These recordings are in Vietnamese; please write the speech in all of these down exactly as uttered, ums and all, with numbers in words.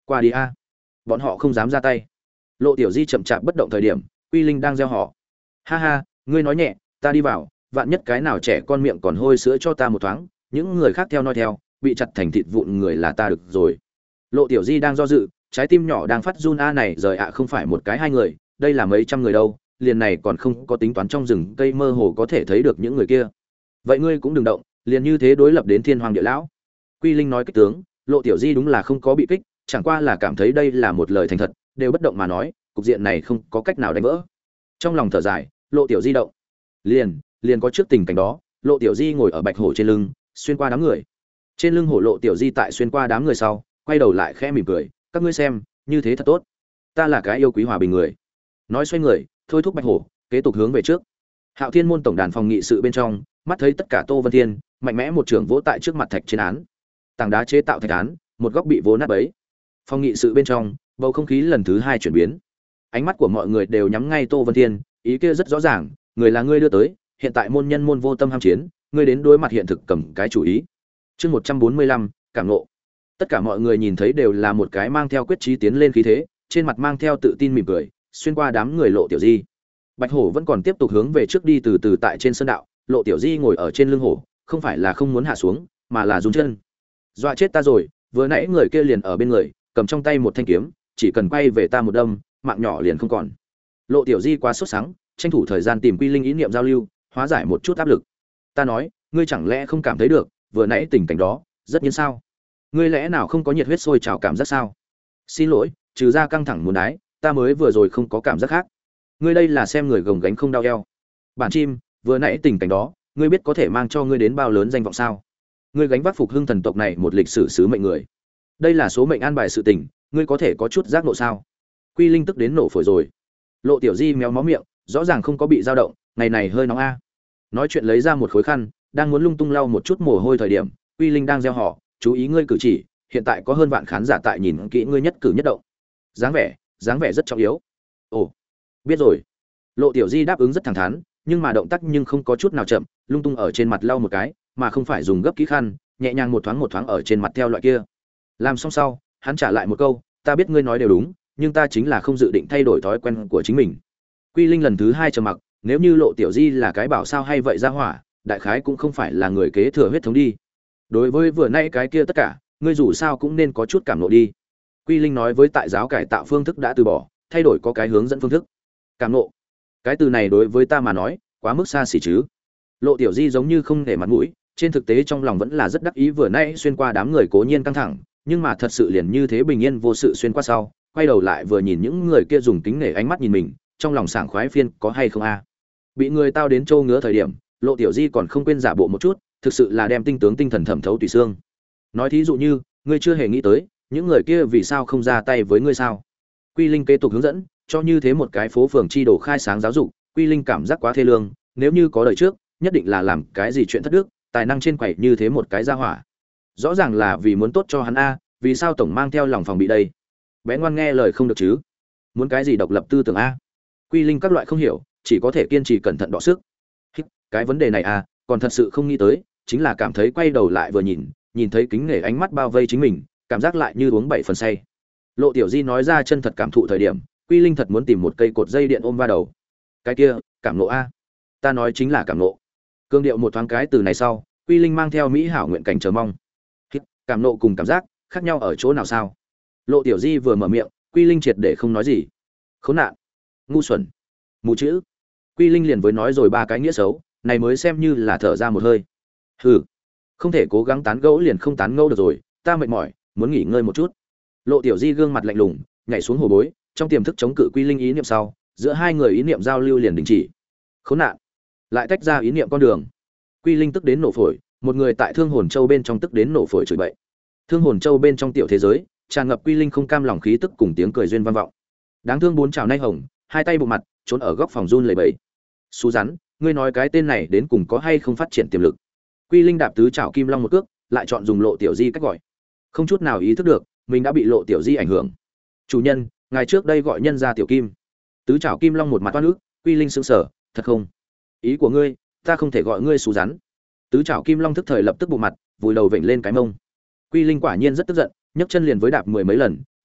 Qua đi a. Bọn họ không dám ra tay. Lộ Tiểu Di chậm chạp bất động thời điểm, Quy Linh đang gieo họ. Ha ha, ngươi nói nhẹ, ta đi vào, vạn nhất cái nào trẻ con miệng còn hôi sữa cho ta một thoáng, những người khác theo nói theo, bị chặt thành thịt vụn người là ta được rồi. Lộ Tiểu Di đang do dự, trái tim nhỏ đang phát run a này rời ạ không phải một cái hai người, đây là mấy trăm người đâu, liền này còn không có tính toán trong rừng cây mơ hồ có thể thấy được những người kia. Vậy ngươi cũng đừng động, liền như thế đối lập đến thiên hoàng địa lão. Quy Linh nói kích tướng, Lộ Tiểu Di đúng là không có bị kích, chẳng qua là cảm thấy đây là một lời thành thật, đều bất động mà nói, cục diện này không có cách nào đánh vỡ. Trong lòng thở dài, Lộ Tiểu Di động. Liền, liền có trước tình cảnh đó, Lộ Tiểu Di ngồi ở bạch hổ trên lưng, xuyên qua đám người. Trên lưng hổ Lộ Tiểu Di tại xuyên qua đám người sau, quay đầu lại khẽ mỉm cười, các ngươi xem, như thế thật tốt. Ta là cái yêu quý hòa bình người. Nói xoay người, thôi thúc bạch hổ, kế tục hướng về trước. Hạo Thiên môn tổng đàn phòng nghị sự bên trong, mắt thấy tất cả Tô Vân Thiên, mạnh mẽ một trường vỗ tại trước mặt thạch trên án. Tảng đá chế tạo thạch án, một góc bị vỗ nát bấy. Phòng nghị sự bên trong, bầu không khí lần thứ hai chuyển biến. Ánh mắt của mọi người đều nhắm ngay Tô Vân Thiên, ý kia rất rõ ràng, người là ngươi đưa tới, hiện tại môn nhân môn vô tâm ham chiến, ngươi đến đối mặt hiện thực cầm cái chủ ý. Chương một trăm bốn mươi lăm, cảm ngộ. Tất cả mọi người nhìn thấy đều là một cái mang theo quyết chí tiến lên khí thế, trên mặt mang theo tự tin mỉm cười, xuyên qua đám người Lộ Tiểu Di. Bạch hổ vẫn còn tiếp tục hướng về trước đi từ từ tại trên sơn đạo, Lộ Tiểu Di ngồi ở trên lưng hổ, không phải là không muốn hạ xuống, mà là run chân. Dọa chết ta rồi, vừa nãy người kia liền ở bên người, cầm trong tay một thanh kiếm, chỉ cần quay về ta một đâm, mạng nhỏ liền không còn. Lộ Tiểu Di quá sốt sắng, tranh thủ thời gian tìm Quy Linh ý niệm giao lưu, hóa giải một chút áp lực. Ta nói, ngươi chẳng lẽ không cảm thấy được, vừa nãy tình cảnh đó, rất nhiên sao? Ngươi lẽ nào không có nhiệt huyết sôi trào cảm giác sao? Xin lỗi, trừ ra căng thẳng muốn đái, ta mới vừa rồi không có cảm giác khác. Ngươi đây là xem người gồng gánh không đau eo. Bản chim, vừa nãy tình cảnh đó, ngươi biết có thể mang cho ngươi đến bao lớn danh vọng sao? Ngươi gánh vác phục hưng thần tộc này một lịch sử sứ mệnh người. Đây là số mệnh an bài sự tình, ngươi có thể có chút giác ngộ sao? Quy Linh tức đến nổ phổi rồi. Lộ Tiểu Di méo mó miệng, rõ ràng không có bị dao động, ngày này hơi nóng a. Nói chuyện lấy ra một khối khăn, đang muốn lung tung lau một chút mồ hôi thời điểm, Quy Linh đang gieo họ, chú ý ngươi cử chỉ, hiện tại có hơn vạn khán giả tại nhìn kỹ ngươi nhất cử nhất động. Dáng vẻ, dáng vẻ rất trọng yếu. Ồ, biết rồi. Lộ Tiểu Di đáp ứng rất thẳng thắn, nhưng mà động tác nhưng không có chút nào chậm, lung tung ở trên mặt lau một cái, mà không phải dùng gấp kỹ khăn, nhẹ nhàng một thoáng một thoáng ở trên mặt theo loại kia. Làm xong sau, hắn trả lại một câu, ta biết ngươi nói đều đúng, nhưng ta chính là không dự định thay đổi thói quen của chính mình. Quy Linh lần thứ hai trầm mặc, nếu như Lộ Tiểu Di là cái bảo sao hay vậy ra hỏa, đại khái cũng không phải là người kế thừa huyết thống đi. Đối với vừa nãy cái kia tất cả, ngươi dù sao cũng nên có chút cảm ngộ đi. Quy Linh nói với tại giáo cải tạo phương thức đã từ bỏ, thay đổi có cái hướng dẫn phương thức. Cảm ngộ. Cái từ này đối với ta mà nói, quá mức xa xỉ chứ. Lộ Tiểu Di giống như không để mặt mũi, trên thực tế trong lòng vẫn là rất đắc ý vừa nãy xuyên qua đám người cố nhiên căng thẳng, nhưng mà thật sự liền như thế bình yên vô sự xuyên qua sau, quay đầu lại vừa nhìn những người kia dùng kính nể ánh mắt nhìn mình, trong lòng sảng khoái phiên có hay không a. Bị người tao đến trâu ngứa thời điểm, Lộ Tiểu Di còn không quên giả bộ một chút, thực sự là đem tinh tướng tinh thần thẩm thấu tùy xương. Nói thí dụ như, ngươi chưa hề nghĩ tới, những người kia vì sao không ra tay với ngươi sao? Quy Linh kế tục hướng dẫn, cho như thế một cái phố phường chi đồ khai sáng giáo dục, Quy Linh cảm giác quá thê lương, nếu như có đời trước, nhất định là làm cái gì chuyện thất đức, tài năng trên quầy như thế một cái gia hỏa. Rõ ràng là vì muốn tốt cho hắn a, vì sao tổng mang theo lòng phòng bị đây? Bé ngoan nghe lời không được chứ? Muốn cái gì độc lập tư tưởng a? Quy Linh các loại không hiểu, chỉ có thể kiên trì cẩn thận đọ sức. Cái vấn đề này a, còn thật sự không nghĩ tới, chính là cảm thấy quay đầu lại vừa nhìn, nhìn thấy kính nể ánh mắt bao vây chính mình, cảm giác lại như uống bảy phần say. Lộ Tiểu Di nói ra chân thật cảm thụ thời điểm, Quy Linh thật muốn tìm một cây cột dây điện ôm va đầu. Cái kia, cảm ngộ a. Ta nói chính là cảm ngộ. Cương điệu một thoáng cái từ này sau, Quy Linh mang theo mỹ hảo nguyện cảnh chờ mong. Cảm ngộ cùng cảm giác khác nhau ở chỗ nào sao? Lộ Tiểu Di vừa mở miệng, Quy Linh triệt để không nói gì. Khốn nạn, ngu xuẩn, mù chữ. Quy Linh liền với nói rồi ba cái nghĩa xấu, này mới xem như là thở ra một hơi. Hừ, không thể cố gắng tán gẫu liền không tán gẫu được rồi, ta mệt mỏi, muốn nghỉ ngơi một chút. Lộ Tiểu Di gương mặt lạnh lùng, nhảy xuống hồ bối, trong tiềm thức chống cự Quy Linh ý niệm sau, giữa hai người ý niệm giao lưu liền đình chỉ. Khốn nạn, lại tách ra ý niệm con đường. Quy Linh tức đến nổ phổi, một người tại Thương Hồn Châu bên trong tức đến nổ phổi chửi bậy. Thương Hồn Châu bên trong tiểu thế giới, tràn ngập Quy Linh không cam lòng khí tức cùng tiếng cười duyên vang vọng. Đáng thương bốn trào nay hồng, hai tay bụng mặt, trốn ở góc phòng run lẩy bẩy. Sú rắn, ngươi nói cái tên này đến cùng có hay không phát triển tiềm lực? Quy Linh đạp tứ trảo kim long một cước, lại chọn dùng Lộ Tiểu Di cách gọi. Không chút nào ý thức được, mình đã bị Lộ Tiểu Di ảnh hưởng. Chủ nhân, ngài trước đây gọi nhân ra tiểu kim. Tứ trảo kim long một mặt toan ức, Quy Linh sững sờ, thật không? Ý của ngươi, ta không thể gọi ngươi sú rắn. Tứ trảo kim long thức thời lập tức bụng mặt, vùi đầu vểnh lên cái mông. Quy Linh quả nhiên rất tức giận, nhấc chân liền với đạp mười mấy lần,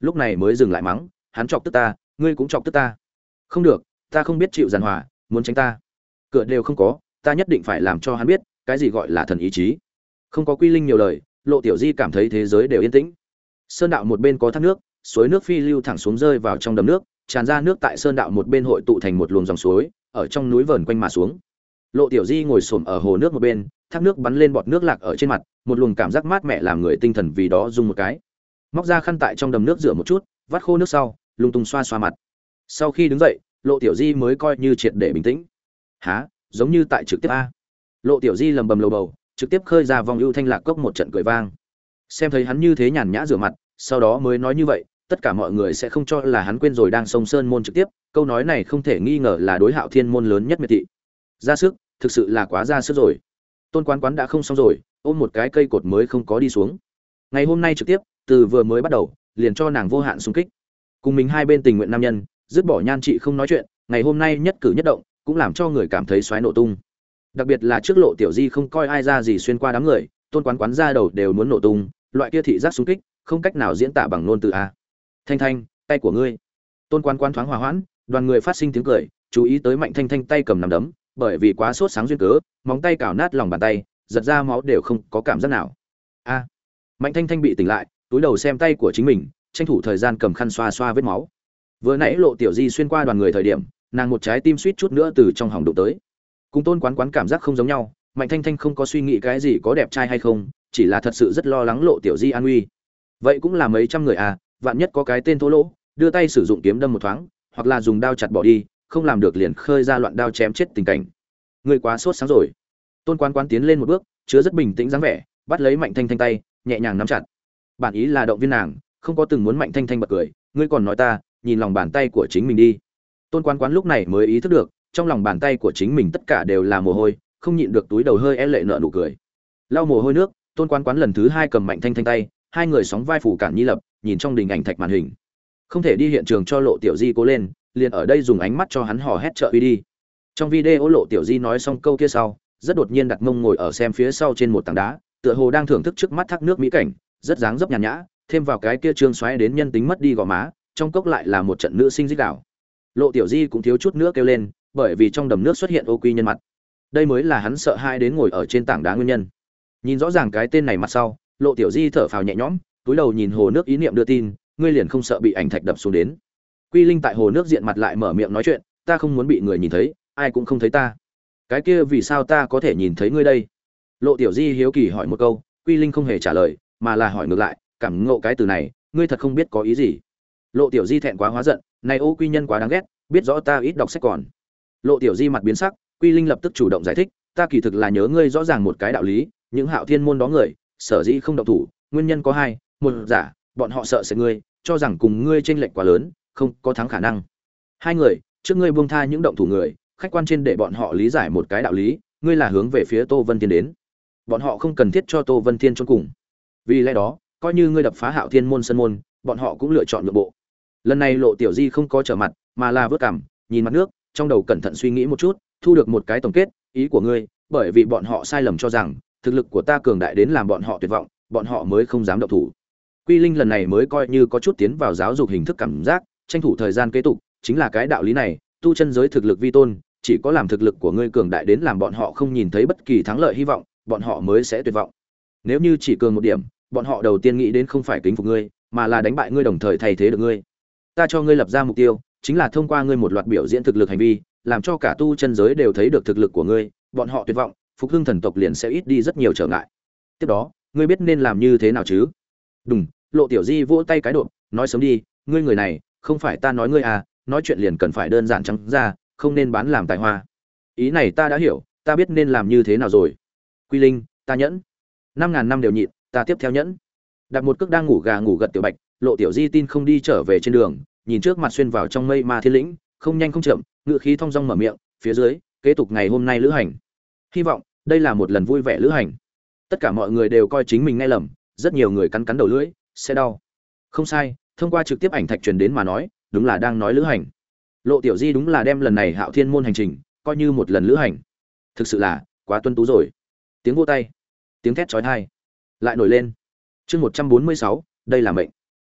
lúc này mới dừng lại mắng, hắn chọc tức ta, ngươi cũng chọc tức ta. Không được, ta không biết chịu giàn hòa, muốn tránh ta. Cửa đều không có, ta nhất định phải làm cho hắn biết, cái gì gọi là thần ý chí. Không có Quy Linh nhiều lời, Lộ Tiểu Di cảm thấy thế giới đều yên tĩnh. Sơn đạo một bên có thác nước, suối nước phi lưu thẳng xuống rơi vào trong đầm nước, tràn ra nước tại sơn đạo một bên hội tụ thành một luồng dòng suối, ở trong núi vờn quanh mà xuống. Lộ Tiểu Di ngồi xổm ở hồ nước một bên, thác nước bắn lên bọt nước lạc ở trên mặt, một luồng cảm giác mát mẻ làm người tinh thần vì đó rung một cái. Móc ra khăn tại trong đầm nước rửa một chút, vắt khô nước sau, lung tung xoa xoa mặt. Sau khi đứng dậy, Lộ Tiểu Di mới coi như triệt để bình tĩnh. Hả, giống như tại trực tiếp a. Lộ Tiểu Di lầm bầm lầu bầu, trực tiếp khơi ra vòng ưu thanh lạc cốc một trận cười vang. Xem thấy hắn như thế nhàn nhã rửa mặt, sau đó mới nói như vậy, tất cả mọi người sẽ không cho là hắn quên rồi đang sông sơn môn trực tiếp, câu nói này không thể nghi ngờ là đối Hạo Thiên môn lớn nhất miệt thị. Ra sức, thực sự là quá ra sức rồi. Tôn Quán Quán đã không xong rồi, ôm một cái cây cột mới không có đi xuống. Ngày hôm nay trực tiếp, từ vừa mới bắt đầu, liền cho nàng vô hạn xung kích. Cùng mình hai bên tình nguyện nam nhân, dứt bỏ nhan trị không nói chuyện, ngày hôm nay nhất cử nhất động, cũng làm cho người cảm thấy xoáy nổ tung. Đặc biệt là trước Lộ Tiểu Di không coi ai ra gì xuyên qua đám người, Tôn Quán Quán ra đầu đều muốn nổ tung, loại kia thị giác xung kích, không cách nào diễn tả bằng ngôn từ a. Thanh Thanh, tay của ngươi. Tôn Quán Quán thoáng hòa hoãn, đoàn người phát sinh tiếng cười, chú ý tới Mạnh Thanh Thanh tay cầm nắm đấm, bởi vì quá sốt sáng duyên cớ, móng tay cào nát lòng bàn tay, giật ra máu đều không có cảm giác nào. A. Mạnh Thanh Thanh bị tỉnh lại, túi đầu xem tay của chính mình, tranh thủ thời gian cầm khăn xoa xoa vết máu. Vừa nãy Lộ Tiểu Di xuyên qua đoàn người thời điểm, nàng một trái tim suýt chút nữa từ trong họng đụng tới. Cùng Tôn Quán Quán cảm giác không giống nhau, Mạnh Thanh Thanh không có suy nghĩ cái gì có đẹp trai hay không, chỉ là thật sự rất lo lắng Lộ Tiểu Di an nguy. Vậy cũng là mấy trăm người à, vạn nhất có cái tên thô lỗ, đưa tay sử dụng kiếm đâm một thoáng, hoặc là dùng đao chặt bỏ đi, không làm được liền khơi ra loạn đao chém chết tình cảnh. Người quá sốt sáng rồi. Tôn Quán Quán tiến lên một bước, chứa rất bình tĩnh dáng vẻ, bắt lấy Mạnh Thanh Thanh tay, nhẹ nhàng nắm chặt. Bản ý là động viên nàng, không có từng muốn Mạnh Thanh Thanh bật cười, ngươi còn nói ta, nhìn lòng bàn tay của chính mình đi. Tôn Quán Quán lúc này mới ý thức được, trong lòng bàn tay của chính mình tất cả đều là mồ hôi, không nhịn được túi đầu hơi é lệ nở nụ cười. Lau mồ hôi nước, Tôn Quán Quán lần thứ hai cầm Mạnh Thanh Thanh tay, hai người sóng vai phủ cản nhi lập, nhìn trong đình ảnh thạch màn hình. Không thể đi hiện trường cho Lộ Tiểu Di cố lên, liền ở đây dùng ánh mắt cho hắn hò hét trợ uy đi. Trong video Lộ Tiểu Di nói xong câu kia sau, rất đột nhiên đặt mông ngồi ở xem phía sau trên một tảng đá, tựa hồ đang thưởng thức trước mắt thác nước mỹ cảnh, rất dáng dấp nhàn nhã, thêm vào cái kia trương xoáy đến nhân tính mất đi gò má, trong cốc lại là một trận nữ sinh dích đảo. Lộ Tiểu Di cũng thiếu chút nữa kêu lên, bởi vì trong đầm nước xuất hiện ô quy nhân mặt. Đây mới là hắn sợ hai đến ngồi ở trên tảng đá nguyên nhân. Nhìn rõ ràng cái tên này mặt sau, Lộ Tiểu Di thở phào nhẹ nhõm, túi đầu nhìn hồ nước ý niệm đưa tin, ngươi liền không sợ bị ảnh thạch đập xuống đến. Quy Linh tại hồ nước diện mặt lại mở miệng nói chuyện, ta không muốn bị người nhìn thấy, ai cũng không thấy ta. Cái kia vì sao ta có thể nhìn thấy ngươi đây? Lộ Tiểu Di hiếu kỳ hỏi một câu, Quy Linh không hề trả lời, mà là hỏi ngược lại, cảm ngộ cái từ này, ngươi thật không biết có ý gì. Lộ Tiểu Di thẹn quá hóa giận, này ô quy nhân quá đáng ghét, biết rõ ta ít đọc sách còn. Lộ Tiểu Di mặt biến sắc, Quy Linh lập tức chủ động giải thích, ta kỳ thực là nhớ ngươi rõ ràng một cái đạo lý, những Hạo Thiên môn đó người, sở dĩ không động thủ, nguyên nhân có hai, một giả, bọn họ sợ sẽ ngươi, cho rằng cùng ngươi chênh lệch quá lớn, không có thắng khả năng. Hai người, trước ngươi buông tha những động thủ người, khách quan trên để bọn họ lý giải một cái đạo lý, ngươi là hướng về phía Tô Vân Thiên đến. Bọn họ không cần thiết cho Tô Vân Thiên chôn cùng. Vì lẽ đó, coi như ngươi đập phá Hạo Thiên môn sân môn, bọn họ cũng lựa chọn nhượng bộ. Lần này Lộ Tiểu Di không có trở mặt, mà là vớt cằm, nhìn mặt nước, trong đầu cẩn thận suy nghĩ một chút, thu được một cái tổng kết, ý của ngươi, bởi vì bọn họ sai lầm cho rằng thực lực của ta cường đại đến làm bọn họ tuyệt vọng, bọn họ mới không dám động thủ. Quy Linh lần này mới coi như có chút tiến vào giáo dục hình thức cảm giác, tranh thủ thời gian kế tục, chính là cái đạo lý này, tu chân giới thực lực vi tôn, chỉ có làm thực lực của ngươi cường đại đến làm bọn họ không nhìn thấy bất kỳ thắng lợi hy vọng, bọn họ mới sẽ tuyệt vọng. Nếu như chỉ cường một điểm, bọn họ đầu tiên nghĩ đến không phải kính phục ngươi, mà là đánh bại ngươi đồng thời thay thế được ngươi. Ta cho ngươi lập ra mục tiêu, chính là thông qua ngươi một loạt biểu diễn thực lực hành vi, làm cho cả tu chân giới đều thấy được thực lực của ngươi, bọn họ tuyệt vọng, phục hưng thần tộc liền sẽ ít đi rất nhiều trở ngại. Tiếp đó, ngươi biết nên làm như thế nào chứ? Đùng, Lộ Tiểu Di vỗ tay cái độ, nói sớm đi, ngươi người này, không phải ta nói ngươi à, nói chuyện liền cần phải đơn giản trắng ra, không nên bán làm tài hoa. Ý này ta đã hiểu, ta biết nên làm như thế nào rồi. Quy Linh, ta nhẫn. Năm ngàn năm đều nhịn, ta tiếp theo nhẫn. Đặt một cước đang ngủ gà ngủ gật Tiểu Bạch, Lộ Tiểu Di tin không đi trở về trên đường, nhìn trước mặt xuyên vào trong mây ma thiên lĩnh, không nhanh không chậm, ngựa khí thong dong mở miệng, phía dưới, kế tục ngày hôm nay lữ hành. Hy vọng đây là một lần vui vẻ lữ hành. Tất cả mọi người đều coi chính mình nghe lầm, rất nhiều người cắn cắn đầu lưỡi, sẽ đau. Không sai, thông qua trực tiếp ảnh thạch truyền đến mà nói, đúng là đang nói lữ hành. Lộ Tiểu Di đúng là đem lần này Hạo Thiên môn hành trình coi như một lần lữ hành. Thực sự là quá tuân tú rồi. Tiếng vỗ tay, tiếng thét chói tai lại nổi lên. Chương một trăm bốn mươi sáu, đây là mệnh.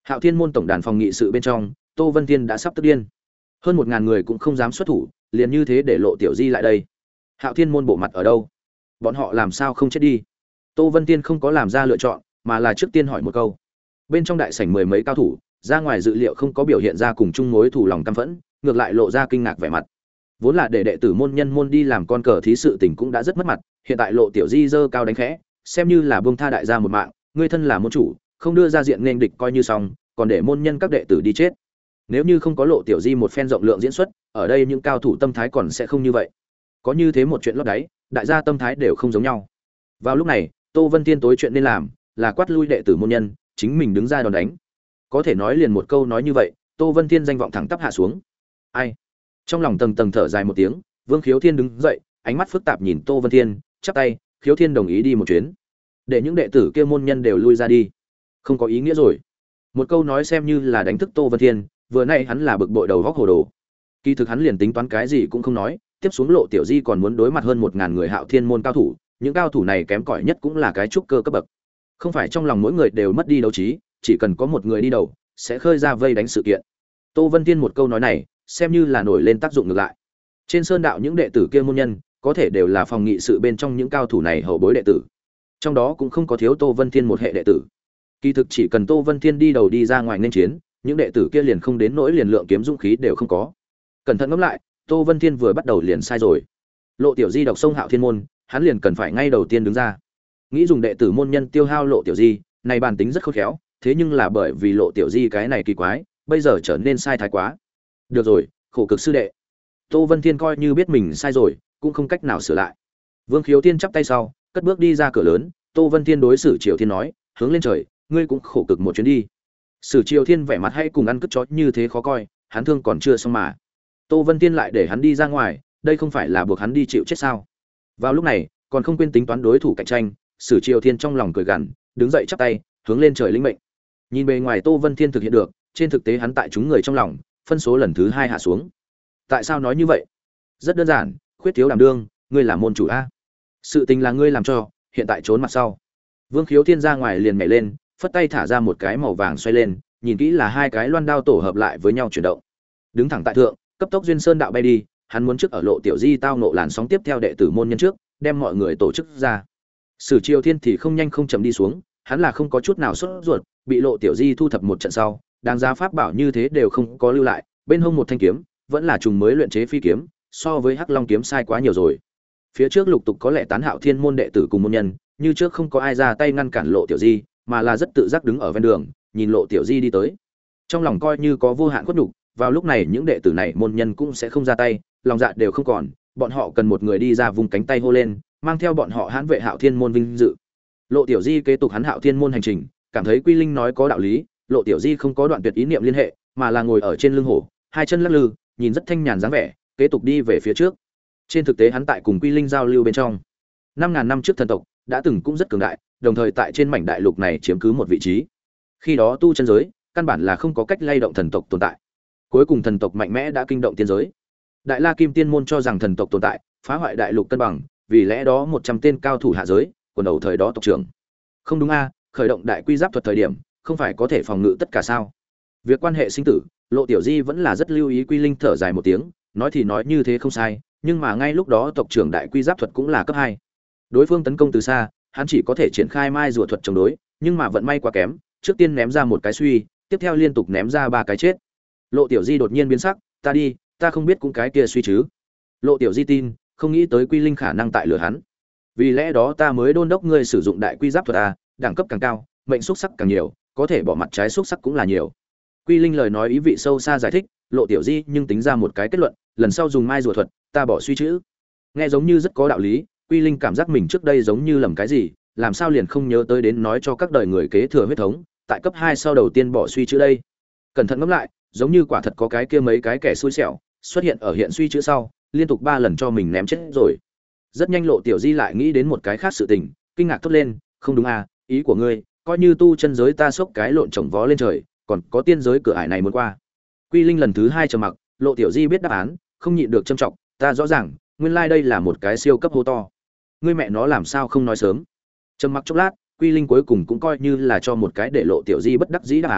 Hạo Thiên môn tổng đàn phòng nghị sự bên trong, Tô Vân Thiên đã sắp tức điên. Hơn một ngàn người cũng không dám xuất thủ, liền như thế để Lộ Tiểu Di lại đây. Hạo Thiên môn bộ mặt ở đâu? Bọn họ làm sao không chết đi? Tô Vân Thiên không có làm ra lựa chọn, mà là trước tiên hỏi một câu. Bên trong đại sảnh mười mấy cao thủ, ra ngoài dự liệu không có biểu hiện ra cùng chung mối thù lòng căm phẫn, ngược lại lộ ra kinh ngạc vẻ mặt. Vốn là để đệ tử môn nhân môn đi làm con cờ thí sự tình cũng đã rất mất mặt, hiện tại Lộ Tiểu Di giơ cao đánh khẽ, xem như là buông tha đại gia một mạng, ngươi thân là môn chủ, không đưa ra diện nên địch coi như xong, còn để môn nhân các đệ tử đi chết. Nếu như không có Lộ Tiểu Di một phen rộng lượng diễn xuất, ở đây những cao thủ tâm thái còn sẽ không như vậy. Có như thế một chuyện lót đáy, đại gia tâm thái đều không giống nhau. Vào lúc này, Tô Vân Tiên tối chuyện nên làm là quát lui đệ tử môn nhân, chính mình đứng ra đòn đánh. Có thể nói liền một câu nói như vậy, Tô Vân Tiên danh vọng thẳng tắp hạ xuống. Ai? Trong lòng tầng tầng thở dài một tiếng, Vương Khiếu Thiên đứng dậy, ánh mắt phức tạp nhìn Tô Vân Thiên, chắp tay, Khiếu Thiên đồng ý đi một chuyến. Để những đệ tử kia môn nhân đều lui ra đi. Không có ý nghĩa rồi. Một câu nói xem như là đánh thức Tô Vân Thiên, vừa nay hắn là bực bội đầu góc hồ đồ. Kỳ thực hắn liền tính toán cái gì cũng không nói, tiếp xuống Lộ Tiểu Di còn muốn đối mặt hơn một ngàn người Hạo Thiên môn cao thủ, những cao thủ này kém cỏi nhất cũng là cái trúc cơ cấp bậc. Không phải trong lòng mỗi người đều mất đi đấu trí, chỉ cần có một người đi đầu, sẽ khơi ra vây đánh sự kiện. Tô Vân Thiên một câu nói này, xem như là nổi lên tác dụng ngược lại. Trên sơn đạo những đệ tử kia môn nhân, có thể đều là phòng nghị sự bên trong những cao thủ này hậu bối đệ tử. Trong đó cũng không có thiếu Tô Vân Thiên một hệ đệ tử. Kỳ thực chỉ cần Tô Vân Thiên đi đầu đi ra ngoài nên chiến, những đệ tử kia liền không đến nỗi liền lượng kiếm dũng khí đều không có. Cẩn thận ngẫm lại, Tô Vân Thiên vừa bắt đầu liền sai rồi. Lộ Tiểu Di độc sông Hạo Thiên môn, hắn liền cần phải ngay đầu tiên đứng ra. Nghĩ dùng đệ tử môn nhân tiêu hao Lộ Tiểu Di, này bản tính rất khôn khéo, thế nhưng là bởi vì Lộ Tiểu Di cái này kỳ quái, bây giờ trở nên sai thái quá. Được rồi, khổ cực sư đệ. Tô Vân Thiên coi như biết mình sai rồi, cũng không cách nào sửa lại. Vương Khiếu Thiên chắp tay sau, cất bước đi ra cửa lớn, Tô Vân Thiên đối Sử Triều Thiên nói, hướng lên trời, ngươi cũng khổ cực một chuyến đi. Sử Triều Thiên vẻ mặt hay cùng ăn cất chó như thế khó coi, hắn thương còn chưa xong mà. Tô Vân Thiên lại để hắn đi ra ngoài, đây không phải là buộc hắn đi chịu chết sao? Vào lúc này, còn không quên tính toán đối thủ cạnh tranh, Sử Triều Thiên trong lòng cười gằn, đứng dậy chắp tay, hướng lên trời lĩnh mệnh. Nhìn bề ngoài Tô Vân Thiên thực hiện được, trên thực tế hắn tại chúng người trong lòng, phân số lần thứ hai hạ xuống. Tại sao nói như vậy? Rất đơn giản, khuyết thiếu đảm đương, ngươi là môn chủ a. Sự tình là ngươi làm cho, hiện tại trốn mặt sau. Vương Khiếu Thiên ra ngoài liền nhảy lên, phất tay thả ra một cái màu vàng xoay lên, nhìn kỹ là hai cái loan đao tổ hợp lại với nhau chuyển động. Đứng thẳng tại thượng, cấp tốc duyên sơn đạo bay đi, hắn muốn trước ở Lộ Tiểu Di tao nộ làn sóng tiếp theo đệ tử môn nhân trước, đem mọi người tổ chức ra. Sử Triều Thiên thì không nhanh không chậm đi xuống, hắn là không có chút nào sốt ruột, bị Lộ Tiểu Di thu thập một trận sau, đáng giá pháp bảo như thế đều không có lưu lại, bên hông một thanh kiếm, vẫn là trùng mới luyện chế phi kiếm, so với Hắc Long kiếm sai quá nhiều rồi. Phía trước lục tục có lẽ tán Hạo Thiên môn đệ tử cùng môn nhân, như trước không có ai ra tay ngăn cản Lộ Tiểu Di, mà là rất tự giác đứng ở ven đường, nhìn Lộ Tiểu Di đi tới. Trong lòng coi như có vô hạn khuất nhục, vào lúc này những đệ tử này môn nhân cũng sẽ không ra tay, lòng dạ đều không còn, bọn họ cần một người đi ra vùng cánh tay hô lên, mang theo bọn họ hãn vệ Hạo Thiên môn vinh dự. Lộ Tiểu Di kế tục hắn Hạo Thiên môn hành trình, cảm thấy Quy Linh nói có đạo lý, Lộ Tiểu Di không có đoạn tuyệt ý niệm liên hệ, mà là ngồi ở trên lưng hổ, hai chân lắc lư, nhìn rất thanh nhàn dáng vẻ, kế tục đi về phía trước. Trên thực tế hắn tại cùng Quy Linh giao lưu bên trong. năm ngàn năm trước thần tộc đã từng cũng rất cường đại, đồng thời tại trên mảnh đại lục này chiếm cứ một vị trí. Khi đó tu chân giới, căn bản là không có cách lay động thần tộc tồn tại. Cuối cùng thần tộc mạnh mẽ đã kinh động tiên giới. Đại La Kim Tiên môn cho rằng thần tộc tồn tại, phá hoại đại lục cân bằng, vì lẽ đó một trăm tên cao thủ hạ giới, quần đầu thời đó tộc trưởng. Không đúng a, khởi động đại quy giáp thuật thời điểm, không phải có thể phòng ngự tất cả sao? Việc quan hệ sinh tử, Lộ Tiểu Di vẫn là rất lưu ý. Quy Linh thở dài một tiếng, nói thì nói như thế không sai, nhưng mà ngay lúc đó tộc trưởng đại quy giáp thuật cũng là cấp hai. Đối phương tấn công từ xa, hắn chỉ có thể triển khai mai rùa thuật chống đối, nhưng mà vận may quá kém, trước tiên ném ra một cái suy, tiếp theo liên tục ném ra ba cái chết. Lộ Tiểu Di đột nhiên biến sắc, ta đi, ta không biết cũng cái kia suy chứ. Lộ Tiểu Di tin, không nghĩ tới Quy Linh khả năng tại lừa hắn. Vì lẽ đó ta mới đôn đốc ngươi sử dụng đại quy giáp thuật a, đẳng cấp càng cao, mệnh xúc sắc càng nhiều, có thể bỏ mặt trái xúc sắc cũng là nhiều. Quy Linh lời nói ý vị sâu xa giải thích, Lộ Tiểu Di nhưng tính ra một cái kết luận, lần sau dùng mai rùa thuật, ta bỏ suy chữ. Nghe giống như rất có đạo lý, Quy Linh cảm giác mình trước đây giống như lầm cái gì, làm sao liền không nhớ tới đến nói cho các đời người kế thừa huyết thống, tại cấp hai sau đầu tiên bỏ suy chữ đây. Cẩn thận ngẫm lại, giống như quả thật có cái kia mấy cái kẻ xui xẻo, xuất hiện ở hiện suy chữ sau, liên tục ba lần cho mình ném chết rồi. Rất nhanh Lộ Tiểu Di lại nghĩ đến một cái khác sự tình, kinh ngạc thốt lên, không đúng à, ý của ngươi, coi như tu chân giới ta xốc cái lộn trồng vó lên trời, còn có tiên giới cửa ải này muốn qua. Quy Linh lần thứ hai trầm mặc, Lộ Tiểu Di biết đáp án, không nhịn được châm trọng, ta rõ ràng, nguyên lai like đây là một cái siêu cấp hô to. Ngươi mẹ nó làm sao không nói sớm? Trầm mặc chốc lát, Quy Linh cuối cùng cũng coi như là cho một cái để Lộ Tiểu Di bất đắc dĩ đáp án,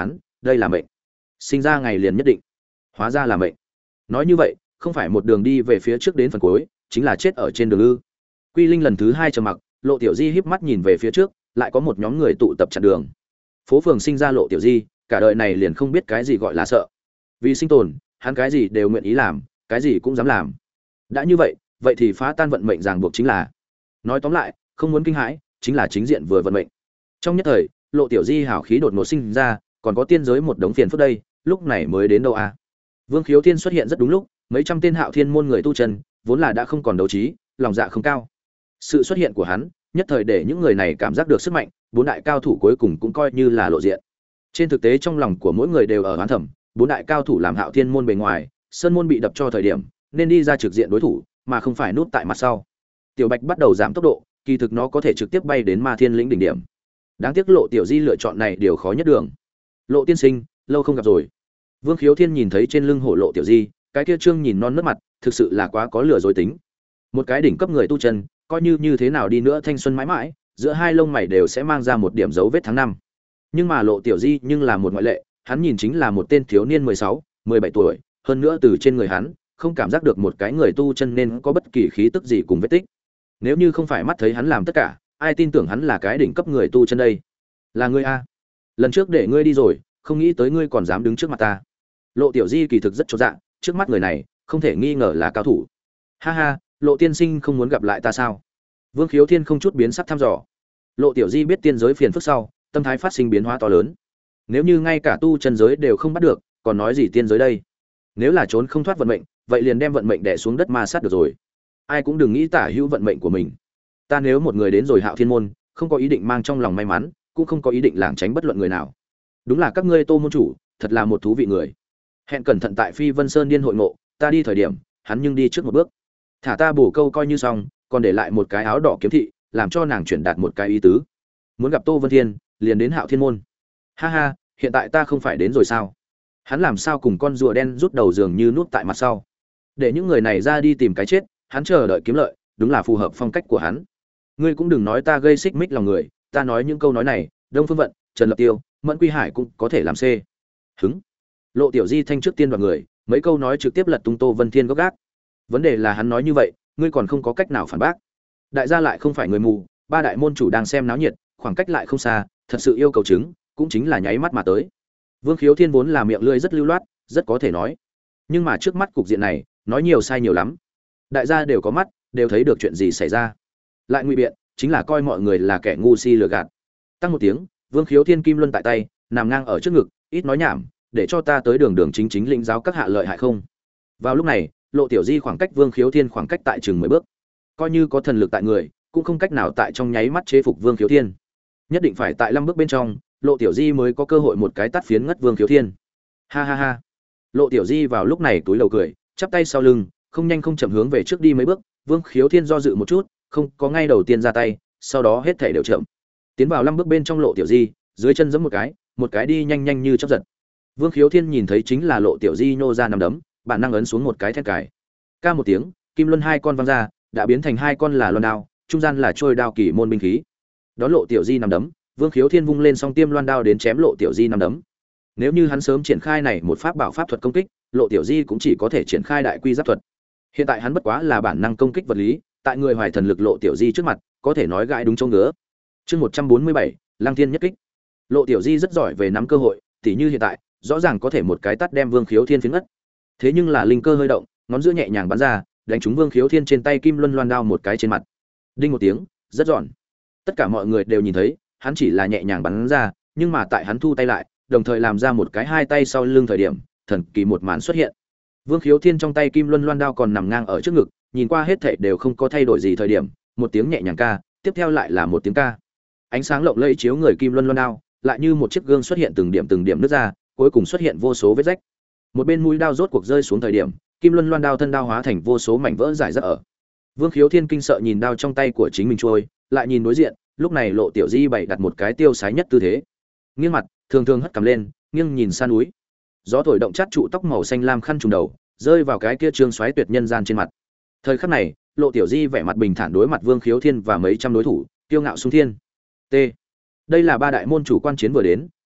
đây là mệnh. Sinh ra ngày liền nhất định, hóa ra là mệnh. Nói như vậy, không phải một đường đi về phía trước đến phần cuối, chính là chết ở trên đường ư? Quy Linh lần thứ hai trầm mặc, Lộ Tiểu Di híp mắt nhìn về phía trước, lại có một nhóm người tụ tập chặn đường. Phố phường sinh ra Lộ Tiểu Di, cả đời này liền không biết cái gì gọi là sợ. Vì sinh tồn, hắn cái gì đều nguyện ý làm, cái gì cũng dám làm. Đã như vậy, vậy thì phá tan vận mệnh ràng buộc chính là. Nói tóm lại, không muốn kinh hãi, chính là chính diện vừa vận mệnh. Trong nhất thời, Lộ Tiểu Di hào khí đột ngột sinh ra, còn có tiên giới một đống phiền phức đây, lúc này mới đến đâu à? Vương Khiếu Thiên xuất hiện rất đúng lúc, mấy trăm tên Hạo Thiên môn người tu chân, vốn là đã không còn đấu trí, lòng dạ không cao. Sự xuất hiện của hắn, nhất thời để những người này cảm giác được sức mạnh, bốn đại cao thủ cuối cùng cũng coi như là lộ diện. Trên thực tế trong lòng của mỗi người đều ở oán thầm, bốn đại cao thủ làm Hạo Thiên môn bề ngoài, sơn môn bị đập cho thời điểm, nên đi ra trực diện đối thủ, mà không phải núp tại mặt sau. Tiểu Bạch bắt đầu giảm tốc độ, kỳ thực nó có thể trực tiếp bay đến Ma Thiên lĩnh đỉnh điểm. Đáng tiếc Lộ Tiểu Di lựa chọn này điều khó nhất đường. Lộ tiên sinh, lâu không gặp rồi. Vương Khiếu Thiên nhìn thấy trên lưng hổ Lộ Tiểu Di, cái kia trương nhìn non nớt mặt, thực sự là quá có lửa dối tính. Một cái đỉnh cấp người tu chân, coi như như thế nào đi nữa thanh xuân mãi mãi, giữa hai lông mày đều sẽ mang ra một điểm dấu vết tháng năm. Nhưng mà Lộ Tiểu Di nhưng là một ngoại lệ, hắn nhìn chính là một tên thiếu niên mười sáu, mười bảy tuổi, hơn nữa từ trên người hắn, không cảm giác được một cái người tu chân nên có bất kỳ khí tức gì cùng vết tích. Nếu như không phải mắt thấy hắn làm tất cả, ai tin tưởng hắn là cái đỉnh cấp người tu chân đây? Là ngươi a? Lần trước để ngươi đi rồi, không nghĩ tới ngươi còn dám đứng trước mặt ta. Lộ Tiểu Di kỳ thực rất chột dạ, trước mắt người này, không thể nghi ngờ là cao thủ. Ha ha, Lộ tiên sinh không muốn gặp lại ta sao? Vương Khiếu Thiên không chút biến sắc thăm dò. Lộ Tiểu Di biết tiên giới phiền phức sau, tâm thái phát sinh biến hóa to lớn. Nếu như ngay cả tu chân giới đều không bắt được, còn nói gì tiên giới đây? Nếu là trốn không thoát vận mệnh, vậy liền đem vận mệnh đè xuống đất ma sát được rồi. Ai cũng đừng nghĩ tả hữu vận mệnh của mình. Ta nếu một người đến rồi Hạo Thiên môn, không có ý định mang trong lòng may mắn, cũng không có ý định lảng tránh bất luận người nào. Đúng là các ngươi Tô môn chủ, thật là một thú vị người. Hẹn cẩn thận tại Phi Vân Sơn điên hội ngộ, ta đi thời điểm, hắn nhưng đi trước một bước. Thả ta bổ câu coi như xong, còn để lại một cái áo đỏ kiếm thị, làm cho nàng chuyển đạt một cái ý tứ. Muốn gặp Tô Vân Thiên, liền đến Hạo Thiên môn. Ha ha, hiện tại ta không phải đến rồi sao? Hắn làm sao cùng con rùa đen rút đầu dường như núp tại mặt sau. Để những người này ra đi tìm cái chết, hắn chờ đợi kiếm lợi, đúng là phù hợp phong cách của hắn. Ngươi cũng đừng nói ta gây xích mích lòng người, ta nói những câu nói này, Đông Phương Vận, Trần Lập Tiêu, Mẫn Quy Hải cũng có thể làm xê. Hứng. Lộ Tiểu Di thanh trước tiên đoạt người, mấy câu nói trực tiếp lật tung Tô Vân Thiên gốc gác. Vấn đề là hắn nói như vậy, ngươi còn không có cách nào phản bác. Đại gia lại không phải người mù, ba đại môn chủ đang xem náo nhiệt, khoảng cách lại không xa, thật sự yêu cầu chứng, cũng chính là nháy mắt mà tới. Vương Khiếu Thiên vốn là miệng lưỡi rất lưu loát, rất có thể nói. Nhưng mà trước mắt cục diện này, nói nhiều sai nhiều lắm. Đại gia đều có mắt, đều thấy được chuyện gì xảy ra. Lại ngụy biện, chính là coi mọi người là kẻ ngu si lừa gạt. Tăng một tiếng, Vương Khiếu Thiên kim luân tại tay, nằm ngang ở trước ngực, ít nói nhảm, để cho ta tới đường đường chính chính lĩnh giáo các hạ lợi hại không. Vào lúc này, Lộ Tiểu Di khoảng cách Vương Khiếu Thiên khoảng cách tại chừng mười bước. Coi như có thần lực tại người, cũng không cách nào tại trong nháy mắt chế phục Vương Khiếu Thiên. Nhất định phải tại năm bước bên trong, Lộ Tiểu Di mới có cơ hội một cái tát phiến ngất Vương Khiếu Thiên. Ha ha ha. Lộ Tiểu Di vào lúc này túi lầu cười, chắp tay sau lưng, không nhanh không chậm hướng về trước đi mấy bước. Vương Khiếu Thiên do dự một chút, không có ngay đầu tiên ra tay, sau đó hết thảy đều chậm. Tiến vào năm bước bên trong Lộ Tiểu Di, dưới chân giẫm một cái, một cái đi nhanh nhanh như chớp giật. Vương Khiếu Thiên nhìn thấy chính là Lộ Tiểu Di nhô ra nằm đấm, bản năng ấn xuống một cái thét cài. Ca một tiếng, kim luân hai con văng ra, đã biến thành hai con là loan đao, trung gian là trôi đao kỳ môn binh khí. Đón Lộ Tiểu Di nằm đấm, Vương Khiếu Thiên vung lên song tiêm loan đao đến chém Lộ Tiểu Di nằm đấm. Nếu như hắn sớm triển khai này một pháp bảo pháp thuật công kích, Lộ Tiểu Di cũng chỉ có thể triển khai đại quy giáp thuật. Hiện tại hắn bất quá là bản năng công kích vật lý, tại người hoài thần lực Lộ Tiểu Di trước mặt, có thể nói gãi đúng chỗ ngứa. Chương một trăm bốn mươi bảy, Lăng Thiên nhất kích. Lộ Tiểu Di rất giỏi về nắm cơ hội, tỉ như hiện tại, rõ ràng có thể một cái tát đem Vương Khiếu Thiên phiến ngất. Thế nhưng là linh cơ hơi động, ngón giữa nhẹ nhàng bắn ra, đánh trúng Vương Khiếu Thiên trên tay kim luân loan đao một cái trên mặt. Đinh một tiếng, rất giòn. Tất cả mọi người đều nhìn thấy, hắn chỉ là nhẹ nhàng bắn ra, nhưng mà tại hắn thu tay lại, đồng thời làm ra một cái hai tay sau lưng thời điểm, thần kỳ một màn xuất hiện. Vương Khiếu Thiên trong tay kim luân loan đao còn nằm ngang ở trước ngực, nhìn qua hết thảy đều không có thay đổi gì thời điểm, một tiếng nhẹ nhàng ca, tiếp theo lại là một tiếng ca. Ánh sáng lộng lẫy chiếu người kim luân loan đao, lại như một chiếc gương xuất hiện từng điểm từng điểm nứt ra, cuối cùng xuất hiện vô số vết rách. Một bên mũi đao rốt cuộc rơi xuống thời điểm, kim luân loan đao thân đao hóa thành vô số mảnh vỡ rải rác ở. Vương Khiếu Thiên kinh sợ nhìn đao trong tay của chính mình trôi, lại nhìn đối diện, lúc này Lộ Tiểu Di bày đặt một cái tiêu sái nhất tư thế. Nghiêng mặt, thường thường hất cằm lên, nghiêng nhìn san núi. Gió thổi động chát trụ tóc màu xanh lam khăn trùm đầu, rơi vào cái kia trương xoáy tuyệt nhân gian trên mặt. Thời khắc này, Lộ Tiểu Di vẻ mặt bình thản đối mặt Vương Khiếu Thiên và mấy trăm đối thủ, kiêu ngạo xung thiên. T. Đây là ba đại môn chủ quan chiến vừa đến,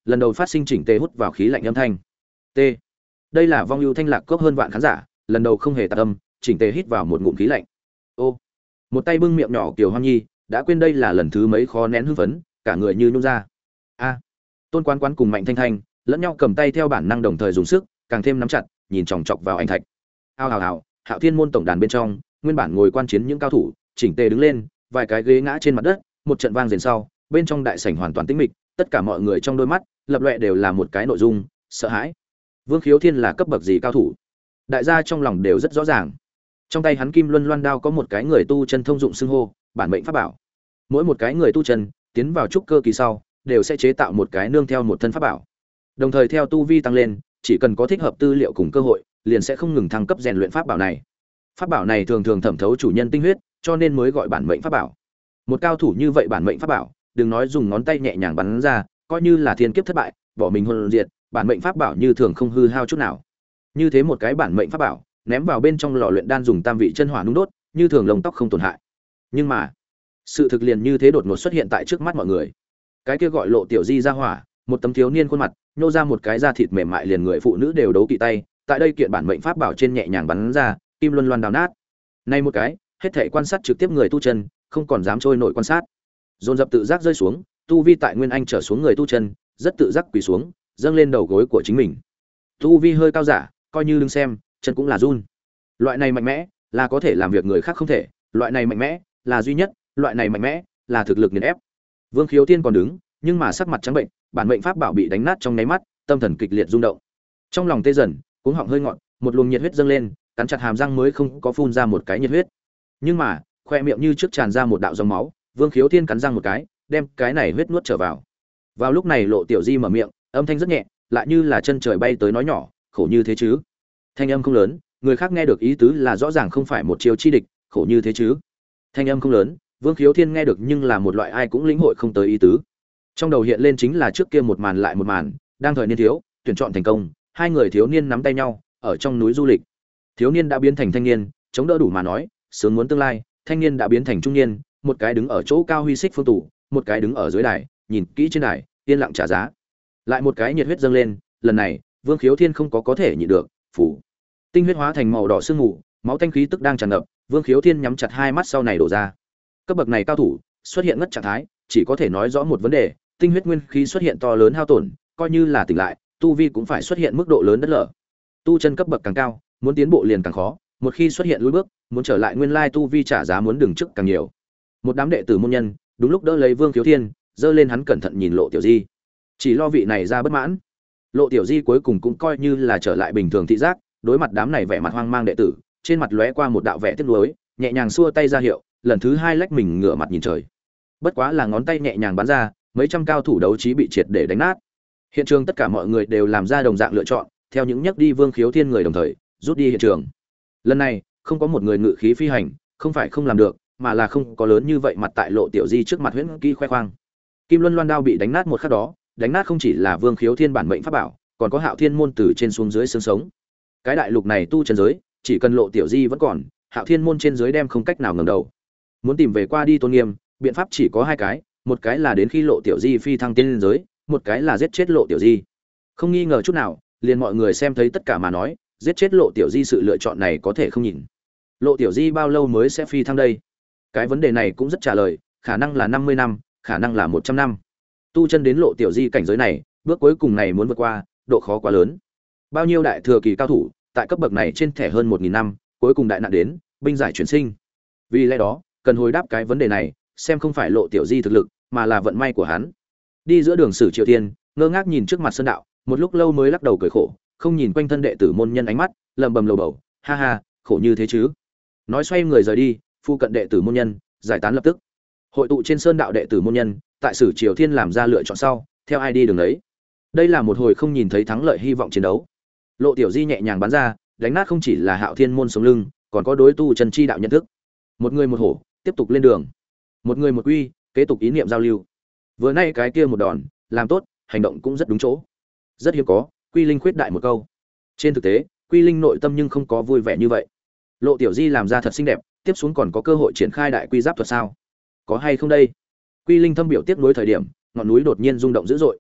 lần đầu phát sinh chỉnh tề hút vào khí lạnh âm thanh. T. Đây là vong ưu thanh lạc cốc hơn vạn khán giả, lần đầu không hề tạc âm, chỉnh tề hít vào một ngụm khí lạnh. Ô. Một tay bưng miệng nhỏ Kiều Hoan Nhi, đã quên đây là lần thứ mấy khó nén hưng phấn, cả người như nhung ra. A. Tôn Quán Quán cùng Mạnh Thanh Thanh, lẫn nhau cầm tay theo bản năng đồng thời dùng sức, càng thêm nắm chặt, nhìn chòng chọc vào anh thạch. Ao hào hào, Hạo Thiên môn tổng đàn bên trong, nguyên bản ngồi quan chiến những cao thủ, chỉnh tề đứng lên, vài cái ghế ngã trên mặt đất, một trận vang rền sau, bên trong đại sảnh hoàn toàn tĩnh mịch, tất cả mọi người trong đôi mắt lập lòe đều là một cái nội dung, sợ hãi. Vương Khiếu Thiên là cấp bậc gì cao thủ? Đại gia trong lòng đều rất rõ ràng. Trong tay hắn Kim Luân Loan đao có một cái người tu chân thông dụng xưng hô, bản mệnh pháp bảo. Mỗi một cái người tu chân tiến vào trúc cơ kỳ sau, đều sẽ chế tạo một cái nương theo một thân pháp bảo. Đồng thời theo tu vi tăng lên, chỉ cần có thích hợp tư liệu cùng cơ hội, liền sẽ không ngừng thăng cấp rèn luyện pháp bảo này. Pháp bảo này thường thường thẩm thấu chủ nhân tinh huyết, cho nên mới gọi bản mệnh pháp bảo. Một cao thủ như vậy bản mệnh pháp bảo, đừng nói dùng ngón tay nhẹ nhàng bắn ra, coi như là thiên kiếp thất bại, bỏ mình hồn diệt, bản mệnh pháp bảo như thường không hư hao chút nào. Như thế một cái bản mệnh pháp bảo, ném vào bên trong lò luyện đan dùng tam vị chân hỏa nung đốt, như thường lông tóc không tổn hại. Nhưng mà, sự thực liền như thế đột ngột xuất hiện tại trước mắt mọi người. Cái kia gọi Lộ Tiểu Di ra hỏa, một tấm thiếu niên khuôn mặt, nhô ra một cái da thịt mềm mại liền người phụ nữ đều đấu kỵ tay, tại đây kiện bản mệnh pháp bảo trên nhẹ nhàng bắn ra, kim luân loan đào nát. Nay một cái, hết thảy quan sát trực tiếp người tu chân, không còn dám trôi nổi quan sát. Dồn dập tự giác rơi xuống, tu vi tại nguyên anh trở xuống người tu chân, rất tự giác quỳ xuống, dâng lên đầu gối của chính mình. Tu vi hơi cao giả, coi như đứng xem, chân cũng là run. Loại này mạnh mẽ, là có thể làm việc người khác không thể, loại này mạnh mẽ, là duy nhất, loại này mạnh mẽ, là thực lực nghiền ép. Vương Khiếu Thiên còn đứng, nhưng mà sắc mặt trắng bệnh, bản mệnh pháp bảo bị đánh nát trong nháy mắt, tâm thần kịch liệt rung động. Trong lòng tê dần, cuống họng hơi ngọn, một luồng nhiệt huyết dâng lên, cắn chặt hàm răng mới không có phun ra một cái nhiệt huyết. Nhưng mà, khoe miệng như trước tràn ra một đạo dòng máu, Vương Khiếu Thiên cắn răng một cái, đem cái này huyết nuốt trở vào. Vào lúc này Lộ Tiểu Di mở miệng, âm thanh rất nhẹ, lại như là chân trời bay tới nói nhỏ, khổ như thế chứ. Thanh âm không lớn, người khác nghe được ý tứ là rõ ràng không phải một chiêu chi địch, khổ như thế chứ. Thanh âm không lớn, Vương Khiếu Thiên nghe được nhưng là một loại ai cũng lĩnh hội không tới ý tứ. Trong đầu hiện lên chính là trước kia một màn lại một màn, đang thời niên thiếu, tuyển chọn thành công, hai người thiếu niên nắm tay nhau, ở trong núi du lịch. Thiếu niên đã biến thành thanh niên, chống đỡ đủ mà nói, sướng muốn tương lai, thanh niên đã biến thành trung niên, một cái đứng ở chỗ cao huy xích phương tủ, một cái đứng ở dưới đài, nhìn kỹ trên đài, yên lặng trả giá. Lại một cái nhiệt huyết dâng lên, lần này, Vương Khiếu Thiên không có có thể nhịn được, phủ. Tinh huyết hóa thành màu đỏ sương mù, máu tanh khí tức đang tràn ngập, Vương Khiếu Thiên nhắm chặt hai mắt sau này đổ ra. Cấp bậc này cao thủ, xuất hiện ngất trạng thái, chỉ có thể nói rõ một vấn đề, tinh huyết nguyên khí xuất hiện to lớn hao tổn, coi như là tỉnh lại, tu vi cũng phải xuất hiện mức độ lớn đất lở. Tu chân cấp bậc càng cao, muốn tiến bộ liền càng khó, một khi xuất hiện lùi bước, muốn trở lại nguyên lai tu vi trả giá muốn đường trước càng nhiều. Một đám đệ tử môn nhân, đúng lúc đỡ lấy Vương Khiếu Thiên, giơ lên hắn cẩn thận nhìn Lộ Tiểu Di. Chỉ lo vị này ra bất mãn. Lộ Tiểu Di cuối cùng cũng coi như là trở lại bình thường thị giác, đối mặt đám này vẻ mặt hoang mang đệ tử, trên mặt lóe qua một đạo vẻ tiếc nuối, nhẹ nhàng xua tay ra hiệu, lần thứ hai lách mình ngửa mặt nhìn trời. Bất quá là ngón tay nhẹ nhàng bắn ra, mấy trăm cao thủ đấu trí bị triệt để đánh nát. Hiện trường tất cả mọi người đều làm ra đồng dạng lựa chọn, theo những nhắc đi Vương Khiếu Thiên người đồng thời rút đi hiện trường. Lần này, không có một người ngự khí phi hành, không phải không làm được, mà là không có lớn như vậy mặt tại Lộ Tiểu Di trước mặt huyễn kỹ khoe khoang. Kim Luân Loan đao bị đánh nát một khắc đó, đánh nát không chỉ là Vương Khiếu Thiên bản mệnh pháp bảo, còn có Hạo Thiên môn từ trên xuống dưới xương sống. Cái đại lục này tu chân giới, chỉ cần Lộ Tiểu Di vẫn còn, Hạo Thiên môn trên dưới đem không cách nào ngẩng đầu. Muốn tìm về qua đi tôn nghiêm, biện pháp chỉ có hai cái, một cái là đến khi Lộ Tiểu Di phi thăng tiên giới, một cái là giết chết Lộ Tiểu Di. Không nghi ngờ chút nào, liền mọi người xem thấy tất cả mà nói, giết chết Lộ Tiểu Di sự lựa chọn này có thể không nhìn. Lộ Tiểu Di bao lâu mới sẽ phi thăng đây? Cái vấn đề này cũng rất trả lời, khả năng là năm mươi năm, khả năng là một trăm năm. Tu chân đến Lộ Tiểu Di cảnh giới này, bước cuối cùng này muốn vượt qua, độ khó quá lớn. Bao nhiêu đại thừa kỳ cao thủ, tại cấp bậc này trên thẻ hơn một nghìn năm, cuối cùng đại nạn đến, binh giải chuyển sinh. Vì lẽ đó, cần hồi đáp cái vấn đề này, xem không phải Lộ Tiểu Di thực lực, mà là vận may của hắn. Đi giữa đường Sử Triều Tiên, ngơ ngác nhìn trước mặt sơn đạo, một lúc lâu mới lắc đầu cười khổ, không nhìn quanh thân đệ tử môn nhân ánh mắt, lẩm bẩm lầu bầu, ha ha, khổ như thế chứ. Nói xoay người rời đi, phu cận đệ tử môn nhân giải tán lập tức. Hội tụ trên sơn đạo đệ tử môn nhân, tại Sử Triều Thiên làm ra lựa chọn sau, theo ai đi đường đấy. Đây là một hồi không nhìn thấy thắng lợi hy vọng chiến đấu. Lộ Tiểu Di nhẹ nhàng bắn ra, đánh nát không chỉ là Hạo Thiên môn sống lưng, còn có đối tu chân chi đạo nhận thức. Một người một hổ, tiếp tục lên đường. Một người một quy, kế tục ý niệm giao lưu. Vừa nay cái kia một đòn, làm tốt, hành động cũng rất đúng chỗ. Rất hiếm có, Quy Linh khuyết đại một câu. Trên thực tế, Quy Linh nội tâm nhưng không có vui vẻ như vậy. Lộ Tiểu Di làm ra thật xinh đẹp, tiếp xuống còn có cơ hội triển khai đại quy giáp thuật sao? Có hay không đây? Quy Linh thâm biểu tiếp nối thời điểm, ngọn núi đột nhiên rung động dữ dội.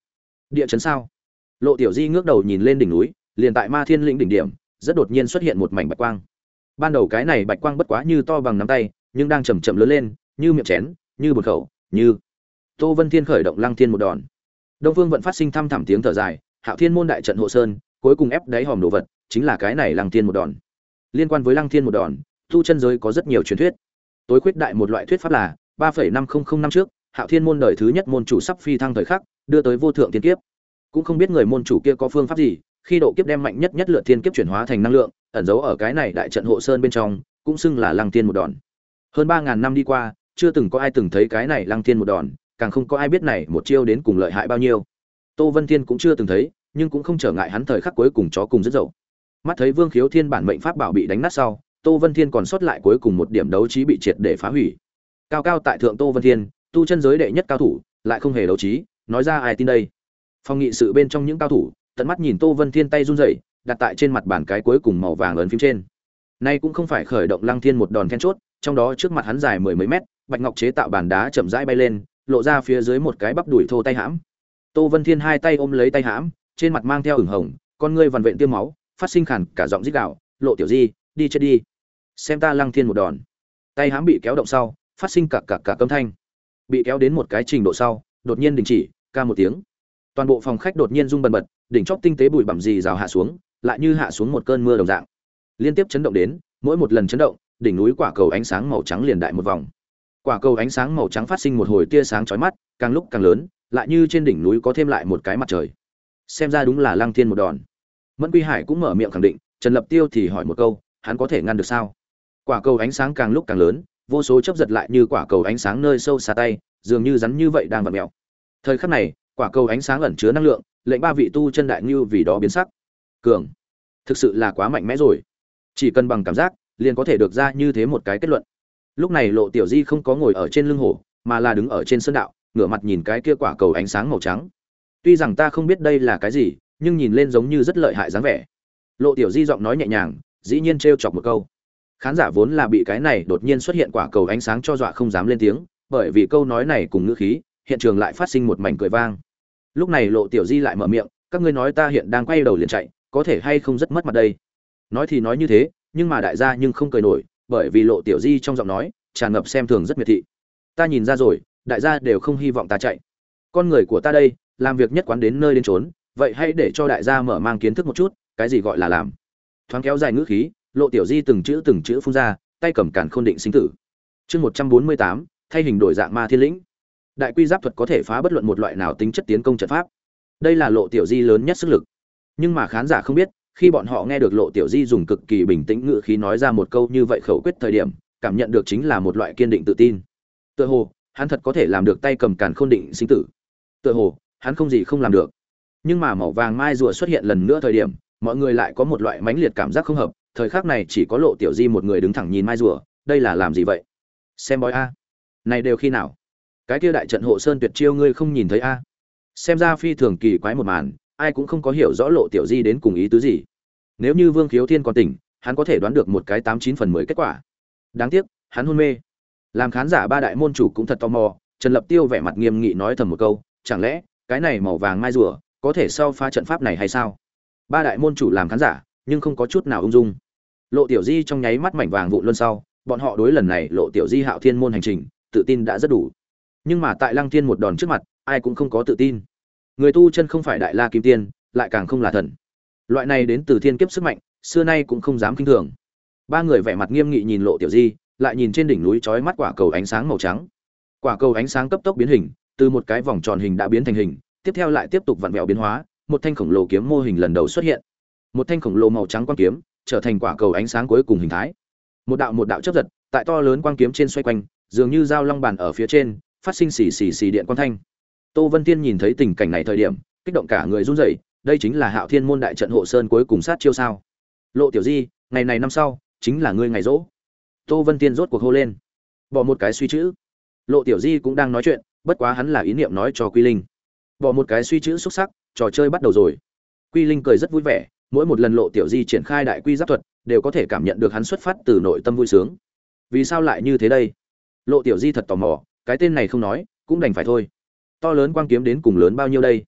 Địa chấn sao? Lộ Tiểu Di ngước đầu nhìn lên đỉnh núi, liền tại Ma Thiên Lĩnh đỉnh điểm, rất đột nhiên xuất hiện một mảnh bạch quang. Ban đầu cái này bạch quang bất quá như to bằng nắm tay, nhưng đang chậm chậm lớn lên, như miệng chén, như bồn khẩu, như Tô Vân Thiên khởi động Lăng Thiên một đòn. Đông Phương vận phát sinh thăm thẳm tiếng thở dài, Hạo Thiên môn đại trận hộ sơn, cuối cùng ép đáy hòm đồ vật, chính là cái này Lăng Thiên một đòn. Liên quan với Lăng Thiên một đòn, tu chân giới có rất nhiều truyền thuyết. Tối khuyết đại một loại thuyết pháp là ba phẩy năm không không năm trước, Hạo Thiên môn đời thứ nhất môn chủ sắp phi thăng thời khắc, đưa tới vô thượng tiên kiếp. Cũng không biết người môn chủ kia có phương pháp gì, khi độ kiếp đem mạnh nhất nhất lượt thiên kiếp chuyển hóa thành năng lượng, ẩn giấu ở cái này đại trận hộ sơn bên trong, cũng xưng là Lăng Thiên một đòn. Hơn ba ngàn năm đi qua, chưa từng có ai từng thấy cái này Lăng Thiên một đòn, càng không có ai biết này một chiêu đến cùng lợi hại bao nhiêu. Tô Vân Thiên cũng chưa từng thấy, nhưng cũng không trở ngại hắn thời khắc cuối cùng chó cùng rất dậu. Mắt thấy Vương Khiếu Thiên bản mệnh pháp bảo bị đánh nát sau, Tô Vân Thiên còn sót lại cuối cùng một điểm đấu trí bị triệt để phá hủy. Cao cao tại thượng Tô Vân Thiên, tu chân giới đệ nhất cao thủ, lại không hề đấu trí, nói ra ai tin đây. Phong nghị sự bên trong những cao thủ, tận mắt nhìn Tô Vân Thiên tay run rẩy, đặt tại trên mặt bàn cái cuối cùng màu vàng ấn phím trên. Nay cũng không phải khởi động Lăng Thiên một đòn then chốt, trong đó trước mặt hắn dài mười mấy mét, bạch ngọc chế tạo bàn đá chậm rãi bay lên, lộ ra phía dưới một cái bắp đùi thô tay hãm. Tô Vân Thiên hai tay ôm lấy tay hãm, trên mặt mang theo ửng hồng, con ngươi vằn vện tiêm máu, phát sinh khàn cả giọng rít gào, "Lộ Tiểu Di, đi chết đi, xem ta Lăng Thiên một đòn." Tay hãm bị kéo động sau, phát sinh cả cả cả âm thanh. Bị kéo đến một cái trình độ sau, đột nhiên đình chỉ, ca một tiếng. Toàn bộ phòng khách đột nhiên rung bần bật, đỉnh chóp tinh tế bụi bặm gì rào hạ xuống, lại như hạ xuống một cơn mưa đồng dạng. Liên tiếp chấn động đến, mỗi một lần chấn động, đỉnh núi quả cầu ánh sáng màu trắng liền đại một vòng. Quả cầu ánh sáng màu trắng phát sinh một hồi tia sáng chói mắt, càng lúc càng lớn, lại như trên đỉnh núi có thêm lại một cái mặt trời. Xem ra đúng là Lăng Thiên một đòn. Mẫn Quy Hải cũng mở miệng khẳng định, Trần Lập Tiêu thì hỏi một câu, hắn có thể ngăn được sao? Quả cầu ánh sáng càng lúc càng lớn, vô số chớp giật lại như quả cầu ánh sáng nơi sâu xa tay, dường như rắn như vậy đang vặn mèo. Thời khắc này, quả cầu ánh sáng ẩn chứa năng lượng, lệnh ba vị tu chân đại ngưu vì đó biến sắc. Cường, thực sự là quá mạnh mẽ rồi. Chỉ cần bằng cảm giác, liền có thể được ra như thế một cái kết luận. Lúc này Lộ Tiểu Di không có ngồi ở trên lưng hổ, mà là đứng ở trên sơn đạo, ngửa mặt nhìn cái kia quả cầu ánh sáng màu trắng. Tuy rằng ta không biết đây là cái gì, nhưng nhìn lên giống như rất lợi hại dáng vẻ. Lộ Tiểu Di giọng nói nhẹ nhàng, dĩ nhiên trêu chọc một câu. Khán giả vốn là bị cái này đột nhiên xuất hiện quả cầu ánh sáng cho dọa không dám lên tiếng, bởi vì câu nói này cùng ngữ khí, hiện trường lại phát sinh một mảnh cười vang. Lúc này Lộ Tiểu Di lại mở miệng, các ngươi nói ta hiện đang quay đầu liền chạy, có thể hay không rất mất mặt đây. Nói thì nói như thế, nhưng mà đại gia nhưng không cười nổi, bởi vì Lộ Tiểu Di trong giọng nói tràn ngập xem thường rất miệt thị. Ta nhìn ra rồi, đại gia đều không hy vọng ta chạy. Con người của ta đây, làm việc nhất quán đến nơi đến chốn, vậy hãy để cho đại gia mở mang kiến thức một chút, cái gì gọi là làm. Thoáng kéo dài ngữ khí, Lộ Tiểu Di từng chữ từng chữ phun ra, tay cầm càn khôn định sinh tử. Chương một trăm bốn mươi tám, thay hình đổi dạng Ma Thiên Lĩnh. Đại quy giáp thuật có thể phá bất luận một loại nào tính chất tiến công trận pháp. Đây là Lộ Tiểu Di lớn nhất sức lực. Nhưng mà khán giả không biết, khi bọn họ nghe được Lộ Tiểu Di dùng cực kỳ bình tĩnh ngữ khí nói ra một câu như vậy khẩu quyết thời điểm, cảm nhận được chính là một loại kiên định tự tin. Tựa hồ, hắn thật có thể làm được tay cầm càn khôn định sinh tử. Tựa hồ, hắn không gì không làm được. Nhưng mà màu vàng mai rùa xuất hiện lần nữa thời điểm, mọi người lại có một loại mãnh liệt cảm giác không hợp, thời khắc này chỉ có Lộ Tiểu Di một người đứng thẳng nhìn mai rùa, đây là làm gì vậy? Xem bói a. Này đều khi nào? Cái kia đại trận hộ sơn tuyệt chiêu ngươi không nhìn thấy a? Xem ra phi thường kỳ quái một màn, ai cũng không có hiểu rõ Lộ Tiểu Di đến cùng ý tứ gì. Nếu như Vương Khiếu Thiên còn tỉnh, hắn có thể đoán được một cái tám chín phần mười kết quả. Đáng tiếc, hắn hôn mê. Làm khán giả ba đại môn chủ cũng thật tò mò, Trần Lập Tiêu vẻ mặt nghiêm nghị nói thầm một câu, chẳng lẽ cái này màu vàng mai rùa có thể sau phá trận pháp này hay sao? Ba đại môn chủ làm khán giả, nhưng không có chút nào ung dung. Lộ Tiểu Di trong nháy mắt mảnh vàng vụn luân sau, bọn họ đối lần này Lộ Tiểu Di Hạo Thiên môn hành trình, tự tin đã rất đủ. Nhưng mà tại Lăng Thiên một đòn trước mặt, ai cũng không có tự tin. Người tu chân không phải đại la kim tiên, lại càng không là thần. Loại này đến từ thiên kiếp sức mạnh, xưa nay cũng không dám khinh thường. Ba người vẻ mặt nghiêm nghị nhìn Lộ Tiểu Di, lại nhìn trên đỉnh núi chói mắt quả cầu ánh sáng màu trắng. Quả cầu ánh sáng cấp tốc biến hình, từ một cái vòng tròn hình đã biến thành hình, tiếp theo lại tiếp tục vặn vẹo biến hóa, một thanh khổng lồ kiếm mô hình lần đầu xuất hiện. Một thanh khổng lồ màu trắng quang kiếm, trở thành quả cầu ánh sáng cuối cùng hình thái. Một đạo một đạo chớp giật, tại to lớn quang kiếm trên xoay quanh, dường như dao long bàn ở phía trên, phát sinh xì xì xì điện quang thanh. Tô Vân Tiên nhìn thấy tình cảnh này thời điểm, kích động cả người run rẩy, đây chính là Hạo Thiên môn đại trận hộ sơn cuối cùng sát chiêu sao? Lộ Tiểu Di, ngày này năm sau, chính là ngươi ngày rỗ. Tô Vân Tiên rốt cuộc hô lên. Bỏ một cái suy chữ. Lộ Tiểu Di cũng đang nói chuyện, bất quá hắn là ý niệm nói cho Quy Linh. Bỏ một cái suy chữ xúc sắc, trò chơi bắt đầu rồi. Quy Linh cười rất vui vẻ, mỗi một lần Lộ Tiểu Di triển khai đại quy giáp thuật, đều có thể cảm nhận được hắn xuất phát từ nội tâm vui sướng. Vì sao lại như thế đây? Lộ Tiểu Di thật tò mò, cái tên này không nói, cũng đành phải thôi. To lớn quang kiếm đến cùng lớn bao nhiêu đây?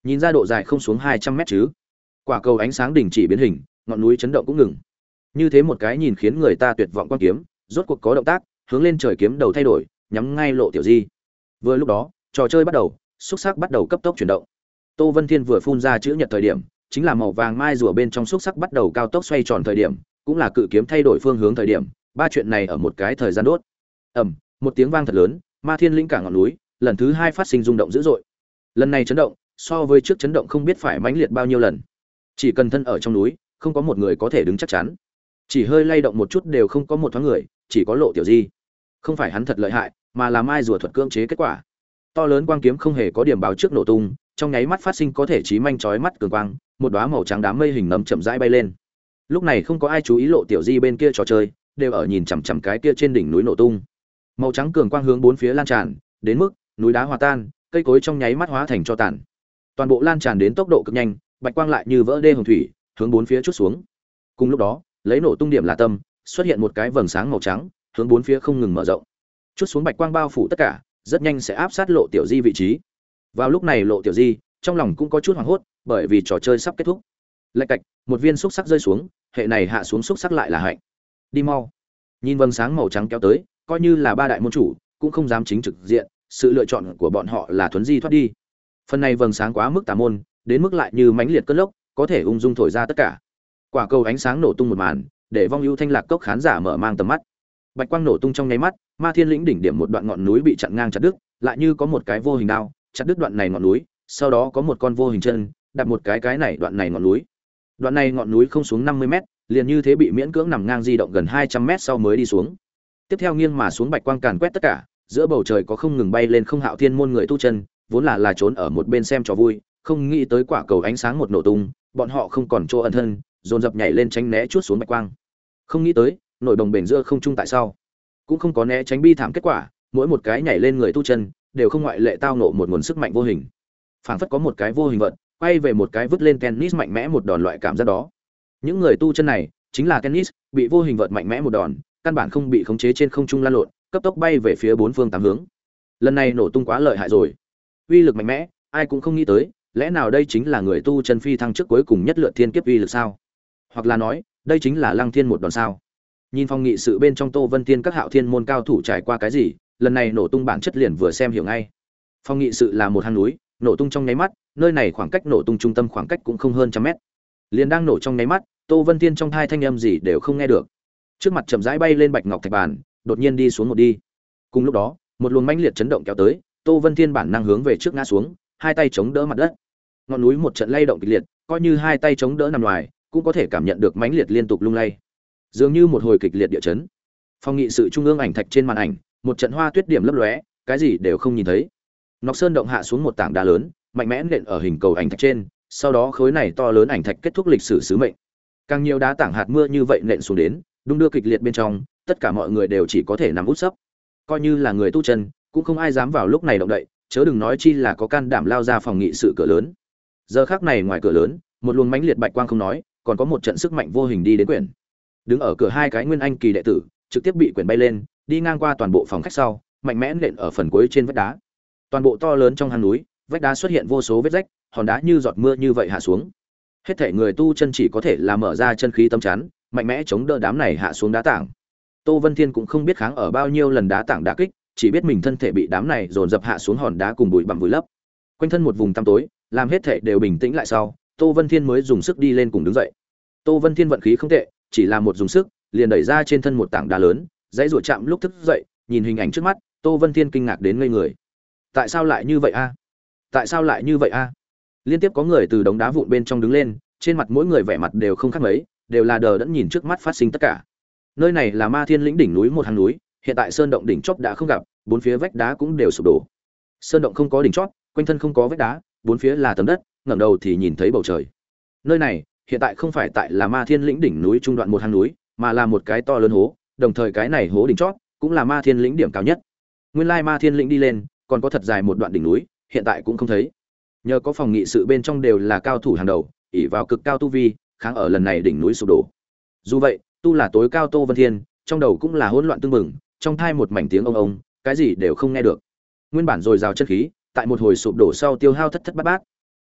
Nhìn ra độ dài không xuống hai trăm mét chứ. Quả cầu ánh sáng đình chỉ biến hình, ngọn núi chấn động cũng ngừng. Như thế một cái nhìn khiến người ta tuyệt vọng quan kiếm, rốt cuộc có động tác, hướng lên trời kiếm đầu thay đổi, nhắm ngay Lộ Tiểu Di. Vừa lúc đó, trò chơi bắt đầu, xúc sắc bắt đầu cấp tốc chuyển động. Tô Vân Thiên vừa phun ra chữ nhật thời điểm, chính là màu vàng mai rùa bên trong xúc sắc bắt đầu cao tốc xoay tròn thời điểm, cũng là cự kiếm thay đổi phương hướng thời điểm, ba chuyện này ở một cái thời gian đốt. Ầm, một tiếng vang thật lớn, Ma Thiên Lĩnh cả ngọn núi, lần thứ hai phát sinh rung động dữ dội. Lần này chấn động, so với trước chấn động không biết phải mãnh liệt bao nhiêu lần. Chỉ cần thân ở trong núi, không có một người có thể đứng chắc chắn. Chỉ hơi lay động một chút đều không có một thoáng người, chỉ có Lộ Tiểu Di. Không phải hắn thật lợi hại, mà là mai rùa thuật cưỡng chế kết quả. To lớn quang kiếm không hề có điểm báo trước nổ tung, trong nháy mắt phát sinh có thể chí manh chói mắt cường quang, một đóa màu trắng đám mây hình nấm chậm rãi bay lên. Lúc này không có ai chú ý Lộ Tiểu Di bên kia trò chơi, đều ở nhìn chằm chằm cái kia trên đỉnh núi nổ tung. Màu trắng cường quang hướng bốn phía lan tràn, đến mức núi đá hòa tan, cây cối trong nháy mắt hóa thành tro tàn. Toàn bộ lan tràn đến tốc độ cực nhanh, bạch quang lại như vỡ đê hồng thủy, hướng bốn phía chút xuống. Cùng lúc đó, lấy nổ tung điểm là tâm, xuất hiện một cái vầng sáng màu trắng, hướng bốn phía không ngừng mở rộng. Chút xuống bạch quang bao phủ tất cả, rất nhanh sẽ áp sát Lộ Tiểu Di vị trí. Vào lúc này Lộ Tiểu Di trong lòng cũng có chút hoảng hốt, bởi vì trò chơi sắp kết thúc. Lạch cạch, một viên xúc sắc rơi xuống, hệ này hạ xuống xúc sắc lại là hạnh. Đi mau. Nhìn vầng sáng màu trắng kéo tới, coi như là ba đại môn chủ cũng không dám chính trực diện, sự lựa chọn của bọn họ là thuấn di thoát đi. Phần này vầng sáng quá mức tà môn, đến mức lại như mãnh liệt cơn lốc, có thể ung dung thổi ra tất cả. Quả cầu ánh sáng nổ tung một màn, để vong ưu thanh lạc cốc khán giả mở mang tầm mắt. Bạch quang nổ tung trong nháy mắt, Ma Thiên Lĩnh đỉnh điểm một đoạn ngọn núi bị chặn ngang chặt đứt, lại như có một cái vô hình đao chặt đứt đoạn này ngọn núi, sau đó có một con vô hình chân đặt một cái cái này đoạn này ngọn núi. Đoạn này ngọn núi không xuống năm mươi mét, liền như thế bị miễn cưỡng nằm ngang di động gần hai trăm mét sau mới đi xuống. Tiếp theo nghiêng mà xuống bạch quang càn quét tất cả, giữa bầu trời có không ngừng bay lên Không Hạo Thiên môn người tu chân, vốn là là trốn ở một bên xem trò vui, không nghĩ tới quả cầu ánh sáng một nổ tung, bọn họ không còn chỗ ẩn thân, dồn dập nhảy lên tránh né chuốt xuống bạch quang. Không nghĩ tới, nổi đồng bền giữa không trung tại sao, cũng không có né tránh bi thảm kết quả, mỗi một cái nhảy lên người tu chân đều không ngoại lệ tao nộ một nguồn sức mạnh vô hình. Phảng phất có một cái vô hình vận, quay về một cái vứt lên tennis mạnh mẽ một đòn loại cảm giác đó. Những người tu chân này chính là tennis, bị vô hình vật mạnh mẽ một đòn, căn bản không bị khống chế trên không trung lan lộn, cấp tốc bay về phía bốn phương tám hướng. Lần này nổ tung quá lợi hại rồi, uy lực mạnh mẽ, ai cũng không nghĩ tới, lẽ nào đây chính là người tu chân phi thăng trước cuối cùng nhất lượt thiên kiếp uy lực sao? Hoặc là nói, đây chính là Lăng Thiên một đòn sao? Nhìn phong nghị sự bên trong Tô Vân Tiên các Hạo Thiên môn cao thủ trải qua cái gì, lần này nổ tung bản chất liền vừa xem hiểu ngay. Phong nghị sự là một hang núi, nổ tung trong nháy mắt, nơi này khoảng cách nổ tung trung tâm khoảng cách cũng không hơn trăm mét. Liền đang nổ trong nháy mắt, Tô Vân Tiên trong hai thanh âm gì đều không nghe được. Trước mặt chậm rãi bay lên bạch ngọc thạch bàn, đột nhiên đi xuống một đi. Cùng lúc đó, một luồng mãnh liệt chấn động kéo tới, Tô Vân Thiên bản năng hướng về trước ngã xuống, hai tay chống đỡ mặt đất. Ngọn núi một trận lay động kịch liệt, coi như hai tay chống đỡ nằm ngoài, cũng có thể cảm nhận được mãnh liệt liên tục lung lay. Dường như một hồi kịch liệt địa chấn. Phong nghị sự trung ương ảnh thạch trên màn ảnh, một trận hoa tuyết điểm lấp lóe, cái gì đều không nhìn thấy. Nóc sơn động hạ xuống một tảng đá lớn, mạnh mẽ nện ở hình cầu ảnh thạch trên, sau đó khối này to lớn ảnh thạch kết thúc lịch sử sứ mệnh. Càng nhiều đá tảng hạt mưa như vậy nện xuống đến, đung đưa kịch liệt bên trong, tất cả mọi người đều chỉ có thể nằm út sấp. Coi như là người tu chân, cũng không ai dám vào lúc này động đậy, chớ đừng nói chi là có can đảm lao ra phòng nghị sự cửa lớn. Giờ khắc này ngoài cửa lớn, một luồng mãnh liệt bạch quang không nói, còn có một trận sức mạnh vô hình đi đến quyển. Đứng ở cửa hai cái nguyên anh kỳ đệ tử, trực tiếp bị quyển bay lên, đi ngang qua toàn bộ phòng khách sau, mạnh mẽ nện ở phần cuối trên vách đá. Toàn bộ to lớn trong hang núi, vách đá xuất hiện vô số vết rách, hòn đá như giọt mưa như vậy hạ xuống. Hết thảy người tu chân chỉ có thể là mở ra chân khí tâm chắn, mạnh mẽ chống đỡ đám này hạ xuống đá tảng. Tô Vân Thiên cũng không biết kháng ở bao nhiêu lần đá tảng đả kích, chỉ biết mình thân thể bị đám này dồn dập hạ xuống hòn đá cùng bụi bặm vùi lấp. Quanh thân một vùng tăm tối, làm hết thảy đều bình tĩnh lại sau, Tô Vân Thiên mới dùng sức đi lên cùng đứng dậy. Tô Vân Thiên vận khí không tệ, chỉ là một dùng sức, liền đẩy ra trên thân một tảng đá lớn, dãy rủa chạm lúc thức dậy, nhìn hình ảnh trước mắt, Tô Vân Thiên kinh ngạc đến ngây người. Tại sao lại như vậy a? Tại sao lại như vậy a? Liên tiếp có người từ đống đá vụn bên trong đứng lên, trên mặt mỗi người vẻ mặt đều không khác mấy, đều là đờ đẫn nhìn trước mắt phát sinh tất cả. Nơi này là Ma Thiên Lĩnh đỉnh núi một hang núi, hiện tại sơn động đỉnh chót đã không gặp, bốn phía vách đá cũng đều sụp đổ. Sơn động không có đỉnh chót, quanh thân không có vách đá, bốn phía là tấm đất, ngẩng đầu thì nhìn thấy bầu trời. Nơi này hiện tại không phải tại là Ma Thiên Lĩnh đỉnh núi trung đoạn một hang núi, mà là một cái to lớn hố, đồng thời cái này hố đỉnh chót cũng là Ma Thiên Lĩnh điểm cao nhất. Nguyên lai Ma Thiên Lĩnh đi lên, còn có thật dài một đoạn đỉnh núi, hiện tại cũng không thấy. Nhờ có phòng nghị sự bên trong đều là cao thủ hàng đầu, ỷ vào cực cao tu vi, kháng ở lần này đỉnh núi sụp đổ. Dù vậy, tu là tối cao Tô Vân Thiên, trong đầu cũng là hỗn loạn tương mừng, trong thai một mảnh tiếng ông ông, cái gì đều không nghe được. Nguyên bản rồi rào chân khí, tại một hồi sụp đổ sau tiêu hao thất thất bát bát.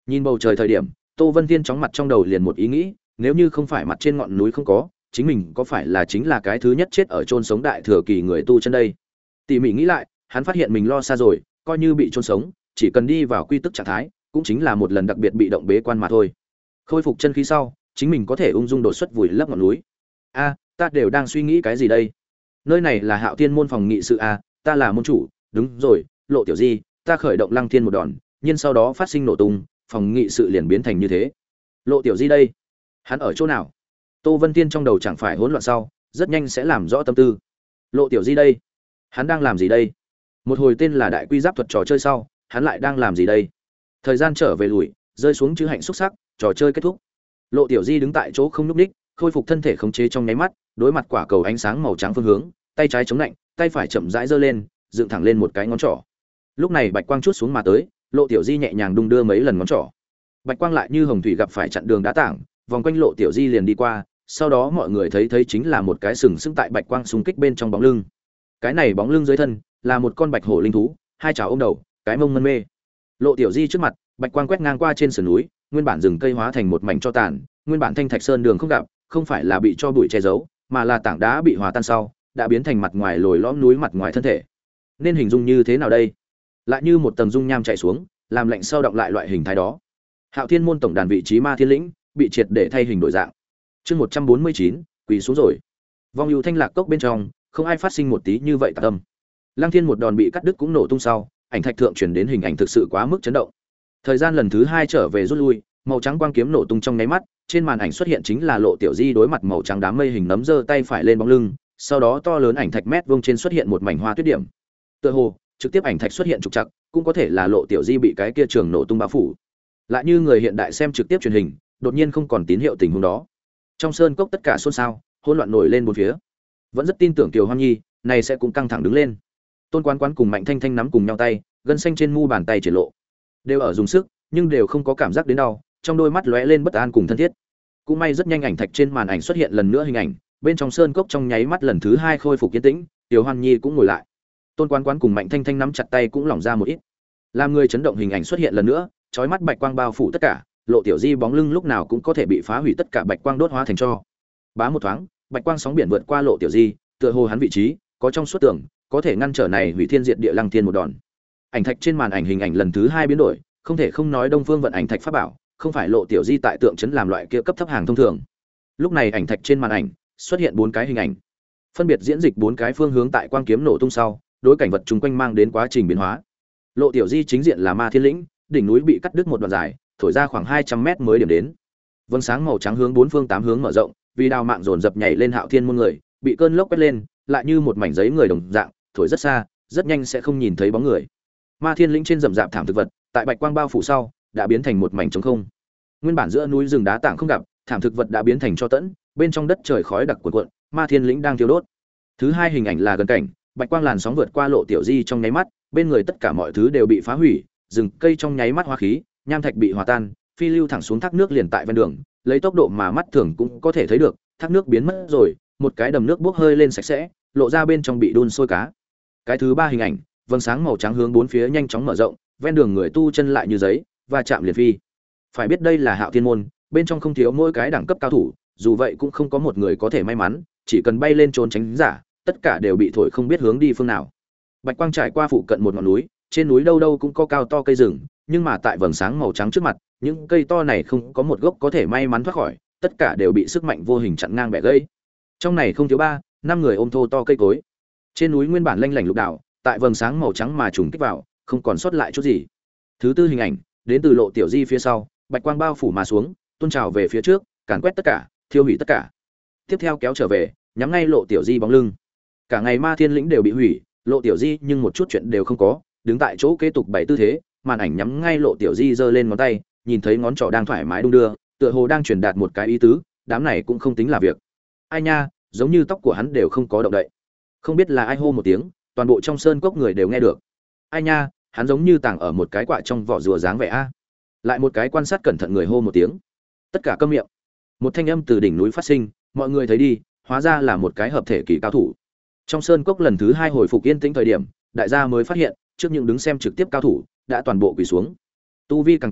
Nhìn bầu trời thời điểm, Tô Vân Tiên chóng mặt trong đầu liền một ý nghĩ, nếu như không phải mặt trên ngọn núi không có, chính mình có phải là chính là cái thứ nhất chết ở chôn sống đại thừa kỳ người tu chân đây. Tỉ mỉ nghĩ lại, hắn phát hiện mình lo xa rồi, coi như bị chôn sống, chỉ cần đi vào quy tức trạng thái, cũng chính là một lần đặc biệt bị động bế quan mà thôi. Khôi phục chân khí sau, chính mình có thể ung dung đột xuất vùi lấp ngọn núi. A, ta đều đang suy nghĩ cái gì đây? Nơi này là Hạo Thiên môn phòng nghị sự a, ta là môn chủ, đúng rồi, Lộ Tiểu Di, ta khởi động Lăng Thiên một đòn, nhưng sau đó phát sinh nổ tung, phòng nghị sự liền biến thành như thế. Lộ Tiểu Di đây, hắn ở chỗ nào? Tô Vân Tiên trong đầu chẳng phải hỗn loạn sau, rất nhanh sẽ làm rõ tâm tư. Lộ Tiểu Di đây, hắn đang làm gì đây? Một hồi tên là Đại Quy Giáp thuật trò chơi sau, hắn lại đang làm gì đây? Thời gian trở về lùi, rơi xuống chữ hạnh xúc sắc, trò chơi kết thúc. Lộ Tiểu Di đứng tại chỗ không nhúc nhích, khôi phục thân thể khống chế trong nháy mắt, đối mặt quả cầu ánh sáng màu trắng phương hướng, tay trái chống lạnh, tay phải chậm rãi giơ lên, dựng thẳng lên một cái ngón trỏ. Lúc này bạch quang chút xuống mà tới, Lộ Tiểu Di nhẹ nhàng đung đưa mấy lần ngón trỏ. Bạch quang lại như hồng thủy gặp phải chặn đường đá tảng, vòng quanh Lộ Tiểu Di liền đi qua, sau đó mọi người thấy thấy chính là một cái sừng sững tại bạch quang xung kích bên trong bóng lưng. Cái này bóng lưng dưới thân là một con bạch hổ linh thú, hai chảo ôm đầu, cái mông mân mê. Lộ Tiểu Di trước mặt, bạch quang quét ngang qua trên sườn núi, nguyên bản rừng cây hóa thành một mảnh cho tàn, nguyên bản thanh thạch sơn đường không gặp, không phải là bị cho bụi che giấu, mà là tảng đá bị hòa tan sau, đã biến thành mặt ngoài lồi lõm núi mặt ngoài thân thể. Nên hình dung như thế nào đây? Lại như một tầng dung nham chảy xuống, làm lạnh sâu động lại loại hình thái đó. Hạo Thiên môn tổng đàn vị trí Ma Thiên lĩnh bị triệt để thay hình đổi dạng. Chương một trăm bốn mươi chín, quỳ xuống rồi. Vong ưu thanh lạc cốc bên trong, không ai phát sinh một tí như vậy tạc tâm. Lăng Thiên một đòn bị cắt đứt cũng nổ tung sau, ảnh thạch thượng truyền đến hình ảnh thực sự quá mức chấn động. Thời gian lần thứ hai trở về rút lui, màu trắng quang kiếm nổ tung trong nháy mắt, trên màn ảnh xuất hiện chính là Lộ Tiểu Di đối mặt màu trắng đám mây hình nấm giơ tay phải lên bóng lưng, sau đó to lớn ảnh thạch mét vuông trên xuất hiện một mảnh hoa tuyết điểm. Tựa hồ, trực tiếp ảnh thạch xuất hiện trục trặc, cũng có thể là Lộ Tiểu Di bị cái kia trường nổ tung bao phủ. Lại như người hiện đại xem trực tiếp truyền hình, đột nhiên không còn tín hiệu tình huống đó. Trong sơn cốc tất cả xôn xao, hỗn loạn nổi lên bốn phía. Vẫn rất tin tưởng Kiều Hoan Nhi, này sẽ cũng căng thẳng đứng lên. Tôn Quán Quán cùng Mạnh Thanh Thanh nắm cùng nhau tay, gân xanh trên mu bàn tay triển lộ. Đều ở dùng sức, nhưng đều không có cảm giác đến đau, trong đôi mắt lóe lên bất an cùng thân thiết. Cũng may rất nhanh ảnh thạch trên màn ảnh xuất hiện lần nữa hình ảnh, bên trong sơn cốc trong nháy mắt lần thứ hai khôi phục yên tĩnh, Kiều Hoan Nhi cũng ngồi lại. Tôn Quán Quán cùng Mạnh Thanh Thanh nắm chặt tay cũng lỏng ra một ít. Làm người chấn động hình ảnh xuất hiện lần nữa, chói mắt bạch quang bao phủ tất cả, Lộ Tiểu Di bóng lưng lúc nào cũng có thể bị phá hủy, tất cả bạch quang đốt hóa thành tro. Bá một thoáng, bạch quang sóng biển vượt qua Lộ Tiểu Di, tựa hồ hắn vị trí có trong suốt tưởng, có thể ngăn trở này hủy thiên diệt địa Lăng Thiên một đòn. Ảnh thạch trên màn ảnh hình ảnh lần thứ hai biến đổi, không thể không nói Đông Phương vận ảnh thạch pháp bảo, không phải Lộ Tiểu Di tại tượng trấn làm loại kia cấp thấp hàng thông thường. Lúc này ảnh thạch trên màn ảnh xuất hiện bốn cái hình ảnh, phân biệt diễn dịch bốn cái phương hướng tại quang kiếm nổ tung sau, đối cảnh vật chung quanh mang đến quá trình biến hóa. Lộ Tiểu Di chính diện là Ma Thiên lĩnh, đỉnh núi bị cắt đứt một đoạn dài, thổi ra khoảng hai trăm mét mới điểm đến. Vầng sáng màu trắng hướng bốn phương tám hướng mở rộng, vì đào mạng dồn dập nhảy lên Hạo Thiên môn người, bị cơn lốc quét lên, lại như một mảnh giấy người đồng dạng, thổi rất xa, rất nhanh sẽ không nhìn thấy bóng người. Ma Thiên lĩnh trên rậm rạp thảm thực vật, tại bạch quang bao phủ sau, đã biến thành một mảnh trống không. Nguyên bản giữa núi rừng đá tảng không gặp, thảm thực vật đã biến thành tro tẫn, bên trong đất trời khói đặc cuồn cuộn, Ma Thiên lĩnh đang thiêu đốt. Thứ hai hình ảnh là gần cảnh, bạch quang làn sóng vượt qua Lộ Tiểu Di trong nháy mắt, bên người tất cả mọi thứ đều bị phá hủy, rừng cây trong nháy mắt hóa khí, nham thạch bị hòa tan, phi lưu thẳng xuống thác nước liền tại ven đường, lấy tốc độ mà mắt thường cũng có thể thấy được, thác nước biến mất rồi, một cái đầm nước bốc hơi lên sạch sẽ, lộ ra bên trong bị đun sôi cá. Cái thứ ba hình ảnh, vầng sáng màu trắng hướng bốn phía nhanh chóng mở rộng, ven đường người tu chân lại như giấy, và chạm liền phi. Phải biết đây là Hạo Thiên môn, bên trong không thiếu mỗi cái đẳng cấp cao thủ, dù vậy cũng không có một người có thể may mắn, chỉ cần bay lên trốn tránh giả, tất cả đều bị thổi không biết hướng đi phương nào. Bạch quang trải qua phụ cận một ngọn núi, trên núi đâu đâu cũng có cao to cây rừng, nhưng mà tại vầng sáng màu trắng trước mặt, những cây to này không có một gốc có thể may mắn thoát khỏi, tất cả đều bị sức mạnh vô hình chặn ngang bẻ gãy. Trong này không thiếu ba, năm người ôm thô to cây cối. Trên núi nguyên bản lanh lảnh lục đạo, tại vầng sáng màu trắng mà trùng kích vào, không còn sót lại chút gì. Thứ tư hình ảnh, đến từ Lộ Tiểu Di phía sau, bạch quang bao phủ mà xuống, tuôn trào về phía trước, càn quét tất cả, thiêu hủy tất cả. Tiếp theo kéo trở về, nhắm ngay Lộ Tiểu Di bóng lưng. Cả ngày Ma Thiên lĩnh đều bị hủy, Lộ Tiểu Di nhưng một chút chuyện đều không có, đứng tại chỗ kế tục bày tư thế, màn ảnh nhắm ngay Lộ Tiểu Di giơ lên ngón tay, nhìn thấy ngón trỏ đang thoải mái đung đưa, tựa hồ đang truyền đạt một cái ý tứ, đám này cũng không tính là việc. Ai nha, giống như tóc của hắn đều không có động đậy. Không biết là ai hô một tiếng, toàn bộ trong sơn cốc người đều nghe được. Ai nha, hắn giống như tàng ở một cái quạ trong vỏ rùa dáng vẻ a. Lại một cái quan sát cẩn thận người hô một tiếng. Tất cả câm miệng. Một thanh âm từ đỉnh núi phát sinh, mọi người thấy đi, hóa ra là một cái hợp thể kỳ cao thủ. Trong sơn cốc lần thứ hai hồi phục yên tĩnh thời điểm, đại gia mới phát hiện, trước những đứng xem trực tiếp cao thủ đã toàn bộ quỳ xuống. Tu vi càng cao,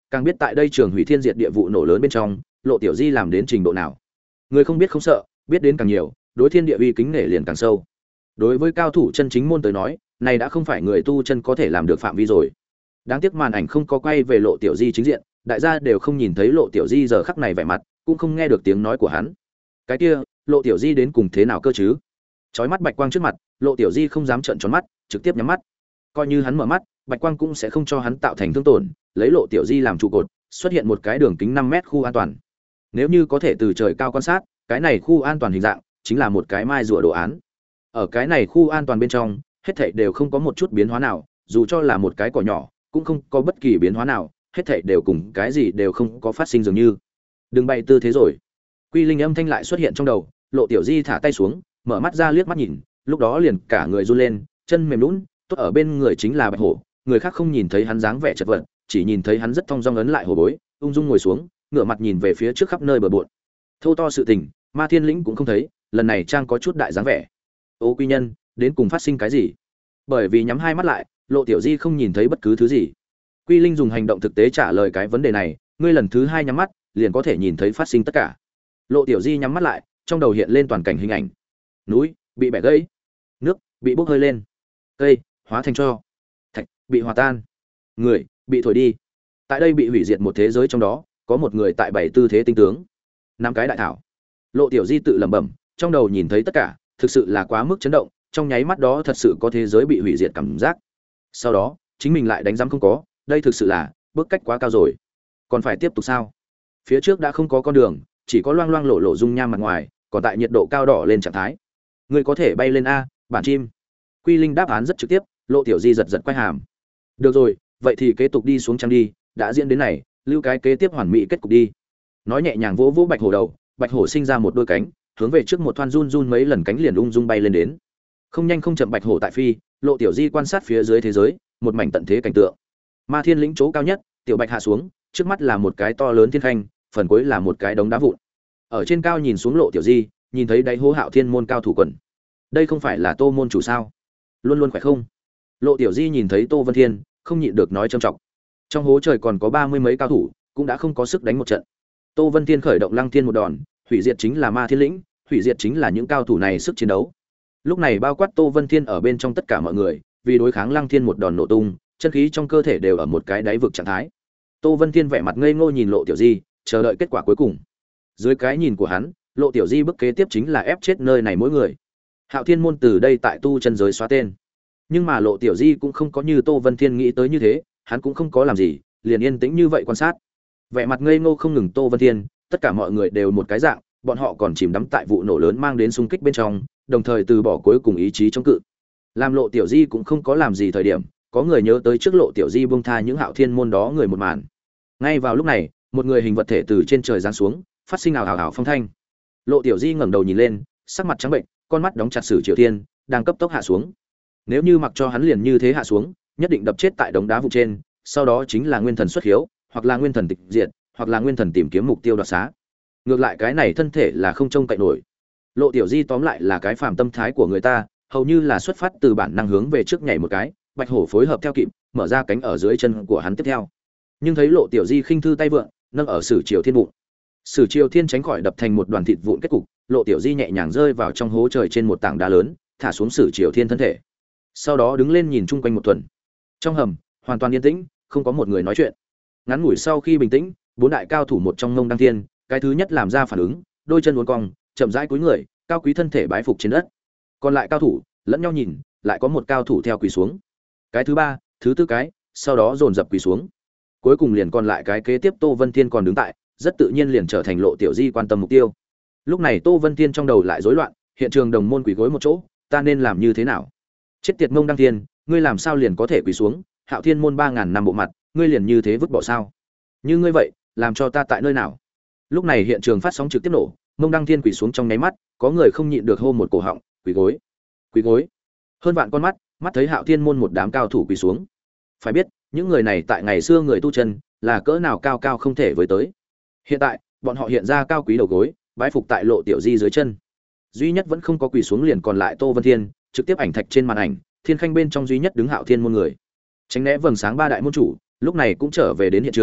càng biết tại đây trường hủy thiên diệt địa vụ nổ lớn bên trong Lộ Tiểu Di làm đến trình độ nào. Người không biết không sợ, biết đến càng nhiều, đối thiên địa uy kính nể liền càng sâu. Đối với cao thủ chân chính môn tới nói, này đã không phải người tu chân có thể làm được phạm vi rồi. Đáng tiếc màn ảnh không có quay về Lộ Tiểu Di chính diện, đại gia đều không nhìn thấy Lộ Tiểu Di giờ khắc này vẻ mặt, cũng không nghe được tiếng nói của hắn. Cái kia, Lộ Tiểu Di đến cùng thế nào cơ chứ? Chói mắt bạch quang trước mặt, Lộ Tiểu Di không dám trợn tròn mắt, trực tiếp nhắm mắt. Coi như hắn mở mắt, bạch quang cũng sẽ không cho hắn tạo thành thương tổn, lấy Lộ Tiểu Di làm trụ cột, xuất hiện một cái đường kính năm mét khu an toàn. Nếu như có thể từ trời cao quan sát, cái này khu an toàn hình dạng chính là một cái mai rùa đồ án. Ở cái này khu an toàn bên trong, hết thảy đều không có một chút biến hóa nào, dù cho là một cái cỏ nhỏ, cũng không có bất kỳ biến hóa nào, hết thảy đều cùng cái gì đều không có phát sinh dường như. Đừng bày tư thế rồi. Quy Linh âm thanh lại xuất hiện trong đầu, Lộ Tiểu Di thả tay xuống, mở mắt ra liếc mắt nhìn, lúc đó liền cả người run lên, chân mềm nhũn, tốt ở bên người chính là Bạch Hổ, người khác không nhìn thấy hắn dáng vẻ chật vật, chỉ nhìn thấy hắn rất thong dong ấn lại hổ bối, ung dung ngồi xuống, ngửa mặt nhìn về phía trước khắp nơi bờ bộn. Thâu to sự tình, Ma Thiên Lĩnh cũng không thấy, lần này trang có chút đại dáng vẻ. Ô Quy Nhân, đến cùng phát sinh cái gì? Bởi vì nhắm hai mắt lại, Lộ Tiểu Di không nhìn thấy bất cứ thứ gì. Quy Linh dùng hành động thực tế trả lời cái vấn đề này, ngươi lần thứ hai nhắm mắt, liền có thể nhìn thấy phát sinh tất cả. Lộ Tiểu Di nhắm mắt lại, trong đầu hiện lên toàn cảnh hình ảnh. Núi bị bẻ gãy, nước bị bốc hơi lên, cây hóa thành tro, thạch bị hòa tan, người bị thổi đi. Tại đây bị hủy diệt một thế giới trong đó, có một người tại bảy tư thế tinh tướng, năm cái đại thảo. Lộ Tiểu Di tự lẩm bẩm, trong đầu nhìn thấy tất cả, thực sự là quá mức chấn động, trong nháy mắt đó thật sự có thế giới bị hủy diệt cảm giác. Sau đó, chính mình lại đánh giám không có, đây thực sự là bước cách quá cao rồi. Còn phải tiếp tục sao? Phía trước đã không có con đường, chỉ có loang loang lộ lộ dung nham mặt ngoài, còn tại nhiệt độ cao đỏ lên trạng thái. Ngươi có thể bay lên a, bản chim. Quy Linh đáp án rất trực tiếp, Lộ Tiểu Di giật giật quay hàm. Được rồi, vậy thì kế tục đi xuống trang đi, đã diễn đến này, lưu cái kế tiếp hoàn mỹ kết cục đi. Nói nhẹ nhàng vỗ vỗ Bạch Hổ đầu, Bạch Hổ sinh ra một đôi cánh, hướng về trước một thoăn run run mấy lần cánh liền ung dung bay lên đến. Không nhanh không chậm Bạch Hổ tại phi, Lộ Tiểu Di quan sát phía dưới thế giới, một mảnh tận thế cảnh tượng. Ma Thiên Lĩnh chỗ cao nhất, Tiểu Bạch hạ xuống, trước mắt là một cái to lớn thiên khanh, phần cuối là một cái đống đá vụn. Ở trên cao nhìn xuống Lộ Tiểu Di, nhìn thấy đáy hố Hạo Thiên môn cao thủ quần. Đây không phải là Tô môn chủ sao? Luôn luôn khỏe không? Lộ Tiểu Di nhìn thấy Tô Vân Thiên, không nhịn được nói trầm trọng. Trong hố trời còn có ba mươi mấy cao thủ, cũng đã không có sức đánh một trận. Tô Vân Thiên khởi động Lăng Thiên một đòn, hủy diệt chính là Ma Thiên Lĩnh, hủy diệt chính là những cao thủ này sức chiến đấu. Lúc này bao quát Tô Vân Thiên ở bên trong tất cả mọi người, vì đối kháng Lăng Thiên một đòn nổ tung, chân khí trong cơ thể đều ở một cái đáy vực trạng thái. Tô Vân Thiên vẻ mặt ngây ngô nhìn Lộ Tiểu Di, chờ đợi kết quả cuối cùng. Dưới cái nhìn của hắn, Lộ Tiểu Di bước kế tiếp chính là ép chết nơi này mỗi người. Hạo Thiên môn từ đây tại tu chân giới xóa tên. Nhưng mà Lộ Tiểu Di cũng không có như Tô Vân Thiên nghĩ tới như thế, hắn cũng không có làm gì, liền yên tĩnh như vậy quan sát. Vẻ mặt ngây ngô không ngừng Tô Vân Thiên, tất cả mọi người đều một cái dạng, bọn họ còn chìm đắm tại vụ nổ lớn mang đến xung kích bên trong, đồng thời từ bỏ cuối cùng ý chí chống cự. Làm Lộ Tiểu Di cũng không có làm gì thời điểm, có người nhớ tới trước Lộ Tiểu Di buông tha những Hạo Thiên môn đó người một màn. Ngay vào lúc này, một người hình vật thể từ trên trời giáng xuống, phát sinh ào ào ào phong thanh. Lộ Tiểu Di ngẩng đầu nhìn lên, sắc mặt trắng bệnh, con mắt đóng chặt Sử Triều Thiên, đang cấp tốc hạ xuống. Nếu như mặc cho hắn liền như thế hạ xuống, nhất định đập chết tại đống đá vụ trên, sau đó chính là nguyên thần xuất hiếu, hoặc là nguyên thần tịch diệt, hoặc là nguyên thần tìm kiếm mục tiêu đoạt xá. Ngược lại cái này thân thể là không trông cậy nổi. Lộ Tiểu Di tóm lại là cái phàm tâm thái của người ta, hầu như là xuất phát từ bản năng hướng về trước nhảy một cái, Bạch Hổ phối hợp theo kịp, mở ra cánh ở dưới chân của hắn tiếp theo. Nhưng thấy Lộ Tiểu Di khinh thư tay vượn, nâng ở Sử Triều Thiên bụng. Sử Triều Thiên tránh khỏi đập thành một đoàn thịt vụn kết cục, Lộ Tiểu Di nhẹ nhàng rơi vào trong hố trời trên một tảng đá lớn, thả xuống Sử Triều Thiên thân thể. Sau đó đứng lên nhìn chung quanh một tuần. Trong hầm, hoàn toàn yên tĩnh, không có một người nói chuyện. Ngắn ngủi sau khi bình tĩnh, bốn đại cao thủ một trong Ngông Đăng Thiên, cái thứ nhất làm ra phản ứng, đôi chân uốn cong, chậm rãi cúi người, cao quý thân thể bái phục trên đất. Còn lại cao thủ, lẫn nhau nhìn, lại có một cao thủ theo quỳ xuống. Cái thứ ba, thứ tư cái, sau đó dồn dập quỳ xuống. Cuối cùng liền còn lại cái kế tiếp Tô Vân Thiên còn đứng tại, rất tự nhiên liền trở thành Lộ Tiểu Di quan tâm mục tiêu. Lúc này Tô Vân Thiên trong đầu lại rối loạn, hiện trường đồng môn quỳ gối một chỗ, ta nên làm như thế nào? Chết tiệt Ngông Đăng Thiên, ngươi làm sao liền có thể quỳ xuống? Hạo Thiên môn ba ngàn năm bộ mặt, ngươi liền như thế vứt bỏ sao? Như ngươi vậy, làm cho ta tại nơi nào? Lúc này hiện trường phát sóng trực tiếp nổ, Ngông Đăng Thiên quỳ xuống trong nháy mắt, có người không nhịn được hô một cổ họng, quỳ gối, quỳ gối. Hơn vạn con mắt, mắt thấy Hạo Thiên môn một đám cao thủ quỳ xuống. Phải biết, những người này tại ngày xưa người tu chân, là cỡ nào cao cao không thể với tới. Hiện tại, bọn họ hiện ra cao quý đầu gối, bái phục tại Lộ Tiểu Di dưới chân. Duy nhất vẫn không có quỳ xuống liền còn lại Tô Vân Thiên, trực tiếp ảnh thạch trên màn ảnh, thiên khanh bên trong duy nhất đứng Hạo Thiên môn người. Tránh né vầng sáng ba đại môn chủ, lúc này cũng trở về đến hiện trường,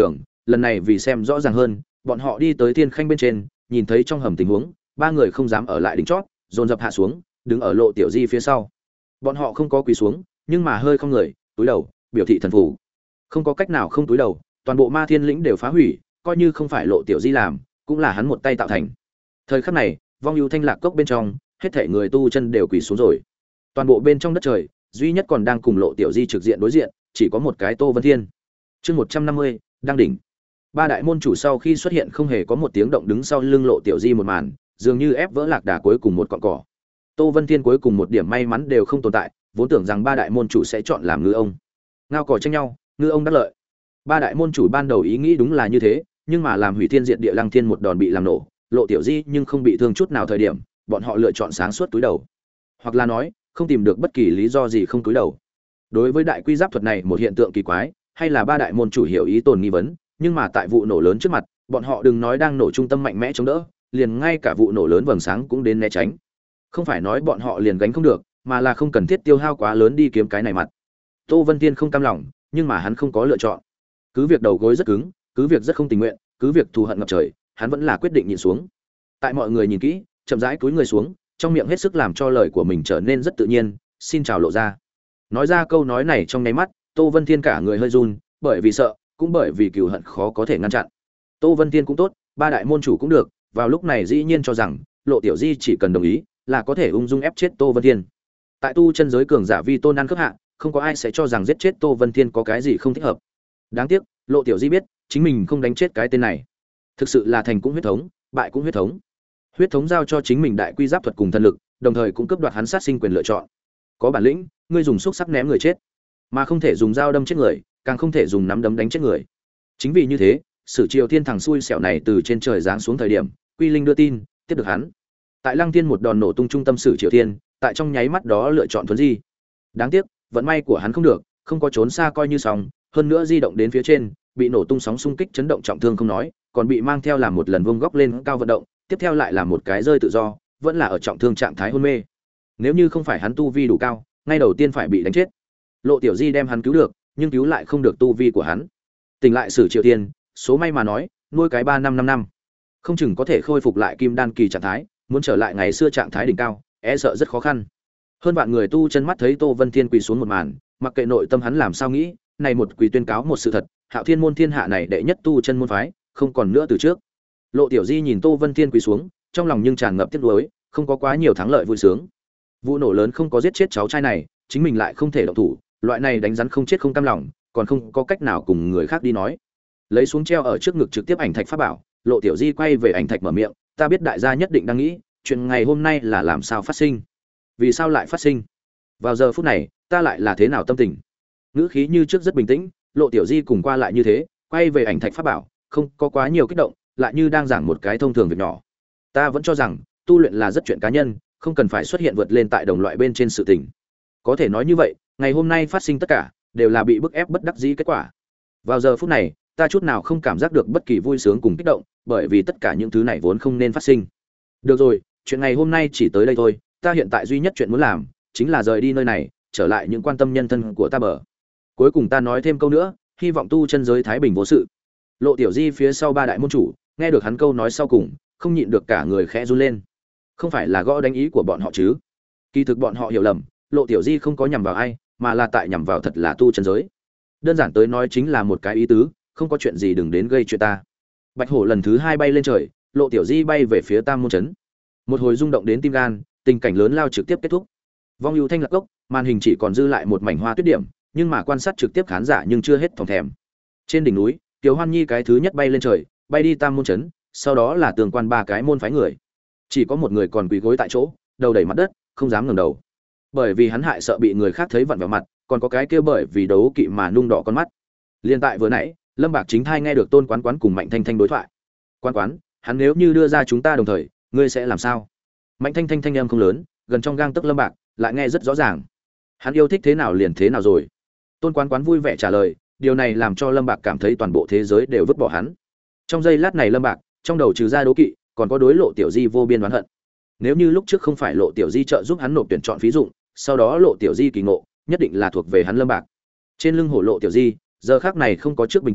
lần này vì xem rõ ràng hơn, bọn họ đi tới thiên khanh bên trên, nhìn thấy trong hầm tình huống, ba người không dám ở lại đỉnh chót, dồn dập hạ xuống, đứng ở Lộ Tiểu Di phía sau. Bọn họ không có quỳ xuống, nhưng mà hơi không người, túi đầu, biểu thị thần phục. Không có cách nào không túi đầu, toàn bộ Ma Thiên lĩnh đều phá hủy, coi như không phải Lộ Tiểu Di làm, cũng là hắn một tay tạo thành. Thời khắc này, vong ưu thanh lạc cốc bên trong, hết thảy người tu chân đều quỳ xuống rồi. Toàn bộ bên trong đất trời, duy nhất còn đang cùng Lộ Tiểu Di trực diện đối diện, chỉ có một cái Tô Vân Thiên. Chương một trăm năm mươi, đang đỉnh. Ba đại môn chủ sau khi xuất hiện không hề có một tiếng động đứng sau lưng Lộ Tiểu Di một màn, dường như ép vỡ lạc đà cuối cùng một cọng cỏ. Tô Vân Thiên cuối cùng một điểm may mắn đều không tồn tại, vốn tưởng rằng ba đại môn chủ sẽ chọn làm ngư ông. Ngao cỏ tranh nhau, ngư ông đắc lợi. Ba đại môn chủ ban đầu ý nghĩ đúng là như thế, nhưng mà làm hủy thiên diệt địa Lăng Thiên một đòn bị làm nổ, Lộ Tiểu Di nhưng không bị thương chút nào thời điểm, bọn họ lựa chọn sáng suốt túi đầu. Hoặc là nói, không tìm được bất kỳ lý do gì không túi đầu. Đối với đại quy giáp thuật này một hiện tượng kỳ quái, hay là ba đại môn chủ hiểu ý tồn nghi vấn, nhưng mà tại vụ nổ lớn trước mặt, bọn họ đừng nói đang nổ trung tâm mạnh mẽ chống đỡ, liền ngay cả vụ nổ lớn vầng sáng cũng đến né tránh. Không phải nói bọn họ liền gánh không được, mà là không cần thiết tiêu hao quá lớn đi kiếm cái này mặt. Tô Vân Tiên không cam lòng, nhưng mà hắn không có lựa chọn. Cứ việc đầu gối rất cứng, cứ việc rất không tình nguyện, cứ việc thù hận ngập trời, hắn vẫn là quyết định nhìn xuống. Tại mọi người nhìn kỹ, chậm rãi cúi người xuống, trong miệng hết sức làm cho lời của mình trở nên rất tự nhiên, xin chào Lộ ra. Nói ra câu nói này trong nháy mắt, Tô Vân Thiên cả người hơi run, bởi vì sợ, cũng bởi vì cừu hận khó có thể ngăn chặn. Tô Vân Thiên cũng tốt, ba đại môn chủ cũng được, vào lúc này dĩ nhiên cho rằng Lộ Tiểu Di chỉ cần đồng ý là có thể ung dung ép chết Tô Vân Thiên. Tại tu chân giới cường giả vi tôn ăn cướp hạ, không có ai sẽ cho rằng giết chết Tô Vân Thiên có cái gì không thích hợp. Đáng tiếc, Lộ Tiểu Di biết, chính mình không đánh chết cái tên này. Thực sự là thành cũng huyết thống, bại cũng huyết thống. Huyết thống giao cho chính mình đại quy giáp thuật cùng thân lực, đồng thời cũng cướp đoạt hắn sát sinh quyền lựa chọn. Có bản lĩnh, ngươi dùng xúc sắc ném người chết, mà không thể dùng dao đâm chết người, càng không thể dùng nắm đấm đánh chết người. Chính vì như thế, Sử Triều Thiên thằng xui xẻo này từ trên trời giáng xuống thời điểm, Quy Linh đưa tin, tiếp được hắn. Tại Lăng Thiên một đòn nổ tung trung tâm Sử Triều Thiên, tại trong nháy mắt đó lựa chọn thuần di. Đáng tiếc, vận may của hắn không được, không có trốn xa coi như xong, hơn nữa di động đến phía trên, bị nổ tung sóng xung kích chấn động trọng thương không nói, còn bị mang theo làm một lần vuông góc lên cao vận động, tiếp theo lại là một cái rơi tự do, vẫn là ở trọng thương trạng thái hôn mê. Nếu như không phải hắn tu vi đủ cao, ngay đầu tiên phải bị đánh chết. Lộ Tiểu Di đem hắn cứu được, nhưng cứu lại không được tu vi của hắn. Tỉnh lại Sử Triều Thiên, số may mà nói, nuôi cái ba năm năm năm, không chừng có thể khôi phục lại kim đan kỳ trạng thái, muốn trở lại ngày xưa trạng thái đỉnh cao, e sợ rất khó khăn. Hơn vạn người tu chân mắt thấy Tô Vân Thiên quỳ xuống một màn, mặc kệ nội tâm hắn làm sao nghĩ, này một quỳ tuyên cáo một sự thật, Hạo Thiên môn thiên hạ này đệ nhất tu chân môn phái, không còn nữa từ trước. Lộ Tiểu Di nhìn Tô Vân Thiên quỳ xuống, trong lòng nhưng tràn ngập tiếc nuối, không có quá nhiều thắng lợi vui sướng. Vụ nổ lớn không có giết chết cháu trai này, chính mình lại không thể động thủ, loại này đánh rắn không chết không cam lòng, còn không có cách nào cùng người khác đi nói. Lấy xuống treo ở trước ngực trực tiếp ảnh thạch pháp bảo, Lộ Tiểu Di quay về ảnh thạch mở miệng, ta biết đại gia nhất định đang nghĩ, chuyện ngày hôm nay là làm sao phát sinh? Vì sao lại phát sinh? Vào giờ phút này, ta lại là thế nào tâm tình? Ngữ khí như trước rất bình tĩnh, Lộ Tiểu Di cùng qua lại như thế, quay về ảnh thạch pháp bảo, không có quá nhiều kích động, lại như đang giảng một cái thông thường việc nhỏ. Ta vẫn cho rằng, tu luyện là rất chuyện cá nhân, không cần phải xuất hiện vượt lên tại đồng loại bên trên sự tình. Có thể nói như vậy, ngày hôm nay phát sinh tất cả đều là bị bức ép bất đắc dĩ kết quả. Vào giờ phút này, ta chút nào không cảm giác được bất kỳ vui sướng cùng kích động, bởi vì tất cả những thứ này vốn không nên phát sinh. Được rồi, chuyện ngày hôm nay chỉ tới đây thôi, ta hiện tại duy nhất chuyện muốn làm chính là rời đi nơi này, trở lại những quan tâm nhân thân của ta bờ. Cuối cùng ta nói thêm câu nữa, hy vọng tu chân giới thái bình vô sự. Lộ Tiểu Di phía sau ba đại môn chủ, nghe được hắn câu nói sau cùng, không nhịn được cả người khẽ run lên. Không phải là gõ đánh ý của bọn họ chứ? Kỳ thực bọn họ hiểu lầm, Lộ Tiểu Di không có nhằm vào ai, mà là tại nhằm vào thật là tu chân giới. Đơn giản tới nói chính là một cái ý tứ, không có chuyện gì đừng đến gây chuyện ta. Bạch hổ lần thứ hai bay lên trời, Lộ Tiểu Di bay về phía Tam môn trấn. Một hồi rung động đến tim gan, tình cảnh lớn lao trực tiếp kết thúc. Vong ưu thanh lạc cốc, màn hình chỉ còn dư lại một mảnh hoa tuyết điểm, nhưng mà quan sát trực tiếp khán giả nhưng chưa hết thòng thèm. Trên đỉnh núi, Tiểu Hoan Nhi cái thứ nhất bay lên trời, bay đi Tam môn trấn, sau đó là tường quan ba cái môn phái người. Chỉ có một người còn quỳ gối tại chỗ, đầu đẩy mặt đất, không dám ngẩng đầu. Bởi vì hắn hại sợ bị người khác thấy vặn vào mặt, còn có cái kia bởi vì đấu kỵ mà nung đỏ con mắt. Liên tại vừa nãy, Lâm Bạc Chính Thai nghe được Tôn Quán Quán cùng Mạnh Thanh Thanh đối thoại. Quán Quán, hắn nếu như đưa ra chúng ta đồng thời, ngươi sẽ làm sao? Mạnh Thanh Thanh thanh âm không lớn, gần trong gang tấc Lâm Bạc, lại nghe rất rõ ràng. Hắn yêu thích thế nào liền thế nào rồi. Tôn Quán Quán vui vẻ trả lời, điều này làm cho Lâm Bạc cảm thấy toàn bộ thế giới đều vứt bỏ hắn. Trong giây lát này Lâm Bạc, trong đầu trừ ra đố kỵ, còn có đối Lộ Tiểu Di vô biên oán hận. Nếu như lúc trước không phải Lộ Tiểu Di trợ giúp hắn nộp tuyển chọn phí dụng, sau đó Lộ Tiểu Di kỳ ngộ, nhất định là thuộc về hắn Lâm Bạc. Trên lưng hổ Lộ Tiểu Di, giờ khắc này không có trước bình tĩnh,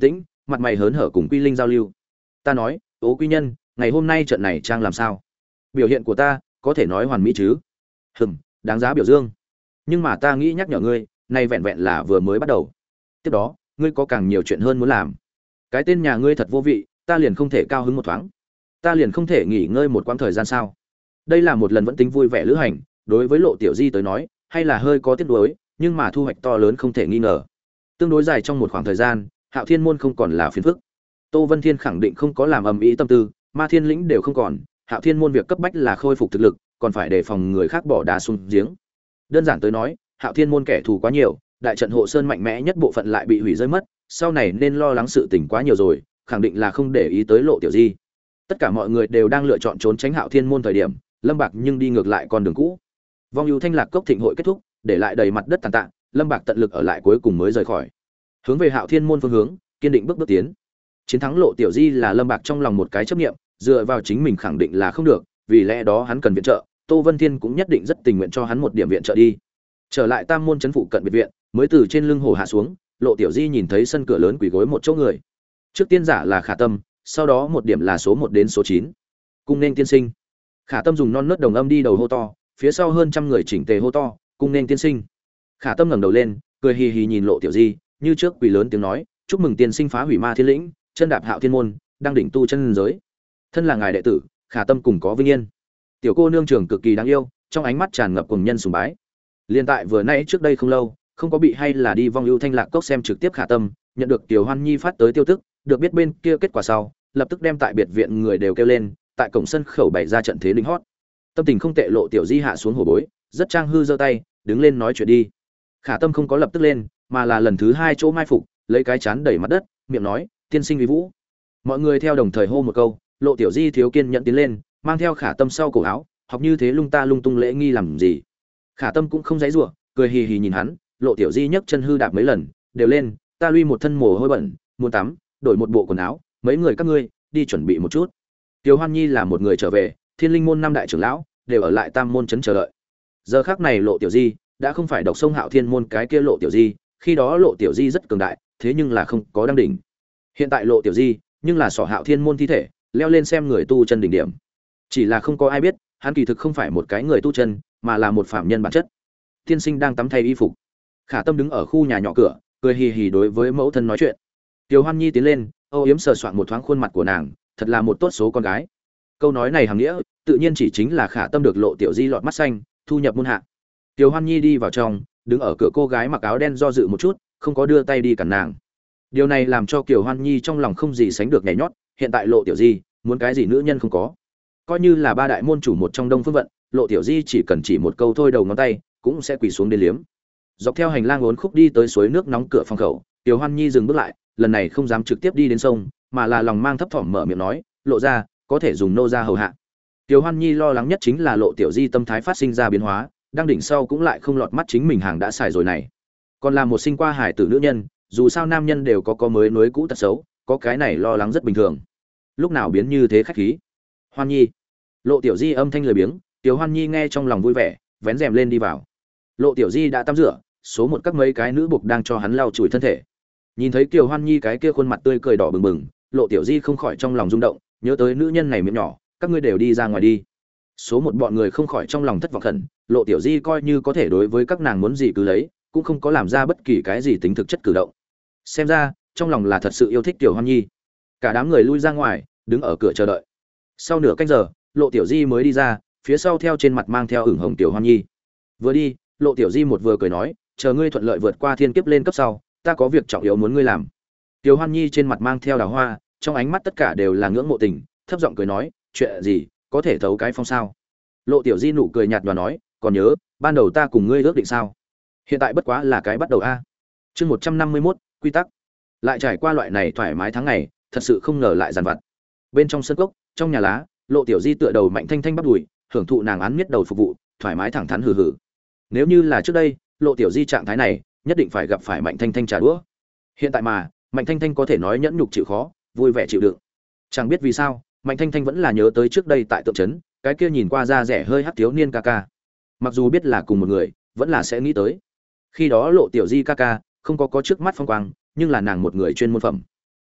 mặt mày hớn hở cùng Quy Linh giao lưu. Ta nói, ố quy nhân, ngày hôm nay trận này trang làm sao? Biểu hiện của ta có thể nói hoàn mỹ chứ? Hừm, đáng giá biểu dương. Nhưng mà ta nghĩ nhắc nhở ngươi, nay vẹn vẹn là vừa mới bắt đầu. Tiếp đó, ngươi có càng nhiều chuyện hơn muốn làm. Cái tên nhà ngươi thật vô vị, ta liền không thể cao hứng một thoáng. Ta liền không thể nghỉ ngơi một quãng thời gian sao? Đây là một lần vẫn tính vui vẻ lữ hành, đối với Lộ Tiểu Di tới nói, hay là hơi có tiếc nuối, nhưng mà thu hoạch to lớn không thể nghi ngờ. Tương đối dài trong một khoảng thời gian, Hạo Thiên môn không còn là phiền phức. Tô Vân Thiên khẳng định không có làm ầm ĩ tâm tư, Ma Thiên lĩnh đều không còn, Hạo Thiên môn việc cấp bách là khôi phục thực lực, còn phải đề phòng người khác bỏ đá xuống giếng. Đơn giản tới nói, Hạo Thiên môn kẻ thù quá nhiều, đại trận hộ sơn mạnh mẽ nhất bộ phận lại bị hủy rơi mất, sau này nên lo lắng sự tình quá nhiều rồi, khẳng định là không để ý tới Lộ Tiểu Di. Tất cả mọi người đều đang lựa chọn trốn tránh Hạo Thiên môn thời điểm, Lâm Bạc nhưng đi ngược lại con đường cũ. Vong ưu thanh lạc cốc thịnh hội kết thúc, để lại đầy mặt đất tàn tạ, Lâm Bạc tận lực ở lại cuối cùng mới rời khỏi. Hướng về Hạo Thiên môn phương hướng, kiên định bước bước tiến. Chiến thắng Lộ Tiểu Di là Lâm Bạc trong lòng một cái chấp niệm, dựa vào chính mình khẳng định là không được, vì lẽ đó hắn cần viện trợ, Tô Vân Thiên cũng nhất định rất tình nguyện cho hắn một điểm viện trợ đi. Trở lại Tam môn trấn phụ cận biệt viện, mới từ trên lưng hồ hạ xuống, Lộ Tiểu Di nhìn thấy sân cửa lớn quỳ gối một chỗ người. Trước tiên giả là Khả Tâm, sau đó một điểm là số một đến số chín. Cung nên tiên sinh. Khả Tâm dùng non nớt đồng âm đi đầu hô to, phía sau hơn trăm người chỉnh tề hô to, cung nên tiên sinh. Khả Tâm ngẩng đầu lên, cười hì hì nhìn Lộ Tiểu Di, như trước quỳ lớn tiếng nói, chúc mừng tiên sinh phá hủy Ma Thiên lĩnh, chân đạp Hạo Thiên môn, đang đỉnh tu chân giới. Thân là ngài đệ tử, Khả Tâm cùng có vinh yên. Tiểu cô nương trưởng cực kỳ đáng yêu, trong ánh mắt tràn ngập cùng nhân sùng bái. Liên tại vừa nãy trước đây không lâu, không có bị hay là đi Vong ưu thanh lạc cốc xem trực tiếp Khả Tâm, nhận được Tiểu Hoan Nhi phát tới tiêu tức, được biết bên kia kết quả sau, lập tức đem tại biệt viện người đều kêu lên, tại cổng sân khẩu bày ra trận thế lính hót. Tâm tình không tệ Lộ Tiểu Di hạ xuống hồ bối, rất trang hư giơ tay, đứng lên nói chuyện đi. Khả Tâm không có lập tức lên, mà là lần thứ hai chỗ mai phục, lấy cái chán đẩy mặt đất, miệng nói, tiên sinh uy vũ. Mọi người theo đồng thời hô một câu, Lộ Tiểu Di thiếu kiên nhẫn tiến lên, mang theo Khả Tâm sau cổ áo, học như thế lung ta lung tung lễ nghi làm gì. Khả Tâm cũng không dãy rủa, cười hì hì nhìn hắn, Lộ Tiểu Di nhấc chân hư đạp mấy lần, đều lên, ta lui một thân mồ hôi bẩn, muốn tắm, đổi một bộ quần áo, mấy người các ngươi đi chuẩn bị một chút. Tiểu Hoan Nhi là một người trở về, Thiên Linh môn năm đại trưởng lão đều ở lại Tam môn trấn chờ đợi. Giờ khắc này Lộ Tiểu Di đã không phải độc sông Hạo Thiên môn cái kia Lộ Tiểu Di, khi đó Lộ Tiểu Di rất cường đại, thế nhưng là không có đăng đỉnh. Hiện tại Lộ Tiểu Di, nhưng là sỏ Hạo Thiên môn thi thể, leo lên xem người tu chân đỉnh điểm. Chỉ là không có ai biết, hắn kỳ thực không phải một cái người tu chân, mà là một phạm nhân bản chất. Tiên sinh đang tắm thay y phục. Khả Tâm đứng ở khu nhà nhỏ cửa, cười hì hì đối với mẫu thân nói chuyện. Tiểu Hoan Nhi tiến lên, âu yếm sờ soạn một thoáng khuôn mặt của nàng, thật là một tốt số con gái. Câu nói này hàm nghĩa, tự nhiên chỉ chính là Khả Tâm được Lộ Tiểu Di lọt mắt xanh, thu nhập môn hạ. Tiểu Hoan Nhi đi vào trong, đứng ở cửa, cô gái mặc áo đen do dự một chút, không có đưa tay đi cản nàng. Điều này làm cho Kiều Hoan Nhi trong lòng không gì sánh được nhảy nhót, hiện tại Lộ Tiểu Di, muốn cái gì nữ nhân không có. Coi như là ba đại môn chủ một trong Đông Phương Vận, Lộ Tiểu Di chỉ cần chỉ một câu thôi đầu ngón tay, cũng sẽ quỳ xuống đến liếm. Dọc theo hành lang uốn khúc đi tới suối nước nóng cửa phòng khẩu, Tiểu Hoan Nhi dừng bước lại, lần này không dám trực tiếp đi đến sông, mà là lòng mang thấp thỏm mở miệng nói, "Lộ ra, có thể dùng nô ra hầu hạ." Tiểu Hoan Nhi lo lắng nhất chính là Lộ Tiểu Di tâm thái phát sinh ra biến hóa, đang đỉnh sau cũng lại không lọt mắt chính mình hàng đã xài rồi này. Còn là một sinh qua hải tử nữ nhân, dù sao nam nhân đều có có mới nuối cũ tật xấu, có cái này lo lắng rất bình thường. Lúc nào biến như thế khách khí. Hoan Nhi. Lộ Tiểu Di âm thanh lười biếng, Tiểu Hoan Nhi nghe trong lòng vui vẻ, vén rèm lên đi vào. Lộ Tiểu Di đã tắm rửa, số một các mấy cái nữ buộc đang cho hắn lau chùi thân thể. Nhìn thấy Kiều Hoan Nhi cái kia khuôn mặt tươi cười đỏ bừng bừng, Lộ Tiểu Di không khỏi trong lòng rung động, nhớ tới nữ nhân này miệng nhỏ, các ngươi đều đi ra ngoài đi. Số một bọn người không khỏi trong lòng thất vọng khẩn, Lộ Tiểu Di coi như có thể đối với các nàng muốn gì cứ lấy, cũng không có làm ra bất kỳ cái gì tính thực chất cử động. Xem ra, trong lòng là thật sự yêu thích Tiểu Hoan Nhi. Cả đám người lui ra ngoài, đứng ở cửa chờ đợi. Sau nửa canh giờ, Lộ Tiểu Di mới đi ra, phía sau theo trên mặt mang theo ửng hồng Tiểu Hoan Nhi. Vừa đi, Lộ Tiểu Di một vừa cười nói, chờ ngươi thuận lợi vượt qua thiên kiếp lên cấp sau, ta có việc trọng yếu muốn ngươi làm. Tiểu Hoan Nhi trên mặt mang theo đào hoa, trong ánh mắt tất cả đều là ngưỡng mộ tình, thấp giọng cười nói, chuyện gì, có thể thấu cái phong sao? Lộ Tiểu Di nụ cười nhạt và nói, còn nhớ, ban đầu ta cùng ngươi ước định sao? Hiện tại bất quá là cái bắt đầu a. Chương một trăm năm mươi mốt, quy tắc. Lại trải qua loại này thoải mái tháng ngày, thật sự không ngờ lại giàn vặt. Bên trong sân cốc, trong nhà lá, Lộ Tiểu Di tựa đầu Mạnh Thanh Thanh bắt đùi, hưởng thụ nàng án miết đầu phục vụ, thoải mái thẳng thắn hừ hừ. Nếu như là trước đây, Lộ Tiểu Di trạng thái này, nhất định phải gặp phải Mạnh Thanh Thanh trả đũa. Hiện tại mà, Mạnh Thanh Thanh có thể nói nhẫn nhục chịu khó, vui vẻ chịu đựng. Chẳng biết vì sao, Mạnh Thanh Thanh vẫn là nhớ tới trước đây tại tượng trấn, cái kia nhìn qua da rẻ hơi hắc thiếu niên ca ca. Mặc dù biết là cùng một người, vẫn là sẽ nghĩ tới. Khi đó Lộ Tiểu Di ca ca không có có trước mắt phong quang, nhưng là nàng một người chuyên môn phẩm.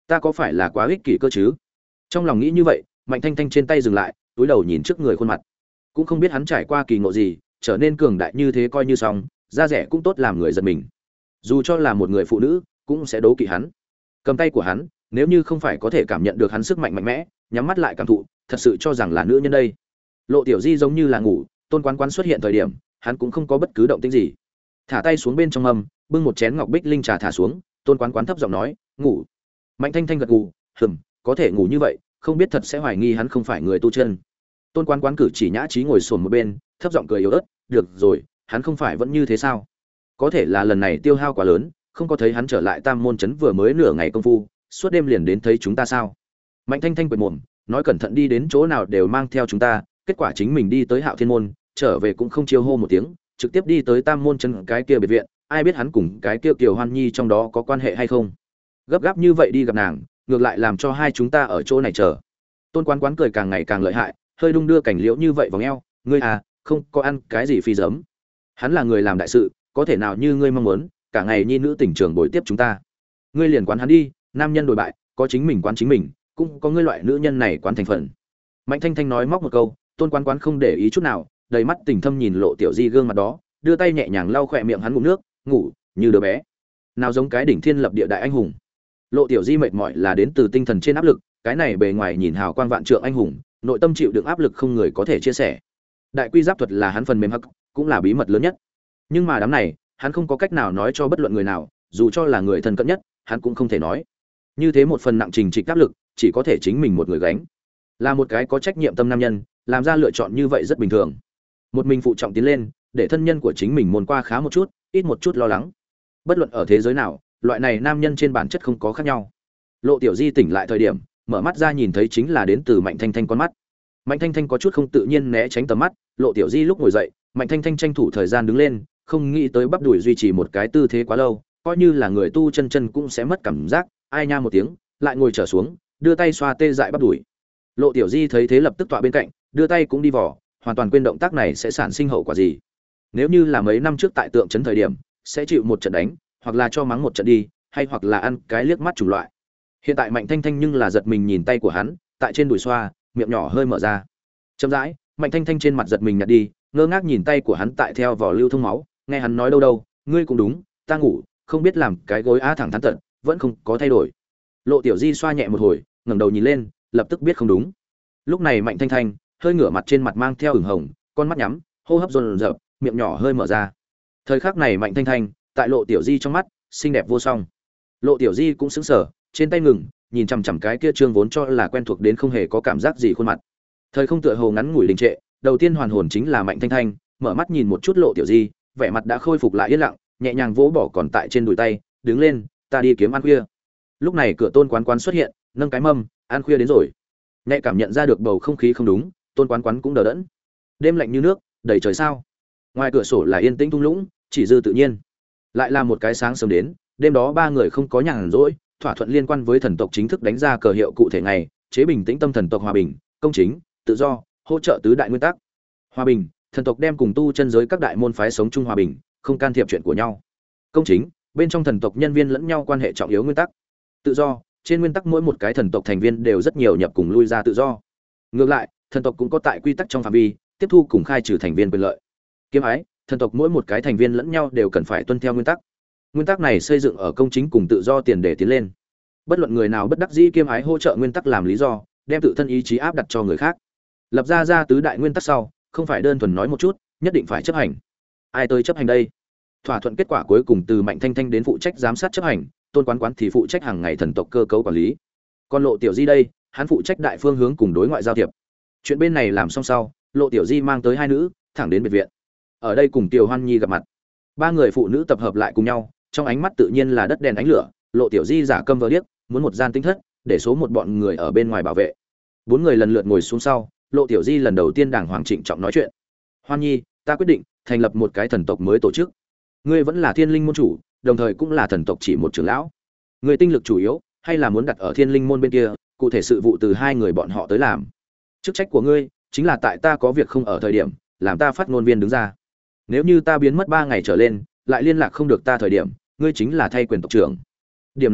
ta có phải là quá ích kỷ cơ chứ? Trong lòng nghĩ như vậy, Mạnh Thanh Thanh trên tay dừng lại, túi đầu nhìn trước người khuôn mặt. Cũng không biết hắn trải qua kỳ ngộ gì, trở nên cường đại như thế coi như xong, da rẻ cũng tốt làm người giật mình. Dù cho là một người phụ nữ, cũng sẽ đố kỵ hắn. Cầm tay của hắn, nếu như không phải có thể cảm nhận được hắn sức mạnh mạnh mẽ, nhắm mắt lại cảm thụ, thật sự cho rằng là nữ nhân đây. Lộ Tiểu Di giống như là ngủ, Tôn Quán Quán xuất hiện thời điểm, hắn cũng không có bất cứ động tĩnh gì. Thả tay xuống bên trong mâm, bưng một chén ngọc bích linh trà thả xuống, Tôn Quán Quán thấp giọng nói, "Ngủ." Mạnh Thanh Thanh gật gù, "Ừm, có thể ngủ như vậy, không biết thật sẽ hoài nghi hắn không phải người tu chân." Tôn Quán Quán cử chỉ nhã trí ngồi xổm một bên, thấp giọng cười yếu ớt, "Được rồi, hắn không phải vẫn như thế sao? Có thể là lần này tiêu hao quá lớn, không có thấy hắn trở lại Tam môn trấn vừa mới nửa ngày công phu, suốt đêm liền đến thấy chúng ta sao?" Mạnh Thanh Thanh quệt mồm, nói cẩn thận đi đến chỗ nào đều mang theo chúng ta, kết quả chính mình đi tới Hạo Thiên môn, trở về cũng không chiêu hô một tiếng, trực tiếp đi tới Tam môn trấn cái kia biệt viện, ai biết hắn cùng cái kia Kiều Hoan Nhi trong đó có quan hệ hay không. Gấp gáp như vậy đi gặp nàng, ngược lại làm cho hai chúng ta ở chỗ này chờ. Tôn Quán Quán cười càng ngày càng lợi hại, hơi đung đưa cảnh liễu như vậy vòng eo, "Ngươi à, không có ăn cái gì phi giấm. Hắn là người làm đại sự, có thể nào như ngươi mong muốn, cả ngày nhi nữ tỉnh trường bồi tiếp chúng ta. Ngươi liền quán hắn đi, nam nhân đổi bại, có chính mình quán chính mình, cũng có ngươi loại nữ nhân này quán thành phần." Mạnh Thanh Thanh nói móc một câu, Tôn Quán Quán không để ý chút nào, đầy mắt tình thâm nhìn Lộ Tiểu Di gương mặt đó, đưa tay nhẹ nhàng lau khỏe miệng hắn ngụm nước, "Ngủ, như đứa bé. Nào giống cái đỉnh thiên lập địa đại anh hùng." Lộ Tiểu Di mệt mỏi là đến từ tinh thần trên áp lực, cái này bề ngoài nhìn hào quang vạn trượng anh hùng, nội tâm chịu đựng áp lực không người có thể chia sẻ. Đại quy giáp thuật là hắn phần mềm hắc, cũng là bí mật lớn nhất. Nhưng mà đám này, hắn không có cách nào nói cho bất luận người nào, dù cho là người thân cận nhất, hắn cũng không thể nói. Như thế một phần nặng trình trịch áp lực, chỉ có thể chính mình một người gánh. Là một cái có trách nhiệm tâm nam nhân, làm ra lựa chọn như vậy rất bình thường. Một mình phụ trọng tiến lên, để thân nhân của chính mình môn qua khá một chút, ít một chút lo lắng. Bất luận ở thế giới nào, loại này nam nhân trên bản chất không có khác nhau. Lộ Tiểu Di tỉnh lại thời điểm, mở mắt ra nhìn thấy chính là đến từ Mạnh Thanh Thanh con mắt. Mạnh Thanh Thanh có chút không tự nhiên né tránh tầm mắt, Lộ Tiểu Di lúc ngồi dậy, Mạnh Thanh Thanh tranh thủ thời gian đứng lên, không nghĩ tới bắp đùi duy trì một cái tư thế quá lâu, coi như là người tu chân chân cũng sẽ mất cảm giác, ai nha một tiếng, lại ngồi trở xuống, đưa tay xoa tê dại bắp đùi. Lộ Tiểu Di thấy thế lập tức tọa bên cạnh, đưa tay cũng đi vỏ, hoàn toàn quên động tác này sẽ sản sinh hậu quả gì. Nếu như là mấy năm trước tại tượng trấn thời điểm, sẽ chịu một trận đánh, hoặc là cho mắng một trận đi, hay hoặc là ăn cái liếc mắt chủng loại. Hiện tại Mạnh Thanh Thanh nhưng là giật mình nhìn tay của hắn, tại trên đùi xoa, miệng nhỏ hơi mở ra. Chậm rãi, Mạnh Thanh Thanh trên mặt giật mình nhặt đi, ngơ ngác nhìn tay của hắn tại theo vỏ lưu thông máu, nghe hắn nói đâu đâu, "Ngươi cũng đúng, ta ngủ, không biết làm cái gối á thẳng thắn tận, vẫn không có thay đổi." Lộ Tiểu Di xoa nhẹ một hồi, ngẩng đầu nhìn lên, lập tức biết không đúng. Lúc này Mạnh Thanh Thanh hơi ngửa mặt, trên mặt mang theo ửng hồng, con mắt nhắm, hô hấp dồn dập, miệng nhỏ hơi mở ra. Thời khắc này Mạnh Thanh Thanh, tại Lộ Tiểu Di trong mắt, xinh đẹp vô song. Lộ Tiểu Di cũng sững sờ, trên tay ngừng, nhìn chằm chằm cái kia trương vốn cho là quen thuộc đến không hề có cảm giác gì khuôn mặt. Thời không tựa hồ ngắn ngủi đình trệ, đầu tiên hoàn hồn chính là Mạnh Thanh Thanh, mở mắt nhìn một chút Lộ Tiểu Di, vẻ mặt đã khôi phục lại yên lặng, nhẹ nhàng vỗ bỏ còn tại trên đùi tay, "Đứng lên, ta đi kiếm ăn khuya." Lúc này cửa Tôn Quán Quán xuất hiện, nâng cái mâm, "Ăn khuya đến rồi." Nhẹ cảm nhận ra được bầu không khí không đúng, Tôn Quán Quán cũng đờ đẫn. Đêm lạnh như nước, đầy trời sao. Ngoài cửa sổ là yên tĩnh thung lũng, chỉ dư tự nhiên. Lại là một cái sáng sớm đến, đêm đó ba người không có nhàn rỗi, thỏa thuận liên quan với thần tộc chính thức đánh ra cờ hiệu cụ thể ngày, chế bình tĩnh tâm thần tộc hòa bình, công chính, tự do, hỗ trợ tứ đại nguyên tắc. Hòa bình, thần tộc đem cùng tu chân giới các đại môn phái sống chung hòa bình, không can thiệp chuyện của nhau. Công chính, bên trong thần tộc nhân viên lẫn nhau quan hệ trọng yếu nguyên tắc. Tự do, trên nguyên tắc mỗi một cái thần tộc thành viên đều rất nhiều nhập cùng lui ra tự do. Ngược lại, thần tộc cũng có tại quy tắc trong phạm vi, tiếp thu cùng khai trừ thành viên quyền lợi. Kiếm ái, thần tộc mỗi một cái thành viên lẫn nhau đều cần phải tuân theo nguyên tắc. Nguyên tắc này xây dựng ở công chính cùng tự do tiền để tiến lên. Bất luận người nào bất đắc dĩ kiêm ái hỗ trợ nguyên tắc làm lý do, đem tự thân ý chí áp đặt cho người khác. Lập ra ra tứ đại nguyên tắc sau, không phải đơn thuần nói một chút, nhất định phải chấp hành. Ai tới chấp hành đây? Thỏa thuận kết quả cuối cùng từ Mạnh Thanh Thanh đến phụ trách giám sát chấp hành, Tôn Quán Quán thì phụ trách hàng ngày thần tộc cơ cấu quản lý. Còn Lộ Tiểu Di đây, hắn phụ trách đại phương hướng cùng đối ngoại giao thiệp. Chuyện bên này làm xong sau, Lộ Tiểu Di mang tới hai nữ, thẳng đến biệt viện. Ở đây cùng Tiểu Hoan Nhi gặp mặt. Ba người phụ nữ tập hợp lại cùng nhau, trong ánh mắt tự nhiên là đất đèn ánh lửa. Lộ Tiểu Di giả câm vờ điếc, muốn một gian tinh thất, để số một bọn người ở bên ngoài bảo vệ. Bốn người lần lượt ngồi xuống sau, Lộ Tiểu Di lần đầu tiên đàng hoàng trịnh trọng nói chuyện. "Hoan Nhi, ta quyết định thành lập một cái thần tộc mới tổ chức. Ngươi vẫn là Thiên Linh môn chủ, đồng thời cũng là thần tộc chỉ một trưởng lão. Người tinh lực chủ yếu, hay là muốn đặt ở Thiên Linh môn bên kia, cụ thể sự vụ từ hai người bọn họ tới làm. Chức trách của ngươi chính là tại ta có việc không ở thời điểm, làm ta phát ngôn viên đứng ra. Nếu như ta biến mất ba ngày trở lên, lại liên lạc không được ta thời điểm, ngươi chính là thay quyền tộc trưởng. Điểm này,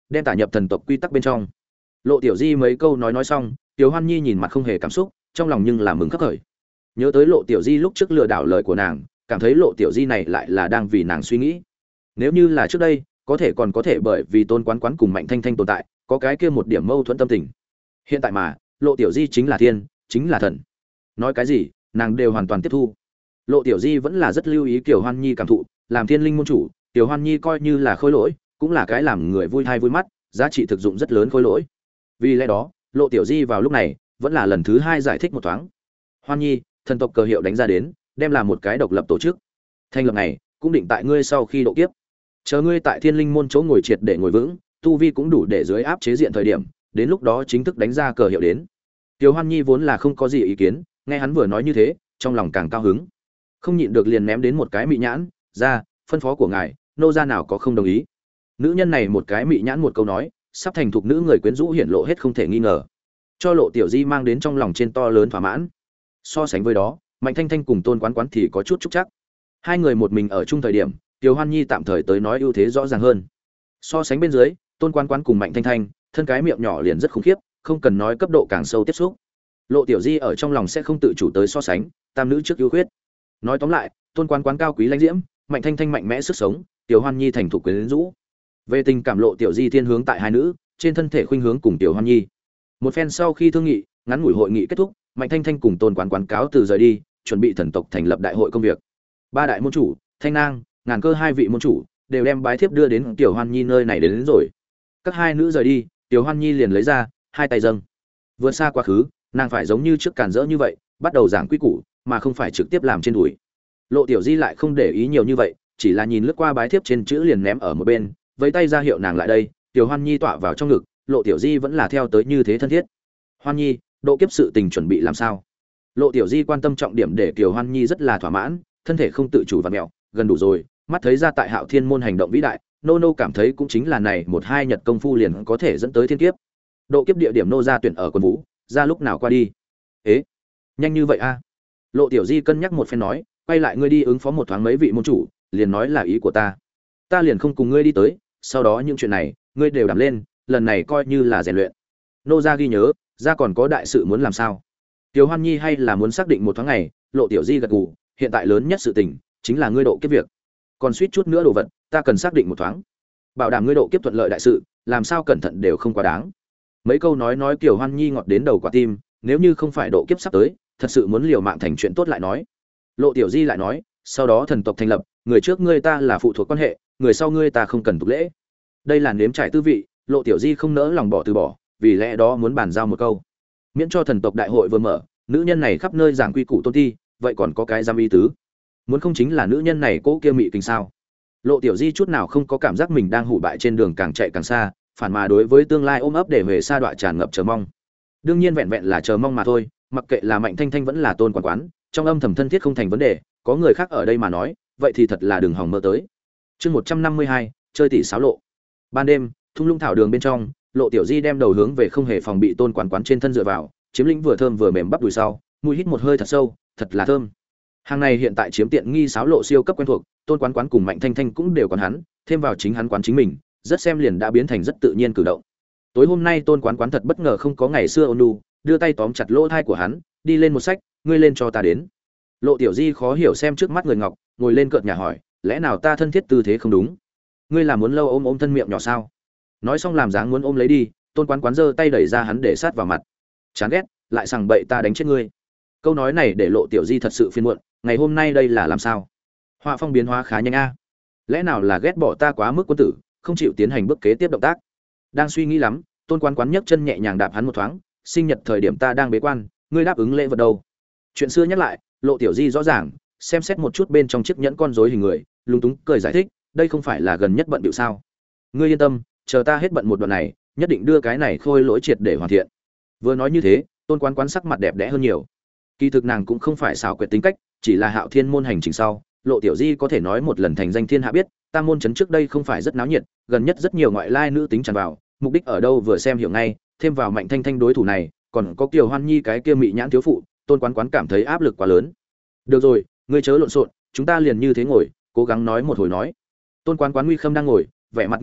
đem tả nhập thần tộc quy tắc bên trong. Lộ Tiểu Di mấy câu nói nói xong, Tiểu Hoan Nhi nhìn mặt không hề cảm xúc, trong lòng nhưng là mừng khấp khởi. Nhớ tới Lộ Tiểu Di lúc trước lừa đảo lời của nàng, cảm thấy Lộ Tiểu Di này lại là đang vì nàng suy nghĩ. Nếu như là trước đây, có thể còn có thể bởi vì Tôn Quán Quán cùng Mạnh Thanh Thanh tồn tại, có cái kia một điểm mâu thuẫn tâm tình. Hiện tại mà, Lộ Tiểu Di chính là thiên, chính là thần. Nói cái gì, nàng đều hoàn toàn tiếp thu. Lộ Tiểu Di vẫn là rất lưu ý Tiểu Hoan Nhi cảm thụ, làm Thiên Linh môn chủ, Tiểu Hoan Nhi coi như là khôi lỗi, cũng là cái làm người vui thai vui mắt, giá trị thực dụng rất lớn khôi lỗi. Vì lẽ đó, Lộ Tiểu Di vào lúc này, vẫn là lần thứ hai giải thích một thoáng. Hoan Nhi, thần tộc cờ hiệu đánh ra đến, đem là một cái độc lập tổ chức. Thành lập này, cũng định tại ngươi sau khi độ kiếp. Chờ ngươi tại Thiên Linh môn chỗ ngồi triệt để ngồi vững, tu vi cũng đủ để dưới áp chế diện thời điểm, đến lúc đó chính thức đánh ra cờ hiệu đến. Tiểu Hoan Nhi vốn là không có gì ý kiến, nghe hắn vừa nói như thế, trong lòng càng cao hứng. Không nhịn được liền ném đến một cái mị nhãn, ra, phân phó của ngài, nô gia nào có không đồng ý. Nữ nhân này một cái mị nhãn một câu nói, sắp thành thục nữ người quyến rũ hiển lộ hết không thể nghi ngờ. Cho Lộ Tiểu Di mang đến trong lòng trên to lớn thỏa mãn. So sánh với đó, Mạnh Thanh Thanh cùng Tôn Quán Quán thì có chút trúc chắc. Hai người một mình ở chung thời điểm, Tiểu Hoan Nhi tạm thời tới nói ưu thế rõ ràng hơn. So sánh bên dưới, Tôn Quán Quán cùng Mạnh Thanh Thanh, thân cái miệng nhỏ liền rất khủng khiếp, không cần nói cấp độ càng sâu tiếp xúc. Lộ Tiểu Di ở trong lòng sẽ không tự chủ tới so sánh, tam nữ trước ưu khuyết. Nói tóm lại, Tôn Quán Quán cao quý lãnh diễm, Mạnh Thanh Thanh mạnh mẽ sức sống, Tiểu Hoan Nhi thành thục quyến rũ. Về tình cảm Lộ Tiểu Di thiên hướng tại hai nữ, trên thân thể khuynh hướng cùng Tiểu Hoan Nhi. Một phen sau khi thương nghị, ngắn ngủi hội nghị kết thúc, Mạnh Thanh Thanh cùng Tôn Quán Quán cáo từ rời đi, chuẩn bị thần tộc thành lập đại hội công việc. Ba đại môn chủ, Thanh Nang, Ngàn Cơ hai vị môn chủ, đều đem bái thiếp đưa đến Tiểu Hoan Nhi nơi này đến, đến rồi. Các hai nữ rời đi, Tiểu Hoan Nhi liền lấy ra hai tay dâng. Vượt xa quá khứ, nàng phải giống như trước càn rỡ như vậy, bắt đầu giảng quy củ, mà không phải trực tiếp làm trên đùi. Lộ Tiểu Di lại không để ý nhiều như vậy, chỉ là nhìn lướt qua bái thiếp trên chữ liền ném ở một bên, với tay ra hiệu nàng lại đây. Tiểu Hoan Nhi tọa vào trong ngực, Lộ Tiểu Di vẫn là theo tới như thế thân thiết. Hoan Nhi, độ kiếp sự tình chuẩn bị làm sao? Lộ Tiểu Di quan tâm trọng điểm để Tiểu Hoan Nhi rất là thỏa mãn, thân thể không tự chủ vặn mèo, gần đủ rồi, mắt thấy ra tại Hạo Thiên môn hành động vĩ đại, nô nô cảm thấy cũng chính là này một hai nhật công phu liền có thể dẫn tới thiên kiếp. Độ kiếp địa điểm nô gia tuyển ở Quân Vũ, ra lúc nào qua đi? Ế, nhanh như vậy a? À? Lộ Tiểu Di cân nhắc một phen nói, quay lại ngươi đi ứng phó một thoáng mấy vị môn chủ, liền nói là ý của ta. Ta liền không cùng ngươi đi tới, sau đó những chuyện này, ngươi đều đảm lên, lần này coi như là rèn luyện. Nô gia ghi nhớ, gia còn có đại sự muốn làm sao? Tiểu Hoan Nhi hay là muốn xác định một thoáng ngày, Lộ Tiểu Di gật gù, hiện tại lớn nhất sự tình chính là ngươi độ kiếp việc. Còn suýt chút nữa đồ vật, ta cần xác định một thoáng. Bảo đảm ngươi độ kiếp thuận lợi đại sự, làm sao cẩn thận đều không quá đáng. Mấy câu nói nói Tiểu Hoan Nhi ngọt đến đầu quả tim, nếu như không phải độ kiếp sắp tới, thật sự muốn liều mạng thành chuyện tốt lại nói. Lộ Tiểu Di lại nói, sau đó thần tộc thành lập, người trước ngươi ta là phụ thuộc quan hệ, người sau ngươi ta không cần tục lễ. Đây là nếm trải tư vị, Lộ Tiểu Di không nỡ lòng bỏ từ bỏ, vì lẽ đó muốn bàn giao một câu. Miễn cho thần tộc đại hội vừa mở, nữ nhân này khắp nơi giảng quy củ tôn ti, vậy còn có cái giam y tứ. Muốn không chính là nữ nhân này cố kia mị kinh sao? Lộ Tiểu Di chút nào không có cảm giác mình đang hủ bại trên đường càng chạy càng xa, phản mà đối với tương lai ôm ấp để về xa đoạn tràn ngập chờ mong. Đương nhiên vẹn vẹn là chờ mong mà thôi, mặc kệ là Mạnh Thanh Thanh vẫn là Tôn Quán Quán, trong âm thầm thân thiết không thành vấn đề, có người khác ở đây mà nói, vậy thì thật là đừng hòng mơ tới. Chương một trăm năm mươi hai, chơi tỷ xáo lộ. Ban đêm, thung lũng thảo đường bên trong, Lộ Tiểu Di đem đầu hướng về không hề phòng bị Tôn Quán Quán trên thân dựa vào, chiếm lĩnh vừa thơm vừa mềm bắp đùi sau, mũi hít một hơi thật sâu, thật là thơm. Hàng này hiện tại chiếm tiện nghi xáo lộ siêu cấp quen thuộc, Tôn Quán Quán cùng Mạnh Thanh Thanh cũng đều còn hắn, thêm vào chính hắn quán chính mình, rất xem liền đã biến thành rất tự nhiên cử động. Tối hôm nay Tôn Quán Quán thật bất ngờ không có ngày xưa ôn nhu, đưa tay tóm chặt lỗ thai của hắn, đi lên một sách, ngươi lên cho ta đến. Lộ Tiểu Di khó hiểu xem trước mắt người ngọc, ngồi lên cợt nhà hỏi, lẽ nào ta thân thiết tư thế không đúng? Ngươi là muốn lâu ôm ôm thân miệng nhỏ sao? Nói xong làm dáng muốn ôm lấy đi, Tôn Quán Quán giơ tay đẩy ra hắn để sát vào mặt. Chán ghét, lại sằng bậy ta đánh chết ngươi. Câu nói này để Lộ Tiểu Di thật sự phiền muộn, ngày hôm nay đây là làm sao? Họa phong biến hóa khá nhanh a. Lẽ nào là ghét bỏ ta quá mức quân tử, không chịu tiến hành bước kế tiếp động tác? Đang suy nghĩ lắm, Tôn Quán Quán nhấc chân nhẹ nhàng đạp hắn một thoáng, sinh nhật thời điểm ta đang bế quan, ngươi đáp ứng lễ vật đâu? Chuyện xưa nhắc lại, Lộ Tiểu Di rõ ràng, xem xét một chút bên trong chiếc nhẫn con rối hình người, lúng túng cười giải thích, đây không phải là gần nhất bận bịu sao? Ngươi yên tâm, chờ ta hết bận một đoạn này, nhất định đưa cái này khôi lỗi triệt để hoàn thiện. Vừa nói như thế, Tôn Quán Quán sắc mặt đẹp đẽ hơn nhiều. Kỳ thực nàng cũng không phải xảo quyệt tính cách, chỉ là Hạo Thiên môn hành trình sau, Lộ Tiểu Di có thể nói một lần thành danh thiên hạ biết, Tam môn trấn trước đây không phải rất náo nhiệt, gần nhất rất nhiều ngoại lai nữ tính tràn vào, mục đích ở đâu vừa xem hiểu ngay, thêm vào Mạnh Thanh Thanh đối thủ này, còn có Kiều Hoan Nhi cái kia mị nhãn thiếu phụ, Tôn Quán Quán cảm thấy áp lực quá lớn. Được rồi, ngươi chớ lộn xộn, chúng ta liền như thế ngồi, cố gắng nói một hồi nói. Tôn Quán Quán nguy khâm đang ngồi, vẻ mặt nghiêm túc,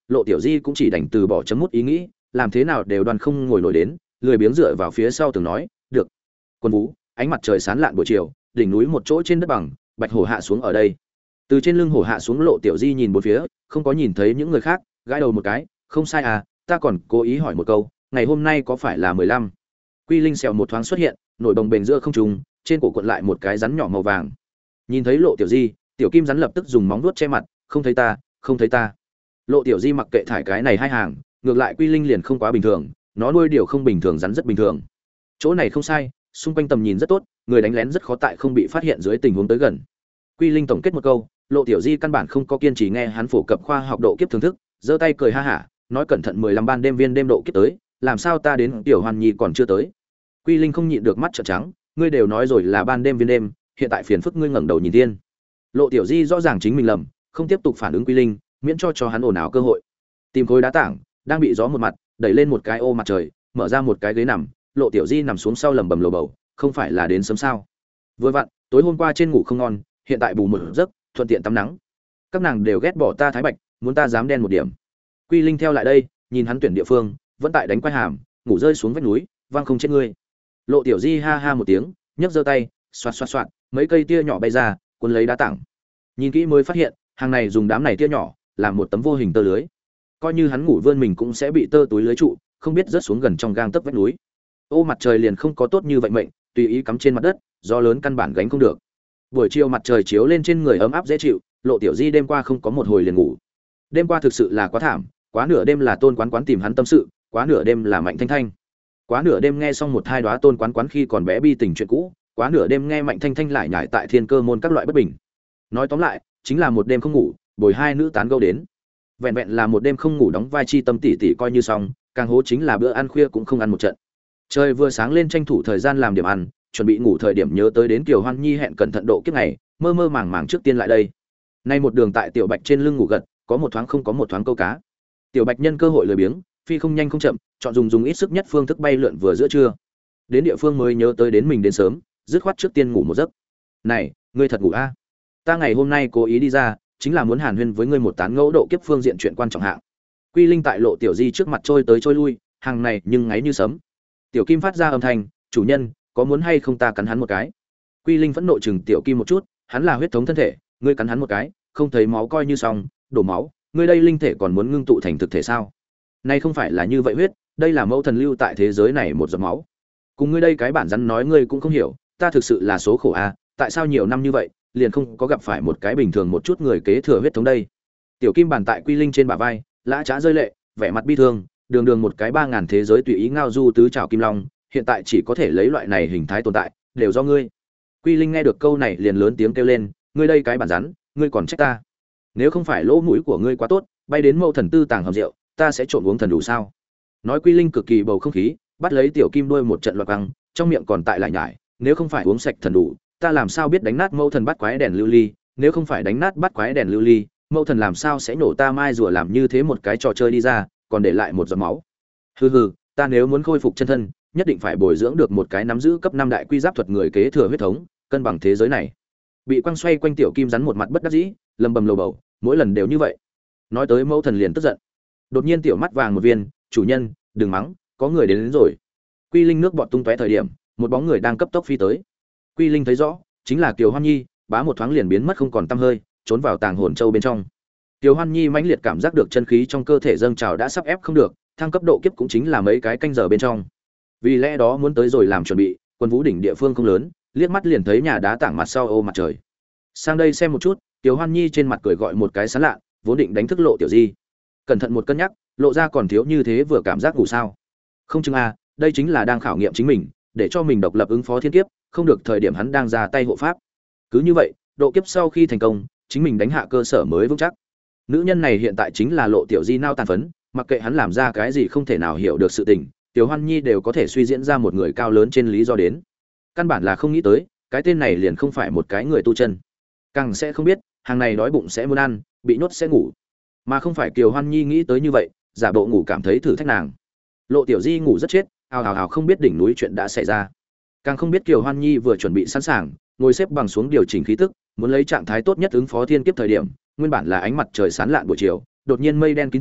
Lộ Tiểu Di cũng chỉ đành từ bỏ chấm mút ý nghĩ, làm thế nào đều đoan không ngồi nổi đến, lười biếng dựa vào phía sau tường nói, "Được." Quân Vũ, ánh mặt trời sáng lạn buổi chiều, đỉnh núi một chỗ trên đất bằng, bạch hổ hạ xuống ở đây. Từ trên lưng hổ hạ xuống, Lộ Tiểu Di nhìn bốn phía, không có nhìn thấy những người khác, gãi đầu một cái, "Không sai à, ta còn cố ý hỏi một câu, ngày hôm nay có phải là mười lăm?" Quy Linh xèo một thoáng xuất hiện, nổi bồng bềnh giữa không trung, trên cổ cuộn lại một cái rắn nhỏ màu vàng. Nhìn thấy Lộ Tiểu Di, Tiểu Kim rắn lập tức dùng móng vuốt che mặt, "Không thấy ta, không thấy ta." Lộ Tiểu Di mặc kệ thải cái này hai hàng, ngược lại Quy Linh liền không quá bình thường, nó nuôi điều không bình thường rắn rất bình thường. Chỗ này không sai, xung quanh tầm nhìn rất tốt, người đánh lén rất khó tại không bị phát hiện dưới tình huống tới gần. Quy Linh tổng kết một câu, Lộ Tiểu Di căn bản không có kiên trì nghe hắn phổ cập khoa học độ kiếp thưởng thức, giơ tay cười ha hả, nói cẩn thận mười lăm ban đêm viên đêm độ kiếp tới, làm sao ta đến Tiểu Hoan Nhi còn chưa tới. Quy Linh không nhịn được mắt trợn trắng, ngươi đều nói rồi là ban đêm viên đêm, hiện tại phiền phức ngươi ngẩng đầu nhìn thiên. Lộ Tiểu Di rõ ràng chính mình lầm, không tiếp tục phản ứng Quy Linh, miễn cho cho hắn ồn ào cơ hội. Tìm khối đá tảng, đang bị gió một mặt, đẩy lên một cái ô mặt trời, mở ra một cái ghế nằm, Lộ Tiểu Di nằm xuống sau lầm bầm lồ bầu, không phải là đến sớm sao? Vừa vặn, tối hôm qua trên ngủ không ngon, hiện tại bù một giấc, thuận tiện tắm nắng. Các nàng đều ghét bỏ ta thái bạch, muốn ta dám đen một điểm. Quy Linh theo lại đây, nhìn hắn tuyển địa phương, vẫn tại đánh quay hàm, ngủ rơi xuống vách núi, vang không chết ngươi. Lộ Tiểu Di ha ha một tiếng, nhấc giơ tay, xoạt xoạt xoạt, mấy cây tia nhỏ bay ra, cuốn lấy đá tảng. Nhìn kỹ mới phát hiện, hàng này dùng đám này tia nhỏ, làm một tấm vô hình tơ lưới. Coi như hắn ngủ vươn mình cũng sẽ bị tơ túi lưới trụ, không biết rớt xuống gần trong gang tấc vách núi. Ô mặt trời liền không có tốt như vậy mệnh, tùy ý cắm trên mặt đất, gió lớn căn bản gánh không được. Buổi chiều mặt trời chiếu lên trên người ấm áp dễ chịu, Lộ Tiểu Di đêm qua không có một hồi liền ngủ. Đêm qua thực sự là quá thảm, quá nửa đêm là Tôn Quán Quán tìm hắn tâm sự, quá nửa đêm là Mạnh Thanh Thanh. Quá nửa đêm nghe xong một hai đóa Tôn Quán Quán khi còn bé bi tình chuyện cũ, quá nửa đêm nghe Mạnh Thanh Thanh lại nhải tại Thiên Cơ môn các loại bất bình. Nói tóm lại, chính là một đêm không ngủ, bồi hai nữ tán gẫu đến. Vẹn vẹn là một đêm không ngủ đóng vai chi tâm tỷ tỷ coi như xong, càng hố chính là bữa ăn khuya cũng không ăn một trận. Trời vừa sáng lên tranh thủ thời gian làm điểm ăn, chuẩn bị ngủ thời điểm nhớ tới đến Kiều Hoan Nhi hẹn cẩn thận độ kiếp này, mơ mơ màng màng trước tiên lại đây. Nay một đường tại Tiểu Bạch trên lưng ngủ gật, có một thoáng không có một thoáng câu cá. Tiểu Bạch nhân cơ hội lười biếng, phi không nhanh không chậm, chọn dùng dùng ít sức nhất phương thức bay lượn vừa giữa trưa. Đến địa phương mới nhớ tới đến mình đến sớm, dứt khoát trước tiên ngủ một giấc. "Này, ngươi thật ngủ a? À? Ta ngày hôm nay cố ý đi ra, chính là muốn hàn huyên với ngươi một tán ngẫu độ kiếp phương diện chuyện quan trọng hạng." Quy Linh tại Lộ Tiểu Di trước mặt trôi tới trôi lui, hàng này nhưng ngáy như sấm. Tiểu Kim phát ra âm thanh, "Chủ nhân, có muốn hay không ta cắn hắn một cái?" Quy Linh phẫn nộ chừng Tiểu Kim một chút, hắn là huyết thống thân thể, ngươi cắn hắn một cái, không thấy máu coi như xong, đổ máu, ngươi đây linh thể còn muốn ngưng tụ thành thực thể sao? Nay không phải là như vậy huyết, đây là mẫu thần lưu tại thế giới này một giọt máu. Cùng ngươi đây cái bản rắn nói ngươi cũng không hiểu, ta thực sự là số khổ a, tại sao nhiều năm như vậy, liền không có gặp phải một cái bình thường một chút người kế thừa huyết thống đây. Tiểu Kim bàn tại Quy Linh trên bả vai, lã chã rơi lệ, vẻ mặt bi thương, đường đường một cái ba ngàn thế giới tùy ý ngao du tứ trảo kim long, hiện tại chỉ có thể lấy loại này hình thái tồn tại, đều do ngươi. Quy Linh nghe được câu này liền lớn tiếng kêu lên, ngươi đây cái bản rắn, ngươi còn trách ta? Nếu không phải lỗ mũi của ngươi quá tốt, bay đến mẫu thần tư tàng hầm rượu, ta sẽ trộn uống thần đủ sao? Nói Quy Linh cực kỳ bầu không khí, bắt lấy Tiểu Kim đuôi một trận loạt băng, trong miệng còn tại lại nhải, nếu không phải uống sạch thần đủ, ta làm sao biết đánh nát mẫu thần bắt quái đèn lưu ly, nếu không phải đánh nát bắt quái đèn lưu ly, mẫu thần làm sao sẽ nổ ta mai rùa làm như thế một cái trò chơi đi ra, còn để lại một giọt máu. Hừ hừ, ta nếu muốn khôi phục chân thân, nhất định phải bồi dưỡng được một cái nắm giữ cấp năm đại quy giáp thuật người kế thừa huyết thống, cân bằng thế giới này. Bị quăng xoay quanh Tiểu Kim rắn một mặt bất đắc dĩ, lầm bầm lầu bầu, mỗi lần đều như vậy. Nói tới mẫu thần liền tức giận. Đột nhiên tiểu mắt vàng một viên, "Chủ nhân, đừng mắng, có người đến, đến rồi." Quy Linh nước bọt tung tóe thời điểm, một bóng người đang cấp tốc phi tới. Quy Linh thấy rõ, chính là Kiều Hoan Nhi, bá một thoáng liền biến mất không còn tăm hơi, trốn vào tàng hồn châu bên trong. Kiều Hoan Nhi mãnh liệt cảm giác được chân khí trong cơ thể dâng trào đã sắp ép không được, thăng cấp độ kiếp cũng chính là mấy cái canh giờ bên trong. Vì lẽ đó muốn tới rồi làm chuẩn bị, Quân Vũ đỉnh địa phương không lớn, liếc mắt liền thấy nhà đá tảng mặt sau ô mặt trời. Sang đây xem một chút, Kiều Hoan Nhi trên mặt cười gọi một cái sán lạ, vốn định đánh thức Lộ Tiểu Di. Cẩn thận một cân nhắc, lộ ra còn thiếu như thế vừa cảm giác ngủ sao? Không chừng a, đây chính là đang khảo nghiệm chính mình, để cho mình độc lập ứng phó thiên kiếp, không được thời điểm hắn đang ra tay hộ pháp. Cứ như vậy, độ kiếp sau khi thành công, chính mình đánh hạ cơ sở mới vững chắc. Nữ nhân này hiện tại chính là Lộ Tiểu Di nao tàn phấn, mặc kệ hắn làm ra cái gì không thể nào hiểu được sự tình, Tiểu Hoan Nhi đều có thể suy diễn ra một người cao lớn trên lý do đến. Căn bản là không nghĩ tới, cái tên này liền không phải một cái người tu chân. Càng sẽ không biết, hàng này đói bụng sẽ muốn ăn, bị nhốt sẽ ngủ. Mà không phải Kiều Hoan Nhi nghĩ tới như vậy, giả bộ ngủ cảm thấy thử thách nàng. Lộ Tiểu Di ngủ rất chết, ào ào ào không biết đỉnh núi chuyện đã xảy ra. Càng không biết Kiều Hoan Nhi vừa chuẩn bị sẵn sàng, ngồi xếp bằng xuống điều chỉnh khí tức, muốn lấy trạng thái tốt nhất ứng phó thiên kiếp thời điểm, nguyên bản là ánh mặt trời sáng lạn buổi chiều, đột nhiên mây đen kín trời,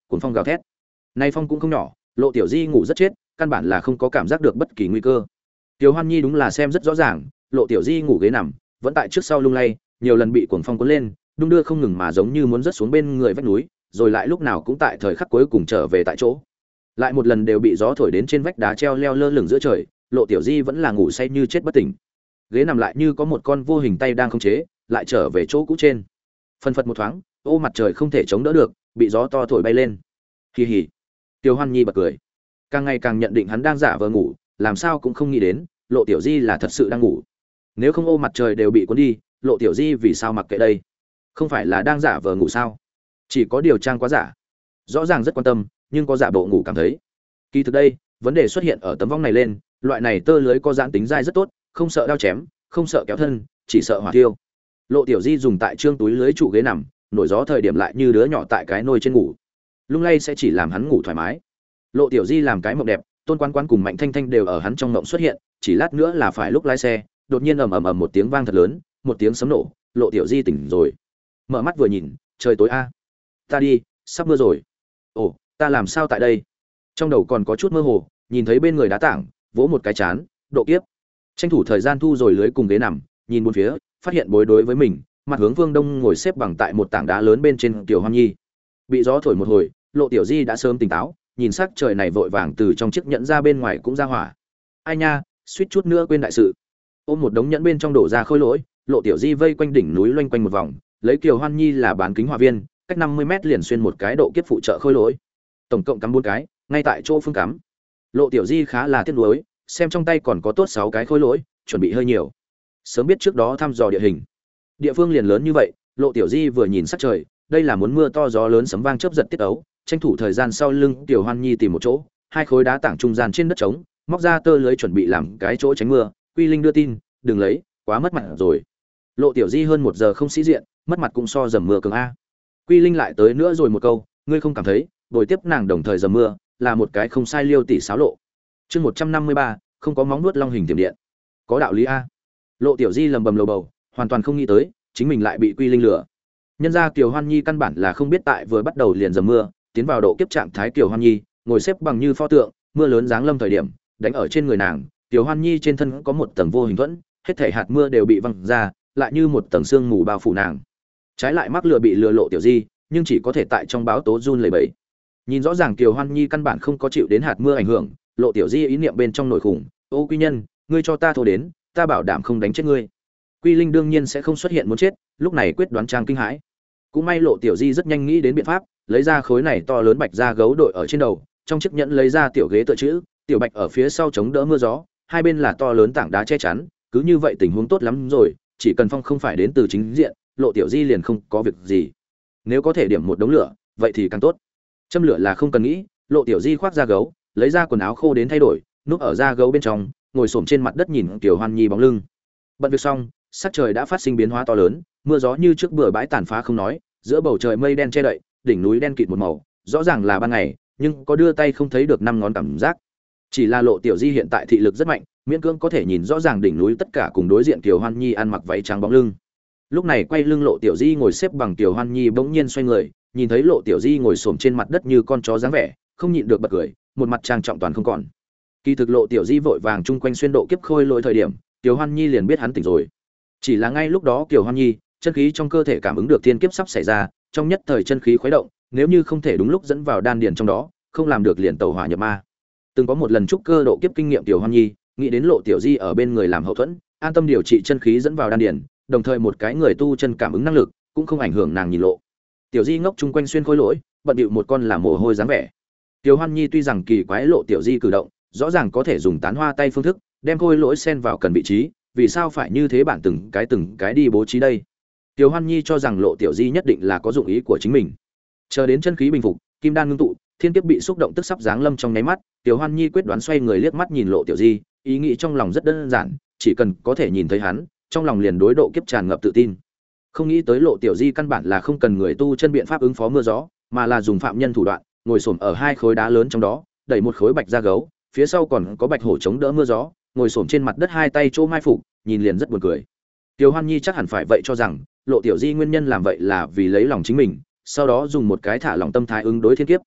cuồng phong gào thét. Nay phong cũng không nhỏ, Lộ Tiểu Di ngủ rất chết, căn bản là không có cảm giác được bất kỳ nguy cơ. Tiểu Hoan Nhi đúng là xem rất rõ ràng, Lộ Tiểu Di ngủ ghế nằm, vẫn tại trước sau lung lay, nhiều lần bị cuồng phong cuốn lên, đung đưa không ngừng mà giống như muốn rớt xuống bên người vách núi, rồi lại lúc nào cũng tại thời khắc cuối cùng trở về tại chỗ. Lại một lần đều bị gió thổi đến trên vách đá treo leo lơ lửng giữa trời, Lộ Tiểu Di vẫn là ngủ say như chết bất tỉnh. Ghế nằm lại như có một con vô hình tay đang khống chế, lại trở về chỗ cũ trên. Phân phật một thoáng, ô mặt trời không thể chống đỡ được, bị gió to thổi bay lên. Kỳ hỉ. Tiểu Hoan Nhi bật cười. Càng ngày càng nhận định hắn đang giả vờ ngủ, làm sao cũng không nghĩ đến, Lộ Tiểu Di là thật sự đang ngủ. Nếu không ô mặt trời đều bị cuốn đi, Lộ Tiểu Di vì sao mặc kệ đây? Không phải là đang giả vờ ngủ sao? Chỉ có điều trang quá giả. Rõ ràng rất quan tâm, nhưng có giả bộ ngủ cảm thấy. Kỳ thực đây, vấn đề xuất hiện ở tấm vong này lên, loại này tơ lưới có giãn tính dai rất tốt, không sợ đao chém, không sợ kéo thân, chỉ sợ hỏa thiêu. Lộ Tiểu Di dùng tại trương túi lưới trụ ghế nằm, nổi gió thời điểm lại như đứa nhỏ tại cái nôi trên ngủ. Lung lay sẽ chỉ làm hắn ngủ thoải mái. Lộ Tiểu Di làm cái mộng đẹp, Tôn Quan Quan cùng Mạnh Thanh Thanh đều ở hắn trong mộng xuất hiện, chỉ lát nữa là phải lúc lái xe, đột nhiên ầm ầm ầm một tiếng vang thật lớn, một tiếng sấm nổ, Lộ Tiểu Di tỉnh rồi. Mở mắt vừa nhìn, trời tối a. Ta đi, sắp mưa rồi. Ồ, ta làm sao tại đây? Trong đầu còn có chút mơ hồ, nhìn thấy bên người đá tảng, vỗ một cái chán, độ kiếp. Tranh thủ thời gian thu rồi lưới cùng ghế nằm, nhìn bốn phía, phát hiện bối đối với mình, mặt hướng phương đông ngồi xếp bằng tại một tảng đá lớn bên trên Tiểu Hoan Nhi. Bị gió thổi một hồi, Lộ Tiểu Di đã sớm tỉnh táo, nhìn sắc trời này vội vàng từ trong chiếc nhẫn ra bên ngoài cũng ra hỏa. Ai nha, suýt chút nữa quên đại sự. Ôm một đống nhẫn bên trong đổ ra khôi lỗi, Lộ Tiểu Di vây quanh đỉnh núi loanh quanh một vòng, lấy Kiều Hoan Nhi là bán kính họa viên, cách năm mươi mét liền xuyên một cái độ kiếp phụ trợ khôi lỗi. Tổng cộng cắm bốn cái, ngay tại chỗ phương cắm. Lộ Tiểu Di khá là tiếc nuối, xem trong tay còn có tốt sáu cái khôi lỗi, chuẩn bị hơi nhiều. Sớm biết trước đó thăm dò địa hình. Địa phương liền lớn như vậy, Lộ Tiểu Di vừa nhìn sắc trời, đây là muốn mưa to gió lớn sấm vang chớp giật tiết ấu, tranh thủ thời gian sau lưng Tiểu Hoan Nhi tìm một chỗ, hai khối đá tảng trung gian trên đất trống, móc ra tơ lưới chuẩn bị làm cái chỗ tránh mưa. Quy Linh đưa tin, đừng lấy, quá mất mặt rồi. Lộ Tiểu Di hơn một giờ không sĩ diện, mất mặt cũng so dầm mưa cường a. Quy Linh lại tới nữa rồi một câu, ngươi không cảm thấy, bồi tiếp nàng đồng thời dầm mưa, là một cái không sai liêu tỷ xáo lộ. Chương một trăm năm mươi ba, không có móng nuốt long hình tiềm điện. Có đạo lý a. Lộ Tiểu Di lầm bầm lầu bầu, hoàn toàn không nghĩ tới, chính mình lại bị Quy Linh lừa. Nhân ra Kiều Hoan Nhi căn bản là không biết tại vừa bắt đầu liền dầm mưa, tiến vào độ kiếp trạng thái Kiều Hoan Nhi, ngồi xếp bằng như pho tượng, mưa lớn giáng lâm thời điểm, đánh ở trên người nàng, Kiều Hoan Nhi trên thân có một tầng vô hình thuẫn, hết thảy hạt mưa đều bị văng ra, lại như một tầng sương mù bao phủ nàng. Trái lại mắc lừa bị lừa Lộ Tiểu Di, nhưng chỉ có thể tại trong báo tố run lẩy bẩy. Nhìn rõ ràng Kiều Hoan Nhi căn bản không có chịu đến hạt mưa ảnh hưởng, Lộ Tiểu Di ý niệm bên trong nổi khủng, "Ô Quy Nhân, ngươi cho ta thô đến, ta bảo đảm không đánh chết ngươi." Quy Linh đương nhiên sẽ không xuất hiện muốn chết, lúc này quyết đoán trang kinh hãi. Cũng may Lộ Tiểu Di rất nhanh nghĩ đến biện pháp, lấy ra khối này to lớn bạch da gấu đội ở trên đầu, trong chiếc nhẫn lấy ra tiểu ghế tựa chữ, tiểu bạch ở phía sau chống đỡ mưa gió, hai bên là to lớn tảng đá che chắn, cứ như vậy tình huống tốt lắm rồi, chỉ cần phong không phải đến từ chính diện, Lộ Tiểu Di liền không có việc gì. Nếu có thể điểm một đống lửa, vậy thì càng tốt. Châm lửa là không cần nghĩ, Lộ Tiểu Di khoác da gấu, lấy ra quần áo khô đến thay đổi, núp ở da gấu bên trong, ngồi xổm trên mặt đất nhìn Tiểu Hoan Nhi bóng lưng. Bận việc xong, sắc trời đã phát sinh biến hóa to lớn, mưa gió như trước bừa bãi tàn phá không nói, giữa bầu trời mây đen che đậy, đỉnh núi đen kịt một màu, rõ ràng là ban ngày, nhưng có đưa tay không thấy được năm ngón cảm giác. Chỉ là Lộ Tiểu Di hiện tại thị lực rất mạnh, miễn cưỡng có thể nhìn rõ ràng đỉnh núi tất cả cùng đối diện Kiều Hoan Nhi ăn mặc váy trắng bóng lưng. Lúc này quay lưng Lộ Tiểu Di ngồi xếp bằng Kiều Hoan Nhi bỗng nhiên xoay người, nhìn thấy Lộ Tiểu Di ngồi xổm trên mặt đất như con chó dáng vẻ, không nhịn được bật cười, một mặt trang trọng toàn không còn. Kỳ thực Lộ Tiểu Di vội vàng chung quanh xuyên độ kiếp khôi lỗi thời điểm, Kiều Hoan Nhi liền biết hắn tỉnh rồi. Chỉ là ngay lúc đó Kiều Hoan Nhi, chân khí trong cơ thể cảm ứng được thiên kiếp sắp xảy ra, trong nhất thời chân khí khuấy động, nếu như không thể đúng lúc dẫn vào đan điền trong đó, không làm được liền tẩu hỏa nhập ma. Từng có một lần trúc cơ độ kiếp kinh nghiệm Kiều Hoan Nhi, nghĩ đến Lộ Tiểu Di ở bên người làm hậu thuẫn, an tâm điều trị chân khí dẫn vào đan điền, đồng thời một cái người tu chân cảm ứng năng lực, cũng không ảnh hưởng nàng nhìn lộ. Tiểu Di ngốc chung quanh xuyên khối lỗi, bận bịu một con là mồ hôi dáng vẻ. Kiều Hoan Nhi tuy rằng kỳ quái Lộ Tiểu Di cử động, rõ ràng có thể dùng tán hoa tay phương thức, đem khối lỗi xen vào cần vị trí, vì sao phải như thế bản từng cái từng cái đi bố trí đây? Kiều Hoan Nhi cho rằng Lộ Tiểu Di nhất định là có dụng ý của chính mình. Chờ đến chân khí bình phục, kim đan ngưng tụ, thiên kiếp bị xúc động tức sắp giáng lâm trong nháy mắt, Kiều Hoan Nhi quyết đoán xoay người liếc mắt nhìn Lộ Tiểu Di, ý nghĩ trong lòng rất đơn giản, chỉ cần có thể nhìn thấy hắn, trong lòng liền đối độ kiếp tràn ngập tự tin. Không nghĩ tới Lộ Tiểu Di căn bản là không cần người tu chân biện pháp ứng phó mưa gió, mà là dùng phạm nhân thủ đoạn, ngồi xổm ở hai khối đá lớn trong đó, đẩy một khối bạch da gấu, phía sau còn có bạch hổ chống đỡ mưa gió, ngồi xổm trên mặt đất hai tay chỗ mai phục, nhìn liền rất buồn cười. Kiều Hoan Nhi chắc hẳn phải vậy cho rằng, Lộ Tiểu Di nguyên nhân làm vậy là vì lấy lòng chính mình, sau đó dùng một cái thả lòng tâm thái ứng đối thiên kiếp,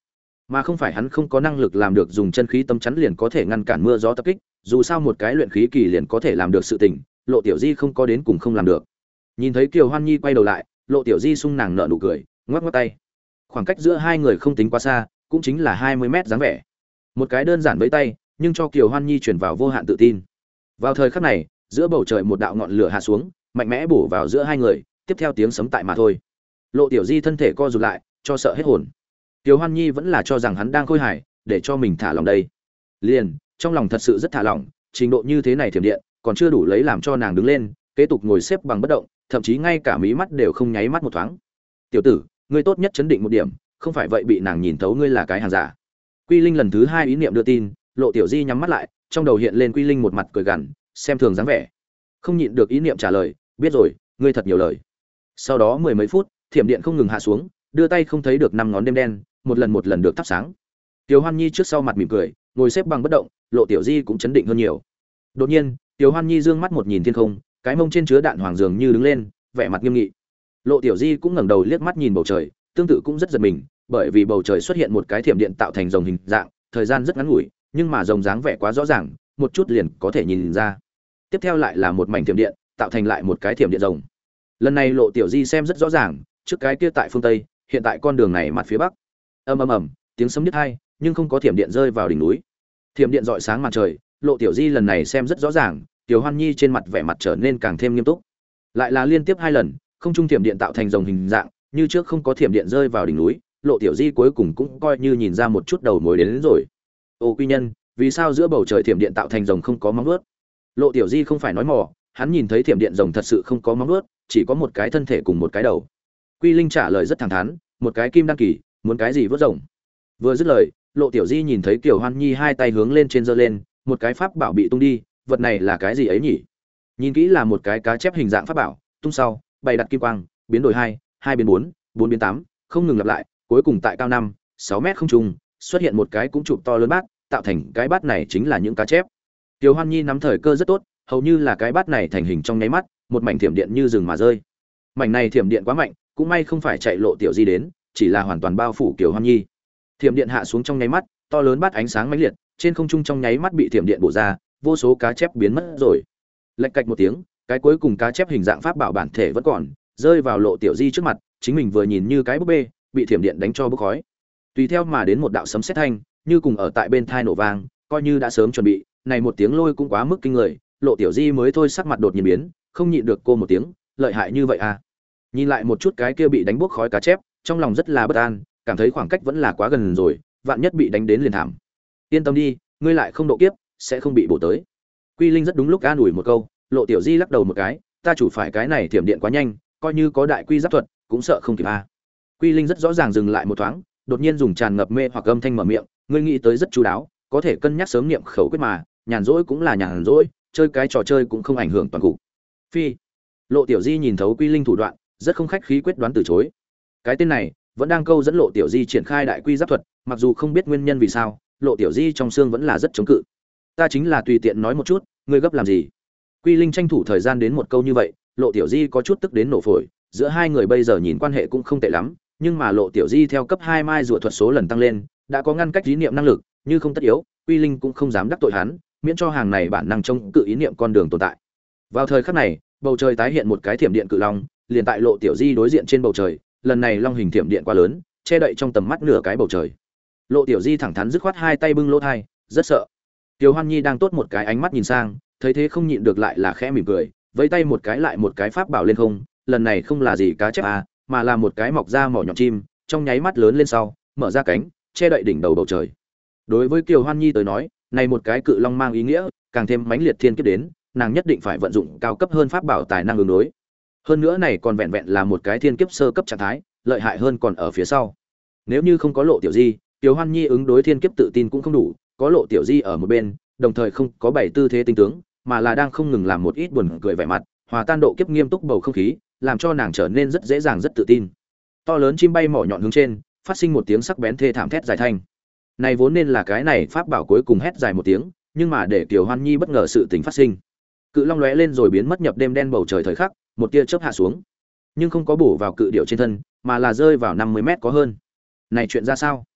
mà không phải hắn không có năng lực làm được dùng chân khí tấm chắn liền có thể ngăn cản mưa gió tập kích, dù sao một cái luyện khí kỳ liền có thể làm được sự tình, Lộ Tiểu Di không có đến cùng không làm được. Nhìn thấy Kiều Hoan Nhi quay đầu lại, Lộ Tiểu Di sung nàng nở nụ cười, ngoắc ngoắc tay. Khoảng cách giữa hai người không tính quá xa, cũng chính là hai mươi mét dáng vẻ. Một cái đơn giản với tay, nhưng cho Kiều Hoan Nhi truyền vào vô hạn tự tin. Vào thời khắc này, giữa bầu trời một đạo ngọn lửa hạ xuống, mạnh mẽ bổ vào giữa hai người, tiếp theo tiếng sấm tại mà thôi. Lộ Tiểu Di thân thể co rụt lại, cho sợ hết hồn. Kiều Hoan Nhi vẫn là cho rằng hắn đang khôi hài, để cho mình thả lòng đây. Liền, trong lòng thật sự rất thả lỏng, trình độ như thế này thiểm điện, còn chưa đủ lấy làm cho nàng đứng lên, kế tục ngồi xếp bằng bất động, thậm chí ngay cả mí mắt đều không nháy mắt một thoáng. "Tiểu tử, ngươi tốt nhất chấn định một điểm, không phải vậy bị nàng nhìn thấu ngươi là cái hàng giả." Quy Linh lần thứ hai ý niệm đưa tin, Lộ Tiểu Di nhắm mắt lại, trong đầu hiện lên Quy Linh một mặt cười gằn, xem thường dáng vẻ. Không nhịn được ý niệm trả lời, "Biết rồi, ngươi thật nhiều lời." Sau đó mười mấy phút, thiểm điện không ngừng hạ xuống, đưa tay không thấy được năm ngón đêm đen, một lần một lần được thắp sáng. Tiểu Hoan Nhi trước sau mặt mỉm cười, ngồi xếp bằng bất động, Lộ Tiểu Di cũng chấn định hơn nhiều. Đột nhiên, Tiểu Hoan Nhi dương mắt một nhìn thiên không, cái mông trên chứa đạn hoàng dường như đứng lên, vẻ mặt nghiêm nghị. Lộ Tiểu Di cũng ngẩng đầu liếc mắt nhìn bầu trời, tương tự cũng rất giật mình, bởi vì bầu trời xuất hiện một cái thiểm điện tạo thành rồng hình dạng, thời gian rất ngắn ngủi, nhưng mà rồng dáng vẻ quá rõ ràng, một chút liền có thể nhìn ra. Tiếp theo lại là một mảnh thiểm điện, tạo thành lại một cái thiểm điện rồng. Lần này Lộ Tiểu Di xem rất rõ ràng, trước cái kia tại phương tây, hiện tại con đường này mặt phía bắc. Ầm ầm ầm, tiếng sấm đứt hai, nhưng không có thiểm điện rơi vào đỉnh núi. Thiểm điện rọi sáng màn trời, Lộ Tiểu Di lần này xem rất rõ ràng, Tiểu Hoan Nhi trên mặt vẻ mặt trở nên càng thêm nghiêm túc. Lại là liên tiếp hai lần, không trung thiểm điện tạo thành rồng hình dạng, như trước không có thiểm điện rơi vào đỉnh núi, Lộ Tiểu Di cuối cùng cũng coi như nhìn ra một chút đầu mối đến, đến rồi. Ô quy nhân, vì sao giữa bầu trời thiểm điện tạo thành rồng không có móng vuốt? Lộ Tiểu Di không phải nói mò, hắn nhìn thấy thiểm điện rồng thật sự không có móng vuốt, chỉ có một cái thân thể cùng một cái đầu. Quy Linh trả lời rất thẳng thắn, một cái kim đăng kỳ, muốn cái gì vớt rồng. Vừa dứt lời, Lộ Tiểu Di nhìn thấy Kiều Hoan Nhi hai tay hướng lên trên giơ lên, một cái pháp bảo bị tung đi, vật này là cái gì ấy nhỉ? Nhìn kỹ là một cái cá chép hình dạng pháp bảo, tung sau, bày đặt kim quang, biến đổi hai, hai biến bốn, bốn biến tám, không ngừng lặp lại, cuối cùng tại cao năm, sáu mét không trung, xuất hiện một cái cũng chụp to lớn bát, tạo thành cái bát này chính là những cá chép. Kiều Hoan Nhi nắm thời cơ rất tốt, hầu như là cái bát này thành hình trong nháy mắt, một mảnh thiểm điện như rừng mà rơi. Mảnh này thiểm điện quá mạnh, cũng may không phải chạy Lộ Tiểu Di đến, chỉ là hoàn toàn bao phủ Kiều Hoan Nhi. Thiểm điện hạ xuống trong nháy mắt, to lớn bát ánh sáng mãnh liệt, trên không trung trong nháy mắt bị thiểm điện bổ ra, vô số cá chép biến mất rồi. Lệch cạch một tiếng, cái cuối cùng cá chép hình dạng pháp bảo bản thể vẫn còn, rơi vào Lộ Tiểu Di trước mặt, chính mình vừa nhìn như cái búp bê, bị thiểm điện đánh cho bốc khói. Tùy theo mà đến một đạo sấm sét thanh, như cùng ở tại bên thai nổ vang, coi như đã sớm chuẩn bị, này một tiếng lôi cũng quá mức kinh người, Lộ Tiểu Di mới thôi sắc mặt đột nhiên biến, không nhịn được cô một tiếng, lợi hại như vậy à? Nhìn lại một chút cái kia bị đánh bốc khói cá chép, trong lòng rất là bất an, cảm thấy khoảng cách vẫn là quá gần rồi, vạn nhất bị đánh đến liền thảm. Yên tâm đi, ngươi lại không độ kiếp, sẽ không bị bổ tới. Quy Linh rất đúng lúc an ủi một câu, Lộ Tiểu Di lắc đầu một cái, ta chủ phải cái này thiểm điện quá nhanh, coi như có đại quy giáp thuật, cũng sợ không kịp a. À. Quy Linh rất rõ ràng dừng lại một thoáng, đột nhiên dùng tràn ngập mê hoặc âm thanh mở miệng, ngươi nghĩ tới rất chu đáo, có thể cân nhắc sớm niệm khẩu quyết mà, nhàn rỗi cũng là nhàn rỗi, chơi cái trò chơi cũng không ảnh hưởng toàn cục. Phi. Lộ Tiểu Di nhìn thấu Quy Linh thủ đoạn, rất không khách khí quyết đoán từ chối. Cái tên này vẫn đang câu dẫn Lộ Tiểu Di triển khai đại quy giáp thuật, mặc dù không biết nguyên nhân vì sao, Lộ Tiểu Di trong xương vẫn là rất chống cự. Ta chính là tùy tiện nói một chút, ngươi gấp làm gì? Quy Linh tranh thủ thời gian đến một câu như vậy, Lộ Tiểu Di có chút tức đến nổ phổi, giữa hai người bây giờ nhìn quan hệ cũng không tệ lắm, nhưng mà Lộ Tiểu Di theo cấp hai mai rùa thuật số lần tăng lên, đã có ngăn cách ý niệm năng lực, như không tất yếu, Quy Linh cũng không dám đắc tội hắn, miễn cho hàng này bản năng chống cự ý niệm con đường tồn tại. Vào thời khắc này, bầu trời tái hiện một cái thiểm điện cự long, liền tại Lộ Tiểu Di đối diện trên bầu trời, lần này long hình thiểm điện quá lớn, che đậy trong tầm mắt nửa cái bầu trời. Lộ Tiểu Di thẳng thắn dứt khoát hai tay bưng lỗ tai, rất sợ. Tiểu Hoan Nhi đang tốt một cái ánh mắt nhìn sang, thấy thế không nhịn được lại là khẽ mỉm cười, vẫy tay một cái lại một cái pháp bảo lên không, lần này không là gì cá chép à, mà là một cái mọc ra mỏ nhọn chim, trong nháy mắt lớn lên sau, mở ra cánh, che đậy đỉnh đầu bầu trời. Đối với Kiều Hoan Nhi tới nói, này một cái cự long mang ý nghĩa, càng thêm mãnh liệt thiên kiếp đến, nàng nhất định phải vận dụng cao cấp hơn pháp bảo tài năng ứng đối. Hơn nữa này còn vẹn vẹn là một cái thiên kiếp sơ cấp trạng thái, lợi hại hơn còn ở phía sau. Nếu như không có Lộ Tiểu Di, Kiều Hoan Nhi ứng đối thiên kiếp tự tin cũng không đủ, có Lộ Tiểu Di ở một bên, đồng thời không có bảy tư thế tinh tướng, mà là đang không ngừng làm một ít buồn cười vẻ mặt, hòa tan độ kiếp nghiêm túc bầu không khí, làm cho nàng trở nên rất dễ dàng rất tự tin. To lớn chim bay mỏ nhọn hướng trên, phát sinh một tiếng sắc bén thê thảm thét dài thanh. Này vốn nên là cái này pháp bảo cuối cùng hét dài một tiếng, nhưng mà để Kiều Hoan Nhi bất ngờ sự tình phát sinh. Cự long lóe lên rồi biến mất nhập đêm đen bầu trời thời khắc, một tia chớp hạ xuống, nhưng không có bổ vào cự điểu trên thân, mà là rơi vào năm mươi mét có hơn. Này chuyện ra sao?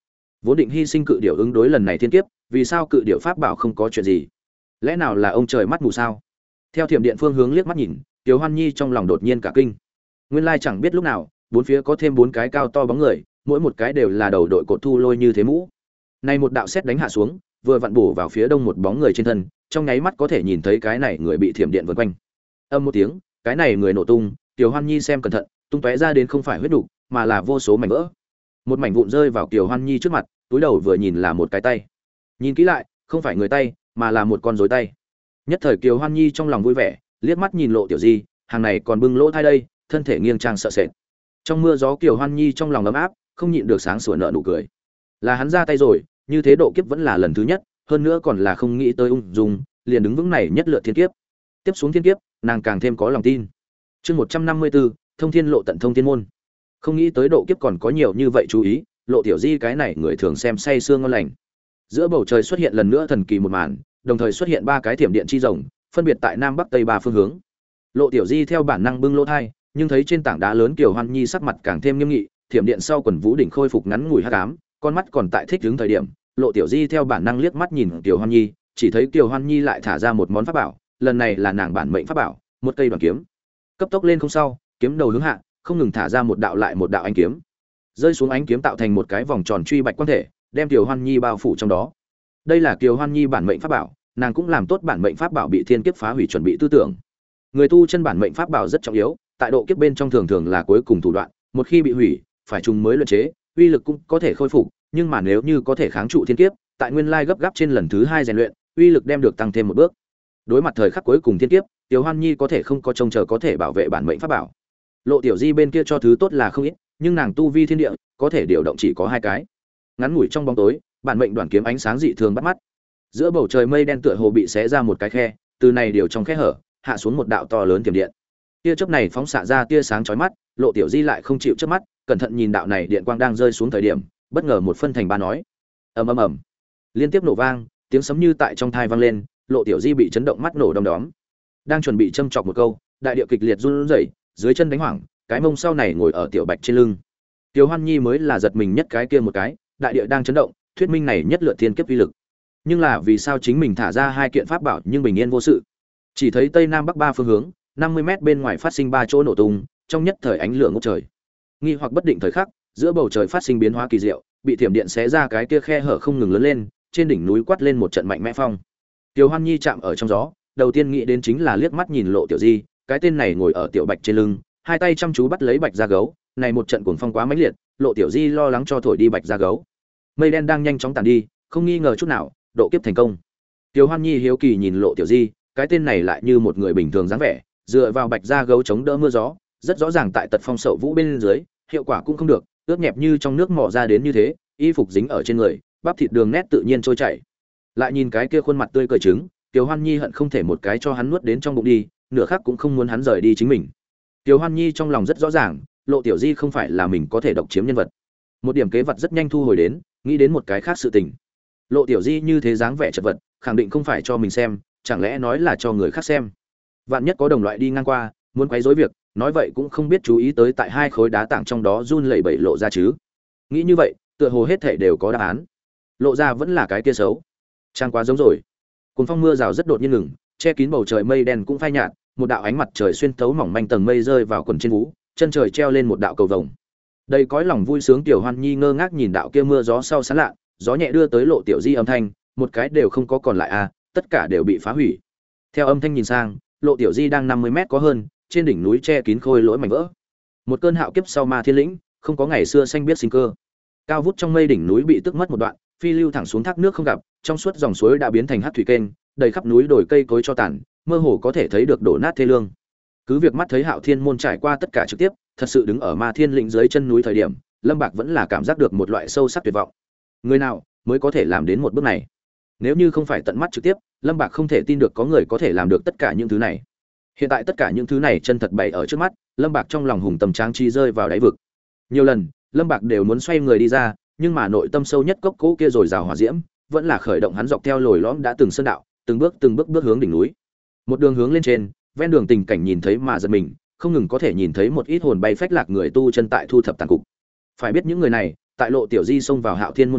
Vốn định hy sinh cự điểu ứng đối lần này thiên kiếp, vì sao cự điểu pháp bảo không có chuyện gì? Lẽ nào là ông trời mắt mù sao? Theo thiểm điện phương hướng liếc mắt nhìn, Tiểu Hoan Nhi trong lòng đột nhiên cả kinh. Nguyên lai chẳng biết lúc nào, bốn phía có thêm bốn cái cao to bóng người, mỗi một cái đều là đầu đội cột thu lôi như thế mũ. Này một đạo sét đánh hạ xuống, vừa vặn bổ vào phía đông một bóng người trên thân, trong nháy mắt có thể nhìn thấy cái này người bị thiểm điện vần quanh. Âm một tiếng, cái này người nổ tung, Tiểu Hoan Nhi xem cẩn thận, tung tóe ra đến không phải huyết đủ, mà là vô số mảnh vỡ. Một mảnh vụn rơi vào Tiểu Hoan Nhi trước mặt, túi đầu vừa nhìn là một cái tay. Nhìn kỹ lại, không phải người tay, mà là một con rối tay. Nhất thời Kiều Hoan Nhi trong lòng vui vẻ, liếc mắt nhìn Lộ Tiểu Di, hàng này còn bưng lỗ thai đây, thân thể nghiêng trang sợ sệt. Trong mưa gió Kiều Hoan Nhi trong lòng ấm áp, không nhịn được sáng sủa nở nụ cười. Là hắn ra tay rồi, như thế độ kiếp vẫn là lần thứ nhất, hơn nữa còn là không nghĩ tới ung dung, liền đứng vững này nhất lựa thiên kiếp. Tiếp xuống thiên kiếp, nàng càng thêm có lòng tin. Chương một trăm năm mươi tư, Thông Thiên Lộ tận thông thiên môn. Không nghĩ tới độ kiếp còn có nhiều như vậy chú ý, Lộ Tiểu Di cái này người thường xem say sương ngon lành. Giữa bầu trời xuất hiện lần nữa thần kỳ một màn, đồng thời xuất hiện ba cái thiểm điện chi rồng, phân biệt tại nam bắc tây ba phương hướng. Lộ Tiểu Di theo bản năng bưng lỗ thai, nhưng thấy trên tảng đá lớn Kiều Hoan Nhi sắc mặt càng thêm nghiêm nghị, thiểm điện sau quần vũ đỉnh khôi phục ngắn ngủi hắc ám, con mắt còn tại thích ứng thời điểm, Lộ Tiểu Di theo bản năng liếc mắt nhìn Kiều Hoan Nhi, chỉ thấy Kiều Hoan Nhi lại thả ra một món pháp bảo, lần này là nàng bản mệnh pháp bảo, một cây đoàn kiếm. Cấp tốc lên không sau, kiếm đầu hướng hạ, không ngừng thả ra một đạo lại một đạo ánh kiếm. Rơi xuống ánh kiếm tạo thành một cái vòng tròn truy bạch quan thể, đem Kiều Hoan Nhi bao phủ trong đó. Đây là Kiều Hoan Nhi bản mệnh pháp bảo, nàng cũng làm tốt bản mệnh pháp bảo bị thiên kiếp phá hủy chuẩn bị tư tưởng. Người tu chân bản mệnh pháp bảo rất trọng yếu, tại độ kiếp bên trong thường thường là cuối cùng thủ đoạn, một khi bị hủy, phải trùng mới luyện chế, uy lực cũng có thể khôi phục, nhưng mà nếu như có thể kháng trụ thiên kiếp, tại nguyên lai gấp gáp trên lần thứ hai rèn luyện, uy lực đem được tăng thêm một bước. Đối mặt thời khắc cuối cùng thiên kiếp, Tiểu Hoan Nhi có thể không có trông chờ có thể bảo vệ bản mệnh pháp bảo. Lộ Tiểu Di bên kia cho thứ tốt là không ít, nhưng nàng tu vi thiên địa, có thể điều động chỉ có hai cái. Ngắn ngủi trong bóng tối, bản mệnh đoàn kiếm ánh sáng dị thường bắt mắt. Giữa bầu trời mây đen tựa hồ bị xé ra một cái khe, từ này điều trong khe hở, hạ xuống một đạo to lớn tiềm điện. Tia chớp này phóng xạ ra tia sáng chói mắt, Lộ Tiểu Di lại không chịu chớp mắt, cẩn thận nhìn đạo này điện quang đang rơi xuống thời điểm, bất ngờ một phân thành ba nói. Ầm ầm ầm. Liên tiếp nổ vang, tiếng sấm như tại trong thai vang lên, Lộ Tiểu Di bị chấn động mắt nổ đom đóm. Đang chuẩn bị châm chọc một câu, đại địa kịch liệt run rẩy, dưới chân đánh hoảng, cái mông sau này ngồi ở tiểu bạch trên lưng. Tiểu Hoan Nhi mới là giật mình nhất cái kia một cái, đại địa đang chấn động, thuyết minh này nhất lượt thiên kiếp uy lực. Nhưng là vì sao chính mình thả ra hai kiện pháp bảo nhưng bình yên vô sự? Chỉ thấy tây nam bắc ba phương hướng, năm mươi mét bên ngoài phát sinh ba chỗ nổ tung, trong nhất thời ánh lửa ngút trời. Nghi hoặc bất định thời khắc, giữa bầu trời phát sinh biến hóa kỳ diệu, bị thiểm điện xé ra cái kia khe hở không ngừng lớn lên, trên đỉnh núi quát lên một trận mạnh mẽ phong. Tiểu Hoan Nhi chạm ở trong gió, đầu tiên nghĩ đến chính là liếc mắt nhìn Lộ Tiểu Di, cái tên này ngồi ở tiểu bạch trên lưng, hai tay chăm chú bắt lấy bạch da gấu, này một trận cuồng phong quá mãnh liệt, Lộ Tiểu Di lo lắng cho thổi đi bạch da gấu. Mây đen đang nhanh chóng tàn đi, không nghi ngờ chút nào, độ kiếp thành công. Tiểu Hoan Nhi hiếu kỳ nhìn Lộ Tiểu Di, cái tên này lại như một người bình thường dáng vẻ, dựa vào bạch da gấu chống đỡ mưa gió, rất rõ ràng tại tật phong sậu vũ bên dưới, hiệu quả cũng không được, ướt nhẹp như trong nước mò ra đến như thế, y phục dính ở trên người, bắp thịt đường nét tự nhiên trôi chảy. Lại nhìn cái kia khuôn mặt tươi cười trứng, Tiểu Hoan Nhi hận không thể một cái cho hắn nuốt đến trong bụng đi, nửa khắc cũng không muốn hắn rời đi chính mình. Tiểu Hoan Nhi trong lòng rất rõ ràng, Lộ Tiểu Di không phải là mình có thể độc chiếm nhân vật. Một điểm kế vật rất nhanh thu hồi đến, nghĩ đến một cái khác sự tình. Lộ Tiểu Di như thế dáng vẻ chật vật, khẳng định không phải cho mình xem, chẳng lẽ nói là cho người khác xem. Vạn nhất có đồng loại đi ngang qua, muốn quấy rối việc, nói vậy cũng không biết chú ý tới tại hai khối đá tảng trong đó run lẩy bẩy lộ ra chứ. Nghĩ như vậy, tựa hồ hết thảy đều có đáp án. Lộ ra vẫn là cái kia xấu. Trang quá giống rồi. Cuồng phong mưa rào rất đột nhiên ngừng, che kín bầu trời mây đen cũng phai nhạt, một đạo ánh mặt trời xuyên thấu mỏng manh tầng mây rơi vào quần trên vũ, chân trời treo lên một đạo cầu vồng. Đây cõi lòng vui sướng Tiểu Hoan Nhi ngơ ngác nhìn đạo kia mưa gió sau sán lạ, gió nhẹ đưa tới Lộ Tiểu Di âm thanh, một cái đều không có còn lại a, tất cả đều bị phá hủy. Theo âm thanh nhìn sang, Lộ Tiểu Di đang năm mươi mét có hơn, trên đỉnh núi che kín khôi lỗi mảnh vỡ. Một cơn hạo kiếp sau ma thiên lĩnh, không có ngày xưa xanh biết sinh cơ. Cao vút trong mây đỉnh núi bị tức mất một đoạn, phi lưu thẳng xuống thác nước không gặp, trong suốt dòng suối đã biến thành hắc thủy kênh, đầy khắp núi đồi cây cối cho tàn, mơ hồ có thể thấy được đổ nát thê lương. Cứ việc mắt thấy Hạo Thiên môn trải qua tất cả trực tiếp, thật sự đứng ở Ma Thiên lĩnh dưới chân núi thời điểm, Lâm Bạc vẫn là cảm giác được một loại sâu sắc tuyệt vọng. Người nào mới có thể làm đến một bước này? Nếu như không phải tận mắt trực tiếp, Lâm Bạc không thể tin được có người có thể làm được tất cả những thứ này. Hiện tại tất cả những thứ này chân thật bày ở trước mắt, Lâm Bạc trong lòng hùng tâm tráng chi rơi vào đáy vực. Nhiều lần, Lâm Bạc đều muốn xoay người đi ra, nhưng mà nội tâm sâu nhất cốc cố kia rồi rào hỏa diễm, vẫn là khởi động hắn dọc theo lồi lõm đã từng sơn đạo, từng bước từng bước bước hướng đỉnh núi. Một đường hướng lên trên, ven đường tình cảnh nhìn thấy mà giật mình, không ngừng có thể nhìn thấy một ít hồn bay phách lạc người tu chân tại thu thập tàn cục. Phải biết những người này, tại Lộ Tiểu Di xông vào Hạo Thiên môn trước,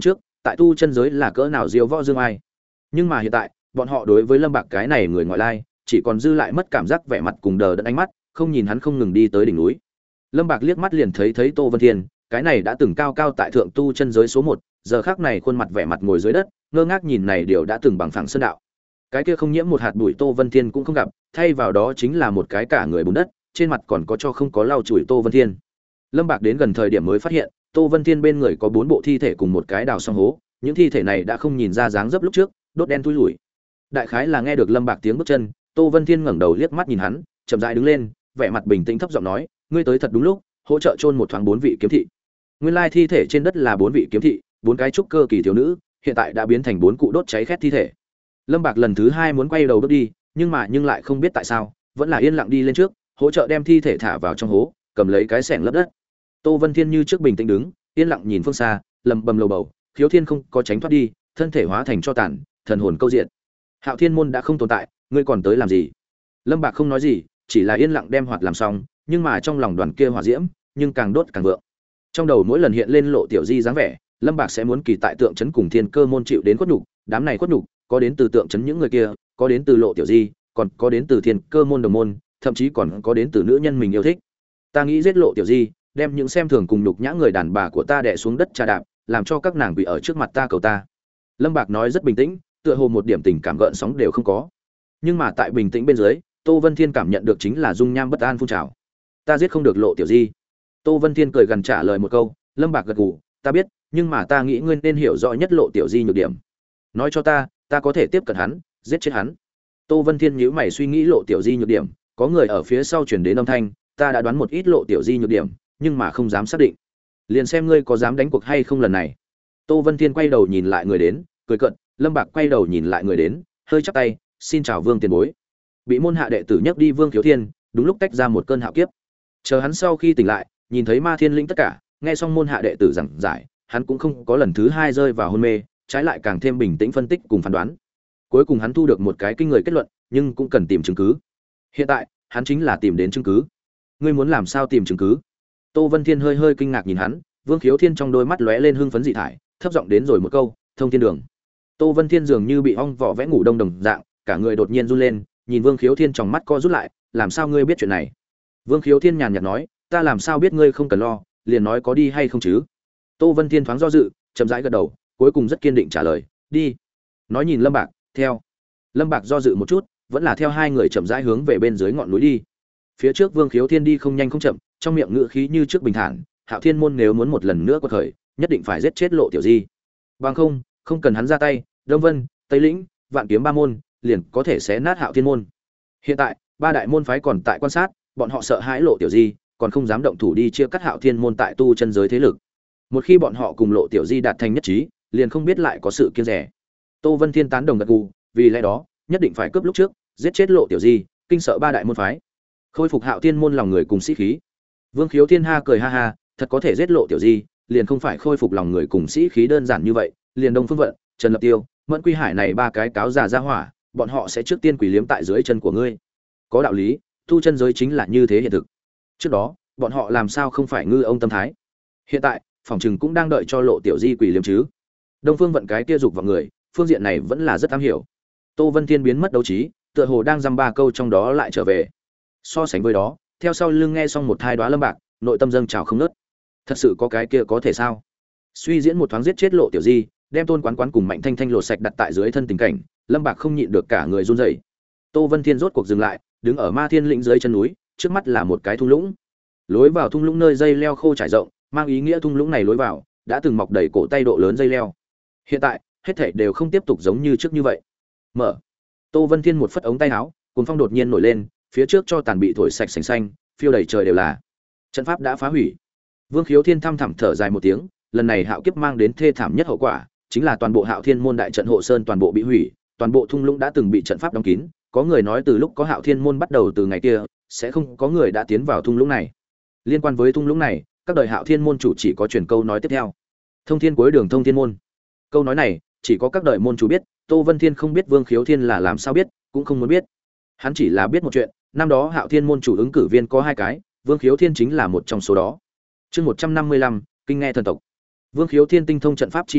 tại tu chân giới là cỡ nào diêu võ dương ai. Nhưng mà hiện tại bọn họ đối với Lâm Bạc cái này người ngoại lai chỉ còn dư lại mất cảm giác, vẻ mặt cùng đờ đẫn ánh mắt, không nhìn hắn không ngừng đi tới đỉnh núi. Lâm Bạc liếc mắt liền thấy thấy Tô Vân Thiên, cái này đã từng cao cao tại thượng tu chân giới số một, giờ khắc này khuôn mặt vẻ mặt ngồi dưới đất, ngơ ngác nhìn này điều đã từng bằng phẳng sơn đạo. Cái kia không nhiễm một hạt bụi Tô Vân Thiên cũng không gặp, thay vào đó chính là một cái cả người bùn đất, trên mặt còn có cho không có lau chùi Tô Vân Thiên. Lâm Bạc đến gần thời điểm mới phát hiện, Tô Vân Thiên bên người có bốn bộ thi thể cùng một cái đào xong hố, những thi thể này đã không nhìn ra dáng dấp lúc trước, đốt đen thui lủi. Đại khái là nghe được Lâm Bạc tiếng bước chân, Tô Vân Thiên ngẩng đầu liếc mắt nhìn hắn, chậm rãi đứng lên, vẻ mặt bình tĩnh thấp giọng nói, ngươi tới thật đúng lúc, hỗ trợ chôn một thoáng bốn vị kiếm thị. Nguyên lai thi thể trên đất là bốn vị kiếm thị, bốn cái trúc cơ kỳ thiếu nữ, hiện tại đã biến thành bốn cụ đốt cháy khét thi thể. Lâm Bạc lần thứ hai muốn quay đầu bước đi, nhưng mà nhưng lại không biết tại sao, vẫn là yên lặng đi lên trước, hỗ trợ đem thi thể thả vào trong hố, cầm lấy cái xẻng lấp đất. Tô Vân Thiên như trước bình tĩnh đứng, yên lặng nhìn phương xa, lầm bầm lầu bầu, Khiếu Thiên không có tránh thoát đi, thân thể hóa thành tro tàn, thần hồn câu diện. Hạo Thiên môn đã không tồn tại, ngươi còn tới làm gì? Lâm Bạc không nói gì, chỉ là yên lặng đem hoạt làm xong, nhưng mà trong lòng đoàn kia hỏa diễm, nhưng càng đốt càng vượng. Trong đầu mỗi lần hiện lên Lộ Tiểu Di dáng vẻ, Lâm Bạc sẽ muốn kỳ tại tượng trấn cùng Thiên Cơ môn chịu đến khuất nhục, đám này khuất nhục, có đến từ tượng trấn những người kia, có đến từ Lộ Tiểu Di, còn có đến từ Thiên Cơ môn đồng môn, thậm chí còn có đến từ nữ nhân mình yêu thích. Ta nghĩ giết Lộ Tiểu Di, đem những xem thường cùng nhục nhã người đàn bà của ta đè xuống đất trà đạp, làm cho các nàng quỳ ở trước mặt ta cầu ta. Lâm Bạc nói rất bình tĩnh, tựa hồ một điểm tình cảm gợn sóng đều không có. Nhưng mà tại bình tĩnh bên dưới, Tô Vân Thiên cảm nhận được chính là dung nham bất an phun trào. Ta giết không được Lộ Tiểu Di. Tô Vân Thiên cười gần trả lời một câu. Lâm Bạc gật gù, ta biết, nhưng mà ta nghĩ ngươi nên hiểu rõ nhất Lộ Tiểu Di nhược điểm. Nói cho ta, ta có thể tiếp cận hắn, giết chết hắn. Tô Vân Thiên nhíu mày suy nghĩ Lộ Tiểu Di nhược điểm, có người ở phía sau truyền đến âm thanh, ta đã đoán một ít Lộ Tiểu Di nhược điểm, nhưng mà không dám xác định. Liền xem ngươi có dám đánh cuộc hay không lần này. Tô Vân Thiên quay đầu nhìn lại người đến, cười cợt. Lâm Bạc quay đầu nhìn lại người đến, hơi chắp tay, xin chào Vương tiền bối. Bị môn hạ đệ tử nhấc đi Vương Khiếu Thiên, đúng lúc tách ra một cơn hạo kiếp. Chờ hắn sau khi tỉnh lại, nhìn thấy Ma Thiên Linh tất cả, nghe xong môn hạ đệ tử giảng giải, hắn cũng không có lần thứ hai rơi vào hôn mê, trái lại càng thêm bình tĩnh phân tích cùng phán đoán. Cuối cùng hắn thu được một cái kinh người kết luận, nhưng cũng cần tìm chứng cứ. Hiện tại, hắn chính là tìm đến chứng cứ. Ngươi muốn làm sao tìm chứng cứ? Tô Vân Thiên hơi hơi kinh ngạc nhìn hắn, Vương Khiếu Thiên trong đôi mắt lóe lên hưng phấn dị thải, thấp giọng đến rồi một câu, thông thiên đường. Tô Vân Thiên dường như bị ong vỏ vẽ ngủ đông đồng dạng, cả người đột nhiên run lên, nhìn Vương Khiếu Thiên trong mắt co rút lại, làm sao ngươi biết chuyện này? Vương Khiếu Thiên nhàn nhạt nói, ta làm sao biết, ngươi không cần lo, liền nói có đi hay không chứ? Tô Vân Thiên thoáng do dự, chậm rãi gật đầu, cuối cùng rất kiên định trả lời, đi. Nói nhìn Lâm Bạc, theo. Lâm Bạc do dự một chút, vẫn là theo hai người chậm rãi hướng về bên dưới ngọn núi đi. Phía trước Vương Khiếu Thiên đi không nhanh không chậm, trong miệng ngữ khí như trước bình thản, Hạo Thiên môn nếu muốn một lần nữa quật khởi, nhất định phải giết chết Lộ Tiểu Di. Bằng không, không cần hắn ra tay, Đông Vân, Tây Lĩnh, Vạn Kiếm ba môn, liền có thể xé nát Hạo Thiên môn. Hiện tại, ba đại môn phái còn tại quan sát, bọn họ sợ hãi Lộ Tiểu Di, còn không dám động thủ đi chia cắt Hạo Thiên môn tại tu chân giới thế lực. Một khi bọn họ cùng Lộ Tiểu Di đạt thành nhất trí, liền không biết lại có sự kiêng dè. Tô Vân Thiên tán đồng gật gù, vì lẽ đó, nhất định phải cướp lúc trước, giết chết Lộ Tiểu Di, kinh sợ ba đại môn phái, khôi phục Hạo Thiên môn lòng người cùng sĩ khí. Vương Khiếu Thiên ha cười ha ha, thật có thể giết Lộ Tiểu Di, liền không phải khôi phục lòng người cùng sĩ khí đơn giản như vậy, liền Đông Phương Vận, Trần Lập Tiêu, Mẫn Quy Hải này ba cái cáo già ra hỏa, bọn họ sẽ trước tiên quỳ liếm tại dưới chân của ngươi. Có đạo lý, tu chân giới chính là như thế hiện thực. Trước đó, bọn họ làm sao không phải ngư ông tâm thái? Hiện tại, phòng trừng cũng đang đợi cho Lộ Tiểu Di quỳ liếm chứ. Đông Phương Vận cái kia dục vào người, phương diện này vẫn là rất am hiểu. Tô Vân Thiên biến mất đấu trí, tựa hồ đang dăm ba câu trong đó lại trở về. So sánh với đó, theo sau lưng nghe xong một thai đoá Lâm Bạc, nội tâm dâng trào không ngớt. Thật sự có cái kia có thể sao? Suy diễn một thoáng giết chết Lộ Tiểu Di, đem Tôn Quán Quán cùng Mạnh Thanh Thanh lột sạch đặt tại dưới thân tình cảnh, Lâm Bạc không nhịn được cả người run rẩy. Tô Vân Thiên rốt cuộc dừng lại, đứng ở Ma Thiên lĩnh dưới chân núi, trước mắt là một cái thung lũng. Lối vào thung lũng nơi dây leo khô trải rộng, mang ý nghĩa thung lũng này lối vào đã từng mọc đầy cổ tay độ lớn dây leo. Hiện tại, hết thảy đều không tiếp tục giống như trước như vậy. Mở. Tô Vân Thiên một phất ống tay áo, cuồng phong đột nhiên nổi lên, phía trước cho tàn bị thổi sạch sành xanh, phiêu đầy trời đều là. Trận pháp đã phá hủy. Vương Khiếu Thiên thăm thẳm thở dài một tiếng, lần này hạo kiếp mang đến thê thảm nhất hậu quả, chính là toàn bộ Hạo Thiên môn đại trận hộ sơn toàn bộ bị hủy, toàn bộ thung lũng đã từng bị trận pháp đóng kín, có người nói từ lúc có Hạo Thiên môn bắt đầu từ ngày kia, sẽ không có người đã tiến vào thung lũng này. Liên quan với thung lũng này, các đời Hạo Thiên môn chủ chỉ có truyền câu nói tiếp theo. Thông thiên cuối đường thông thiên môn. Câu nói này, chỉ có các đời môn chủ biết, Tô Vân Thiên không biết Vương Khiếu Thiên là làm sao biết, cũng không muốn biết. Hắn chỉ là biết một chuyện, năm đó Hạo Thiên môn chủ ứng cử viên có hai cái, Vương Khiếu Thiên chính là một trong số đó. Chương một trăm năm mươi lăm, kinh nghe thần tộc. Vương Khiếu Thiên tinh thông trận pháp chi đạo,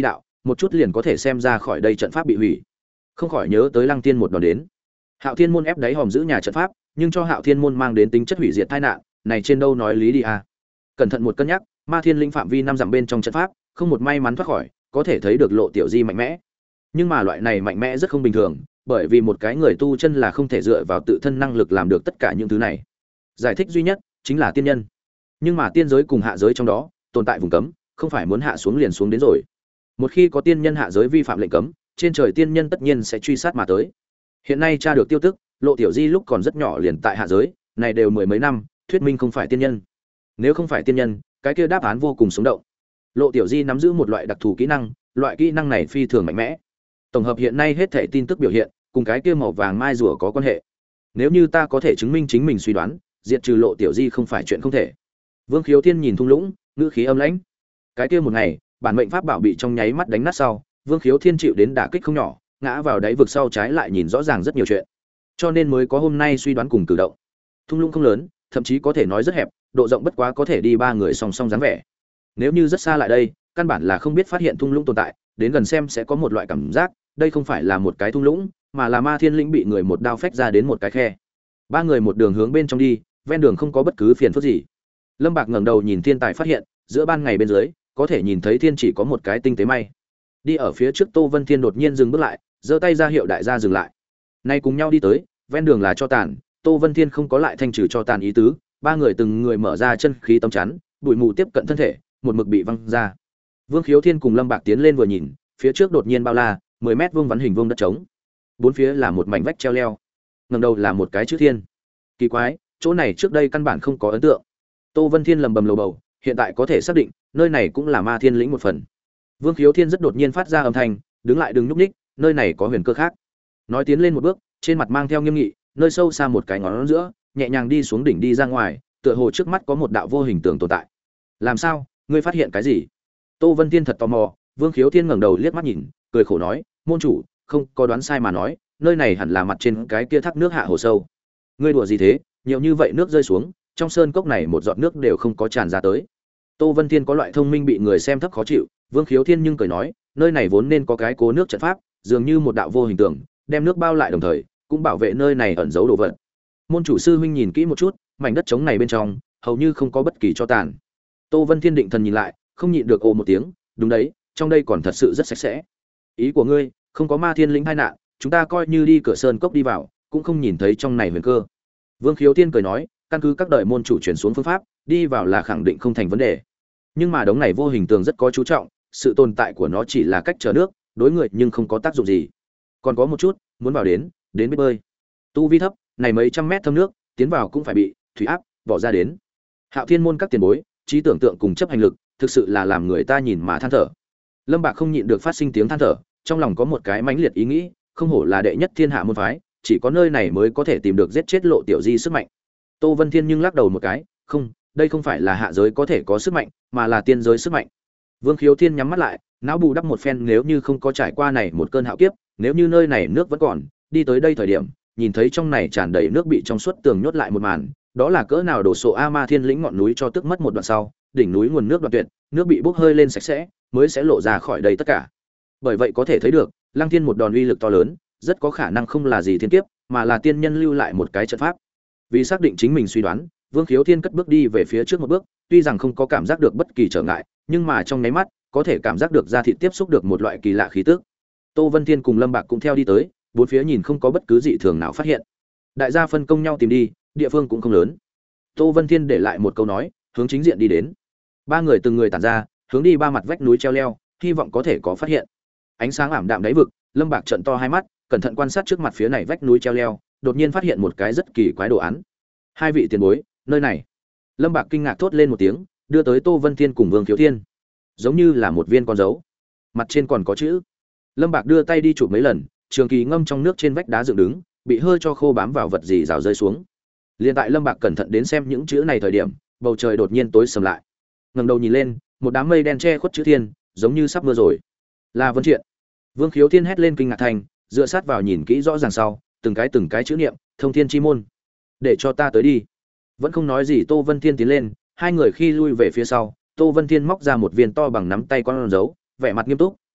một chút liền có thể xem ra khỏi đây trận pháp bị hủy. Không khỏi nhớ tới Lăng Tiên một đòn đến. Hạo Thiên môn ép đáy hòm giữ nhà trận pháp, nhưng cho Hạo Thiên môn mang đến tính chất hủy diệt tai nạn, này trên đâu nói lý đi à. Cẩn thận một cân nhắc, Ma Thiên Linh phạm vi năm dặm bên trong trận pháp, không một may mắn thoát khỏi, có thể thấy được Lộ Tiểu Di mạnh mẽ. Nhưng mà loại này mạnh mẽ rất không bình thường, bởi vì một cái người tu chân là không thể dựa vào tự thân năng lực làm được tất cả những thứ này. Giải thích duy nhất chính là tiên nhân. Nhưng mà tiên giới cùng hạ giới trong đó tồn tại vùng cấm, không phải muốn hạ xuống liền xuống đến rồi. Một khi có tiên nhân hạ giới vi phạm lệnh cấm, trên trời tiên nhân tất nhiên sẽ truy sát mà tới. Hiện nay tra được tiêu tức, Lộ Tiểu Di lúc còn rất nhỏ liền tại hạ giới, này đều mười mấy năm, thuyết minh không phải tiên nhân. Nếu không phải tiên nhân, cái kia đáp án vô cùng sống động. Lộ Tiểu Di nắm giữ một loại đặc thù kỹ năng, loại kỹ năng này phi thường mạnh mẽ. Tổng hợp hiện nay hết thảy tin tức biểu hiện, cùng cái kia màu vàng mai rùa có quan hệ. Nếu như ta có thể chứng minh chính mình suy đoán, diệt trừ Lộ Tiểu Di không phải chuyện không thể. Vương Khiếu Thiên nhìn thung lũng, ngữ khí âm lãnh. Cái kia một ngày, bản mệnh pháp bảo bị trong nháy mắt đánh nát sau, Vương Khiếu Thiên chịu đến đả kích không nhỏ, ngã vào đáy vực sau trái lại nhìn rõ ràng rất nhiều chuyện. Cho nên mới có hôm nay suy đoán cùng cử động. Thung lũng không lớn, thậm chí có thể nói rất hẹp, độ rộng bất quá có thể đi ba người song song dáng vẻ. Nếu như rất xa lại đây, căn bản là không biết phát hiện thung lũng tồn tại, đến gần xem sẽ có một loại cảm giác, đây không phải là một cái thung lũng, mà là Ma Thiên Lĩnh bị người một đao phách ra đến một cái khe. Ba người một đường hướng bên trong đi, ven đường không có bất cứ phiền phức gì. Lâm Bạc ngẩng đầu nhìn thiên tài phát hiện, giữa ban ngày bên dưới, có thể nhìn thấy thiên chỉ có một cái tinh tế may. Đi ở phía trước Tô Vân Thiên đột nhiên dừng bước lại, giơ tay ra hiệu đại gia dừng lại. Nay cùng nhau đi tới, ven đường là cho tàn, Tô Vân Thiên không có lại thanh trừ cho tàn ý tứ, ba người từng người mở ra chân khí tấm chắn, bụi mù tiếp cận thân thể, một mực bị văng ra. Vương Khiếu Thiên cùng Lâm Bạc tiến lên vừa nhìn, phía trước đột nhiên bao la, mười mét vuông vắn hình vuông đất trống. Bốn phía là một mảnh vách treo leo. Ngẩng đầu là một cái chữ thiên. Kỳ quái, chỗ này trước đây căn bản không có ấn tượng. Tô Vân Thiên lầm bầm lầu bầu, hiện tại có thể xác định, nơi này cũng là Ma Thiên Lĩnh một phần. Vương Khiếu Thiên rất đột nhiên phát ra âm thanh, đứng lại đừng nhúc nhích, nơi này có huyền cơ khác. Nói tiến lên một bước, trên mặt mang theo nghiêm nghị, nơi sâu xa một cái ngón giữa, nhẹ nhàng đi xuống đỉnh đi ra ngoài, tựa hồ trước mắt có một đạo vô hình tường tồn tại. Làm sao? Ngươi phát hiện cái gì? Tô Vân Thiên thật tò mò, Vương Khiếu Thiên ngẩng đầu liếc mắt nhìn, cười khổ nói, môn chủ, không có đoán sai mà nói, nơi này hẳn là mặt trên cái kia thác nước hạ hồ sâu. Ngươi đùa gì thế? Nhiều như vậy nước rơi xuống, trong sơn cốc này một giọt nước đều không có tràn ra tới. Tô Vân Thiên có loại thông minh bị người xem thấp khó chịu, Vương Khiếu Thiên nhưng cười nói, nơi này vốn nên có cái cố nước trận pháp, dường như một đạo vô hình tường, đem nước bao lại đồng thời, cũng bảo vệ nơi này ẩn giấu đồ vật. Môn chủ sư huynh nhìn kỹ một chút, mảnh đất trống này bên trong, hầu như không có bất kỳ tro tàn. Tô Vân Thiên định thần nhìn lại, không nhịn được ồ một tiếng, đúng đấy, trong đây còn thật sự rất sạch sẽ. Ý của ngươi, không có Ma Thiên Lĩnh tai nạn, chúng ta coi như đi cửa sơn cốc đi vào, cũng không nhìn thấy trong này huyền cơ. Vương Khiếu Thiên cười nói, căn cứ các đời môn chủ truyền xuống phương pháp, đi vào là khẳng định không thành vấn đề. Nhưng mà đống này vô hình tường rất có chú trọng, sự tồn tại của nó chỉ là cách chờ nước, đối người nhưng không có tác dụng gì. Còn có một chút, muốn vào đến, đến biết bơi. Tu vi thấp, này mấy trăm mét thâm nước, tiến vào cũng phải bị thủy áp bỏ ra đến. Hạo Thiên môn các tiền bối, trí tưởng tượng cùng chấp hành lực, thực sự là làm người ta nhìn mà than thở. Lâm Bạc không nhịn được phát sinh tiếng than thở, trong lòng có một cái mãnh liệt ý nghĩ, không hổ là đệ nhất thiên hạ môn phái, chỉ có nơi này mới có thể tìm được giết chết Lộ Tiểu Di sức mạnh. Tô Vân Thiên nhưng lắc đầu một cái, không, đây không phải là hạ giới có thể có sức mạnh, mà là tiên giới sức mạnh. Vương Khiếu Thiên nhắm mắt lại, não bù đắp một phen, nếu như không có trải qua này một cơn hạo kiếp, nếu như nơi này nước vẫn còn, đi tới đây thời điểm, nhìn thấy trong này tràn đầy nước bị trong suốt tường nhốt lại một màn, đó là cỡ nào đổ sộ A Ma Thiên Lĩnh ngọn núi cho tức mất một đoạn sau, đỉnh núi nguồn nước đoạn tuyệt, nước bị bốc hơi lên sạch sẽ, mới sẽ lộ ra khỏi đây tất cả. Bởi vậy có thể thấy được, Lăng Thiên một đòn uy lực to lớn, rất có khả năng không là gì thiên kiếp, mà là tiên nhân lưu lại một cái trận pháp. Vì xác định chính mình suy đoán, Vương Khiếu Thiên cất bước đi về phía trước một bước, tuy rằng không có cảm giác được bất kỳ trở ngại, nhưng mà trong nháy mắt, có thể cảm giác được da thịt tiếp xúc được một loại kỳ lạ khí tức. Tô Vân Thiên cùng Lâm Bạc cũng theo đi tới, bốn phía nhìn không có bất cứ dị thường nào phát hiện. Đại gia phân công nhau tìm đi, địa phương cũng không lớn. Tô Vân Thiên để lại một câu nói, hướng chính diện đi đến. Ba người từng người tản ra, hướng đi ba mặt vách núi treo leo, hy vọng có thể có phát hiện. Ánh sáng ảm đạm đáy vực, Lâm Bạc trợn to hai mắt, cẩn thận quan sát trước mặt phía này vách núi treo leo, đột nhiên phát hiện một cái rất kỳ quái đồ án. Hai vị tiền bối, nơi này. Lâm Bạc kinh ngạc thốt lên một tiếng, đưa tới Tô Vân Thiên cùng Vương Khiếu Thiên. Giống như là một viên con dấu. Mặt trên còn có chữ. Lâm Bạc đưa tay đi chụp mấy lần, trường kỳ ngâm trong nước trên vách đá dựng đứng, bị hơi cho khô bám vào vật gì rào rơi xuống. Liên tại Lâm Bạc cẩn thận đến xem những chữ này thời điểm, bầu trời đột nhiên tối sầm lại. Ngẩng đầu nhìn lên, một đám mây đen che khuất chữ thiên, giống như sắp mưa rồi. Là Vân Triện. Vương Khiếu Thiên hét lên kinh ngạc thành, dựa sát vào nhìn kỹ rõ ràng sau, từng cái từng cái chữ niệm, thông thiên chi môn. Để cho ta tới đi. Vẫn không nói gì, Tô Vân Thiên tiến lên, hai người khi lui về phía sau, Tô Vân Thiên móc ra một viên to bằng nắm tay con dấu, vẻ mặt nghiêm túc,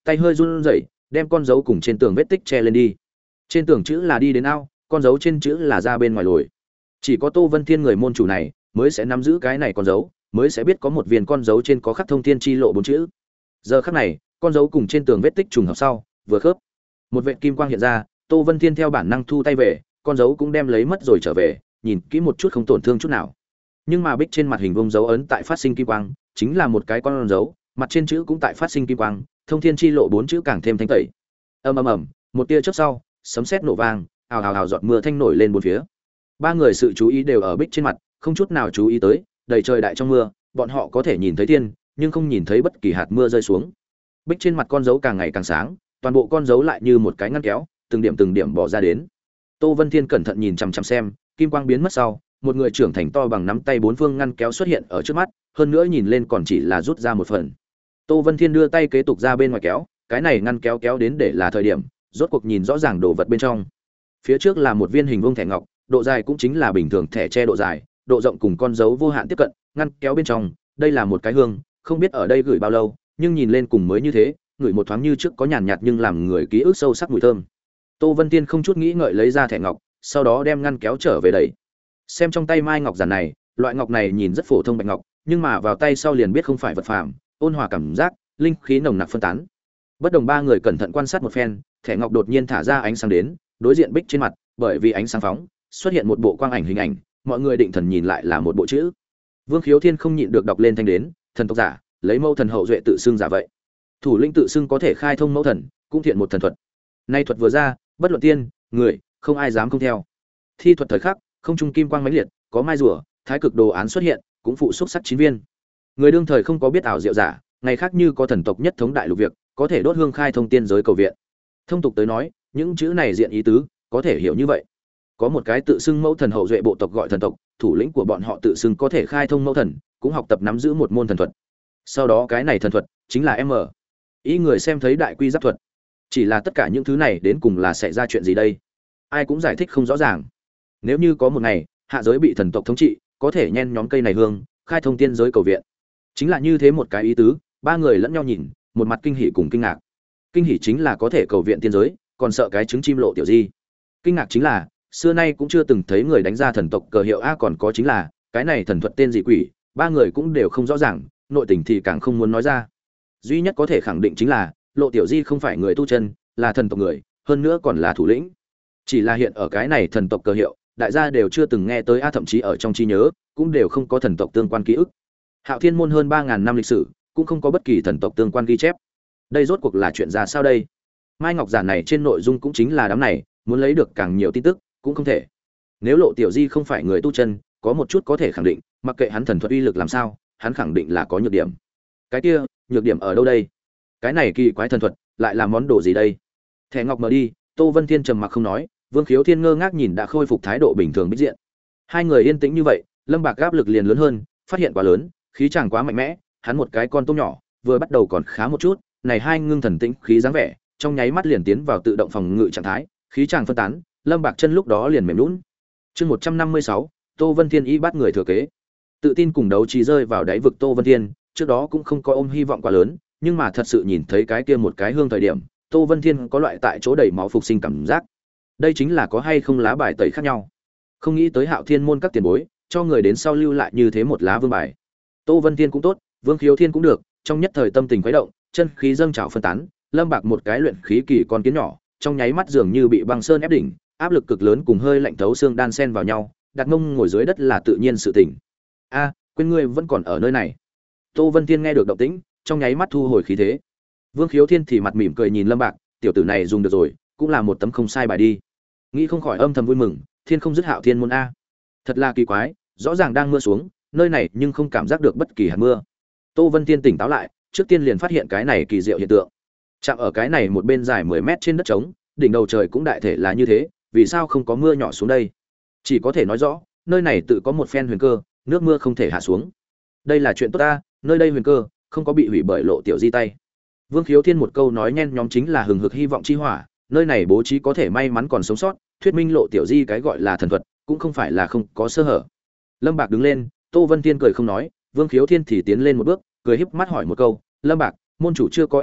tay hơi run rẩy, đem con dấu cùng trên tường vết tích che lên đi. Trên tường chữ là đi đến ao, con dấu trên chữ là ra bên ngoài lồi. Chỉ có Tô Vân Thiên người môn chủ này mới sẽ nắm giữ cái này con dấu, mới sẽ biết có một viên con dấu trên có khắc thông thiên chi lộ bốn chữ. Giờ khắc này, con dấu cùng trên tường vết tích trùng hợp sau, vừa khớp. Một vệt kim quang hiện ra, Tô Vân Thiên theo bản năng thu tay về, con dấu cũng đem lấy mất rồi trở về, nhìn kỹ một chút không tổn thương chút nào. Nhưng mà bích trên mặt hình vuông dấu ấn tại phát sinh kim quang, chính là một cái con dấu, mặt trên chữ cũng tại phát sinh kim quang, thông thiên chi lộ bốn chữ càng thêm thanh tẩy. Ầm ầm ầm, một tia chớp sau, sấm sét nổ vang, ào ào ào giọt mưa thanh nổi lên bốn phía. Ba người sự chú ý đều ở bích trên mặt, không chút nào chú ý tới, đầy trời đại trong mưa, bọn họ có thể nhìn thấy thiên, nhưng không nhìn thấy bất kỳ hạt mưa rơi xuống. Bích trên mặt con dấu càng ngày càng sáng, toàn bộ con dấu lại như một cái ngăn kéo, từng điểm từng điểm bỏ ra đến. Tô Vân Thiên cẩn thận nhìn chằm chằm xem, kim quang biến mất sau, một người trưởng thành to bằng nắm tay bốn phương ngăn kéo xuất hiện ở trước mắt, hơn nữa nhìn lên còn chỉ là rút ra một phần. Tô Vân Thiên đưa tay kế tục ra bên ngoài kéo, cái này ngăn kéo kéo đến để là thời điểm, rốt cuộc nhìn rõ ràng đồ vật bên trong. Phía trước là một viên hình vuông thẻ ngọc, độ dài cũng chính là bình thường thẻ che độ dài, độ rộng cùng con dấu vô hạn tiếp cận, ngăn kéo bên trong, đây là một cái hương, không biết ở đây gửi bao lâu, nhưng nhìn lên cùng mới như thế, ngửi một thoáng như trước có nhàn nhạt nhưng làm người ký ức sâu sắc mùi thơm. Tô Vân Tiên không chút nghĩ ngợi lấy ra thẻ ngọc, sau đó đem ngăn kéo trở về đẩy. Xem trong tay mai ngọc giản này, loại ngọc này nhìn rất phổ thông bạch ngọc, nhưng mà vào tay sau liền biết không phải vật phàm, ôn hòa cảm giác, linh khí nồng nặc phân tán. Bất đồng ba người cẩn thận quan sát một phen, thẻ ngọc đột nhiên thả ra ánh sáng đến, đối diện bích trên mặt, bởi vì ánh sáng phóng, xuất hiện một bộ quang ảnh hình ảnh, mọi người định thần nhìn lại là một bộ chữ. Vương Khiếu Thiên không nhịn được đọc lên thanh đến, thần tộc giả, lấy mâu thần hậu duệ tự xưng giả vậy. Thủ lĩnh tự xưng có thể khai thông mẫu thần, cũng thiện một thần thuật. Nay thuật vừa ra, bất luận tiên, người, không ai dám không theo. Thi thuật thời khắc, không trung kim quang mãnh liệt, có mai rùa, thái cực đồ án xuất hiện, cũng phụ xúc sắc chín viên. Người đương thời không có biết ảo diệu giả, ngày khác như có thần tộc nhất thống đại lục việc, có thể đốt hương khai thông tiên giới cầu viện. Thông tục tới nói, những chữ này diện ý tứ, có thể hiểu như vậy. Có một cái tự xưng mẫu thần hậu duệ bộ tộc gọi thần tộc, thủ lĩnh của bọn họ tự xưng có thể khai thông mẫu thần, cũng học tập nắm giữ một môn thần thuật. Sau đó cái này thần thuật chính là M. Ý người xem thấy đại quy giáp thuật. Chỉ là tất cả những thứ này đến cùng là xảy ra chuyện gì đây? Ai cũng giải thích không rõ ràng. Nếu như có một ngày, hạ giới bị thần tộc thống trị, có thể nhen nhóm cây này hương, khai thông tiên giới cầu viện. Chính là như thế một cái ý tứ, ba người lẫn nhau nhìn, một mặt kinh hỉ cùng kinh ngạc. Kinh hỉ chính là có thể cầu viện tiên giới, còn sợ cái trứng chim lộ tiểu di. Kinh ngạc chính là, xưa nay cũng chưa từng thấy người đánh ra thần tộc cờ hiệu a, còn có chính là, cái này thần thuật tên gì quỷ, ba người cũng đều không rõ ràng, nội tình thì càng không muốn nói ra. Duy nhất có thể khẳng định chính là, Lộ Tiểu Di không phải người tu chân, là thần tộc người, hơn nữa còn là thủ lĩnh. Chỉ là hiện ở cái này thần tộc cờ hiệu, đại gia đều chưa từng nghe tới a, thậm chí ở trong trí nhớ, cũng đều không có thần tộc tương quan ký ức. Hạo Thiên môn hơn ba ngàn năm lịch sử, cũng không có bất kỳ thần tộc tương quan ghi chép. Đây rốt cuộc là chuyện ra sao đây? Mai Ngọc giản này trên nội dung cũng chính là đám này, muốn lấy được càng nhiều tin tức, cũng không thể. Nếu Lộ Tiểu Di không phải người tu chân, có một chút có thể khẳng định, mặc kệ hắn thần thuật uy lực làm sao, hắn khẳng định là có nhược điểm. Cái kia, nhược điểm ở đâu đây? Cái này kỳ quái thần thuật, lại là món đồ gì đây? Thẻ ngọc mở đi, Tô Vân Thiên trầm mặc không nói, Vương Khiếu Thiên ngơ ngác nhìn đã khôi phục thái độ bình thường bích diện. Hai người yên tĩnh như vậy, Lâm Bạc áp lực liền lớn hơn, phát hiện quá lớn, khí chàng quá mạnh mẽ, hắn một cái con tôm nhỏ, vừa bắt đầu còn khá một chút, này hai ngưng thần tĩnh khí dáng vẻ, trong nháy mắt liền tiến vào tự động phòng ngự trạng thái, khí chàng phân tán, Lâm Bạc chân lúc đó liền mềm nhũn. Chương một trăm năm mươi sáu, Tô Vân Thiên y bắt người thừa kế. Tự tin cùng đấu trí rơi vào đáy vực Tô Vân Thiên, trước đó cũng không có ôm hy vọng quá lớn, nhưng mà thật sự nhìn thấy cái kia một cái hương thời điểm, Tô Vân Thiên có loại tại chỗ đầy máu phục sinh cảm giác. Đây chính là có hay không lá bài tẩy khác nhau. Không nghĩ tới Hạo Thiên môn các tiền bối, cho người đến sau lưu lại như thế một lá vương bài. Tô Vân Thiên cũng tốt, Vương Khiếu Thiên cũng được, trong nhất thời tâm tình khuấy động, chân khí dâng trào phân tán, Lâm Bạc một cái luyện khí kỳ con kiến nhỏ, trong nháy mắt dường như bị băng sơn ép đỉnh, áp lực cực lớn cùng hơi lạnh thấu xương đan xen vào nhau, đặt mông ngồi dưới đất là tự nhiên sự tỉnh. A, quên ngươi vẫn còn ở nơi này. Tô Vân Thiên nghe được động tĩnh, trong nháy mắt thu hồi khí thế. Vương Khiếu Thiên thì mặt mỉm cười nhìn Lâm Bạc, tiểu tử này dùng được rồi, cũng là một tấm không sai bài đi. Nghĩ không khỏi âm thầm vui mừng, thiên không dứt Hạo Thiên môn a. Thật là kỳ quái, rõ ràng đang mưa xuống, nơi này nhưng không cảm giác được bất kỳ hạt mưa. Tô Vân Thiên tỉnh táo lại, trước tiên liền phát hiện cái này kỳ diệu hiện tượng. Chạm ở cái này một bên dài mười mét trên đất trống, đỉnh đầu trời cũng đại thể là như thế, vì sao không có mưa nhỏ xuống đây? Chỉ có thể nói rõ, nơi này tự có một phen huyền cơ, nước mưa không thể hạ xuống. Đây là chuyện tốt ta, nơi đây huyền cơ không có bị hủy bởi Lộ Tiểu Di tay. Vương Khiếu Thiên một câu nói nhen nhóm chính là hừng hực hy vọng chi hỏa, nơi này bố trí có thể may mắn còn sống sót, thuyết minh Lộ Tiểu Di cái gọi là thần thuật, cũng không phải là không có sơ hở. Lâm Bạc đứng lên, Tô Vân Thiên cười không nói, Vương Khiếu Thiên thì tiến lên một bước, cười híp mắt hỏi một câu, "Lâm Bạc, môn chủ chưa có em vợ,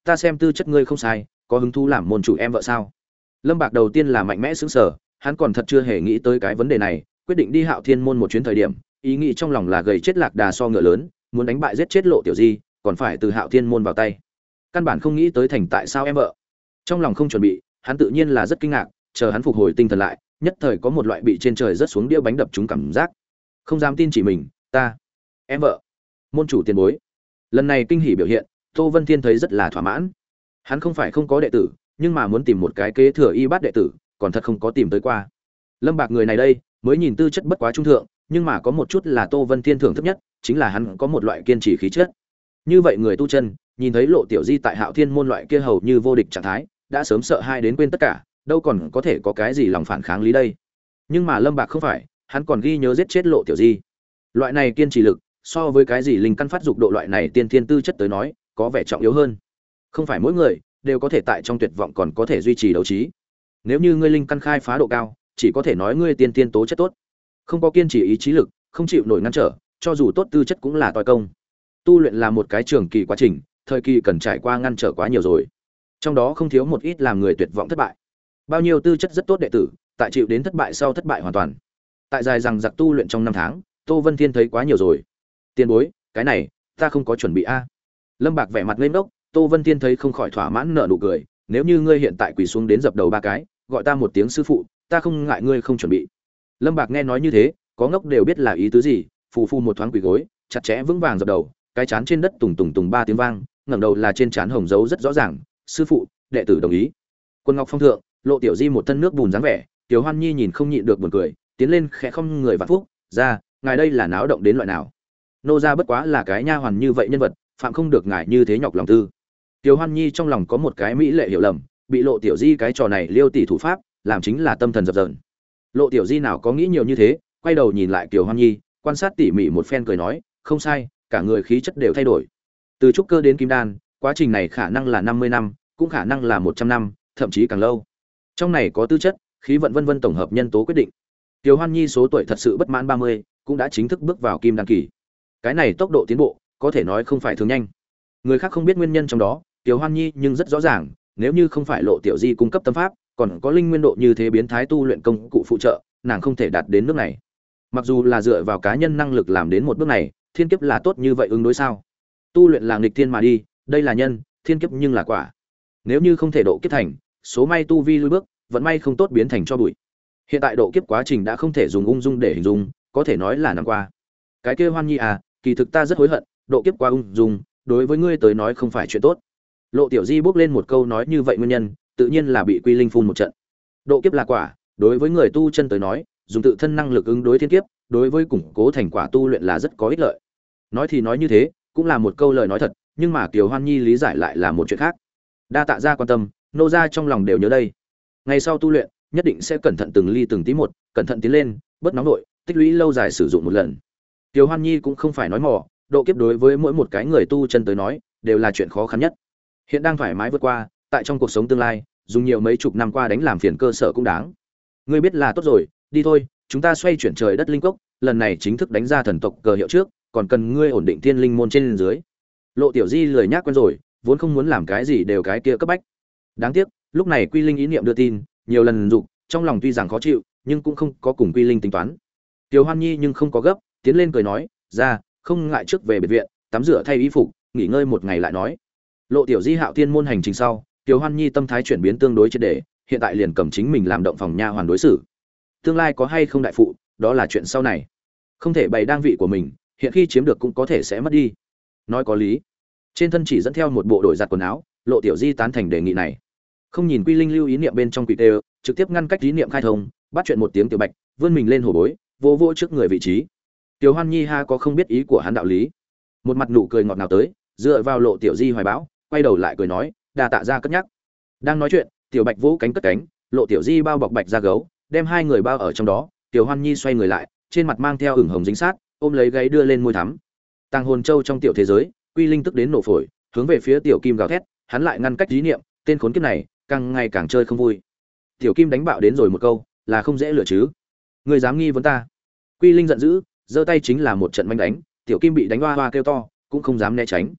ta xem tư chất ngươi không sai, có hứng thú làm môn chủ em vợ sao? Lâm Bạc đầu tiên là mạnh mẽ sững sờ, hắn còn thật chưa hề nghĩ tới cái vấn đề này, quyết định đi Hạo Thiên môn một chuyến thời điểm, ý nghĩ trong lòng là gầy chết lạc đà so ngựa lớn, muốn đánh bại giết chết Lộ Tiểu Di, còn phải từ Hạo Thiên môn vào tay. Căn bản không nghĩ tới thành tại sao em vợ. Trong lòng không chuẩn bị, hắn tự nhiên là rất kinh ngạc, chờ hắn phục hồi tinh thần lại, nhất thời có một loại bị trên trời rớt xuống đĩa bánh đập trúng cảm giác. Không dám tin chỉ mình, ta, em vợ, môn chủ tiền bối. Lần này kinh hỉ biểu hiện, Tô Vân Thiên thấy rất là thỏa mãn. Hắn không phải không có đệ tử, nhưng mà muốn tìm một cái kế thừa y bát đệ tử, còn thật không có tìm tới qua. Lâm Bạc người này đây, mới nhìn tư chất bất quá trung thượng, nhưng mà có một chút là Tô Vân Thiên thưởng thức nhất, chính là hắn có một loại kiên trì khí chất. Như vậy người tu chân, nhìn thấy Lộ Tiểu Di tại Hạo Thiên môn loại kia hầu như vô địch trạng thái, đã sớm sợ hai đến quên tất cả, đâu còn có thể có cái gì lòng phản kháng lý đây. Nhưng mà Lâm Bạc không phải, hắn còn ghi nhớ giết chết Lộ Tiểu Di. Loại này kiên trì lực, so với cái gì linh căn phát dục độ loại này tiên thiên tư chất tới nói, có vẻ trọng yếu hơn. Không phải mỗi người đều có thể tại trong tuyệt vọng còn có thể duy trì đấu trí. Nếu như ngươi linh căn khai phá độ cao, chỉ có thể nói ngươi tiên tiên tố chất tốt. Không có kiên trì ý chí lực, không chịu nổi ngăn trở, cho dù tốt tư chất cũng là toi công. Tu luyện là một cái trường kỳ quá trình, thời kỳ cần trải qua ngăn trở quá nhiều rồi. Trong đó không thiếu một ít làm người tuyệt vọng thất bại. Bao nhiêu tư chất rất tốt đệ tử, tại chịu đến thất bại sau thất bại hoàn toàn. Tại dài rằng giặc tu luyện trong năm tháng, Tô Vân Thiên thấy quá nhiều rồi. Tiền bối, cái này, ta không có chuẩn bị a. Lâm Bạc vẻ mặt ngây ngốc, Tô Vân Thiên thấy không khỏi thỏa mãn nở nụ cười, nếu như ngươi hiện tại quỳ xuống đến dập đầu ba cái, gọi ta một tiếng sư phụ, ta không ngại ngươi không chuẩn bị. Lâm Bạc nghe nói như thế, có ngốc đều biết là ý tứ gì, phù phù một thoáng quỳ gối, chặt chẽ vững vàng dập đầu, cái chán trên đất tùng tùng tùng ba tiếng vang, ngẩng đầu là trên trán hồng dấu rất rõ ràng, sư phụ, đệ tử đồng ý. Quân Ngọc Phong thượng, Lộ Tiểu Di một thân nước bùn dáng vẻ, Tiểu Hoan Nhi nhìn không nhịn được buồn cười, tiến lên khẽ không người vạn phúc, ra, ngài đây là náo động đến loại nào? Nô gia bất quá là cái nha hoàn như vậy nhân vật, phạm không được ngài như thế nhọc lòng tư. Tiểu Hoan Nhi trong lòng có một cái mỹ lệ hiểu lầm, bị Lộ Tiểu Di cái trò này liêu tỷ thủ pháp, làm chính là tâm thần dập dờn. Lộ Tiểu Di nào có nghĩ nhiều như thế, quay đầu nhìn lại Tiểu Hoan Nhi, quan sát tỉ mỉ một phen cười nói, không sai, cả người khí chất đều thay đổi. Từ trúc cơ đến kim đan, quá trình này khả năng là năm mươi năm, cũng khả năng là một trăm năm, thậm chí càng lâu. Trong này có tư chất, khí vận vân vân tổng hợp nhân tố quyết định. Tiểu Hoan Nhi số tuổi thật sự bất mãn ba mươi, cũng đã chính thức bước vào kim đan kỳ. Cái này tốc độ tiến bộ, có thể nói không phải thường nhanh. Người khác không biết nguyên nhân trong đó, Tiểu Hoan Nhi nhưng rất rõ ràng, nếu như không phải Lộ Tiểu Di cung cấp tâm pháp, còn có linh nguyên độ như thế biến thái tu luyện công cụ phụ trợ, nàng không thể đạt đến nước này. Mặc dù là dựa vào cá nhân năng lực làm đến một bước này, thiên kiếp là tốt như vậy ứng đối sao? Tu luyện là nghịch thiên mà đi, đây là nhân, thiên kiếp nhưng là quả. Nếu như không thể độ kiếp thành, số may tu vi lui bước, vận may không tốt biến thành cho bụi. Hiện tại độ kiếp quá trình đã không thể dùng ung dung để hình dung, có thể nói là năm qua. Cái kia Hoan Nhi à, kỳ thực ta rất hối hận, độ kiếp quá ung dung, đối với ngươi tới nói không phải chuyện tốt. Lộ Tiểu Di bước lên một câu nói như vậy nguyên nhân, tự nhiên là bị Quy Linh phun một trận. Độ kiếp là quả, đối với người tu chân tới nói, dùng tự thân năng lực ứng đối thiên kiếp, đối với củng cố thành quả tu luyện là rất có ích lợi. Nói thì nói như thế, cũng là một câu lời nói thật, nhưng mà Kiều Hoan Nhi lý giải lại là một chuyện khác. Đa tạ gia quan tâm, nô gia trong lòng đều nhớ đây. Ngày sau tu luyện, nhất định sẽ cẩn thận từng ly từng tí một, cẩn thận tiến lên, bớt nóng nội, tích lũy lâu dài sử dụng một lần. Kiều Hoan Nhi cũng không phải nói mỏ, độ kiếp đối với mỗi một cái người tu chân tới nói, đều là chuyện khó khăn nhất. Hiện đang thoải mái vượt qua, tại trong cuộc sống tương lai, dùng nhiều mấy chục năm qua đánh làm phiền cơ sở cũng đáng. Ngươi biết là tốt rồi, đi thôi, chúng ta xoay chuyển trời đất linh cốc, lần này chính thức đánh ra thần tộc cờ hiệu trước, còn cần ngươi ổn định thiên linh môn trên dưới. Lộ Tiểu Di lười nhác quen rồi, vốn không muốn làm cái gì đều cái kia cấp bách. Đáng tiếc, lúc này Quy Linh ý niệm đưa tin, nhiều lần dục, trong lòng tuy rằng khó chịu, nhưng cũng không có cùng Quy Linh tính toán. Tiểu Hoan Nhi nhưng không có gấp, tiến lên cười nói, "Ra, không ngại trước về biệt viện, tắm rửa thay y phục, nghỉ ngơi một ngày lại nói." Lộ Tiểu Di Hạo Thiên môn hành trình sau, Tiểu Hoan Nhi tâm thái chuyển biến tương đối triệt để, hiện tại liền cầm chính mình làm động phòng nha hoàn đối xử. Tương lai có hay không đại phụ, đó là chuyện sau này. Không thể bày đang vị của mình, hiện khi chiếm được cũng có thể sẽ mất đi. Nói có lý. Trên thân chỉ dẫn theo một bộ đổi giặt quần áo, Lộ Tiểu Di tán thành đề nghị này. Không nhìn Quy Linh lưu ý niệm bên trong quỷ tê, trực tiếp ngăn cách ý niệm khai thông, bắt chuyện một tiếng Tiểu Bạch, vươn mình lên hổ bối, vô vô trước người vị trí. Tiểu Hoan Nhi ha có không biết ý của hắn đạo lý. Một mặt nụ cười ngọt ngào tới, dựa vào Lộ Tiểu Di hoài bão, quay đầu lại cười nói, đà tạ ra cất nhắc. Đang nói chuyện, Tiểu Bạch vỗ cánh cất cánh, Lộ Tiểu Di bao bọc Bạch ra gấu, đem hai người bao ở trong đó. Tiểu Hoan Nhi xoay người lại, trên mặt mang theo ửng hồng dính sát, ôm lấy gáy đưa lên môi thắm. Tàng hồn châu trong tiểu thế giới, Quy Linh tức đến nổ phổi, hướng về phía Tiểu Kim gào thét, hắn lại ngăn cách ý niệm, tên khốn kiếp này, càng ngày càng chơi không vui. Tiểu Kim đánh bạo đến rồi một câu, là không dễ lựa chứ? Người dám nghi vấn ta? Quy Linh giận dữ, giơ tay chính là một trận manh đánh, Tiểu Kim bị đánh hoa hoa kêu to, cũng không dám né tránh.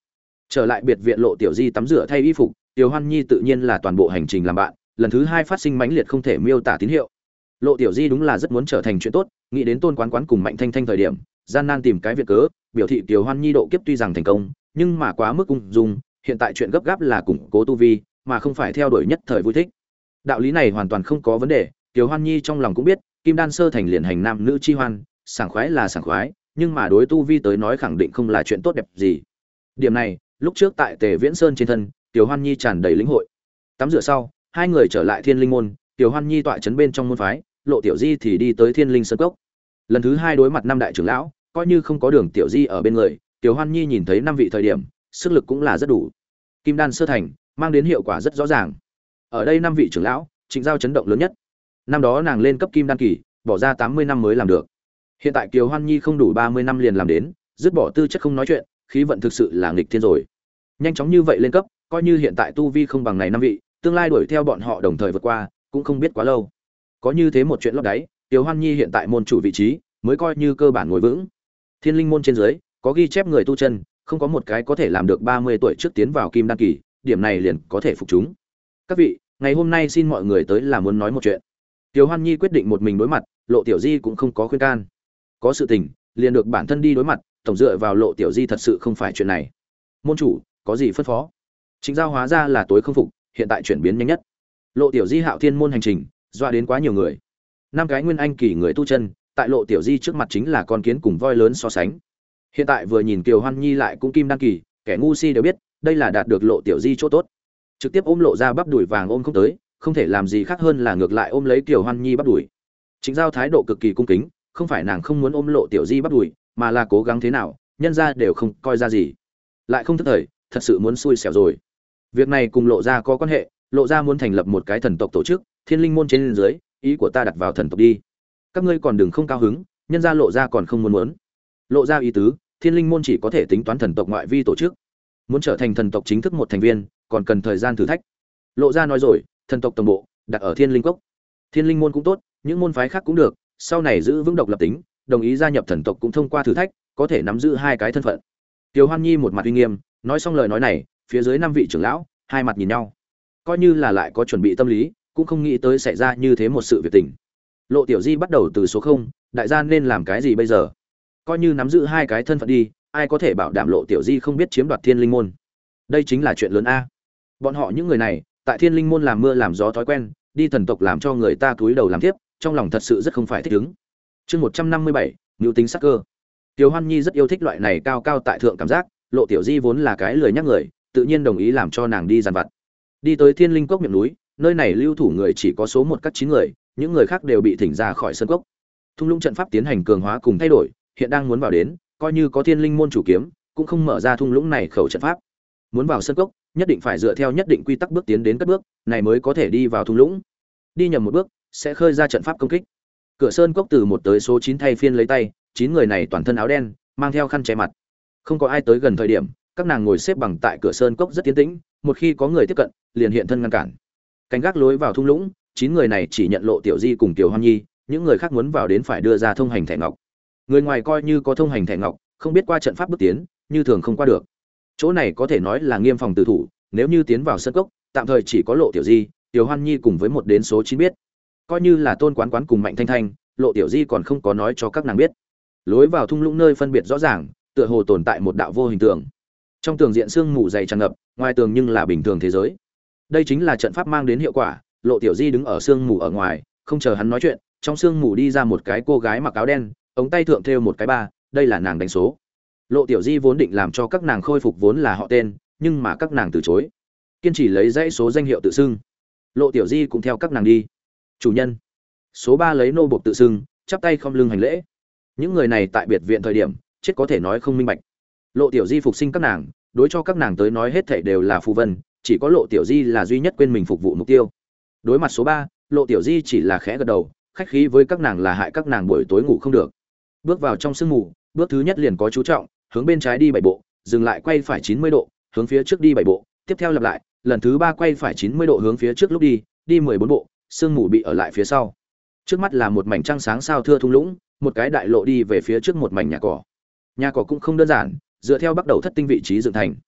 Trở lại biệt viện, Lộ Tiểu Di tắm rửa thay y phục, Tiểu Hoan Nhi tự nhiên là toàn bộ hành trình làm bạn, lần thứ hai phát sinh mãnh liệt không thể miêu tả tín hiệu. Lộ Tiểu Di đúng là rất muốn trở thành chuyện tốt, nghĩ đến Tôn Quán Quán cùng Mạnh Thanh Thanh thời điểm, gian nan tìm cái việc cớ, biểu thị Tiểu Hoan Nhi độ kiếp tuy rằng thành công, nhưng mà quá mức ung dung, hiện tại chuyện gấp gáp là củng cố tu vi, mà không phải theo đuổi nhất thời vui thích. Đạo lý này hoàn toàn không có vấn đề, Tiểu Hoan Nhi trong lòng cũng biết, kim đan sơ thành liền hành nam nữ chi hoan, sảng khoái là sảng khoái, nhưng mà đối tu vi tới nói khẳng định không là chuyện tốt đẹp gì. Điểm này, lúc trước tại Tề Viễn Sơn trên thân, Tiểu Hoan Nhi tràn đầy lĩnh hội. Tắm rửa sau, hai người trở lại Thiên Linh môn, Tiểu Hoan Nhi tọa trấn bên trong môn phái, Lộ Tiểu Di thì đi tới Thiên Linh Sơn cốc. Lần thứ hai đối mặt năm đại trưởng lão, coi như không có Đường Tiểu Di ở bên người, Tiểu Hoan Nhi nhìn thấy năm vị thời điểm, sức lực cũng là rất đủ. Kim đan sơ thành, mang đến hiệu quả rất rõ ràng. Ở đây năm vị trưởng lão, Trịnh Giao chấn động lớn nhất. Năm đó nàng lên cấp kim đan kỳ, bỏ ra tám mươi năm mới làm được. Hiện tại Kiều Hoan Nhi không đủ ba mươi năm liền làm đến, dứt bỏ tư chất không nói chuyện, khí vận thực sự là nghịch thiên rồi. Nhanh chóng như vậy lên cấp, coi như hiện tại tu vi không bằng này năm vị, tương lai đuổi theo bọn họ đồng thời vượt qua, cũng không biết quá lâu. Có như thế một chuyện lót đáy, Kiều Hoan Nhi hiện tại môn chủ vị trí, mới coi như cơ bản ngồi vững. Thiên Linh môn trên dưới, có ghi chép người tu chân, không có một cái có thể làm được ba mươi tuổi trước tiến vào kim đan kỳ, điểm này liền có thể phục chúng. Các vị, ngày hôm nay xin mọi người tới là muốn nói một chuyện. Kiều Hoan Nhi quyết định một mình đối mặt, Lộ Tiểu Di cũng không có khuyên can. Có sự tình, liền được bản thân đi đối mặt, tổng dựa vào Lộ Tiểu Di thật sự không phải chuyện này. Môn chủ, có gì phân phó? Chính Giao hóa ra là tối không phục, hiện tại chuyển biến nhanh nhất. Lộ Tiểu Di Hạo Thiên môn hành trình, dọa đến quá nhiều người. Năm cái nguyên anh kỳ người tu chân, tại Lộ Tiểu Di trước mặt chính là con kiến cùng voi lớn so sánh. Hiện tại vừa nhìn Kiều Hoan Nhi lại cũng kim đan kỳ, kẻ ngu si đều biết, đây là đạt được Lộ Tiểu Di chỗ tốt. Trực tiếp ôm lộ ra bắp đùi vàng ôm không tới, không thể làm gì khác hơn là ngược lại ôm lấy Kiều Hoan Nhi bắp đùi. Chính Giao thái độ cực kỳ cung kính, không phải nàng không muốn ôm Lộ Tiểu Di bắp đùi, mà là cố gắng thế nào, nhân ra đều không coi ra gì. Lại không thức thời, thật sự muốn xui xẻo rồi. Việc này cùng Lộ gia có quan hệ, Lộ gia muốn thành lập một cái thần tộc tổ chức, Thiên Linh môn trên dưới, ý của ta đặt vào thần tộc đi. Các ngươi còn đừng không cao hứng, nhân ra Lộ gia còn không muốn muốn. Lộ gia ý tứ, Thiên Linh môn chỉ có thể tính toán thần tộc ngoại vi tổ chức. Muốn trở thành thần tộc chính thức một thành viên, còn cần thời gian thử thách. Lộ gia nói rồi, thần tộc tổng bộ đặt ở Thiên Linh cốc. Thiên Linh môn cũng tốt, những môn phái khác cũng được, sau này giữ vững độc lập tính, đồng ý gia nhập thần tộc cũng thông qua thử thách, có thể nắm giữ hai cái thân phận. Tiêu Hoan Nhi một mặt uy nghiêm, nói xong lời nói này, phía dưới năm vị trưởng lão, hai mặt nhìn nhau. Coi như là lại có chuẩn bị tâm lý, cũng không nghĩ tới xảy ra như thế một sự việc tình. Lộ Tiểu Di bắt đầu từ số không, đại gia nên làm cái gì bây giờ? Coi như nắm giữ hai cái thân phận đi, ai có thể bảo đảm Lộ Tiểu Di không biết chiếm đoạt Thiên Linh môn? Đây chính là chuyện lớn a. Bọn họ những người này, tại Thiên Linh môn làm mưa làm gió thói quen, đi thần tộc làm cho người ta cúi đầu làm tiếp, trong lòng thật sự rất không phải thích ứng. Chương một trăm năm mươi bảy, nhu tính sắc cơ. Tiểu Hoan Nhi rất yêu thích loại này cao cao tại thượng cảm giác, Lộ Tiểu Di vốn là cái lười nhắc người, tự nhiên đồng ý làm cho nàng đi dàn vặt. Đi tới Thiên Linh cốc miệng núi, nơi này lưu thủ người chỉ có số một các chín người, những người khác đều bị thỉnh ra khỏi sân cốc. Thung lũng trận pháp tiến hành cường hóa cùng thay đổi, hiện đang muốn vào đến, coi như có Thiên Linh môn chủ kiếm, cũng không mở ra thung lũng này khẩu trận pháp. Muốn vào sân cốc, nhất định phải dựa theo nhất định quy tắc bước tiến đến cất bước, này mới có thể đi vào thung lũng. Đi nhầm một bước, sẽ khơi ra trận pháp công kích. Cửa sơn cốc từ một tới số chín thay phiên lấy tay, chín người này toàn thân áo đen, mang theo khăn che mặt. Không có ai tới gần thời điểm, các nàng ngồi xếp bằng tại cửa sơn cốc rất tiến tĩnh, một khi có người tiếp cận, liền hiện thân ngăn cản. Canh gác lối vào thung lũng, chín người này chỉ nhận Lộ Tiểu Di cùng Tiểu Hoan Nhi, những người khác muốn vào đến phải đưa ra thông hành thẻ ngọc. Người ngoài coi như có thông hành thẻ ngọc, không biết qua trận pháp bước tiến, như thường không qua được. Chỗ này có thể nói là nghiêm phòng tử thủ, nếu như tiến vào sân cốc, tạm thời chỉ có Lộ Tiểu Di, Tiểu Hoan Nhi cùng với một đến số chín biết. Coi như là Tôn Quán Quán cùng Mạnh Thanh Thanh, Lộ Tiểu Di còn không có nói cho các nàng biết. Lối vào thung lũng nơi phân biệt rõ ràng, tựa hồ tồn tại một đạo vô hình tường. Trong tường diện sương mù dày tràn ngập, ngoài tường nhưng là bình thường thế giới. Đây chính là trận pháp mang đến hiệu quả. Lộ Tiểu Di đứng ở sương mù ở ngoài, không chờ hắn nói chuyện, trong sương mù đi ra một cái cô gái mặc áo đen, ống tay thượng thêu một cái ba, đây là nàng đánh số. Lộ Tiểu Di vốn định làm cho các nàng khôi phục vốn là họ tên, nhưng mà các nàng từ chối, kiên trì lấy dãy số danh hiệu tự xưng. Lộ Tiểu Di cũng theo các nàng đi. Chủ nhân. Số ba lấy nô buộc tự xưng, chắp tay không lưng hành lễ. Những người này tại biệt viện thời điểm, chết có thể nói không minh bạch. Lộ Tiểu Di phục sinh các nàng, đối cho các nàng tới nói hết thảy đều là phù vân, chỉ có Lộ Tiểu Di là duy nhất quên mình phục vụ mục tiêu. Đối mặt số ba, Lộ Tiểu Di chỉ là khẽ gật đầu, khách khí với các nàng là hại các nàng buổi tối ngủ không được. Bước vào trong sương mù, bước thứ nhất liền có chú trọng, hướng bên trái đi bảy bộ, dừng lại quay phải chín mươi độ, hướng phía trước đi bảy bộ, tiếp theo lặp lại, lần thứ ba quay phải chín mươi độ hướng phía trước lúc đi, đi mười bốn bộ, sương mù bị ở lại phía sau. Trước mắt là một mảnh trăng sáng sao thưa thung lũng, một cái đại lộ đi về phía trước một mảnh nhà cỏ. Nhà cỏ cũng không đơn giản, dựa theo bắt đầu thất tinh vị trí dựng thành.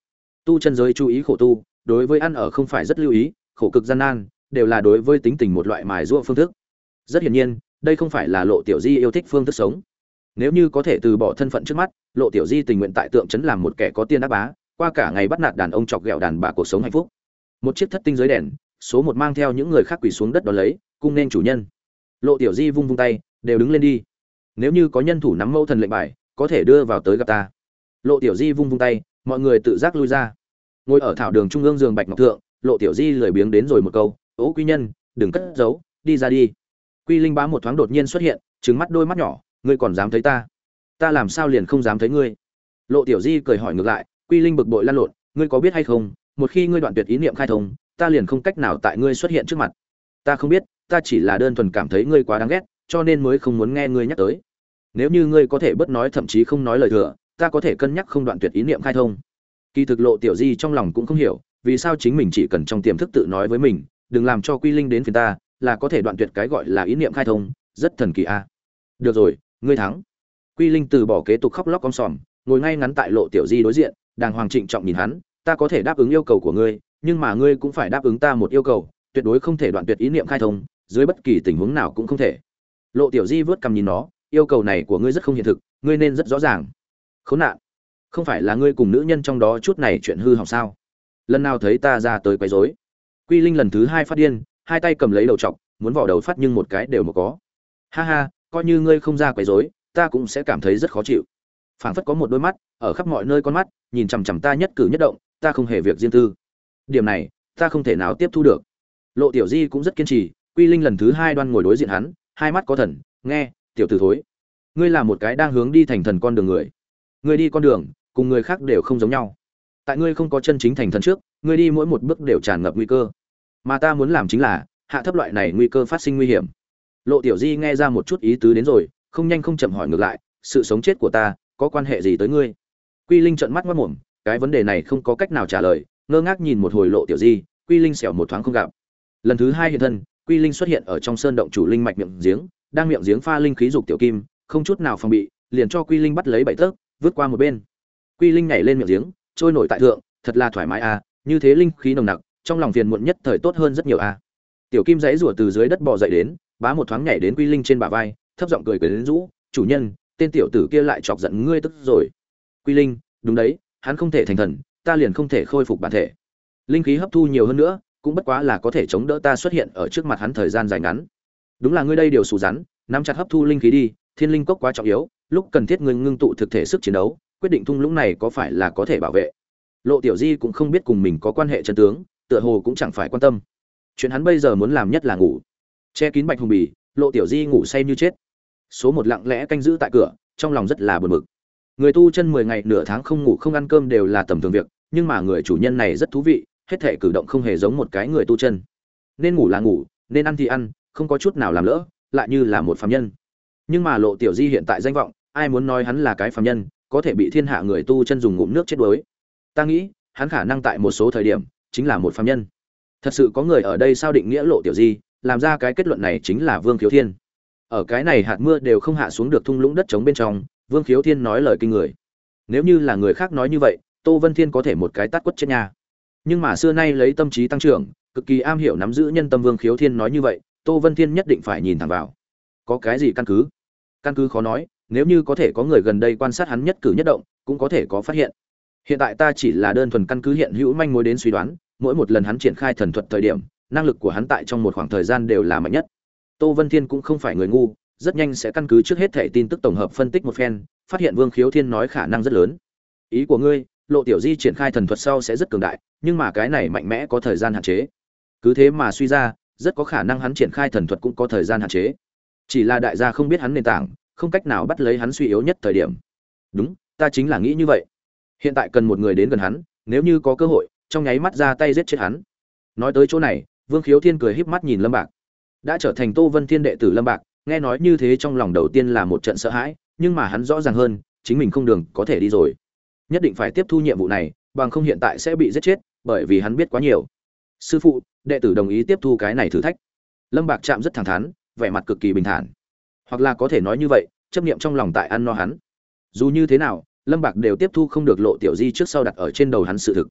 Tu chân giới chú ý khổ tu, đối với ăn ở không phải rất lưu ý, khổ cực gian nan, đều là đối với tính tình một loại mài giũa phương thức. Rất hiển nhiên, đây không phải là Lộ Tiểu Di yêu thích phương thức sống. Nếu như có thể từ bỏ thân phận trước mắt, Lộ Tiểu Di tình nguyện tại tượng trấn làm một kẻ có tiên đắc bá, qua cả ngày bắt nạt đàn ông chọc ghẹo đàn bà cuộc sống hạnh phúc. Một chiếc thất tinh giới đèn, số một mang theo những người khác quỳ xuống đất đó lấy, cung nên chủ nhân. Lộ Tiểu Di vung vung tay, đều đứng lên đi. Nếu như có nhân thủ nắm mẫu thần lệnh bài, có thể đưa vào tới gặp ta. Lộ Tiểu Di vung vung tay, mọi người tự giác lui ra. Ngồi ở thảo đường trung ương giường bạch ngọc thượng, Lộ Tiểu Di lười biếng đến rồi một câu, "Ố quý nhân, đừng cất giấu, đi ra đi." Quy Linh bá một thoáng đột nhiên xuất hiện, trừng mắt đôi mắt nhỏ, "Ngươi còn dám thấy ta? Ta làm sao liền không dám thấy ngươi?" Lộ Tiểu Di cười hỏi ngược lại, Quy Linh bực bội lăn lộn, "Ngươi có biết hay không, một khi ngươi đoạn tuyệt ý niệm khai thông, ta liền không cách nào tại ngươi xuất hiện trước mặt." "Ta không biết, ta chỉ là đơn thuần cảm thấy ngươi quá đáng ghét, cho nên mới không muốn nghe ngươi nhắc tới. Nếu như ngươi có thể bớt nói thậm chí không nói lời thừa, ta có thể cân nhắc không đoạn tuyệt ý niệm khai thông." Kỳ thực Lộ Tiểu Di trong lòng cũng không hiểu, vì sao chính mình chỉ cần trong tiềm thức tự nói với mình, đừng làm cho Quy Linh đến phiền ta, là có thể đoạn tuyệt cái gọi là ý niệm khai thông, rất thần kỳ a. Được rồi, ngươi thắng. Quy Linh từ bỏ kế tục khóc lóc om sòm, ngồi ngay ngắn tại Lộ Tiểu Di đối diện, đàng hoàng trịnh trọng nhìn hắn, "Ta có thể đáp ứng yêu cầu của ngươi, nhưng mà ngươi cũng phải đáp ứng ta một yêu cầu, tuyệt đối không thể đoạn tuyệt ý niệm khai thông, dưới bất kỳ tình huống nào cũng không thể." Lộ Tiểu Di vớt cằm nhìn nó, "Yêu cầu này của ngươi rất không hiện thực, ngươi nên rất rõ ràng." "Khốn nạn, không phải là ngươi cùng nữ nhân trong đó chút này chuyện hư hỏng sao? Lần nào thấy ta ra tới quấy rối?" Quy Linh lần thứ hai phát điên, hai tay cầm lấy đầu trọc, muốn vò đầu phát nhưng một cái đều mà có. "Ha ha, coi như ngươi không ra quấy rối, ta cũng sẽ cảm thấy rất khó chịu." Phảng phất có một đôi mắt ở khắp mọi nơi con mắt, nhìn chằm chằm ta nhất cử nhất động, ta không hề việc riêng tư. Điểm này, ta không thể nào tiếp thu được. Lộ Tiểu Di cũng rất kiên trì, Quy Linh lần thứ hai đoan ngồi đối diện hắn, hai mắt có thần, "Nghe, tiểu tử thối, ngươi là một cái đang hướng đi thành thần con đường người. Ngươi đi con đường, cùng người khác đều không giống nhau. Tại ngươi không có chân chính thành thần trước, ngươi đi mỗi một bước đều tràn ngập nguy cơ. Mà ta muốn làm chính là hạ thấp loại này nguy cơ phát sinh nguy hiểm." Lộ Tiểu Di nghe ra một chút ý tứ đến rồi, không nhanh không chậm hỏi ngược lại, "Sự sống chết của ta có quan hệ gì tới ngươi?" Quy Linh trợn mắt ngoác mồm, cái vấn đề này không có cách nào trả lời, ngơ ngác nhìn một hồi Lộ Tiểu Di. Quy Linh xẻo một thoáng không gặp. Lần thứ hai hiện thân, Quy Linh xuất hiện ở trong sơn động chủ linh mạch miệng giếng, đang miệng giếng pha linh khí dục tiểu kim, không chút nào phòng bị, liền cho Quy Linh bắt lấy bảy tấc, vứt qua một bên. Quy Linh nhảy lên miệng giếng, trôi nổi tại thượng, thật là thoải mái a, như thế linh khí nồng nặc, trong lòng phiền muộn nhất thời tốt hơn rất nhiều a. Tiểu Kim giãy rủa từ dưới đất bò dậy đến, bá một thoáng nhảy đến Quy Linh trên bả vai, thấp giọng cười cười đến rũ, "Chủ nhân, tên tiểu tử kia lại chọc giận ngươi tức rồi." Quy Linh, "Đúng đấy, hắn không thể thành thần, ta liền không thể khôi phục bản thể. Linh khí hấp thu nhiều hơn nữa, cũng bất quá là có thể chống đỡ ta xuất hiện ở trước mặt hắn thời gian dài ngắn. Đúng là ngươi đây điều xù rắn, nắm chặt hấp thu linh khí đi, Thiên Linh cốc quá trọng yếu, lúc cần thiết ngươi ngưng tụ thực thể sức chiến đấu, quyết định thung lũng này có phải là có thể bảo vệ." Lộ Tiểu Di cũng không biết cùng mình có quan hệ chân tướng, tựa hồ cũng chẳng phải quan tâm. Chuyện hắn bây giờ muốn làm nhất là ngủ. Che kín Bạch Hùng Bì, Lộ Tiểu Di ngủ say như chết. Số một lặng lẽ canh giữ tại cửa, trong lòng rất là buồn bực. Người tu chân mười ngày nửa tháng không ngủ không ăn cơm đều là tầm thường việc, nhưng mà người chủ nhân này rất thú vị, hết thảy cử động không hề giống một cái người tu chân. Nên ngủ là ngủ, nên ăn thì ăn, không có chút nào làm lỡ, lại như là một phàm nhân. Nhưng mà Lộ Tiểu Di hiện tại danh vọng, ai muốn nói hắn là cái phàm nhân, có thể bị thiên hạ người tu chân dùng ngụm nước chết đuối. Ta nghĩ, hắn khả năng tại một số thời điểm chính là một phàm nhân. Thật sự có người ở đây sao định nghĩa Lộ Tiểu Di, làm ra cái kết luận này chính là Vương Khiếu Thiên. Ở cái này hạt mưa đều không hạ xuống được thung lũng đất trống bên trong, Vương Khiếu Thiên nói lời kinh người. Nếu như là người khác nói như vậy, Tô Vân Thiên có thể một cái tát quất chết nhà. Nhưng mà xưa nay lấy tâm trí tăng trưởng, cực kỳ am hiểu nắm giữ nhân tâm Vương Khiếu Thiên nói như vậy, Tô Vân Thiên nhất định phải nhìn thẳng vào. Có cái gì căn cứ? Căn cứ khó nói, nếu như có thể có người gần đây quan sát hắn nhất cử nhất động, cũng có thể có phát hiện. Hiện tại ta chỉ là đơn thuần căn cứ hiện hữu manh mối đến suy đoán, mỗi một lần hắn triển khai thần thuật thời điểm, năng lực của hắn tại trong một khoảng thời gian đều là mạnh nhất. Tô Vân Thiên cũng không phải người ngu, rất nhanh sẽ căn cứ trước hết thảy tin tức tổng hợp phân tích một phen, phát hiện Vương Khiếu Thiên nói khả năng rất lớn. Ý của ngươi, Lộ Tiểu Di triển khai thần thuật sau sẽ rất cường đại, nhưng mà cái này mạnh mẽ có thời gian hạn chế. Cứ thế mà suy ra, rất có khả năng hắn triển khai thần thuật cũng có thời gian hạn chế. Chỉ là đại gia không biết hắn nền tảng, không cách nào bắt lấy hắn suy yếu nhất thời điểm. Đúng, ta chính là nghĩ như vậy. Hiện tại cần một người đến gần hắn, nếu như có cơ hội, trong nháy mắt ra tay giết chết hắn. Nói tới chỗ này, Vương Khiếu Thiên cười híp mắt nhìn Lâm Bạc. Đã trở thành Tô Vân Thiên đệ tử Lâm Bạc, nghe nói như thế trong lòng đầu tiên là một trận sợ hãi, nhưng mà hắn rõ ràng hơn, chính mình không đường có thể đi rồi. Nhất định phải tiếp thu nhiệm vụ này, bằng không hiện tại sẽ bị giết chết, bởi vì hắn biết quá nhiều. Sư phụ, đệ tử đồng ý tiếp thu cái này thử thách. Lâm Bạc chạm rất thẳng thắn, vẻ mặt cực kỳ bình thản. Hoặc là có thể nói như vậy, chấp niệm trong lòng tại ăn no hắn. Dù như thế nào, Lâm Bạc đều tiếp thu không được Lộ Tiểu Di trước sau đặt ở trên đầu hắn sự thực.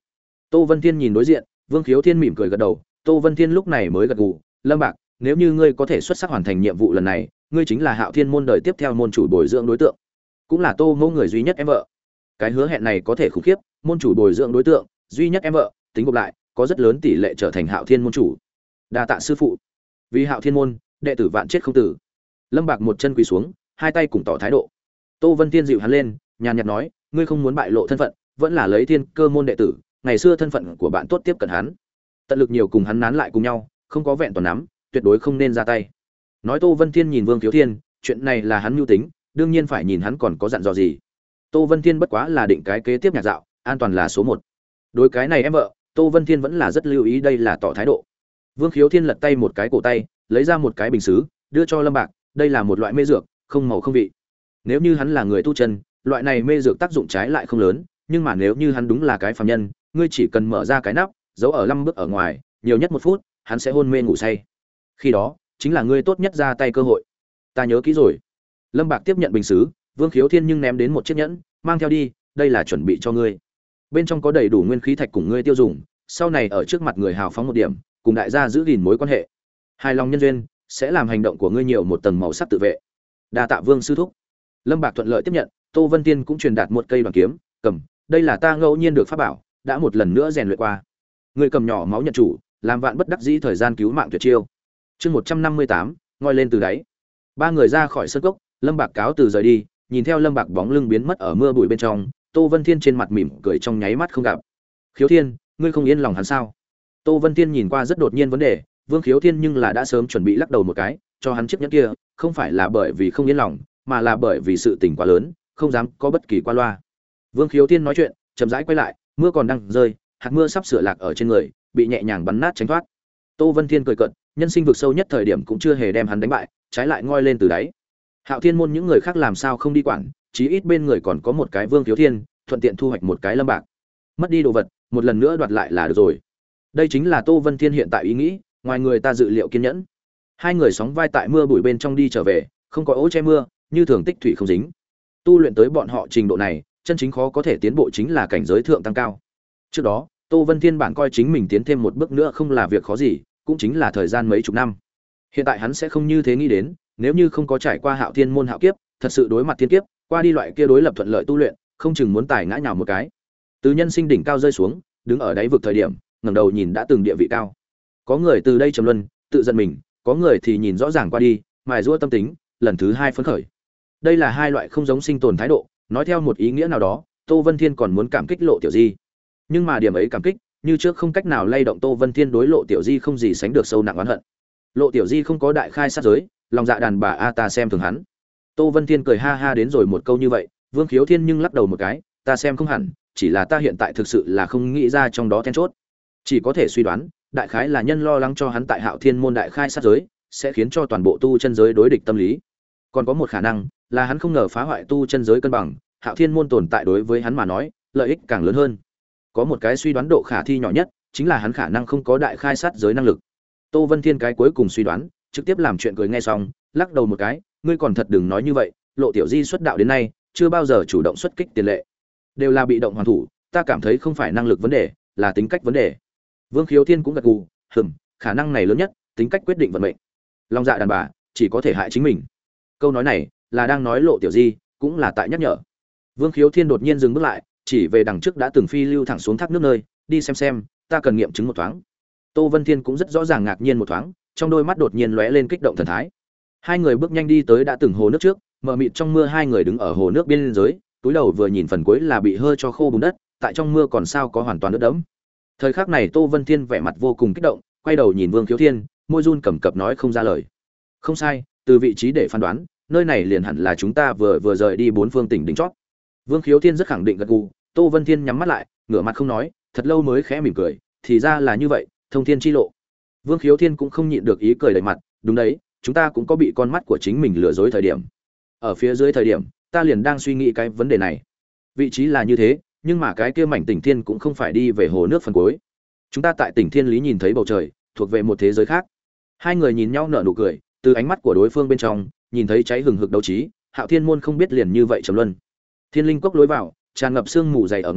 Tô Vân Thiên nhìn đối diện, Vương Khiếu Thiên mỉm cười gật đầu, Tô Vân Thiên lúc này mới gật gù, Lâm Bạc, nếu như ngươi có thể xuất sắc hoàn thành nhiệm vụ lần này, ngươi chính là Hạo Thiên môn đời tiếp theo môn chủ bồi dưỡng đối tượng, cũng là Tô Mẫu người duy nhất em vợ. Cái hứa hẹn này có thể khủng khiếp, môn chủ bồi dưỡng đối tượng, duy nhất em vợ, tính gộp lại, có rất lớn tỷ lệ trở thành Hạo Thiên môn chủ. Đa tạ sư phụ. Vì Hạo Thiên môn, đệ tử vạn chết không tử. Lâm Bạc một chân quỳ xuống, hai tay cùng tỏ thái độ. Tô Vân Thiên dịu hắn lên, nhàn nhạt nói, ngươi không muốn bại lộ thân phận, vẫn là lấy Thiên Cơ môn đệ tử, ngày xưa thân phận của bạn tốt tiếp cận hắn, tận lực nhiều cùng hắn nán lại cùng nhau, không có vẹn toàn nắm, tuyệt đối không nên ra tay. Nói Tô Vân Thiên nhìn Vương Khiếu Thiên, chuyện này là hắn mưu tính, đương nhiên phải nhìn hắn còn có dặn dò gì. Tô Vân Thiên bất quá là định cái kế tiếp nhạc dạo, an toàn là số một. Đối cái này em vợ, Tô Vân Thiên vẫn là rất lưu ý, đây là tỏ thái độ. Vương Khiếu Thiên lật tay một cái cổ tay, lấy ra một cái bình sứ, đưa cho Lâm Bạc, đây là một loại mê dược, không màu không vị. Nếu như hắn là người tu chân, loại này mê dược tác dụng trái lại không lớn, nhưng mà nếu như hắn đúng là cái phàm nhân, ngươi chỉ cần mở ra cái nắp, giấu ở năm bước ở ngoài, nhiều nhất một phút, hắn sẽ hôn mê ngủ say. Khi đó, chính là ngươi tốt nhất ra tay cơ hội. Ta nhớ kỹ rồi. Lâm Bạc tiếp nhận bình sứ, Vương Khiếu Thiên nhưng ném đến một chiếc nhẫn, mang theo đi, đây là chuẩn bị cho ngươi. Bên trong có đầy đủ nguyên khí thạch cùng ngươi tiêu dùng, sau này ở trước mặt người hào phóng một điểm, cùng đại gia giữ gìn mối quan hệ. Hài lòng nhân duyên sẽ làm hành động của ngươi nhiều một tầng màu sắc tự vệ. Đa tạ Vương sư thúc. Lâm Bạc thuận lợi tiếp nhận, Tô Vân Tiên cũng truyền đạt một cây đoàn kiếm, cầm, đây là ta ngẫu nhiên được pháp bảo, đã một lần nữa rèn luyện qua. Ngươi cầm nhỏ máu nhận chủ, làm vạn bất đắc dĩ thời gian cứu mạng tuyệt chiêu. Chương một trăm năm mươi tám, ngoi lên từ đáy. Ba người ra khỏi sân cốc, Lâm Bạc cáo từ rời đi, nhìn theo Lâm Bạc bóng lưng biến mất ở mưa bụi bên trong, Tô Vân Thiên trên mặt mỉm cười trong nháy mắt không gặp. Khiếu Thiên, ngươi không yên lòng hắn sao? Tô Vân Thiên nhìn qua rất đột nhiên vấn đề, Vương Khiếu Thiên nhưng là đã sớm chuẩn bị lắc đầu một cái, cho hắn chiếc nhẫn kia, không phải là bởi vì không yên lòng, mà là bởi vì sự tình quá lớn, không dám có bất kỳ qua loa. Vương Khiếu Thiên nói chuyện, chậm rãi quay lại, mưa còn đang rơi, hạt mưa sắp sửa lạc ở trên người, bị nhẹ nhàng bắn nát tránh thoát. Tô Vân Thiên cười cợt, nhân sinh vực sâu nhất thời điểm cũng chưa hề đem hắn đánh bại, trái lại ngoi lên từ đáy. Hạo Thiên môn những người khác làm sao không đi quản, chí ít bên người còn có một cái Vương Khiếu Thiên, thuận tiện thu hoạch một cái Lâm Bạc. Mất đi đồ vật, một lần nữa đoạt lại là được rồi. Đây chính là Tô Vân Thiên hiện tại ý nghĩ, ngoài người ta dự liệu kiên nhẫn. Hai người sóng vai tại mưa bụi bên trong đi trở về, không có ố che mưa, như thường tích thủy không dính. Tu luyện tới bọn họ trình độ này, chân chính khó có thể tiến bộ chính là cảnh giới thượng tăng cao. Trước đó, Tô Vân Thiên bản coi chính mình tiến thêm một bước nữa không là việc khó gì, cũng chính là thời gian mấy chục năm. Hiện tại hắn sẽ không như thế nghĩ đến, nếu như không có trải qua Hạo Thiên môn hạo kiếp, thật sự đối mặt thiên kiếp, qua đi loại kia đối lập thuận lợi tu luyện, không chừng muốn tài ngã nhào một cái. Từ nhân sinh đỉnh cao rơi xuống, đứng ở đáy vực thời điểm, ngẩng đầu nhìn đã từng địa vị cao. Có người từ đây trầm luân, tự giận mình, có người thì nhìn rõ ràng qua đi, mài giũa tâm tính, lần thứ hai phấn khởi. Đây là hai loại không giống sinh tồn thái độ, nói theo một ý nghĩa nào đó, Tô Vân Thiên còn muốn cảm kích Lộ Tiểu Di. Nhưng mà điểm ấy cảm kích, như trước không cách nào lay động Tô Vân Thiên đối Lộ Tiểu Di không gì sánh được sâu nặng oán hận. Lộ Tiểu Di không có đại khai sát giới, lòng dạ đàn bà a ta xem thường hắn. Tô Vân Thiên cười ha ha đến rồi một câu như vậy, Vương Khiếu Thiên nhưng lắc đầu một cái, ta xem không hẳn, chỉ là ta hiện tại thực sự là không nghĩ ra trong đó then chốt. Chỉ có thể suy đoán, đại khái là nhân lo lắng cho hắn tại Hạo Thiên môn đại khai sát giới, sẽ khiến cho toàn bộ tu chân giới đối địch tâm lý. Còn có một khả năng, là hắn không ngờ phá hoại tu chân giới cân bằng, Hạo Thiên môn tồn tại đối với hắn mà nói, lợi ích càng lớn hơn. Có một cái suy đoán độ khả thi nhỏ nhất, chính là hắn khả năng không có đại khai sát giới năng lực. Tô Vân Thiên cái cuối cùng suy đoán, trực tiếp làm chuyện cười nghe xong, lắc đầu một cái, ngươi còn thật đừng nói như vậy, Lộ Tiểu Di xuất đạo đến nay, chưa bao giờ chủ động xuất kích tiền lệ, đều là bị động hoàn thủ, ta cảm thấy không phải năng lực vấn đề, là tính cách vấn đề. Vương Khiếu Thiên cũng gật gù, hừm, khả năng này lớn nhất, tính cách quyết định vận mệnh. Long dạ đàn bà, chỉ có thể hại chính mình. Câu nói này là đang nói Lộ Tiểu Di, cũng là tại nhắc nhở. Vương Khiếu Thiên đột nhiên dừng bước lại, chỉ về đằng trước đã từng phi lưu thẳng xuống thác nước nơi, đi xem xem, ta cần nghiệm chứng một thoáng. Tô Vân Thiên cũng rất rõ ràng ngạc nhiên một thoáng, trong đôi mắt đột nhiên lóe lên kích động thần thái. Hai người bước nhanh đi tới đã từng hồ nước trước, mờ mịt trong mưa hai người đứng ở hồ nước biên giới, túi đầu vừa nhìn phần cuối là bị hơi cho khô bùn đất, tại trong mưa còn sao có hoàn toàn ướt đẫm. Thời khắc này Tô Vân Thiên vẻ mặt vô cùng kích động, quay đầu nhìn Vương Khiếu Thiên, môi run cầm cập nói không ra lời. Không sai, từ vị trí để phán đoán, nơi này liền hẳn là chúng ta vừa vừa rời đi bốn phương tỉnh đỉnh chót. Vương Khiếu Thiên rất khẳng định gật gù, Tô Vân Thiên nhắm mắt lại, ngửa mặt không nói, thật lâu mới khẽ mỉm cười, thì ra là như vậy, thông thiên chi lộ. Vương Khiếu Thiên cũng không nhịn được ý cười đầy mặt, đúng đấy, chúng ta cũng có bị con mắt của chính mình lừa dối thời điểm. Ở phía dưới thời điểm, ta liền đang suy nghĩ cái vấn đề này. Vị trí là như thế, nhưng mà cái kia mảnh tỉnh thiên cũng không phải đi về hồ nước phần cuối. Chúng ta tại tỉnh thiên lý nhìn thấy bầu trời, thuộc về một thế giới khác. Hai người nhìn nhau nở nụ cười, từ ánh mắt của đối phương bên trong, nhìn thấy cháy hừng hực đấu trí, Hạo Thiên môn không biết liền như vậy trầm luân. Thiên linh cốc lối vào, tràn ngập sương mù dày ở ngoài,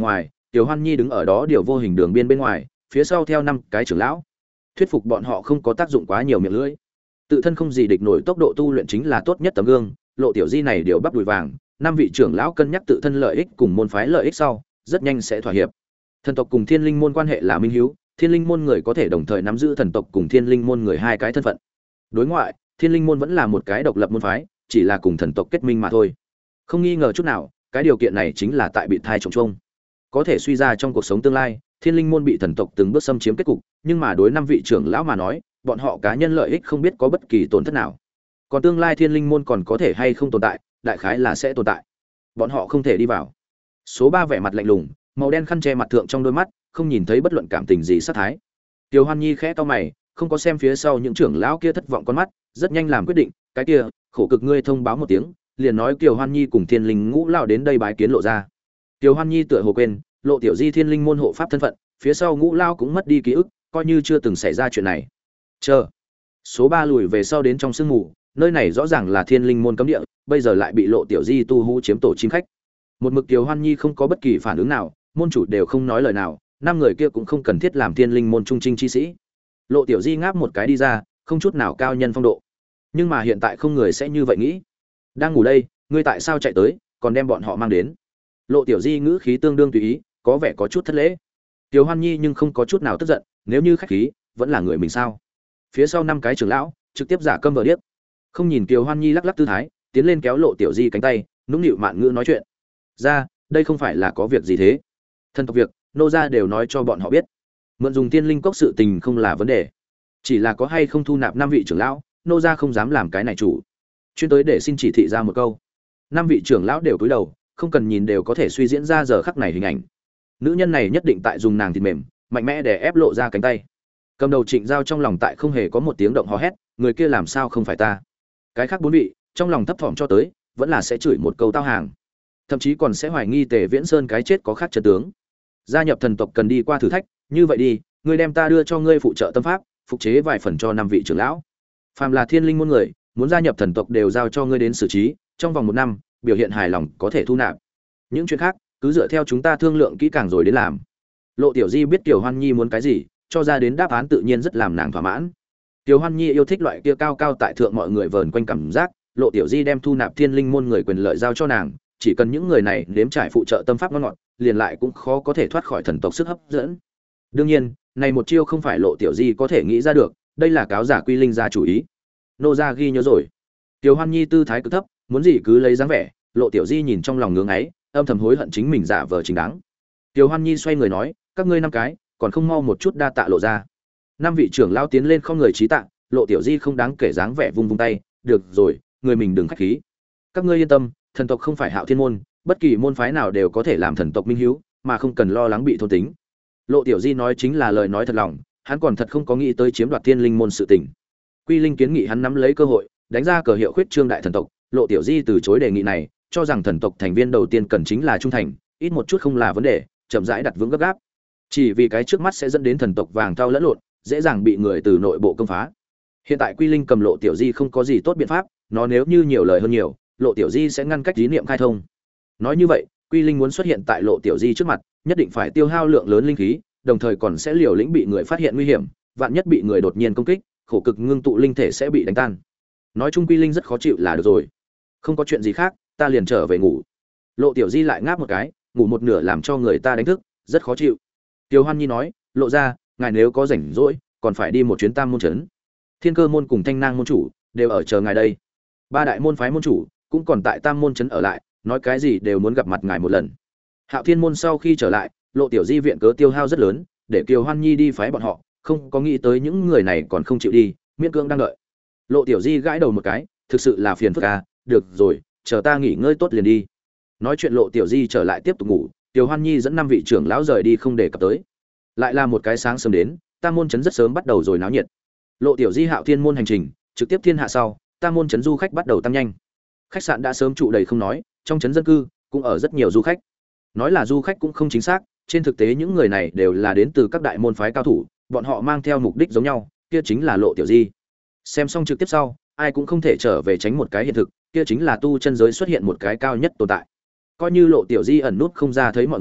Tiểu Hoan Nhi đứng ở đó điều vô hình đường biên bên ngoài, phía sau theo năm cái trưởng lão. Thuyết phục bọn họ không có tác dụng quá nhiều miệng lưỡi. Tự thân không gì địch nổi tốc độ tu luyện chính là tốt nhất tấm gương, Lộ Tiểu Di này điều bắp đùi vàng, năm vị trưởng lão cân nhắc tự thân lợi ích cùng môn phái lợi ích sau, rất nhanh sẽ thỏa hiệp. Thần tộc cùng Thiên Linh môn quan hệ là minh hiếu, Thiên Linh môn người có thể đồng thời nắm giữ thần tộc cùng Thiên Linh môn người hai cái thân phận. Đối ngoại, Thiên Linh môn vẫn là một cái độc lập môn phái, chỉ là cùng thần tộc kết minh mà thôi. Không nghi ngờ chút nào, cái điều kiện này chính là tại bị thai trồng trông. Có thể suy ra trong cuộc sống tương lai, Thiên Linh môn bị thần tộc từng bước xâm chiếm kết cục, nhưng mà đối năm vị trưởng lão mà nói, bọn họ cá nhân lợi ích không biết có bất kỳ tổn thất nào. Còn tương lai Thiên Linh môn còn có thể hay không tồn tại, đại khái là sẽ tồn tại. Bọn họ không thể đi vào. Số ba vẻ mặt lạnh lùng, màu đen khăn che mặt thượng trong đôi mắt, không nhìn thấy bất luận cảm tình gì sát thái. Tiêu Hoan Nhi khẽ cau mày, không có xem phía sau những trưởng lão kia thất vọng con mắt, rất nhanh làm quyết định, cái kia, khổ cực ngươi thông báo một tiếng, liền nói Kiều Hoan Nhi cùng Thiên Linh ngũ lão đến đây bái kiến Lộ gia. Kiều Hoan Nhi tựa hồ quên, Lộ Tiểu Di Thiên Linh môn hộ pháp thân phận, phía sau ngũ lão cũng mất đi ký ức, coi như chưa từng xảy ra chuyện này. Chờ. Số ba lùi về sau đến trong sương mù, nơi này rõ ràng là Thiên Linh môn cấm địa, bây giờ lại bị Lộ Tiểu Di tu hú chiếm tổ chim khách. Một mực Kiều Hoan Nhi không có bất kỳ phản ứng nào, môn chủ đều không nói lời nào, năm người kia cũng không cần thiết làm Thiên Linh môn trung trinh chi sĩ. Lộ Tiểu Di ngáp một cái đi ra, không chút nào cao nhân phong độ. Nhưng mà hiện tại không người sẽ như vậy nghĩ. Đang ngủ đây, ngươi tại sao chạy tới, còn đem bọn họ mang đến? Lộ Tiểu Di ngữ khí tương đương tùy ý, có vẻ có chút thất lễ. Kiều Hoan Nhi nhưng không có chút nào tức giận, nếu như khách khí, vẫn là người mình sao? Phía sau năm cái trưởng lão trực tiếp giả câm vờ điếc, không nhìn Kiều Hoan Nhi lắc lắc tư thái, tiến lên kéo Lộ Tiểu Di cánh tay, nũng nịu mạn ngữ nói chuyện. Ra, đây không phải là có việc gì thế? Thần tộc việc, nô gia đều nói cho bọn họ biết. Mượn dùng tiên linh cốc sự tình không là vấn đề, chỉ là có hay không thu nạp năm vị trưởng lão, nô gia không dám làm cái này chủ. Chuyên tới để xin chỉ thị ra một câu. Năm vị trưởng lão đều cúi đầu, không cần nhìn đều có thể suy diễn ra giờ khắc này hình ảnh. Nữ nhân này nhất định tại dùng nàng thịt mềm, mạnh mẽ để ép Lộ ra cánh tay. Cầm đầu Trịnh Giao trong lòng tại không hề có một tiếng động hò hét, người kia làm sao không phải ta? Cái khác bốn vị, trong lòng thấp thỏm cho tới, vẫn là sẽ chửi một câu tao hàng, thậm chí còn sẽ hoài nghi Tề Viễn Sơn cái chết có khác chân tướng. Gia nhập thần tộc cần đi qua thử thách, như vậy đi, ngươi đem ta đưa cho ngươi phụ trợ tâm pháp, phục chế vài phần cho năm vị trưởng lão. Phàm là Thiên Linh môn người, muốn gia nhập thần tộc đều giao cho ngươi đến xử trí, trong vòng một năm, biểu hiện hài lòng có thể thu nạp. Những chuyện khác, cứ dựa theo chúng ta thương lượng kỹ càng rồi đến làm. Lộ Tiểu Di biết Tiểu Hoan Nhi muốn cái gì, cho ra đến đáp án tự nhiên rất làm nàng thỏa mãn. Tiểu Hoan Nhi yêu thích loại kia cao cao tại thượng mọi người vờn quanh cảm giác, Lộ Tiểu Di đem thu nạp Thiên Linh môn người quyền lợi giao cho nàng, chỉ cần những người này nếm trải phụ trợ tâm pháp ngon ngọt, liền lại cũng khó có thể thoát khỏi thần tộc sức hấp dẫn. Đương nhiên, này một chiêu không phải Lộ Tiểu Di có thể nghĩ ra được, đây là cáo giả Quy Linh gia chủ ý. Nô gia ghi nhớ rồi. Tiểu Hoan Nhi tư thái cực thấp, muốn gì cứ lấy dáng vẻ, Lộ Tiểu Di nhìn trong lòng ngưỡng ấy, âm thầm hối hận chính mình giả vờ chính đáng. Tiểu Hoan Nhi xoay người nói, các ngươi năm cái, còn không mau một chút đa tạ Lộ gia. Năm vị trưởng lão tiến lên không người trí tạ, Lộ Tiểu Di không đáng kể dáng vẻ vung vung tay, được rồi, người mình đừng khách khí. Các ngươi yên tâm, thần tộc không phải Hạo Thiên môn, bất kỳ môn phái nào đều có thể làm thần tộc minh hiếu, mà không cần lo lắng bị thôn tính. Lộ Tiểu Di nói chính là lời nói thật lòng, hắn còn thật không có nghĩ tới chiếm đoạt Thiên Linh môn sự tình. Quy Linh kiến nghị hắn nắm lấy cơ hội, đánh ra cờ hiệu khuyết trương đại thần tộc, Lộ Tiểu Di từ chối đề nghị này, cho rằng thần tộc thành viên đầu tiên cần chính là trung thành, ít một chút không là vấn đề, chậm rãi đặt vững gấp gáp. Chỉ vì cái trước mắt sẽ dẫn đến thần tộc vàng thau lẫn lộn, dễ dàng bị người từ nội bộ công phá. Hiện tại Quy Linh cầm Lộ Tiểu Di không có gì tốt biện pháp, nó nếu như nhiều lời hơn nhiều, Lộ Tiểu Di sẽ ngăn cách ý niệm khai thông. Nói như vậy, Quy Linh muốn xuất hiện tại Lộ Tiểu Di trước mặt, nhất định phải tiêu hao lượng lớn linh khí, đồng thời còn sẽ liều lĩnh bị người phát hiện nguy hiểm, vạn nhất bị người đột nhiên công kích, khổ cực ngưng tụ linh thể sẽ bị đánh tan. Nói chung Quy Linh rất khó chịu là được rồi. Không có chuyện gì khác, ta liền trở về ngủ. Lộ Tiểu Di lại ngáp một cái, ngủ một nửa làm cho người ta đánh thức, rất khó chịu. Tiêu Hoan Nhi nói, Lộ ra, ngài nếu có rảnh rỗi, còn phải đi một chuyến Tam môn trấn. Thiên Cơ môn cùng Thanh Nang môn chủ đều ở chờ ngài đây. Ba đại môn phái môn chủ cũng còn tại Tam môn trấn ở lại, nói cái gì đều muốn gặp mặt ngài một lần. Hạo Thiên môn sau khi trở lại, Lộ Tiểu Di viện cớ tiêu hao rất lớn, để Kiều Hoan Nhi đi phái bọn họ, không có nghĩ tới những người này còn không chịu đi, miễn cưỡng đang đợi. Lộ Tiểu Di gãi đầu một cái, thực sự là phiền phức à, được rồi, chờ ta nghỉ ngơi tốt liền đi. Nói chuyện Lộ Tiểu Di trở lại tiếp tục ngủ, Kiều Hoan Nhi dẫn năm vị trưởng lão rời đi không để cập tới. Lại là một cái sáng sớm đến, Tam môn trấn rất sớm bắt đầu rồi náo nhiệt. Lộ Tiểu Di Hạo Thiên môn hành trình, trực tiếp thiên hạ sau, Tam môn trấn du khách bắt đầu tăng nhanh. Khách sạn đã sớm trụ đầy không nói, trong trấn dân cư cũng ở rất nhiều du khách. Nói là du khách cũng không chính xác, trên thực tế những người này đều là đến từ các đại môn phái cao thủ, bọn họ mang theo mục đích giống nhau, kia chính là Lộ Tiểu Di. Xem xong trực tiếp sau, ai cũng không thể trở về tránh một cái hiện thực, kia chính là tu chân giới xuất hiện một cái cao nhất tồn tại. Coi như Lộ Tiểu Di ẩn nút không ra thấy mọi người,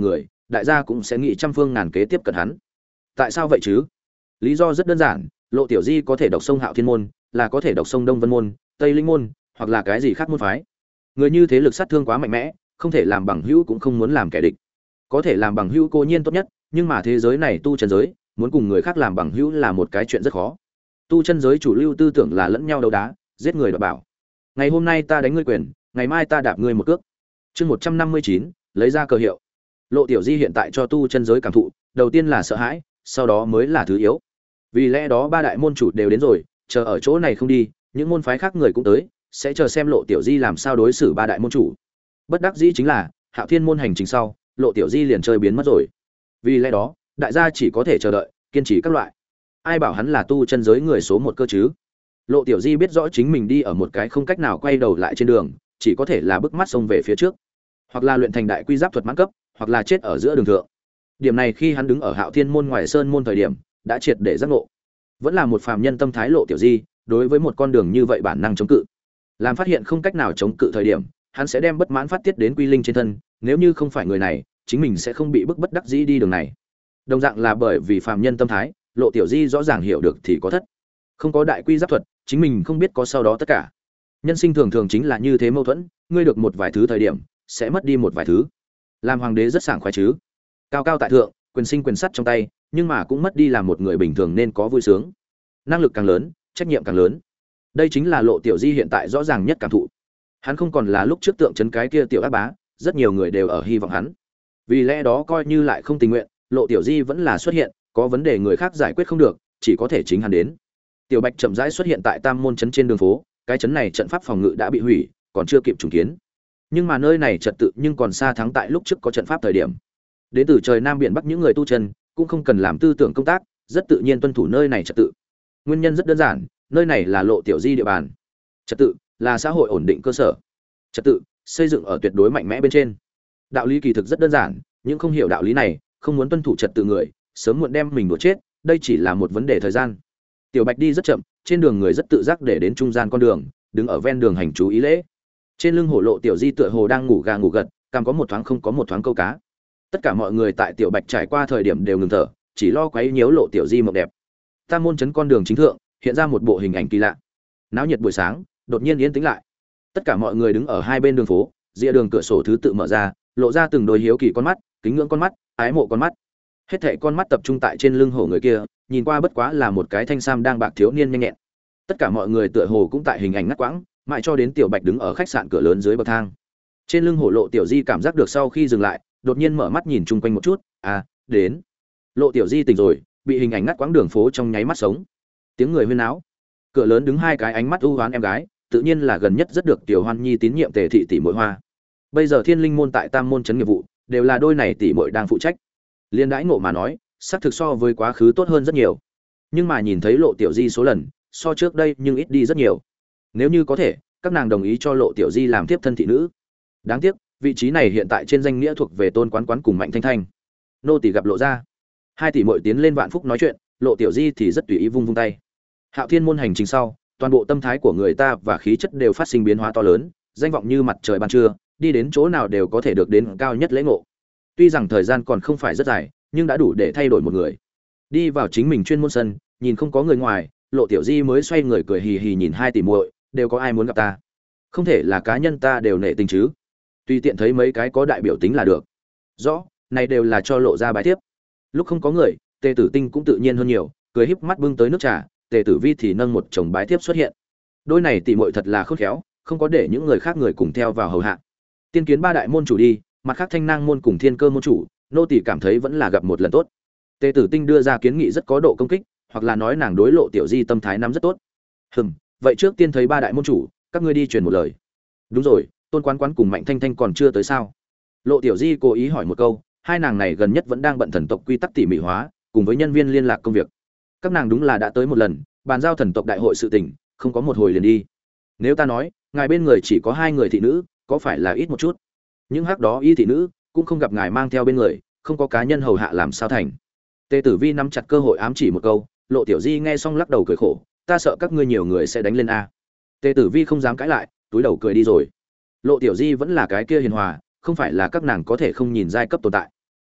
đại gia cũng sẽ nghĩ trăm phương ngàn kế tiếp cận hắn. Tại sao vậy chứ? Lý do rất đơn giản, Lộ Tiểu Di có thể độc sông Hạo Thiên môn, là có thể độc sông Đông Vân môn, Tây Linh môn, hoặc là cái gì khác môn phái. Người như thế lực sát thương quá mạnh mẽ, không thể làm bằng hữu cũng không muốn làm kẻ địch. Có thể làm bằng hữu cố nhiên tốt nhất, nhưng mà thế giới này tu chân giới, muốn cùng người khác làm bằng hữu là một cái chuyện rất khó. Tu chân giới chủ lưu tư tưởng là lẫn nhau đấu đá, giết người đoạt bảo. Ngày hôm nay ta đánh ngươi quyền, ngày mai ta đạp ngươi một cước. Chương một trăm năm mươi chín, lấy ra cơ hiệu. Lộ Tiểu Di hiện tại cho tu chân giới cảm thụ, đầu tiên là sợ hãi, sau đó mới là thứ yếu. Vì lẽ đó ba đại môn chủ đều đến rồi, chờ ở chỗ này không đi, những môn phái khác người cũng tới, sẽ chờ xem Lộ Tiểu Di làm sao đối xử ba đại môn chủ. Bất đắc dĩ chính là, Hạo Thiên môn hành trình sau, Lộ Tiểu Di liền chơi biến mất rồi. Vì lẽ đó, đại gia chỉ có thể chờ đợi, kiên trì các loại. Ai bảo hắn là tu chân giới người số một cơ chứ? Lộ Tiểu Di biết rõ chính mình đi ở một cái không cách nào quay đầu lại trên đường, chỉ có thể là bước mắt xông về phía trước, hoặc là luyện thành đại quy giáp thuật mãn cấp, hoặc là chết ở giữa đường thượng. Điểm này khi hắn đứng ở Hạo Thiên môn ngoài sơn môn thời điểm, đã triệt để giác ngộ. Vẫn là một phàm nhân tâm thái Lộ Tiểu Di, đối với một con đường như vậy bản năng chống cự. Làm phát hiện không cách nào chống cự thời điểm, hắn sẽ đem bất mãn phát tiết đến Quy Linh trên thân, nếu như không phải người này, chính mình sẽ không bị bức bất đắc dĩ đi đường này. Đồng dạng là bởi vì phàm nhân tâm thái, Lộ Tiểu Di rõ ràng hiểu được thì có thất. Không có đại quy giáp thuật, chính mình không biết có sau đó tất cả. Nhân sinh thường thường chính là như thế mâu thuẫn, ngươi được một vài thứ thời điểm, sẽ mất đi một vài thứ. Làm hoàng đế rất sảng khoái chứ? Cao cao tại thượng, quyền sinh quyền sắt trong tay, nhưng mà cũng mất đi làm một người bình thường nên có vui sướng. Năng lực càng lớn, trách nhiệm càng lớn. Đây chính là Lộ Tiểu Di hiện tại rõ ràng nhất cảm thụ. Hắn không còn là lúc trước tượng trấn cái kia tiểu ác bá, rất nhiều người đều ở hy vọng hắn. Vì lẽ đó coi như lại không tình nguyện, Lộ Tiểu Di vẫn là xuất hiện, có vấn đề người khác giải quyết không được, chỉ có thể chính hắn đến. Tiểu Bạch chậm rãi xuất hiện tại Tam môn trấn trên đường phố, cái trấn này trận pháp phòng ngự đã bị hủy, còn chưa kịp trùng kiến. Nhưng mà nơi này trật tự nhưng còn xa thắng tại lúc trước có trận pháp thời điểm. Đến từ trời Nam biển Bắc những người tu chân, cũng không cần làm tư tưởng công tác, rất tự nhiên tuân thủ nơi này trật tự. Nguyên nhân rất đơn giản, nơi này là Lộ Tiểu Di địa bàn. Trật tự là xã hội ổn định cơ sở. Trật tự xây dựng ở tuyệt đối mạnh mẽ bên trên. Đạo lý kỳ thực rất đơn giản, nhưng không hiểu đạo lý này, không muốn tuân thủ trật tự người, sớm muộn đem mình đuổi chết, đây chỉ là một vấn đề thời gian. Tiểu Bạch đi rất chậm, trên đường người rất tự giác để đến trung gian con đường, đứng ở ven đường hành chú ý lễ. Trên lưng hổ Lộ Tiểu Di tựa hồ đang ngủ gà ngủ gật, cằm có một thoáng không có một thoáng câu cá. Tất cả mọi người tại Tiểu Bạch trải qua thời điểm đều ngừng thở, chỉ lo quấy nhiễu Lộ Tiểu Di mộng đẹp. Tam môn trấn con đường chính thượng, hiện ra một bộ hình ảnh kỳ lạ. Náo nhiệt buổi sáng, đột nhiên yên tĩnh lại. Tất cả mọi người đứng ở hai bên đường phố, rìa đường cửa sổ thứ tự mở ra, lộ ra từng đôi hiếu kỳ con mắt, kính ngưỡng con mắt, ái mộ con mắt. Hết thảy con mắt tập trung tại trên lưng hổ người kia, nhìn qua bất quá là một cái thanh sam đang bạc thiếu niên nhanh nhẹn. Tất cả mọi người tựa hồ cũng tại hình ảnh ngắt quãng, mãi cho đến Tiểu Bạch đứng ở khách sạn cửa lớn dưới bậc thang. Trên lưng hổ Lộ Tiểu Di cảm giác được sau khi dừng lại, đột nhiên mở mắt nhìn chung quanh một chút, à, đến. Lộ Tiểu Di tỉnh rồi, bị hình ảnh ngắt quãng đường phố trong nháy mắt sống. Tiếng người huyên náo. Cửa lớn đứng hai cái ánh mắt u hoán em gái, tự nhiên là gần nhất rất được Tiểu Hoan Nhi tín nhiệm Tề thị tỷ muội Hoa. Bây giờ Thiên Linh môn tại Tam môn trấn nghiệp vụ, đều là đôi này tỷ muội đang phụ trách. Liên đãi ngộ mà nói, xác thực so với quá khứ tốt hơn rất nhiều. Nhưng mà nhìn thấy Lộ Tiểu Di số lần, so trước đây nhưng ít đi rất nhiều. Nếu như có thể, các nàng đồng ý cho Lộ Tiểu Di làm tiếp thân thị nữ. Đáng tiếc, vị trí này hiện tại trên danh nghĩa thuộc về Tôn Quán Quán cùng Mạnh Thanh Thanh. Nô tỷ gặp Lộ ra. Hai tỷ muội tiến lên Vạn Phúc nói chuyện, Lộ Tiểu Di thì rất tùy ý vung vung tay. Hạo Thiên môn hành trình sau, toàn bộ tâm thái của người ta và khí chất đều phát sinh biến hóa to lớn, danh vọng như mặt trời ban trưa, đi đến chỗ nào đều có thể được đến cao nhất lễ ngộ. Tuy rằng thời gian còn không phải rất dài, nhưng đã đủ để thay đổi một người. Đi vào chính mình chuyên môn sân, nhìn không có người ngoài, Lộ Tiểu Di mới xoay người cười hì hì nhìn hai tỷ muội, đều có ai muốn gặp ta? Không thể là cá nhân ta đều nể tình chứ? Tùy tiện thấy mấy cái có đại biểu tính là được. Rõ, này đều là cho Lộ ra bài tiếp. Lúc không có người, Tề Tử Tinh cũng tự nhiên hơn nhiều, cười híp mắt bưng tới nước trà, Tề Tử Vi thì nâng một chồng bái tiếp xuất hiện. Đôi này tỷ muội thật là khôn khéo, không có để những người khác người cùng theo vào hầu hạ. Tiên kiến ba đại môn chủ đi, mặt khác Thanh Nang môn cùng Thiên Cơ môn chủ, nô tỷ cảm thấy vẫn là gặp một lần tốt. Tề Tử Tinh đưa ra kiến nghị rất có độ công kích, hoặc là nói nàng đối Lộ Tiểu Di tâm thái nắm rất tốt. Hừm, vậy trước tiên thấy ba đại môn chủ, các ngươi đi truyền một lời. Đúng rồi, Tôn Quán Quán cùng Mạnh Thanh Thanh còn chưa tới sao? Lộ Tiểu Di cố ý hỏi một câu, hai nàng này gần nhất vẫn đang bận thần tộc quy tắc tỉ mỉ hóa, cùng với nhân viên liên lạc công việc. Các nàng đúng là đã tới một lần, bàn giao thần tộc đại hội sự tình, không có một hồi liền đi. Nếu ta nói, ngài bên người chỉ có hai người thị nữ, có phải là ít một chút? Những hắc đó y thị nữ cũng không gặp ngài mang theo bên người, không có cá nhân hầu hạ làm sao thành? Tề Tử Vi nắm chặt cơ hội ám chỉ một câu, Lộ Tiểu Di nghe xong lắc đầu cười khổ, ta sợ các ngươi nhiều người sẽ đánh lên a. Tề Tử Vi không dám cãi lại, túi đầu cười đi rồi. Lộ Tiểu Di vẫn là cái kia hiền hòa, không phải là các nàng có thể không nhìn giai cấp tồn tại.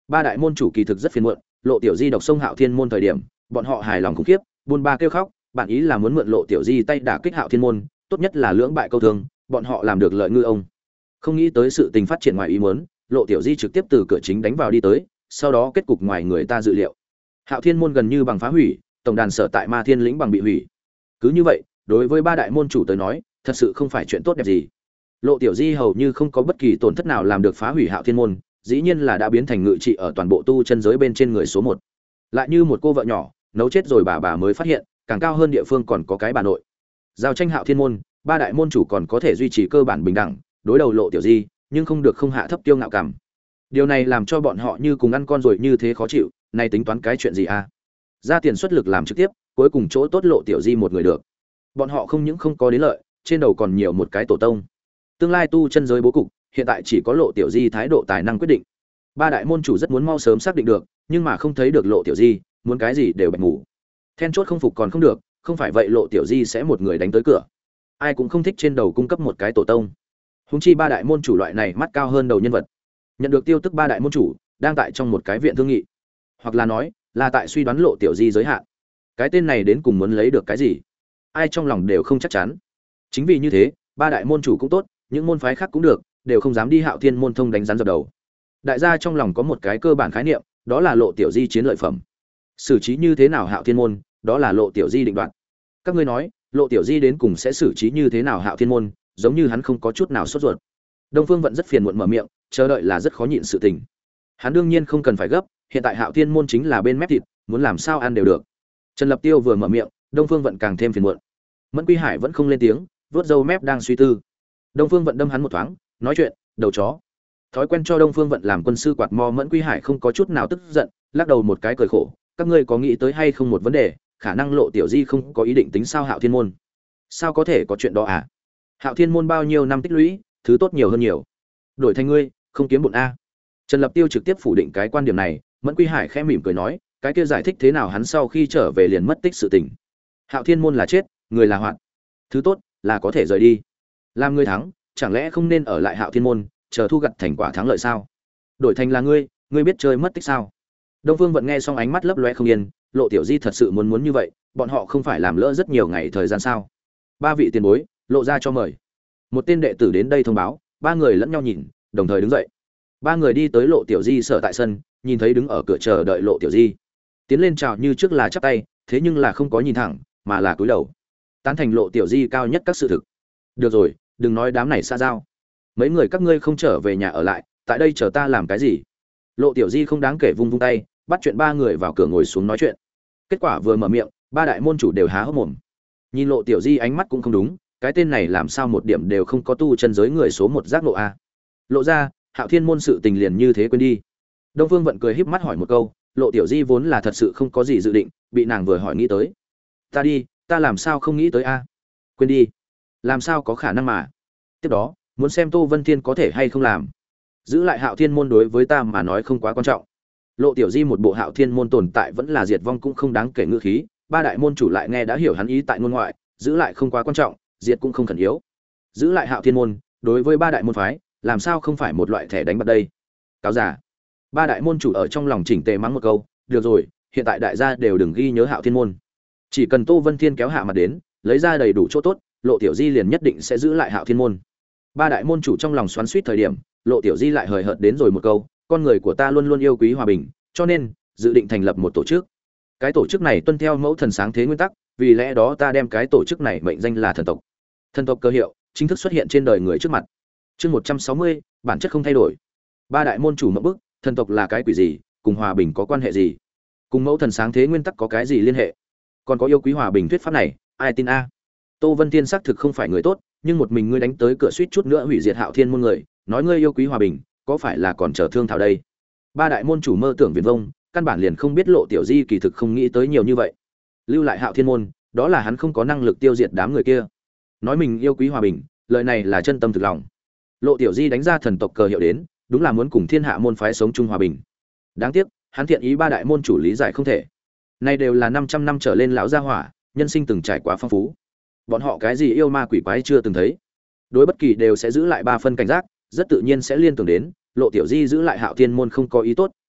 Ba đại môn chủ kỳ thực rất phiền muộn, Lộ Tiểu Di độc sông Hạo Thiên môn thời điểm, bọn họ hài lòng khủng khiếp, buôn ba kêu khóc, bản ý là muốn mượn Lộ Tiểu Di tay đả kích Hạo Thiên môn, tốt nhất là lưỡng bại câu thương, bọn họ làm được lợi ngư ông. Không nghĩ tới sự tình phát triển ngoài ý muốn, Lộ Tiểu Di trực tiếp từ cửa chính đánh vào đi tới, sau đó kết cục ngoài người ta dự liệu. Hạo Thiên môn gần như bằng phá hủy, tổng đàn sở tại Ma Thiên lĩnh bằng bị hủy. Cứ như vậy, đối với ba đại môn chủ tới nói, thật sự không phải chuyện tốt đẹp gì. Lộ Tiểu Di hầu như không có bất kỳ tổn thất nào làm được phá hủy Hạo Thiên môn, dĩ nhiên là đã biến thành ngự trị ở toàn bộ tu chân giới bên trên người số một. Lại như một cô vợ nhỏ, nấu chết rồi bà bà mới phát hiện, càng cao hơn địa phương còn có cái bà nội. Giao tranh Hạo Thiên môn, ba đại môn chủ còn có thể duy trì cơ bản bình đẳng, đối đầu Lộ Tiểu Di, nhưng không được không hạ thấp kiêu ngạo cảm. Điều này làm cho bọn họ như cùng ăn con rồi như thế khó chịu, này tính toán cái chuyện gì a? Ra tiền xuất lực làm trực tiếp, cuối cùng chỗ tốt Lộ Tiểu Di một người được. Bọn họ không những không có đến lợi, trên đầu còn nhiều một cái tổ tông. Tương lai tu chân giới bố cục, hiện tại chỉ có Lộ Tiểu Di thái độ tài năng quyết định. Ba đại môn chủ rất muốn mau sớm xác định được, nhưng mà không thấy được Lộ Tiểu Di, muốn cái gì đều bạch ngủ. Then chốt không phục còn không được, không phải vậy Lộ Tiểu Di sẽ một người đánh tới cửa. Ai cũng không thích trên đầu cung cấp một cái tổ tông. Huống chi ba đại môn chủ loại này mắt cao hơn đầu nhân vật. Nhận được tiêu tức ba đại môn chủ, đang tại trong một cái viện thương nghị. Hoặc là nói, là tại suy đoán Lộ Tiểu Di giới hạn. Cái tên này đến cùng muốn lấy được cái gì? Ai trong lòng đều không chắc chắn. Chính vì như thế, ba đại môn chủ cũng tốt, những môn phái khác cũng được, đều không dám đi Hạo Thiên môn thông đánh rắn dập đầu. Đại gia trong lòng có một cái cơ bản khái niệm, đó là Lộ Tiểu Di chiến lợi phẩm. Xử trí như thế nào Hạo Thiên môn, đó là Lộ Tiểu Di định đoạt. Các ngươi nói, Lộ Tiểu Di đến cùng sẽ xử trí như thế nào Hạo Thiên môn, giống như hắn không có chút nào sốt ruột. Đông Phương vẫn rất phiền muộn mở miệng, chờ đợi là rất khó nhịn sự tình. Hắn đương nhiên không cần phải gấp, hiện tại Hạo Thiên môn chính là bên mép thịt, muốn làm sao ăn đều được. Trần Lập Tiêu vừa mở miệng, Đông Phương vẫn càng thêm phiền muộn. Mẫn Quy Hải vẫn không lên tiếng, vớt râu mép đang suy tư. Đông Phương vận đâm hắn một thoáng, nói chuyện, đầu chó. Thói quen cho Đông Phương vận làm quân sư quạt mo Mẫn Quy Hải không có chút nào tức giận, lắc đầu một cái cười khổ, các ngươi có nghĩ tới hay không một vấn đề, khả năng Lộ Tiểu Di không có ý định tính sao Hạo Thiên môn. Sao có thể có chuyện đó à? Hạo Thiên môn bao nhiêu năm tích lũy, thứ tốt nhiều hơn nhiều. Đổi thành ngươi, không kiếm bộn a. Trần Lập Tiêu trực tiếp phủ định cái quan điểm này, Mẫn Quy Hải khẽ mỉm cười nói, cái kia giải thích thế nào hắn sau khi trở về liền mất tích sự tình. Hạo Thiên môn là chết, người là hoạn. Thứ tốt là có thể rời đi. Làm ngươi thắng, chẳng lẽ không nên ở lại Hạo Thiên môn, chờ thu gặt thành quả thắng lợi sao? Đổi thành là ngươi, ngươi biết chơi mất tích sao? Đông Phương vẫn nghe xong ánh mắt lấp loe không yên, Lộ Tiểu Di thật sự muốn muốn như vậy, bọn họ không phải làm lỡ rất nhiều ngày thời gian sao? Ba vị tiền bối, lộ ra cho mời. Một tên đệ tử đến đây thông báo, ba người lẫn nhau nhìn, đồng thời đứng dậy. Ba người đi tới Lộ Tiểu Di sở tại sân, nhìn thấy đứng ở cửa chờ đợi Lộ Tiểu Di. Tiến lên chào như trước là chắp tay, thế nhưng là không có nhìn thẳng, mà là cúi đầu. Tán thành Lộ Tiểu Di cao nhất các sự thực. Được rồi, đừng nói đám này xa giao. Mấy người các ngươi không trở về nhà ở lại, tại đây chờ ta làm cái gì? Lộ Tiểu Di không đáng kể vung vung tay, bắt chuyện ba người vào cửa ngồi xuống nói chuyện. Kết quả vừa mở miệng, ba đại môn chủ đều há hốc mồm. Nhìn Lộ Tiểu Di ánh mắt cũng không đúng, cái tên này làm sao một điểm đều không có tu chân giới người số một giác nộ a. Lộ ra, Hạo Thiên môn sự tình liền như thế quên đi. Đông Phương vận cười híp mắt hỏi một câu, Lộ Tiểu Di vốn là thật sự không có gì dự định, bị nàng vừa hỏi nghĩ tới. Ta đi, ta làm sao không nghĩ tới a? Quên đi. Làm sao có khả năng mà? Tiếp đó, muốn xem Tô Vân Thiên có thể hay không làm. Giữ lại Hạo Thiên môn đối với ta mà nói không quá quan trọng. Lộ Tiểu Di một bộ Hạo Thiên môn tồn tại vẫn là diệt vong cũng không đáng kể ngữ khí, ba đại môn chủ lại nghe đã hiểu hắn ý tại ngôn ngoại, giữ lại không quá quan trọng, diệt cũng không khẩn yếu. Giữ lại Hạo Thiên môn, đối với ba đại môn phái, làm sao không phải một loại thẻ đánh bạc đây? Cáo giả. Ba đại môn chủ ở trong lòng chỉnh tề mắng một câu, được rồi, hiện tại đại gia đều đừng ghi nhớ Hạo Thiên môn. Chỉ cần Tô Vân Thiên kéo hạ mặt đến, lấy ra đầy đủ chỗ tốt, Lộ Tiểu Di liền nhất định sẽ giữ lại Hạo Thiên môn. Ba đại môn chủ trong lòng xoắn xuýt thời điểm, Lộ Tiểu Di lại hời hợt đến rồi một câu, con người của ta luôn luôn yêu quý hòa bình, cho nên dự định thành lập một tổ chức. Cái tổ chức này tuân theo mẫu thần sáng thế nguyên tắc, vì lẽ đó ta đem cái tổ chức này mệnh danh là thần tộc. Thần tộc cơ hiệu chính thức xuất hiện trên đời người trước mặt. Chương một trăm sáu mươi, bản chất không thay đổi. Ba đại môn chủ ngậm bức, thần tộc là cái quỷ gì, cùng hòa bình có quan hệ gì? Cùng mẫu thần sáng thế nguyên tắc có cái gì liên hệ? Còn có yêu quý hòa bình thuyết pháp này, ai tin a? Tô Vân Tiên xác thực không phải người tốt, nhưng một mình ngươi đánh tới cửa suýt chút nữa hủy diệt Hạo Thiên môn người, nói ngươi yêu quý hòa bình, có phải là còn chờ thương thảo đây? Ba đại môn chủ mơ tưởng viển vông, căn bản liền không biết Lộ Tiểu Di kỳ thực không nghĩ tới nhiều như vậy. Lưu lại Hạo Thiên môn, đó là hắn không có năng lực tiêu diệt đám người kia. Nói mình yêu quý hòa bình, lời này là chân tâm thực lòng. Lộ Tiểu Di đánh ra thần tộc cờ hiệu đến, đúng là muốn cùng thiên hạ môn phái sống chung hòa bình. Đáng tiếc, hắn thiện ý ba đại môn chủ lý giải không thể. Nay đều là năm trăm năm trở lên lão gia hỏa, nhân sinh từng trải quá phong phú. Bọn họ cái gì yêu ma quỷ quái chưa từng thấy. Đối bất kỳ đều sẽ giữ lại ba phân cảnh giác, rất tự nhiên sẽ liên tưởng đến, Lộ Tiểu Di giữ lại Hạo Thiên môn không có ý tốt,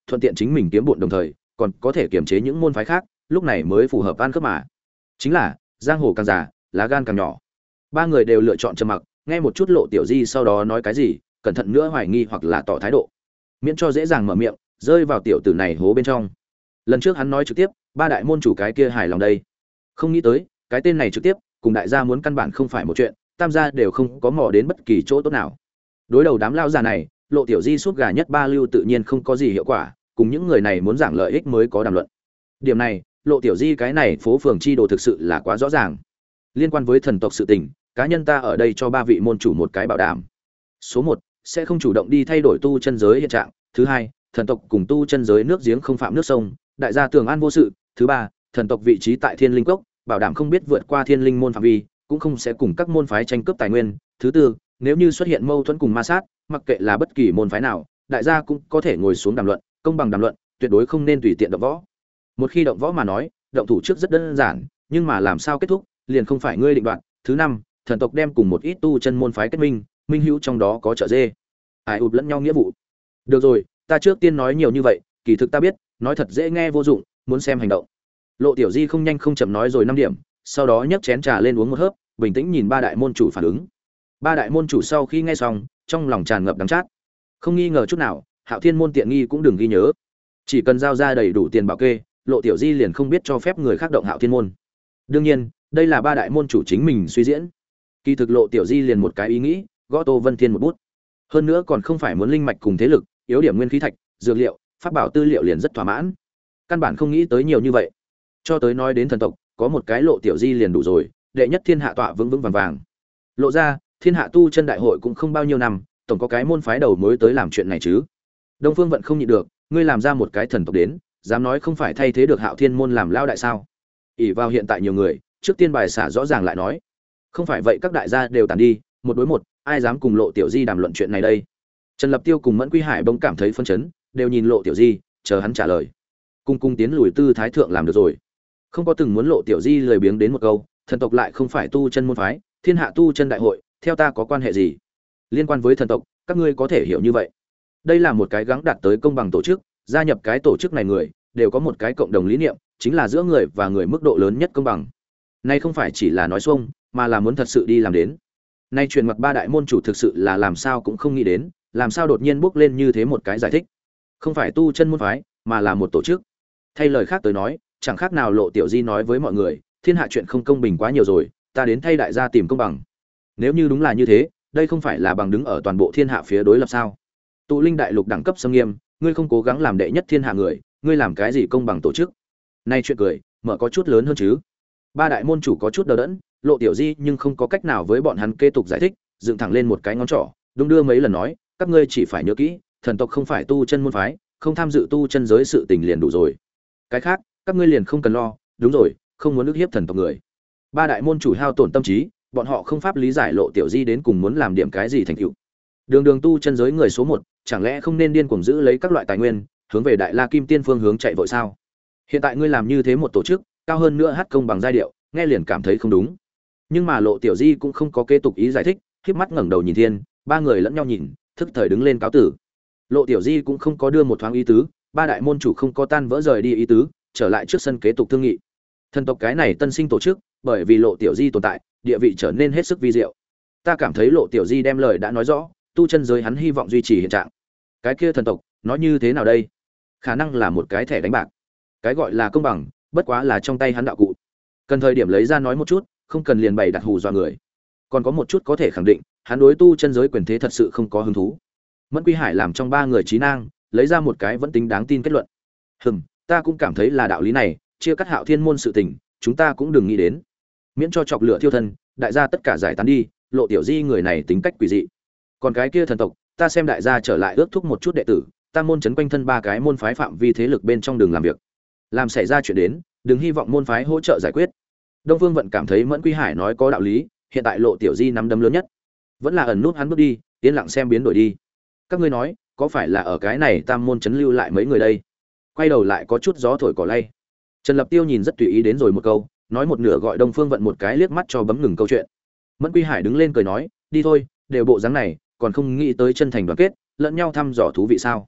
thuận tiện chính mình kiếm bộn đồng thời còn có thể kiềm chế những môn phái khác, lúc này mới phù hợp ăn cướp mà. Chính là giang hồ càng già lá gan càng nhỏ. Ba người đều lựa chọn trầm mặc, nghe một chút Lộ Tiểu Di sau đó nói cái gì, cẩn thận nữa hoài nghi hoặc là tỏ thái độ, miễn cho dễ dàng mở miệng rơi vào tiểu tử này hố bên trong. Lần trước hắn nói trực tiếp, ba đại môn chủ cái kia hài lòng đây, không nghĩ tới cái tên này trực tiếp cùng đại gia muốn căn bản không phải một chuyện, tam gia đều không có mò đến bất kỳ chỗ tốt nào. Đối đầu đám lao già này, Lộ Tiểu Di suốt gà nhất ba lưu tự nhiên không có gì hiệu quả, cùng những người này muốn giảng lợi ích mới có đàm luận. Điểm này, Lộ Tiểu Di cái này phố phường chi đồ thực sự là quá rõ ràng. Liên quan với thần tộc sự tình, cá nhân ta ở đây cho ba vị môn chủ một cái bảo đảm. Số một, sẽ không chủ động đi thay đổi tu chân giới hiện trạng. Thứ hai, thần tộc cùng tu chân giới nước giếng không phạm nước sông, đại gia tường an vô sự. Thứ ba, thần tộc vị trí tại Thiên Linh Cốc, bảo đảm không biết vượt qua Thiên Linh môn phạm vi, cũng không sẽ cùng các môn phái tranh cướp tài nguyên. Thứ tư, nếu như xuất hiện mâu thuẫn cùng ma sát, mặc kệ là bất kỳ môn phái nào, đại gia cũng có thể ngồi xuống đàm luận, công bằng đàm luận, tuyệt đối không nên tùy tiện động võ. Một khi động võ mà nói, động thủ trước rất đơn giản, nhưng mà làm sao kết thúc, liền không phải ngươi định đoạt. Thứ năm, thần tộc đem cùng một ít tu chân môn phái kết minh, minh hữu trong đó có trợ dê, ai ụp lẫn nhau nghĩa vụ. Được rồi, ta trước tiên nói nhiều như vậy, kỳ thực ta biết, nói thật dễ nghe vô dụng, muốn xem hành động. Lộ Tiểu Di không nhanh không chậm nói rồi năm điểm, sau đó nhấc chén trà lên uống một hớp, bình tĩnh nhìn ba đại môn chủ phản ứng. Ba đại môn chủ sau khi nghe xong, trong lòng tràn ngập đắng chát. Không nghi ngờ chút nào, Hạo Thiên môn tiện nghi cũng đừng ghi nhớ. Chỉ cần giao ra đầy đủ tiền bảo kê, Lộ Tiểu Di liền không biết cho phép người khác động Hạo Thiên môn. Đương nhiên, đây là ba đại môn chủ chính mình suy diễn. Kỳ thực Lộ Tiểu Di liền một cái ý nghĩ, gõ Tô Vân Thiên một bút. Hơn nữa còn không phải muốn linh mạch cùng thế lực, yếu điểm nguyên khí thạch, dược liệu, pháp bảo tư liệu liền rất thỏa mãn. Căn bản không nghĩ tới nhiều như vậy. Cho tới nói đến thần tộc, có một cái Lộ Tiểu Di liền đủ rồi, đệ nhất thiên hạ tọa vững vững vàng vàng. Lộ ra, thiên hạ tu chân đại hội cũng không bao nhiêu năm, tổng có cái môn phái đầu mới tới làm chuyện này chứ. Đông Phương vẫn không nhịn được, ngươi làm ra một cái thần tộc đến, dám nói không phải thay thế được Hạo Thiên môn làm lao đại sao? ỷ vào hiện tại nhiều người, trước tiên bài xả rõ ràng lại nói, không phải vậy các đại gia đều tàn đi, một đối một, ai dám cùng Lộ Tiểu Di đàm luận chuyện này đây? Trần Lập Tiêu cùng Mẫn Quy Hải bỗng cảm thấy phân chấn, đều nhìn Lộ Tiểu Di, chờ hắn trả lời. Cung cung tiến lùi tư thái thượng làm được rồi, không có từng muốn Lộ Tiểu Di lười biếng đến một câu, thần tộc lại không phải tu chân môn phái, thiên hạ tu chân đại hội, theo ta có quan hệ gì? Liên quan với thần tộc, các ngươi có thể hiểu như vậy. Đây là một cái gắng đạt tới công bằng tổ chức, gia nhập cái tổ chức này người đều có một cái cộng đồng lý niệm, chính là giữa người và người mức độ lớn nhất công bằng. Nay không phải chỉ là nói xuông, mà là muốn thật sự đi làm đến. Nay truyền mặt ba đại môn chủ thực sự là làm sao cũng không nghĩ đến, làm sao đột nhiên bước lên như thế một cái giải thích. Không phải tu chân môn phái, mà là một tổ chức. Thay lời khác tới nói, chẳng khác nào Lộ Tiểu Di nói với mọi người, thiên hạ chuyện không công bình quá nhiều rồi, ta đến thay đại gia tìm công bằng. Nếu như đúng là như thế, đây không phải là bằng đứng ở toàn bộ thiên hạ phía đối lập sao? Tụ Linh đại lục đẳng cấp xâm nghiêm, ngươi không cố gắng làm đệ nhất thiên hạ người, ngươi làm cái gì công bằng tổ chức? Nay chuyện cười, mở có chút lớn hơn chứ. Ba đại môn chủ có chút đờ đẫn, Lộ Tiểu Di nhưng không có cách nào với bọn hắn kế tục giải thích, dựng thẳng lên một cái ngón trỏ, đung đưa mấy lần nói, các ngươi chỉ phải nhớ kỹ, thần tộc không phải tu chân môn phái, không tham dự tu chân giới sự tình liền đủ rồi. Cái khác, các ngươi liền không cần lo, đúng rồi, không muốn ức hiếp thần tộc người. Ba đại môn chủ hao tổn tâm trí, bọn họ không pháp lý giải Lộ Tiểu Di đến cùng muốn làm điểm cái gì thành tựu. Đường đường tu chân giới người số một, chẳng lẽ không nên điên cuồng giữ lấy các loại tài nguyên, hướng về Đại La Kim Tiên phương hướng chạy vội sao? Hiện tại ngươi làm như thế một tổ chức, cao hơn nữa hát công bằng giai điệu, nghe liền cảm thấy không đúng. Nhưng mà Lộ Tiểu Di cũng không có kế tục ý giải thích, khép mắt ngẩng đầu nhìn thiên, ba người lẫn nhau nhìn, thức thời đứng lên cáo tử. Lộ Tiểu Di cũng không có đưa một thoáng ý tứ, ba đại môn chủ không có tan vỡ rời đi ý tứ, trở lại trước sân kế tục thương nghị. Thần tộc cái này tân sinh tổ chức, bởi vì Lộ Tiểu Di tồn tại, địa vị trở nên hết sức vi diệu. Ta cảm thấy Lộ Tiểu Di đem lời đã nói rõ, tu chân giới hắn hy vọng duy trì hiện trạng. Cái kia thần tộc, nói như thế nào đây? Khả năng là một cái thẻ đánh bạc. Cái gọi là công bằng, bất quá là trong tay hắn đạo cụ. Cần thời điểm lấy ra nói một chút, không cần liền bày đặt hù dọa người. Còn có một chút có thể khẳng định, hắn đối tu chân giới quyền thế thật sự không có hứng thú. Mẫn Quy Hải làm trong ba người trí năng, lấy ra một cái vẫn tính đáng tin kết luận. Hừm, ta cũng cảm thấy là đạo lý này, chia cắt Hạo Thiên môn sự tình, chúng ta cũng đừng nghĩ đến. Miễn cho chọc lửa thiêu thân, đại gia tất cả giải tán đi, Lộ Tiểu Di người này tính cách quỷ dị. Còn cái kia thần tộc, ta xem đại gia trở lại ước thúc một chút đệ tử, ta môn trấn quanh thân ba cái môn phái phạm vi thế lực bên trong đường làm việc. Làm xảy ra chuyện đến, đừng hy vọng môn phái hỗ trợ giải quyết. Đông Phương Vận cảm thấy Mẫn Quy Hải nói có đạo lý, hiện tại Lộ Tiểu Di nắm đấm lớn nhất, vẫn là ẩn nút hắn bước đi, yên lặng xem biến đổi đi. Các ngươi nói, có phải là ở cái này tam môn trấn lưu lại mấy người đây? Quay đầu lại có chút gió thổi cỏ lay. Trần Lập Tiêu nhìn rất tùy ý đến rồi một câu, nói một nửa gọi Đông Phương Vận một cái liếc mắt cho bấm ngừng câu chuyện. Mẫn Quy Hải đứng lên cười nói, đi thôi, đều bộ dáng này, còn không nghĩ tới chân thành đoàn kết, lẫn nhau thăm dò thú vị sao?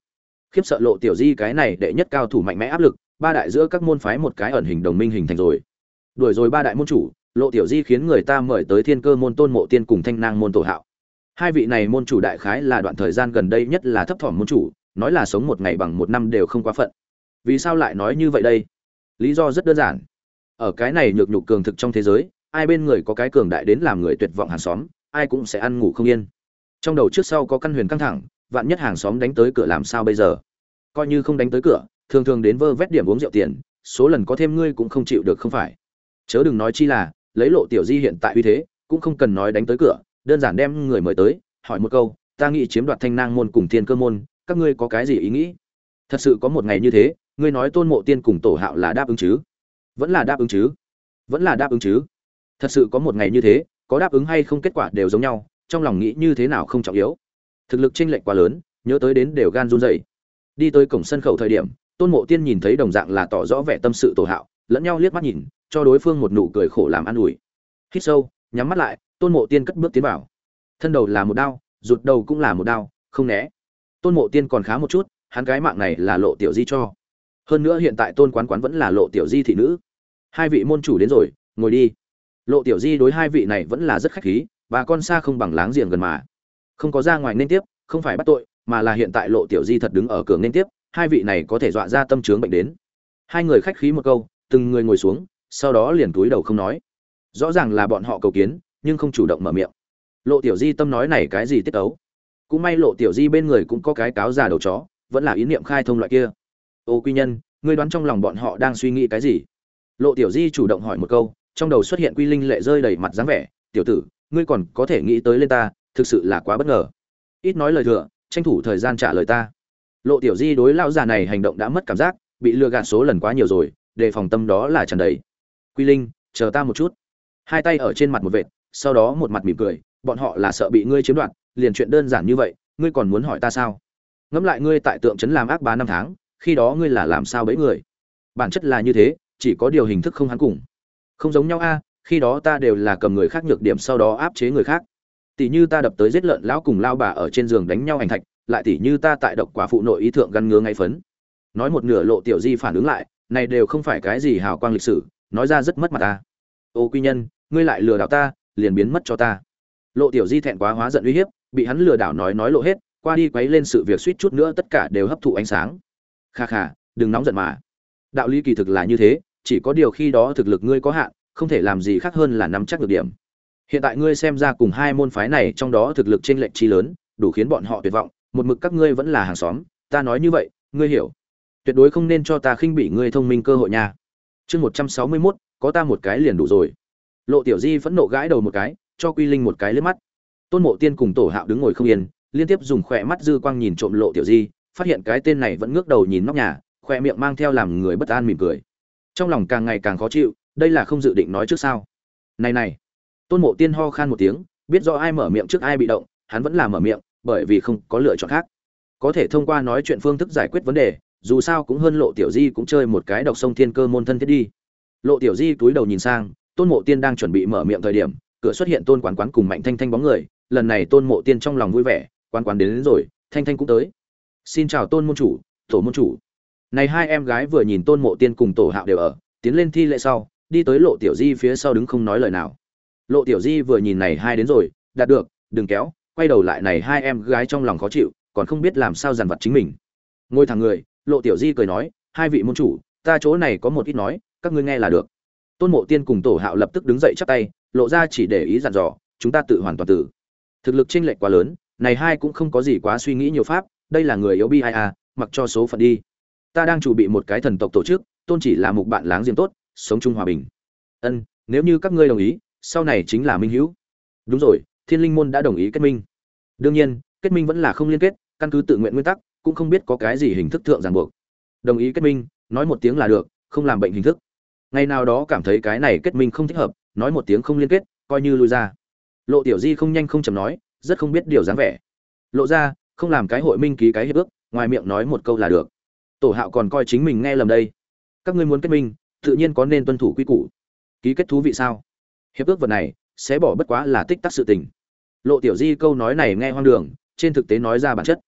Khiếp sợ Lộ Tiểu Di cái này đệ nhất cao thủ mạnh mẽ áp lực, ba đại giữa các môn phái một cái ẩn hình đồng minh hình thành rồi. Đuổi rồi ba đại môn chủ, Lộ Tiểu Di khiến người ta mời tới Thiên Cơ môn Tôn Mộ Tiên cùng Thanh Nang môn Tổ Hạo. Hai vị này môn chủ đại khái là đoạn thời gian gần đây nhất là thấp thỏm môn chủ, nói là sống một ngày bằng một năm đều không quá phận. Vì sao lại nói như vậy đây? Lý do rất đơn giản. Ở cái này nhược nhục cường thực trong thế giới, ai bên người có cái cường đại đến làm người tuyệt vọng hàng xóm, ai cũng sẽ ăn ngủ không yên. Trong đầu trước sau có căn huyền căng thẳng, vạn nhất hàng xóm đánh tới cửa làm sao bây giờ? Coi như không đánh tới cửa, thường thường đến vơ vét điểm uống rượu tiền, số lần có thêm ngươi cũng không chịu được không phải? Chớ đừng nói chi là, lấy Lộ Tiểu Di hiện tại uy thế, cũng không cần nói đánh tới cửa, đơn giản đem người mời tới, hỏi một câu, ta nghĩ chiếm đoạt Thanh Nang môn cùng Thiên Cơ môn, các ngươi có cái gì ý nghĩ? Thật sự có một ngày như thế, ngươi nói Tôn Mộ Tiên cùng Tổ Hạo là đáp ứng chứ? Vẫn là đáp ứng chứ? Vẫn là đáp ứng chứ? Thật sự có một ngày như thế, có đáp ứng hay không kết quả đều giống nhau, trong lòng nghĩ như thế nào không trọng yếu. Thực lực chênh lệch quá lớn, nhớ tới đến đều gan run rẩy. Đi tới cổng sân khẩu thời điểm, Tôn Mộ Tiên nhìn thấy đồng dạng là tỏ rõ vẻ tâm sự Tổ Hạo, lẫn nhau liếc mắt nhìn, cho đối phương một nụ cười khổ làm an ủi. Hít sâu, nhắm mắt lại, Tôn Mộ Tiên cất bước tiến vào. Thân đầu là một đao, rụt đầu cũng là một đao, không né. Tôn Mộ Tiên còn khá một chút, hắn cái mạng này là Lộ Tiểu Di cho. Hơn nữa hiện tại Tôn Quán Quán vẫn là Lộ Tiểu Di thị nữ. Hai vị môn chủ đến rồi, ngồi đi. Lộ Tiểu Di đối hai vị này vẫn là rất khách khí, bà con xa không bằng láng giềng gần mà. Không có ra ngoài nên tiếp, không phải bắt tội, mà là hiện tại Lộ Tiểu Di thật đứng ở cửa nên tiếp, hai vị này có thể dọa ra tâm chướng bệnh đến. Hai người khách khí một câu, từng người ngồi xuống, sau đó liền túi đầu không nói. Rõ ràng là bọn họ cầu kiến, nhưng không chủ động mở miệng. Lộ Tiểu Di tâm nói này cái gì tiết tấu? Cũng may Lộ Tiểu Di bên người cũng có cái cáo già đầu chó, vẫn là ý niệm khai thông loại kia. Ô quy nhân, ngươi đoán trong lòng bọn họ đang suy nghĩ cái gì? Lộ Tiểu Di chủ động hỏi một câu, trong đầu xuất hiện Quy Linh lệ rơi đầy mặt dáng vẻ, tiểu tử, ngươi còn có thể nghĩ tới lên ta, thực sự là quá bất ngờ. Ít nói lời thừa, tranh thủ thời gian trả lời ta. Lộ Tiểu Di đối lão già này hành động đã mất cảm giác, bị lừa gạt số lần quá nhiều rồi, đề phòng tâm đó là tràn đầy. Quy Linh, chờ ta một chút. Hai tay ở trên mặt một vệt, sau đó một mặt mỉm cười, bọn họ là sợ bị ngươi chiếm đoạt, liền chuyện đơn giản như vậy, ngươi còn muốn hỏi ta sao? Ngẫm lại ngươi tại tượng trấn làm ác bá năm tháng, khi đó ngươi là làm sao bẫy người? Bản chất là như thế, chỉ có điều hình thức không hắn cùng. Không giống nhau a, khi đó ta đều là cầm người khác nhược điểm sau đó áp chế người khác. Tỷ như ta đập tới giết lợn lão cùng lao bà ở trên giường đánh nhau hành thạch, lại tỷ như ta tại độc quả phụ nội ý thượng gắn ngứa ngay phấn. Nói một nửa Lộ Tiểu Di phản ứng lại, này đều không phải cái gì hào quang lịch sử, nói ra rất mất mặt ta. Ô quy nhân, ngươi lại lừa đảo ta, liền biến mất cho ta. Lộ Tiểu Di thẹn quá hóa giận uy hiếp, bị hắn lừa đảo nói nói lộ hết, qua đi quấy lên sự việc suýt chút nữa tất cả đều hấp thụ ánh sáng. Kha kha, đừng nóng giận mà. Đạo lý kỳ thực là như thế, chỉ có điều khi đó thực lực ngươi có hạn, không thể làm gì khác hơn là nắm chắc được điểm. Hiện tại ngươi xem ra cùng hai môn phái này trong đó thực lực chênh lệch chi lớn, đủ khiến bọn họ tuyệt vọng, một mực các ngươi vẫn là hàng xóm, ta nói như vậy, ngươi hiểu. Tuyệt đối không nên cho ta khinh bỉ ngươi thông minh cơ hội nha. Chương một trăm sáu mươi mốt, có ta một cái liền đủ rồi. Lộ Tiểu Di phẫn nộ gãi đầu một cái, cho Quy Linh một cái liếc mắt. Tôn Mộ Tiên cùng Tổ Hạo đứng ngồi không yên, liên tiếp dùng khỏe mắt dư quang nhìn trộm Lộ Tiểu Di, phát hiện cái tên này vẫn ngước đầu nhìn nóc nhà, khỏe miệng mang theo làm người bất an mỉm cười. Trong lòng càng ngày càng khó chịu, đây là không dự định nói trước sao? Này này. Tôn Mộ Tiên ho khan một tiếng, biết rõ ai mở miệng trước ai bị động, hắn vẫn là mở miệng, bởi vì không có lựa chọn khác. Có thể thông qua nói chuyện phương thức giải quyết vấn đề, dù sao cũng hơn Lộ Tiểu Di cũng chơi một cái độc sông Thiên Cơ môn thân thiết đi. Lộ Tiểu Di túi đầu nhìn sang, Tôn Mộ Tiên đang chuẩn bị mở miệng thời điểm, cửa xuất hiện Tôn Quán Quán cùng Mạnh Thanh Thanh bóng người, lần này Tôn Mộ Tiên trong lòng vui vẻ, Quán Quán đến, đến rồi, Thanh Thanh cũng tới. Xin chào Tôn môn chủ, Tổ môn chủ. Này hai em gái vừa nhìn Tôn Mộ Tiên cùng Tổ Hạo đều ở, tiến lên thi lễ sau, đi tới Lộ Tiểu Di phía sau đứng không nói lời nào. Lộ Tiểu Di vừa nhìn này hai đến rồi, đạt được, đừng kéo, quay đầu lại này hai em gái trong lòng khó chịu, còn không biết làm sao dằn vặt chính mình. Ngồi thẳng người, Lộ Tiểu Di cười nói, hai vị môn chủ, ta chỗ này có một ít nói, các ngươi nghe là được. Tôn Mộ Tiên cùng Tổ Hạo lập tức đứng dậy chắp tay, lộ ra chỉ để ý dặn dò, chúng ta tự hoàn toàn tự. Thực lực chênh lệch quá lớn, này hai cũng không có gì quá suy nghĩ nhiều pháp, đây là người yếu bi ai à, mặc cho số phận đi. Ta đang chuẩn bị một cái thần tộc tổ chức, tôn chỉ là một bạn láng giềng tốt, sống chung hòa bình. Ân, nếu như các ngươi đồng ý, sau này chính là minh hữu. Đúng rồi, Thiên Linh môn đã đồng ý kết minh. Đương nhiên, kết minh vẫn là không liên kết, căn cứ tự nguyện nguyên tắc, cũng không biết có cái gì hình thức thượng ràng buộc. Đồng ý kết minh, nói một tiếng là được, không làm bệnh hình thức. Ngày nào đó cảm thấy cái này kết minh không thích hợp, nói một tiếng không liên kết, coi như lui ra. Lộ Tiểu Di không nhanh không chậm nói, rất không biết điều dáng vẻ. Lộ ra, không làm cái hội minh ký cái hiệp ước, ngoài miệng nói một câu là được. Tổ Hạo còn coi chính mình nghe lầm đây. Các ngươi muốn kết minh, tự nhiên có nên tuân thủ quy củ. Ký kết thú vị sao? Hiệp ước vật này, sẽ bỏ bất quá là tích tắc sự tình. Lộ Tiểu Di câu nói này nghe hoang đường, trên thực tế nói ra bản chất.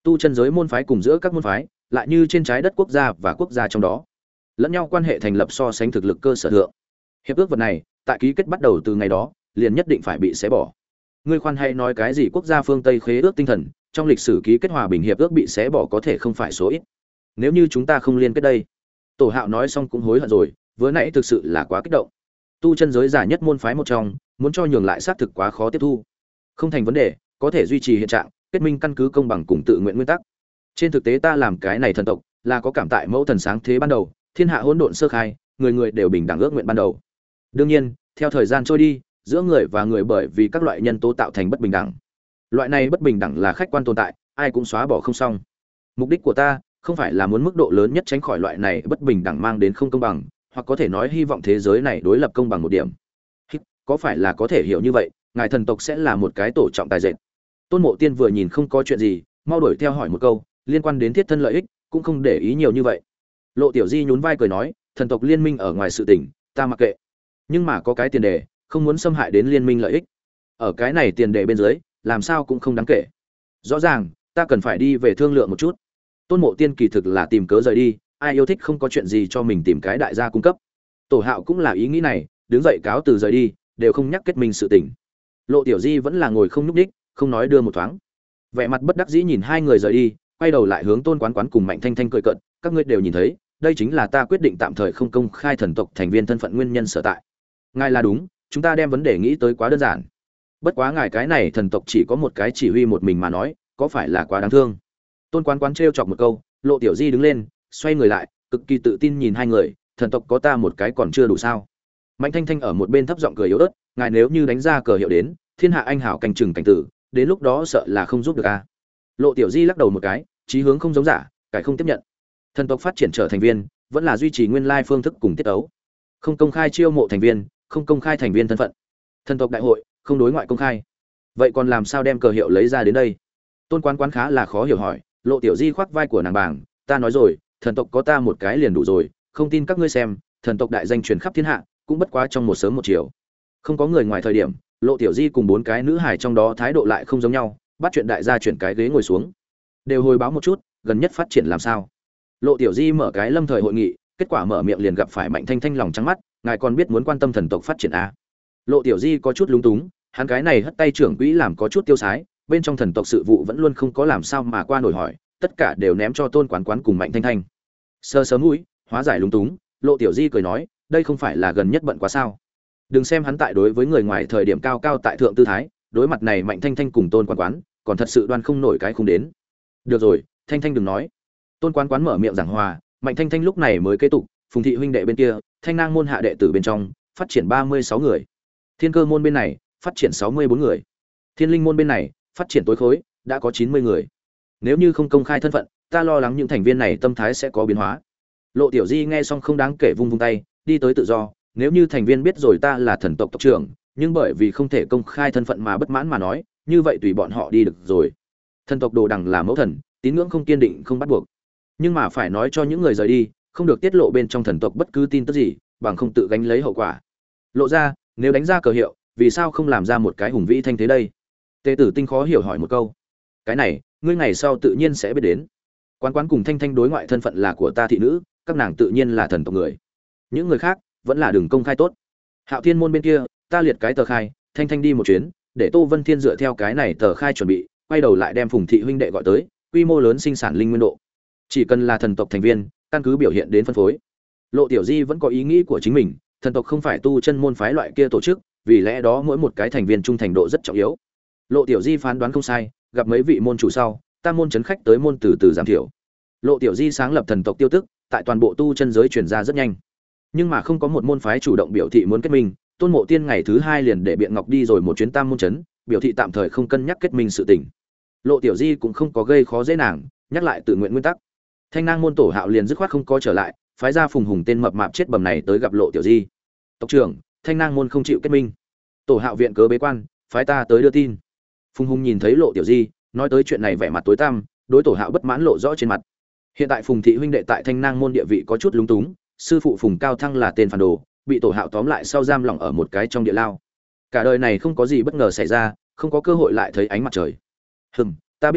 Tu chân giới môn phái cùng giữa các môn phái lại như trên trái đất quốc gia và quốc gia trong đó lẫn nhau quan hệ thành lập so sánh thực lực cơ sở thượng. Hiệp ước vật này tại ký kết bắt đầu từ ngày đó liền nhất định phải bị xé bỏ. Ngươi khoan hay nói cái gì quốc gia phương Tây khế ước tinh thần, trong lịch sử ký kết hòa bình hiệp ước bị xé bỏ có thể không phải số ít. Nếu như chúng ta không liên kết đây. Tổ Hạo nói xong cũng hối hận rồi, vừa nãy thực sự là quá kích động. Tu chân giới giả nhất môn phái một trong, muốn cho nhường lại xác thực quá khó tiếp thu. Không thành vấn đề, có thể duy trì hiện trạng, kết minh căn cứ công bằng cùng tự nguyện nguyên tắc. Trên thực tế ta làm cái này thần tộc, là có cảm tại mẫu thần sáng thế ban đầu, thiên hạ hỗn độn sơ khai, người người đều bình đẳng ước nguyện ban đầu. Đương nhiên, theo thời gian trôi đi, giữa người và người bởi vì các loại nhân tố tạo thành bất bình đẳng. Loại này bất bình đẳng là khách quan tồn tại, ai cũng xóa bỏ không xong. Mục đích của ta không phải là muốn mức độ lớn nhất tránh khỏi loại này bất bình đẳng mang đến không công bằng, hoặc có thể nói hy vọng thế giới này đối lập công bằng một điểm. Có phải là có thể hiểu như vậy, ngài thần tộc sẽ là một cái tổ trọng tài dệt. Tôn Mộ Tiên vừa nhìn không có chuyện gì, mau đuổi theo hỏi một câu, liên quan đến thiết thân lợi ích, cũng không để ý nhiều như vậy. Lộ Tiểu Di nhún vai cười nói, thần tộc liên minh ở ngoài sự tình, ta mặc kệ. Nhưng mà có cái tiền đề, không muốn xâm hại đến liên minh lợi ích. Ở cái này tiền đề bên dưới, làm sao cũng không đáng kể. Rõ ràng, ta cần phải đi về thương lượng một chút. Tôn Mộ Tiên kỳ thực là tìm cớ rời đi, ai yêu thích không có chuyện gì cho mình tìm cái đại gia cung cấp. Tổ Hạo cũng là ý nghĩ này, đứng dậy cáo từ rời đi, đều không nhắc kết minh sự tình. Lộ Tiểu Di vẫn là ngồi không nhúc nhích, không nói đưa một thoáng. Vẻ mặt bất đắc dĩ nhìn hai người rời đi, quay đầu lại hướng Tôn Quán Quán cùng Mạnh Thanh Thanh cười cợt, các ngươi đều nhìn thấy, đây chính là ta quyết định tạm thời không công khai thần tộc thành viên thân phận nguyên nhân sở tại. Ngài là đúng, chúng ta đem vấn đề nghĩ tới quá đơn giản. Bất quá ngài cái này thần tộc chỉ có một cái chỉ huy một mình mà nói, có phải là quá đáng thương? Tôn Quán Quán trêu chọc một câu, Lộ Tiểu Di đứng lên, xoay người lại, cực kỳ tự tin nhìn hai người, thần tộc có ta một cái còn chưa đủ sao? Mạnh Thanh Thanh ở một bên thấp giọng cười yếu ớt, ngài nếu như đánh ra cờ hiệu đến, thiên hạ anh hảo cảnh trừng cảnh tử, đến lúc đó sợ là không giúp được a. Lộ Tiểu Di lắc đầu một cái, chí hướng không giống giả, cải không tiếp nhận. Thần tộc phát triển trở thành viên, vẫn là duy trì nguyên lai phương thức cùng tiết tấu. Không công khai chiêu mộ thành viên, không công khai thành viên thân phận. Thần tộc đại hội, không đối ngoại công khai. Vậy còn làm sao đem cờ hiệu lấy ra đến đây? Tôn Quán Quán khá là khó hiểu hỏi, Lộ Tiểu Di khoác vai của nàng bảng, ta nói rồi, thần tộc có ta một cái liền đủ rồi, không tin các ngươi xem, thần tộc đại danh truyền khắp thiên hạ, cũng bất quá trong một sớm một chiều. Không có người ngoài thời điểm, Lộ Tiểu Di cùng bốn cái nữ hài trong đó thái độ lại không giống nhau, bắt chuyện đại gia chuyển cái ghế ngồi xuống. Đều hồi báo một chút, gần nhất phát triển làm sao? Lộ Tiểu Di mở cái lâm thời hội nghị, kết quả mở miệng liền gặp phải Mạnh Thanh Thanh lòng trắng mắt, ngài còn biết muốn quan tâm thần tộc phát triển à? Lộ Tiểu Di có chút lúng túng, hắn cái này hất tay trưởng quỹ làm có chút tiêu sái, bên trong thần tộc sự vụ vẫn luôn không có làm sao mà qua nổi hỏi, tất cả đều ném cho Tôn Quán Quán cùng Mạnh Thanh Thanh. Sơ sớm mũi, hóa giải lúng túng, Lộ Tiểu Di cười nói, đây không phải là gần nhất bận quá sao? Đừng xem hắn tại đối với người ngoài thời điểm cao cao tại thượng tư thái, đối mặt này Mạnh Thanh Thanh cùng Tôn Quán Quán, còn thật sự đoan không nổi cái không đến. Được rồi, Thanh Thanh đừng nói. Tôn Quán Quán mở miệng giảng hòa, Mạnh Thanh Thanh lúc này mới kế tục, Phùng thị huynh đệ bên kia, Thanh Nang môn hạ đệ tử bên trong, phát triển ba mươi sáu người. Thiên Cơ môn bên này, phát triển sáu mươi bốn người. Thiên Linh môn bên này, phát triển tối khối, đã có chín mươi người. Nếu như không công khai thân phận, ta lo lắng những thành viên này tâm thái sẽ có biến hóa. Lộ Tiểu Di nghe xong không đáng kể vung vung tay, đi tới tự do, nếu như thành viên biết rồi ta là thần tộc tộc trưởng, nhưng bởi vì không thể công khai thân phận mà bất mãn mà nói, như vậy tùy bọn họ đi được rồi. Thần tộc đồ đằng là mẫu thần, tín ngưỡng không kiên định không bắt buộc. Nhưng mà phải nói cho những người rời đi, không được tiết lộ bên trong thần tộc bất cứ tin tức gì, bằng không tự gánh lấy hậu quả. Lộ ra, nếu đánh ra cờ hiệu, vì sao không làm ra một cái hùng vĩ thanh thế đây? Tề Tử Tinh khó hiểu hỏi một câu. Cái này, ngươi ngày sau tự nhiên sẽ biết đến. Quán Quán cùng Thanh Thanh đối ngoại thân phận là của ta thị nữ, các nàng tự nhiên là thần tộc người. Những người khác, vẫn là đừng công khai tốt. Hạo Thiên môn bên kia, ta liệt cái tờ khai, Thanh Thanh đi một chuyến, để Tô Vân Thiên dựa theo cái này tờ khai chuẩn bị, quay đầu lại đem Phùng thị huynh đệ gọi tới, quy mô lớn sinh sản linh nguyên độ. Chỉ cần là thần tộc thành viên, căn cứ biểu hiện đến phân phối. Lộ Tiểu Di vẫn có ý nghĩ của chính mình, thần tộc không phải tu chân môn phái loại kia tổ chức, vì lẽ đó mỗi một cái thành viên trung thành độ rất trọng yếu. Lộ Tiểu Di phán đoán không sai, gặp mấy vị môn chủ sau, tam môn chấn khách tới môn từ từ giảm thiểu. Lộ Tiểu Di sáng lập thần tộc tiêu tức, tại toàn bộ tu chân giới truyền ra rất nhanh. Nhưng mà không có một môn phái chủ động biểu thị muốn kết minh, Tôn Mộ Tiên ngày thứ hai liền để Biện Ngọc đi rồi một chuyến tam môn chấn, biểu thị tạm thời không cân nhắc kết minh sự tình. Lộ Tiểu Di cũng không có gây khó dễ nàng, nhắc lại tự nguyện nguyên tắc. Thanh Nang môn tổ Hạo liền dứt khoát không có trở lại, phái ra Phùng Hùng tên mập mạp chết bầm này tới gặp Lộ Tiểu Di. Tộc trưởng, Thanh Nang môn không chịu kết minh. Tổ Hạo viện cớ bế quan, phái ta tới đưa tin. Phùng Hùng nhìn thấy Lộ Tiểu Di, nói tới chuyện này vẻ mặt tối tăm, đối Tổ Hạo bất mãn lộ rõ trên mặt. Hiện tại Phùng thị huynh đệ tại Thanh Nang môn địa vị có chút lúng túng, sư phụ Phùng Cao Thăng là tên phản đồ, bị Tổ Hạo tóm lại sau giam lỏng ở một cái trong địa lao. Cả đời này không có gì bất ngờ xảy ra, không có cơ hội lại thấy ánh mặt trời. Hừm, ta biết rồi,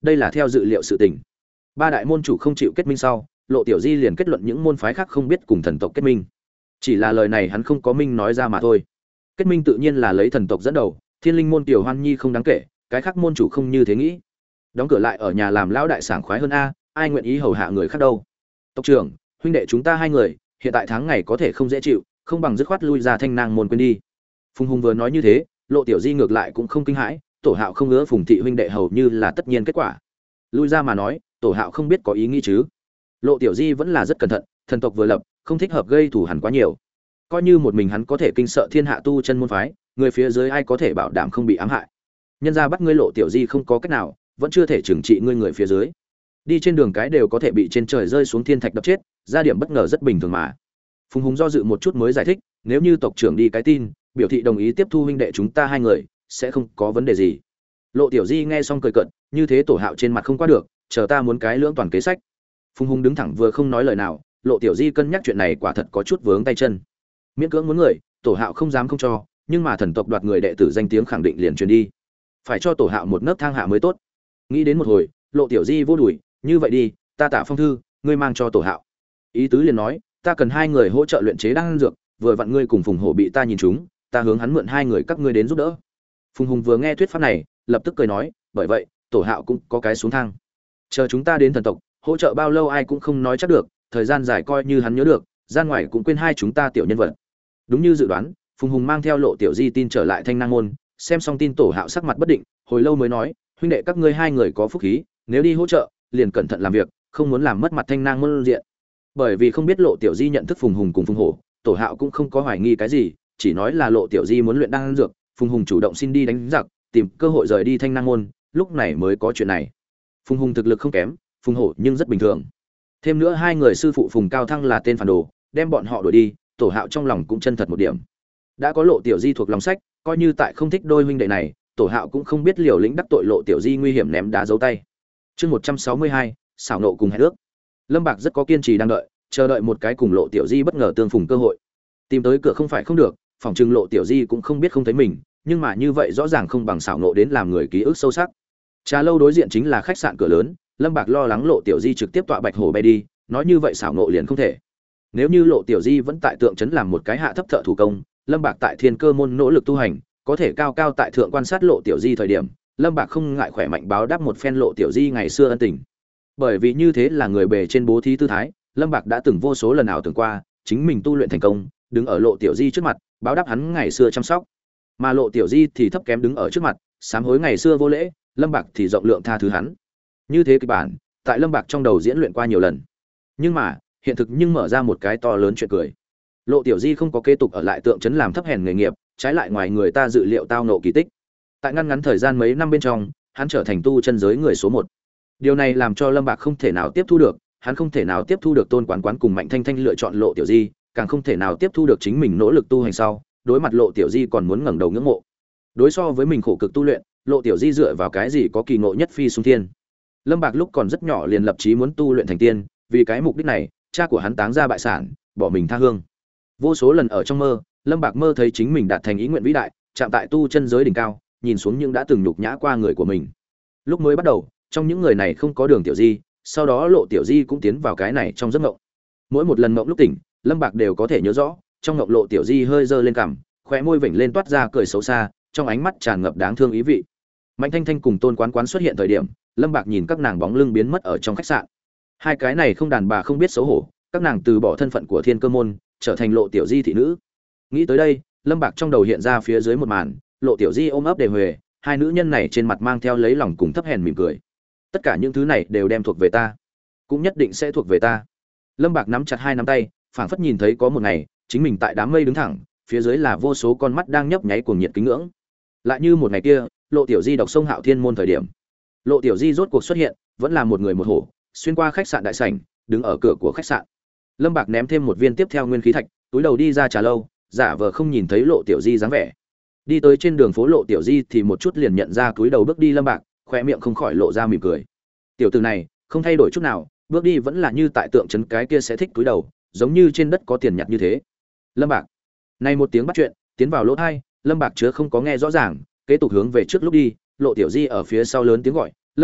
đây là theo dự liệu sự tình. Ba đại môn chủ không chịu kết minh sau, Lộ Tiểu Di liền kết luận những môn phái khác không biết cùng thần tộc kết minh. Chỉ là lời này hắn không có minh nói ra mà thôi. Kết minh tự nhiên là lấy thần tộc dẫn đầu, Thiên Linh môn Tiểu Hoan Nhi không đáng kể, cái khác môn chủ không như thế nghĩ. Đóng cửa lại ở nhà làm lão đại sảng khoái hơn a, ai nguyện ý hầu hạ người khác đâu. Tộc trưởng, huynh đệ chúng ta hai người, hiện tại tháng ngày có thể không dễ chịu, không bằng dứt khoát lui ra Thanh Nang môn quên đi. Phùng Hùng vừa nói như thế, Lộ Tiểu Di ngược lại cũng không kinh hãi, Tổ Hạo không ngứa Phùng thị huynh đệ hầu như là tất nhiên kết quả. Lui ra mà nói, Tổ Hạo không biết có ý nghĩ chứ. Lộ Tiểu Di vẫn là rất cẩn thận, thần tộc vừa lập, không thích hợp gây thù hằn quá nhiều. Coi như một mình hắn có thể kinh sợ thiên hạ tu chân môn phái, người phía dưới ai có thể bảo đảm không bị ám hại. Nhân ra bắt ngươi Lộ Tiểu Di không có cách nào, vẫn chưa thể trừng trị ngươi người phía dưới. Đi trên đường cái đều có thể bị trên trời rơi xuống thiên thạch đập chết, ra điểm bất ngờ rất bình thường mà. Phùng Hùng do dự một chút mới giải thích, nếu như tộc trưởng đi cái tin, biểu thị đồng ý tiếp thu huynh đệ chúng ta hai người, sẽ không có vấn đề gì. Lộ Tiểu Di nghe xong cười cợt, như thế Tổ Hạo trên mặt không qua được, chờ ta muốn cái lưỡng toàn kế sách. Phùng Hùng đứng thẳng vừa không nói lời nào, Lộ Tiểu Di cân nhắc chuyện này quả thật có chút vướng tay chân. Miễn cưỡng muốn người, Tổ Hạo không dám không cho, nhưng mà thần tộc đoạt người đệ tử danh tiếng khẳng định liền truyền đi, phải cho Tổ Hạo một nấc thang hạ mới tốt. Nghĩ đến một hồi, Lộ Tiểu Di vô đuổi, như vậy đi, ta Tạ Phong thư, ngươi mang cho Tổ Hạo. Ý tứ liền nói, ta cần hai người hỗ trợ luyện chế đan dược, vừa vặn ngươi cùng Phùng Hổ bị ta nhìn trúng, ta hướng hắn mượn hai người các ngươi đến giúp đỡ. Phùng Hùng vừa nghe thuyết pháp này, lập tức cười nói, bởi vậy, Tổ Hạo cũng có cái xuống thang. Chờ chúng ta đến thần tộc, hỗ trợ bao lâu ai cũng không nói chắc được, thời gian dài coi như hắn nhớ được, gian ngoài cũng quên hai chúng ta tiểu nhân vật. Đúng như dự đoán, Phùng Hùng mang theo Lộ Tiểu Di tin trở lại Thanh Nang môn, xem xong tin Tổ Hạo sắc mặt bất định, hồi lâu mới nói, huynh đệ các ngươi hai người có phúc khí, nếu đi hỗ trợ, liền cẩn thận làm việc, không muốn làm mất mặt Thanh Nang môn diện. Bởi vì không biết Lộ Tiểu Di nhận thức Phùng Hùng cùng Phùng Hổ, Tổ Hạo cũng không có hoài nghi cái gì, chỉ nói là Lộ Tiểu Di muốn luyện đan dược, Phùng Hùng chủ động xin đi đánh giặc, tìm cơ hội rời đi Thanh Nang môn, lúc này mới có chuyện này. Phùng Hùng thực lực không kém, Phùng Hổ nhưng rất bình thường. Thêm nữa hai người sư phụ Phùng Cao Thăng là tên phản đồ, đem bọn họ đuổi đi, Tổ Hạo trong lòng cũng chân thật một điểm. Đã có Lộ Tiểu Di thuộc lòng sách, coi như tại không thích đôi huynh đệ này, Tổ Hạo cũng không biết liều lĩnh đắc tội Lộ Tiểu Di nguy hiểm ném đá giấu tay. Chương một trăm sáu mươi hai, xảo nộ cùng hẹn ước. Lâm Bạc rất có kiên trì đang đợi, chờ đợi một cái cùng Lộ Tiểu Di bất ngờ tương phùng cơ hội. Tìm tới cửa không phải không được, phòng trừng Lộ Tiểu Di cũng không biết không thấy mình, nhưng mà như vậy rõ ràng không bằng xảo nộ đến làm người ký ức sâu sắc. Trà lâu đối diện chính là khách sạn cửa lớn, Lâm Bạc lo lắng Lộ Tiểu Di trực tiếp tọa Bạch Hổ bay đi, nói như vậy xảo nộ liền không thể. Nếu như Lộ Tiểu Di vẫn tại tượng trấn làm một cái hạ thấp thợ thủ công, Lâm Bạc tại Thiên Cơ môn nỗ lực tu hành, có thể cao cao tại thượng quan sát Lộ Tiểu Di thời điểm, Lâm Bạc không ngại khỏe mạnh báo đáp một phen Lộ Tiểu Di ngày xưa ân tình. Bởi vì như thế là người bề trên bố thí tư thái, Lâm Bạc đã từng vô số lần ảo tưởng qua, chính mình tu luyện thành công, đứng ở Lộ Tiểu Di trước mặt, báo đáp hắn ngày xưa chăm sóc. Mà Lộ Tiểu Di thì thấp kém đứng ở trước mặt, sám hối ngày xưa vô lễ, Lâm Bạc thì rộng lượng tha thứ hắn. Như thế kịch bản, tại Lâm Bạc trong đầu diễn luyện qua nhiều lần. Nhưng mà, hiện thực nhưng mở ra một cái to lớn chuyện cười. Lộ Tiểu Di không có kế tục ở lại tượng trấn làm thấp hèn nghề nghiệp, trái lại ngoài người ta dự liệu tao nộ kỳ tích. Tại ngăn ngắn thời gian mấy năm bên trong, hắn trở thành tu chân giới người số một. Điều này làm cho Lâm Bạc không thể nào tiếp thu được, hắn không thể nào tiếp thu được Tôn Quán Quán cùng Mạnh Thanh Thanh lựa chọn Lộ Tiểu Di, càng không thể nào tiếp thu được chính mình nỗ lực tu hành sau, đối mặt Lộ Tiểu Di còn muốn ngẩng đầu ngưỡng mộ. Đối so với mình khổ cực tu luyện, Lộ Tiểu Di dựa vào cái gì có kỳ ngộ nhất phi xung thiên. Lâm Bạc lúc còn rất nhỏ liền lập chí muốn tu luyện thành tiên, vì cái mục đích này, cha của hắn táng ra bại sản, bỏ mình tha hương. Vô số lần ở trong mơ, Lâm Bạc mơ thấy chính mình đạt thành ý nguyện vĩ đại, chạm tại tu chân giới đỉnh cao, nhìn xuống những đã từng nhục nhã qua người của mình. Lúc mới bắt đầu, trong những người này không có Đường Tiểu Di, sau đó Lộ Tiểu Di cũng tiến vào cái này trong giấc mộng. Mỗi một lần mộng lúc tỉnh, Lâm Bạc đều có thể nhớ rõ, trong mộng Lộ Tiểu Di hơi giơ lên cằm, khóe môi vểnh lên toát ra cười xấu xa, trong ánh mắt tràn ngập đáng thương ý vị. Mạnh Thanh Thanh cùng Tôn Quán Quán xuất hiện thời điểm, Lâm Bạc nhìn các nàng bóng lưng biến mất ở trong khách sạn. Hai cái này không đàn bà không biết xấu hổ, các nàng từ bỏ thân phận của Thiên Cơ môn, trở thành Lộ Tiểu Di thị nữ. Nghĩ tới đây, Lâm Bạc trong đầu hiện ra phía dưới một màn, Lộ Tiểu Di ôm ấp đề huề, hai nữ nhân này trên mặt mang theo lấy lòng cùng thấp hèn mỉm cười. Tất cả những thứ này đều đem thuộc về ta, cũng nhất định sẽ thuộc về ta. Lâm Bạc nắm chặt hai nắm tay, phảng phất nhìn thấy có một ngày, chính mình tại đám mây đứng thẳng, phía dưới là vô số con mắt đang nhấp nháy cuồng nhiệt kính ngưỡng. Lại như một ngày kia, Lộ Tiểu Di đọc sông Hạo Thiên môn thời điểm, Lộ Tiểu Di rốt cuộc xuất hiện, vẫn là một người một hổ, xuyên qua khách sạn đại sảnh, đứng ở cửa của khách sạn. Lâm Bạc ném thêm một viên tiếp theo nguyên khí thạch, túi đầu đi ra trà lâu, giả vờ không nhìn thấy Lộ Tiểu Di dáng vẻ. Đi tới trên đường phố Lộ Tiểu Di thì một chút liền nhận ra túi đầu bước đi Lâm Bạc, khóe miệng không khỏi lộ ra mỉm cười. Tiểu tử này, không thay đổi chút nào, bước đi vẫn là như tại tượng trấn cái kia sẽ thích túi đầu, giống như trên đất có tiền nhặt như thế. Lâm Bạc. Này một tiếng bắt chuyện, tiến vào lỗ tai, Lâm Bạc chứa không có nghe rõ ràng, kế tục hướng về trước lúc đi, Lộ Tiểu Di ở phía sau lớn tiếng gọi, "Lâm Bạc,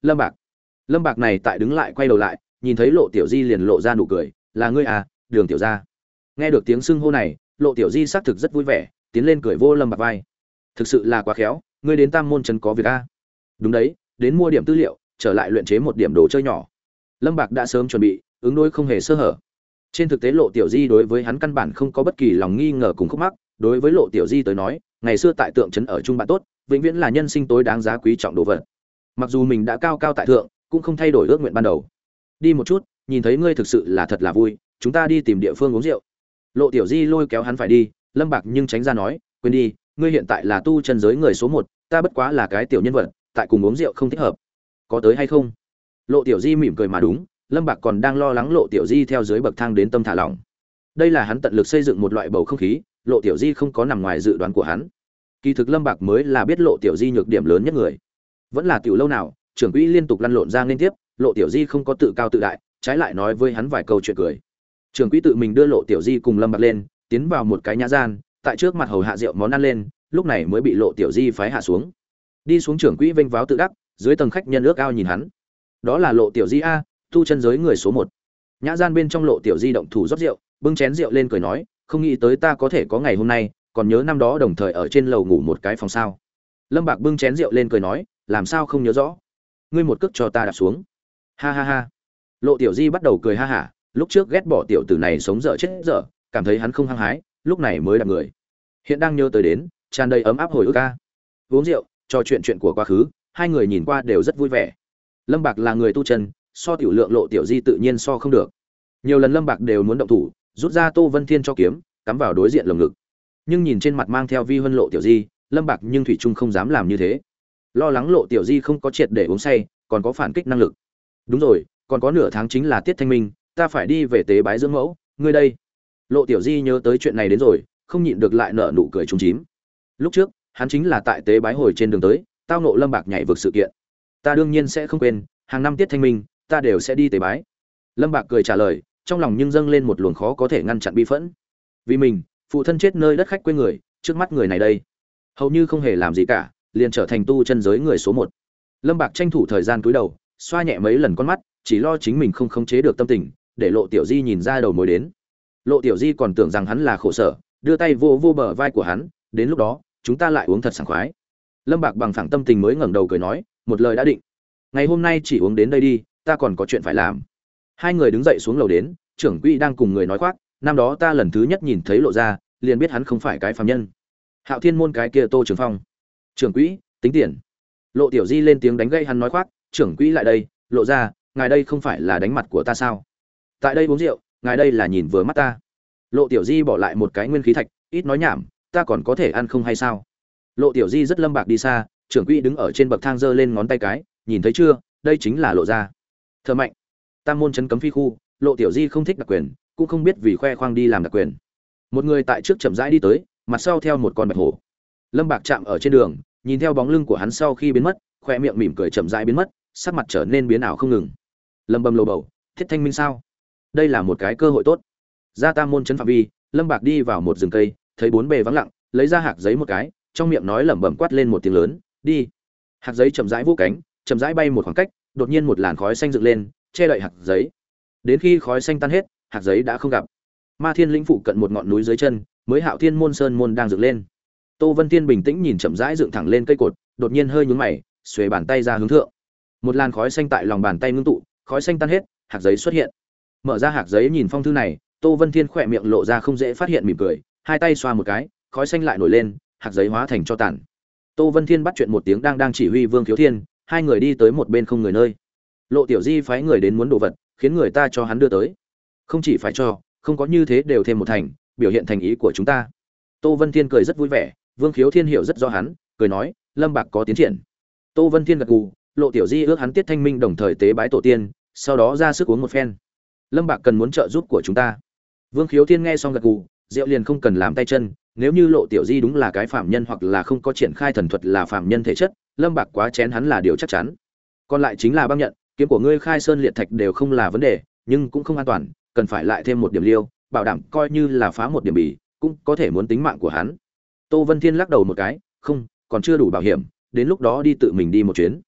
Lâm Bạc. Lâm Bạc này tại đứng lại quay đầu lại, nhìn thấy Lộ Tiểu Di liền lộ ra nụ cười, "Là ngươi à, Đường tiểu gia." Nghe được tiếng xưng hô này, Lộ Tiểu Di xác thực rất vui vẻ, tiến lên cười vô Lâm Bạc vai. "Thực sự là quá khéo, ngươi đến Tam môn trấn có việc a?" "Đúng đấy, đến mua điểm tư liệu, trở lại luyện chế một điểm đồ chơi nhỏ." Lâm Bạc đã sớm chuẩn bị, ứng đối không hề sơ hở. Trên thực tế Lộ Tiểu Di đối với hắn căn bản không có bất kỳ lòng nghi ngờ cùng khúc mắc, đối với Lộ Tiểu Di tới nói, ngày xưa tại Tượng trấn ở chung bạn tốt, vĩnh viễn là nhân sinh tối đáng giá quý trọng đồ vật. Mặc dù mình đã cao cao tại thượng, cũng không thay đổi ước nguyện ban đầu. "Đi một chút, nhìn thấy ngươi thực sự là thật là vui, chúng ta đi tìm địa phương uống rượu." Lộ Tiểu Di lôi kéo hắn phải đi, Lâm Bạc nhưng tránh ra nói, "Quên đi, ngươi hiện tại là tu chân giới người số một, ta bất quá là cái tiểu nhân vật, tại cùng uống rượu không thích hợp. Có tới hay không?" Lộ Tiểu Di mỉm cười mà đúng, Lâm Bạc còn đang lo lắng Lộ Tiểu Di theo dưới bậc thang đến tâm thả lỏng. Đây là hắn tận lực xây dựng một loại bầu không khí, Lộ Tiểu Di không có nằm ngoài dự đoán của hắn. Kỳ thực Lâm Bạc mới là biết Lộ Tiểu Di nhược điểm lớn nhất người. Vẫn là tiểu lâu nào, trưởng quỹ liên tục lăn lộn ra liên tiếp, Lộ Tiểu Di không có tự cao tự đại, trái lại nói với hắn vài câu chuyện cười. Trưởng quỹ tự mình đưa Lộ Tiểu Di cùng Lâm Bạc lên, tiến vào một cái nhã gian, tại trước mặt hầu hạ rượu món ăn lên, lúc này mới bị Lộ Tiểu Di phái hạ xuống. Đi xuống trưởng quỹ vênh váo tự đắc, dưới tầng khách nhân ước ao nhìn hắn. Đó là Lộ Tiểu Di a, tu chân giới người số một. Nhã gian bên trong Lộ Tiểu Di động thủ rót rượu, bưng chén rượu lên cười nói, "Không nghĩ tới ta có thể có ngày hôm nay, còn nhớ năm đó đồng thời ở trên lầu ngủ một cái phòng sao?" Lâm Bạc bưng chén rượu lên cười nói, "Làm sao không nhớ rõ? Ngươi một cước cho ta đạp xuống." "Ha ha ha." Lộ Tiểu Di bắt đầu cười ha hả, lúc trước ghét bỏ tiểu tử này sống dở chết dở, cảm thấy hắn không hăng hái, lúc này mới đạp người. Hiện đang nhớ tới đến, tràn đầy ấm áp hồi ức ca. Uống rượu, trò chuyện chuyện của quá khứ, hai người nhìn qua đều rất vui vẻ. Lâm Bạc là người tu chân, so tiểu lượng Lộ Tiểu Di tự nhiên so không được. Nhiều lần Lâm Bạc đều muốn động thủ, rút ra Tô Vân Thiên cho kiếm, cắm vào đối diện lồng ngực. Nhưng nhìn trên mặt mang theo vi huân Lộ Tiểu Di, Lâm Bạc nhưng thủy chung không dám làm như thế. Lo lắng Lộ Tiểu Di không có triệt để uống say, còn có phản kích năng lực. Đúng rồi, còn có nửa tháng chính là tiết thanh minh, ta phải đi về tế bái dưỡng mẫu, ngươi đây. Lộ Tiểu Di nhớ tới chuyện này đến rồi, không nhịn được lại nở nụ cười trúng chím. Lúc trước, hắn chính là tại tế bái hồi trên đường tới, tao ngộ Lâm Bạc nhảy vực sự kiện. Ta đương nhiên sẽ không quên, hàng năm tiết thanh minh, ta đều sẽ đi tế bái. Lâm Bạc cười trả lời, trong lòng nhưng dâng lên một luồng khó có thể ngăn chặn bi phẫn. Vì mình, phụ thân chết nơi đất khách quê người, trước mắt người này đây, hầu như không hề làm gì cả, liền trở thành tu chân giới người số một. Lâm Bạc tranh thủ thời gian cúi đầu, xoa nhẹ mấy lần con mắt, chỉ lo chính mình không khống chế được tâm tình, để Lộ Tiểu Di nhìn ra đầu mối đến. Lộ Tiểu Di còn tưởng rằng hắn là khổ sở, đưa tay vô vô bờ vai của hắn, đến lúc đó, chúng ta lại uống thật sảng khoái. Lâm Bạc bằng phẳng tâm tình mới ngẩng đầu cười nói, một lời đã định. Ngày hôm nay chỉ uống đến đây đi, ta còn có chuyện phải làm. Hai người đứng dậy xuống lầu đến, trưởng quỹ đang cùng người nói khoác, năm đó ta lần thứ nhất nhìn thấy Lộ ra, liền biết hắn không phải cái phàm nhân. Hạo Thiên môn cái kia Tô Trường Phong. Trưởng quỹ, tính tiền. Lộ Tiểu Di lên tiếng đánh gây hắn nói khoác, trưởng quỹ lại đây, Lộ ra, ngài đây không phải là đánh mặt của ta sao? Tại đây uống rượu, ngài đây là nhìn vừa mắt ta. Lộ Tiểu Di bỏ lại một cái nguyên khí thạch, ít nói nhảm, ta còn có thể ăn không hay sao? Lộ Tiểu Di rất Lâm Bạc đi xa, trưởng quỹ đứng ở trên bậc thang giơ lên ngón tay cái, nhìn thấy chưa, đây chính là Lộ ra. Thơ mạnh. Tam môn trấn cấm phi khu, Lộ Tiểu Di không thích đặc quyền, cũng không biết vì khoe khoang đi làm đặc quyền. Một người tại trước chậm rãi đi tới, mặt sau theo một con bạch hổ. Lâm Bạc chạm ở trên đường, nhìn theo bóng lưng của hắn sau khi biến mất, khoe miệng mỉm cười chậm rãi biến mất, sắc mặt trở nên biến ảo không ngừng. Lâm Bầm lầu bầu, thiết thanh minh sao? Đây là một cái cơ hội tốt. Ra Tam môn trấn phạm vi, Lâm Bạc đi vào một rừng cây, thấy bốn bề vắng lặng, lấy ra hạt giấy một cái, trong miệng nói lẩm bẩm quát lên một tiếng lớn, đi. Hạt giấy chậm rãi vỗ cánh, chậm rãi bay một khoảng cách, đột nhiên một làn khói xanh dựng lên, che đậy hạt giấy. Đến khi khói xanh tan hết, hạt giấy đã không gặp. Ma Thiên lĩnh phụ cận một ngọn núi dưới chân, mới Hạo Thiên môn sơn môn đang dựng lên. Tô Vân Thiên bình tĩnh nhìn chậm rãi dựng thẳng lên cây cột, đột nhiên hơi nhướng mày, xuề bàn tay ra hướng thượng. Một làn khói xanh tại lòng bàn tay ngưng tụ, khói xanh tan hết, hạt giấy xuất hiện. Mở ra hạt giấy nhìn phong thư này, Tô Vân Thiên khỏe miệng lộ ra không dễ phát hiện mỉm cười, hai tay xoa một cái, khói xanh lại nổi lên, hạt giấy hóa thành cho tàn. Tô Vân Thiên bắt chuyện một tiếng đang đang chỉ huy Vương Khiếu Thiên, hai người đi tới một bên không người nơi. Lộ Tiểu Di phái người đến muốn đồ vật, khiến người ta cho hắn đưa tới. Không chỉ phải cho, không có như thế đều thêm một thành, biểu hiện thành ý của chúng ta. Tô Vân Thiên cười rất vui vẻ, Vương Khiếu Thiên hiểu rất rõ hắn, cười nói, Lâm Bạc có tiến triển. Tô Vân Thiên gật gù, Lộ Tiểu Di ước hắn tiết thanh minh đồng thời tế bái tổ tiên, sau đó ra sức uống một phen. Lâm Bạc cần muốn trợ giúp của chúng ta. Vương Khiếu Thiên nghe xong gật gù, rượu liền không cần làm tay chân, nếu như Lộ Tiểu Di đúng là cái phạm nhân hoặc là không có triển khai thần thuật là phạm nhân thể chất, Lâm Bạc quá chén hắn là điều chắc chắn. Còn lại chính là băng nhận, kiếm của ngươi khai sơn liệt thạch đều không là vấn đề, nhưng cũng không an toàn, cần phải lại thêm một điểm liêu, bảo đảm coi như là phá một điểm bì, cũng có thể muốn tính mạng của hắn. Tô Vân Thiên lắc đầu một cái, không, còn chưa đủ bảo hiểm, đến lúc đó đi tự mình đi một chuyến.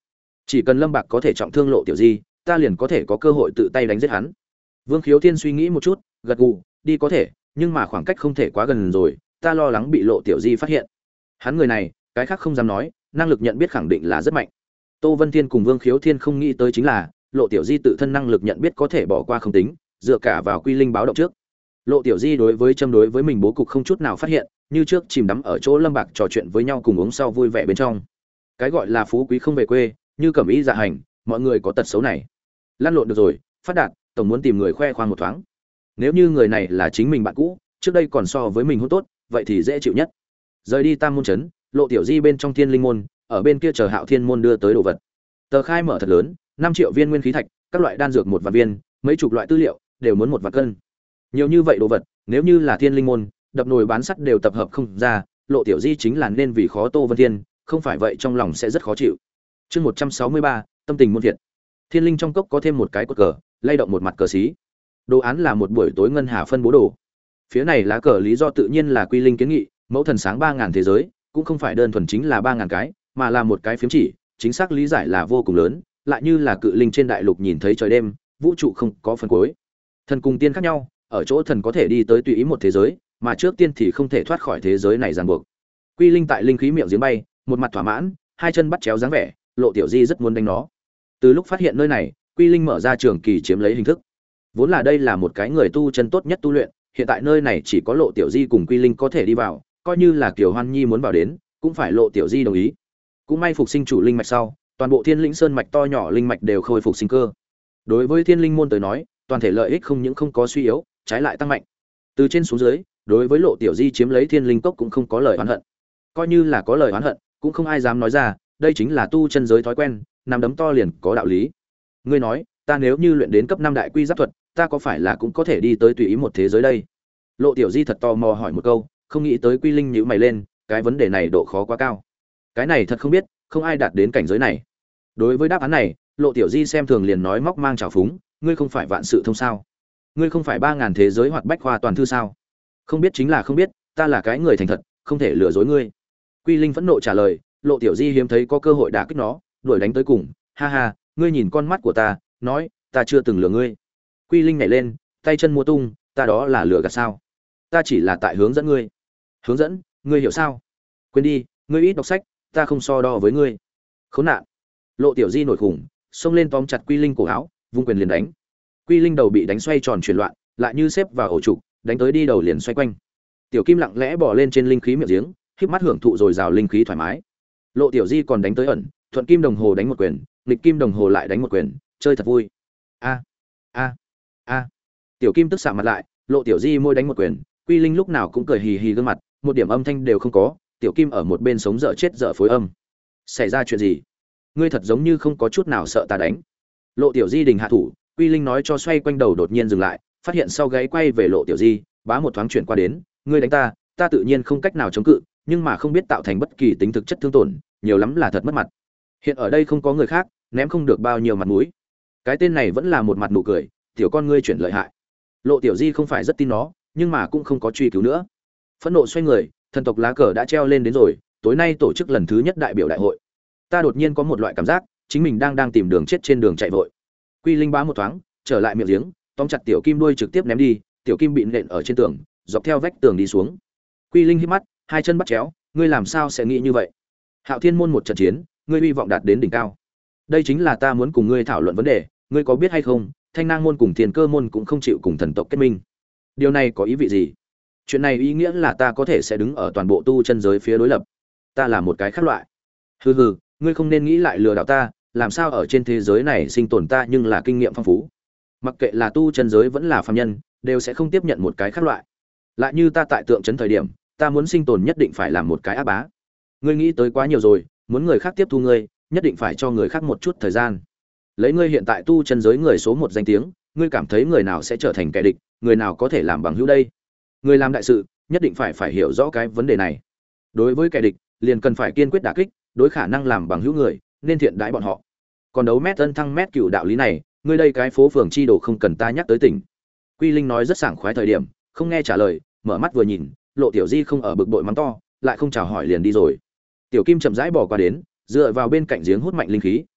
Chỉ cần Lâm Bạc có thể trọng thương Lộ Tiểu Di, ta liền có thể có cơ hội tự tay đánh giết hắn. Vương Khiếu Thiên suy nghĩ một chút, gật gù, đi có thể, nhưng mà khoảng cách không thể quá gần rồi, ta lo lắng bị Lộ Tiểu Di phát hiện. Hắn người này, cái khác không dám nói, năng lực nhận biết khẳng định là rất mạnh. Tô Vân Thiên cùng Vương Khiếu Thiên không nghĩ tới chính là, Lộ Tiểu Di tự thân năng lực nhận biết có thể bỏ qua không tính, dựa cả vào Quy Linh báo động trước. Lộ Tiểu Di đối với châm đối với mình bố cục không chút nào phát hiện, như trước chìm đắm ở chỗ Lâm Bạc trò chuyện với nhau cùng uống sau vui vẻ bên trong. Cái gọi là phú quý không về quê, như cẩm ý dạ hành, mọi người có tật xấu này. Lăn lộn được rồi, phát đạt, tổng muốn tìm người khoe khoang một thoáng. Nếu như người này là chính mình bạn cũ, trước đây còn so với mình hôn tốt, vậy thì dễ chịu nhất. Rời đi Tam môn trấn, Lộ Tiểu Di bên trong Thiên Linh môn, ở bên kia chờ Hạo Thiên môn đưa tới đồ vật. Tờ khai mở thật lớn, năm triệu viên nguyên khí thạch, các loại đan dược một vạn viên, mấy chục loại tư liệu, đều muốn một vạn cân. Nhiều như vậy đồ vật, nếu như là Thiên Linh môn, đập nồi bán sắt đều tập hợp không ra, Lộ Tiểu Di chính là nên vì khó Tô Vân Thiên, không phải vậy trong lòng sẽ rất khó chịu. Chương một trăm sáu mươi ba, tâm tình muôn thiệt. Thiên Linh trong cốc có thêm một cái cột cờ, lay động một mặt cờ xí. Đồ án là một buổi tối ngân hà phân bố đồ. Phía này lá cờ lý do tự nhiên là Quy Linh kiến nghị, mẫu thần sáng ba ngàn thế giới, cũng không phải đơn thuần chính là ba ngàn cái, mà là một cái phiếm chỉ, chính xác lý giải là vô cùng lớn, lại như là cự linh trên đại lục nhìn thấy trời đêm, vũ trụ không có phần cuối. Thần cùng tiên khác nhau, ở chỗ thần có thể đi tới tùy ý một thế giới, mà trước tiên thì không thể thoát khỏi thế giới này ràng buộc. Quy Linh tại linh khí miệng giếng bay, một mặt thỏa mãn, hai chân bắt chéo dáng vẻ, Lộ Tiểu Di rất muốn đánh nó. Từ lúc phát hiện nơi này, Quy Linh mở ra trường kỳ chiếm lấy hình thức. Vốn là đây là một cái người tu chân tốt nhất tu luyện, hiện tại nơi này chỉ có Lộ Tiểu Di cùng Quy Linh có thể đi vào, coi như là Kiều Hoan Nhi muốn vào đến, cũng phải Lộ Tiểu Di đồng ý. Cũng may phục sinh chủ linh mạch sau, toàn bộ Thiên Linh Sơn mạch to nhỏ linh mạch đều khôi phục sinh cơ. Đối với Thiên Linh môn tới nói, toàn thể lợi ích không những không có suy yếu, trái lại tăng mạnh. Từ trên xuống dưới, đối với Lộ Tiểu Di chiếm lấy Thiên Linh cốc cũng không có lời oán hận. Coi như là có lời oán hận, cũng không ai dám nói ra, đây chính là tu chân giới thói quen, nắm đấm to liền có đạo lý. Ngươi nói, ta nếu như luyện đến cấp năm đại quy giáp thuật, ta có phải là cũng có thể đi tới tùy ý một thế giới đây? Lộ Tiểu Di thật tò mò hỏi một câu, không nghĩ tới Quy Linh nhíu mày lên, cái vấn đề này độ khó quá cao. Cái này thật không biết, không ai đạt đến cảnh giới này. Đối với đáp án này, Lộ Tiểu Di xem thường liền nói móc mang trào phúng, ngươi không phải vạn sự thông sao? Ngươi không phải ba ngàn thế giới hoặc bách khoa toàn thư sao? Không biết chính là không biết, ta là cái người thành thật, không thể lừa dối ngươi. Quy Linh phẫn nộ trả lời, Lộ Tiểu Di hiếm thấy có cơ hội đả kích nó, đuổi đánh tới cùng, ha ha, ngươi nhìn con mắt của ta, nói, ta chưa từng lừa ngươi. Quy Linh nhảy lên, tay chân múa tung, ta đó là lừa gạt sao? Ta chỉ là tại hướng dẫn ngươi. Hướng dẫn, ngươi hiểu sao? Quên đi, ngươi ít đọc sách, ta không so đo với ngươi. Khốn nạn. Lộ Tiểu Di nổi khủng, xông lên tóm chặt Quy Linh cổ áo, vung quyền liền đánh. Quy Linh đầu bị đánh xoay tròn chuyển loạn, lại như xếp vào ổ trụ, đánh tới đi đầu liền xoay quanh. Tiểu Kim lặng lẽ bò lên trên linh khí miệng giếng, khép mắt hưởng thụ rồi rào linh khí thoải mái. Lộ Tiểu Di còn đánh tới ẩn, thuận kim đồng hồ đánh một quyền, nghịch kim đồng hồ lại đánh một quyền, chơi thật vui. A a a. Tiểu Kim tức sạm mặt lại, Lộ Tiểu Di môi đánh một quyền, Quy Linh lúc nào cũng cười hì hì gương mặt, một điểm âm thanh đều không có, Tiểu Kim ở một bên sống dở chết dở phối âm. Xảy ra chuyện gì? Ngươi thật giống như không có chút nào sợ ta đánh. Lộ Tiểu Di đình hạ thủ, Quy Linh nói cho xoay quanh đầu đột nhiên dừng lại, phát hiện sau gáy quay về Lộ Tiểu Di, bá một thoáng chuyển qua đến, ngươi đánh ta, ta tự nhiên không cách nào chống cự, nhưng mà không biết tạo thành bất kỳ tính thực chất thương tổn, nhiều lắm là thật mất mặt. Hiện ở đây không có người khác, ném không được bao nhiêu mặt mũi. Cái tên này vẫn là một mặt nụ cười, tiểu con ngươi chuyển lợi hại. Lộ Tiểu Di không phải rất tin nó, nhưng mà cũng không có truy cứu nữa. Phẫn nộ xoay người, thần tộc lá cờ đã treo lên đến rồi, tối nay tổ chức lần thứ nhất đại biểu đại hội. Ta đột nhiên có một loại cảm giác, chính mình đang đang tìm đường chết trên đường chạy vội. Quy Linh bá một thoáng, trở lại miệng giếng, tóm chặt Tiểu Kim đuôi trực tiếp ném đi, Tiểu Kim bị nện ở trên tường, dọc theo vách tường đi xuống. Quy Linh hít mắt, hai chân bắt chéo, ngươi làm sao sẽ nghĩ như vậy? Hạo Thiên môn một trận chiến, ngươi hy vọng đạt đến đỉnh cao. Đây chính là ta muốn cùng ngươi thảo luận vấn đề, ngươi có biết hay không, Thanh Nang môn cùng Thiên Cơ môn cũng không chịu cùng thần tộc kết minh. Điều này có ý vị gì? Chuyện này ý nghĩa là ta có thể sẽ đứng ở toàn bộ tu chân giới phía đối lập. Ta là một cái khác loại. Hừ hừ, ngươi không nên nghĩ lại lừa đảo ta, làm sao ở trên thế giới này sinh tồn ta nhưng là kinh nghiệm phong phú. Mặc kệ là tu chân giới vẫn là phàm nhân, đều sẽ không tiếp nhận một cái khác loại. Lại như ta tại tượng trấn thời điểm, ta muốn sinh tồn nhất định phải làm một cái ác bá. Ngươi nghĩ tới quá nhiều rồi, muốn người khác tiếp thu ngươi, nhất định phải cho người khác một chút thời gian. Lấy ngươi hiện tại tu chân giới người số một danh tiếng, ngươi cảm thấy người nào sẽ trở thành kẻ địch, người nào có thể làm bằng hữu đây? Người làm đại sự, nhất định phải phải hiểu rõ cái vấn đề này. Đối với kẻ địch, liền cần phải kiên quyết đả kích, đối khả năng làm bằng hữu người, nên thiện đãi bọn họ. Còn đấu mét ân thăng mét cựu đạo lý này, ngươi đây cái phố phường chi đồ không cần ta nhắc tới tỉnh. Quy Linh nói rất sảng khoái thời điểm, không nghe trả lời, mở mắt vừa nhìn, Lộ Tiểu Di không ở bực bội mắng to, lại không chào hỏi liền đi rồi. Tiểu Kim chậm rãi bỏ qua đến, dựa vào bên cạnh giếng hút mạnh linh khí,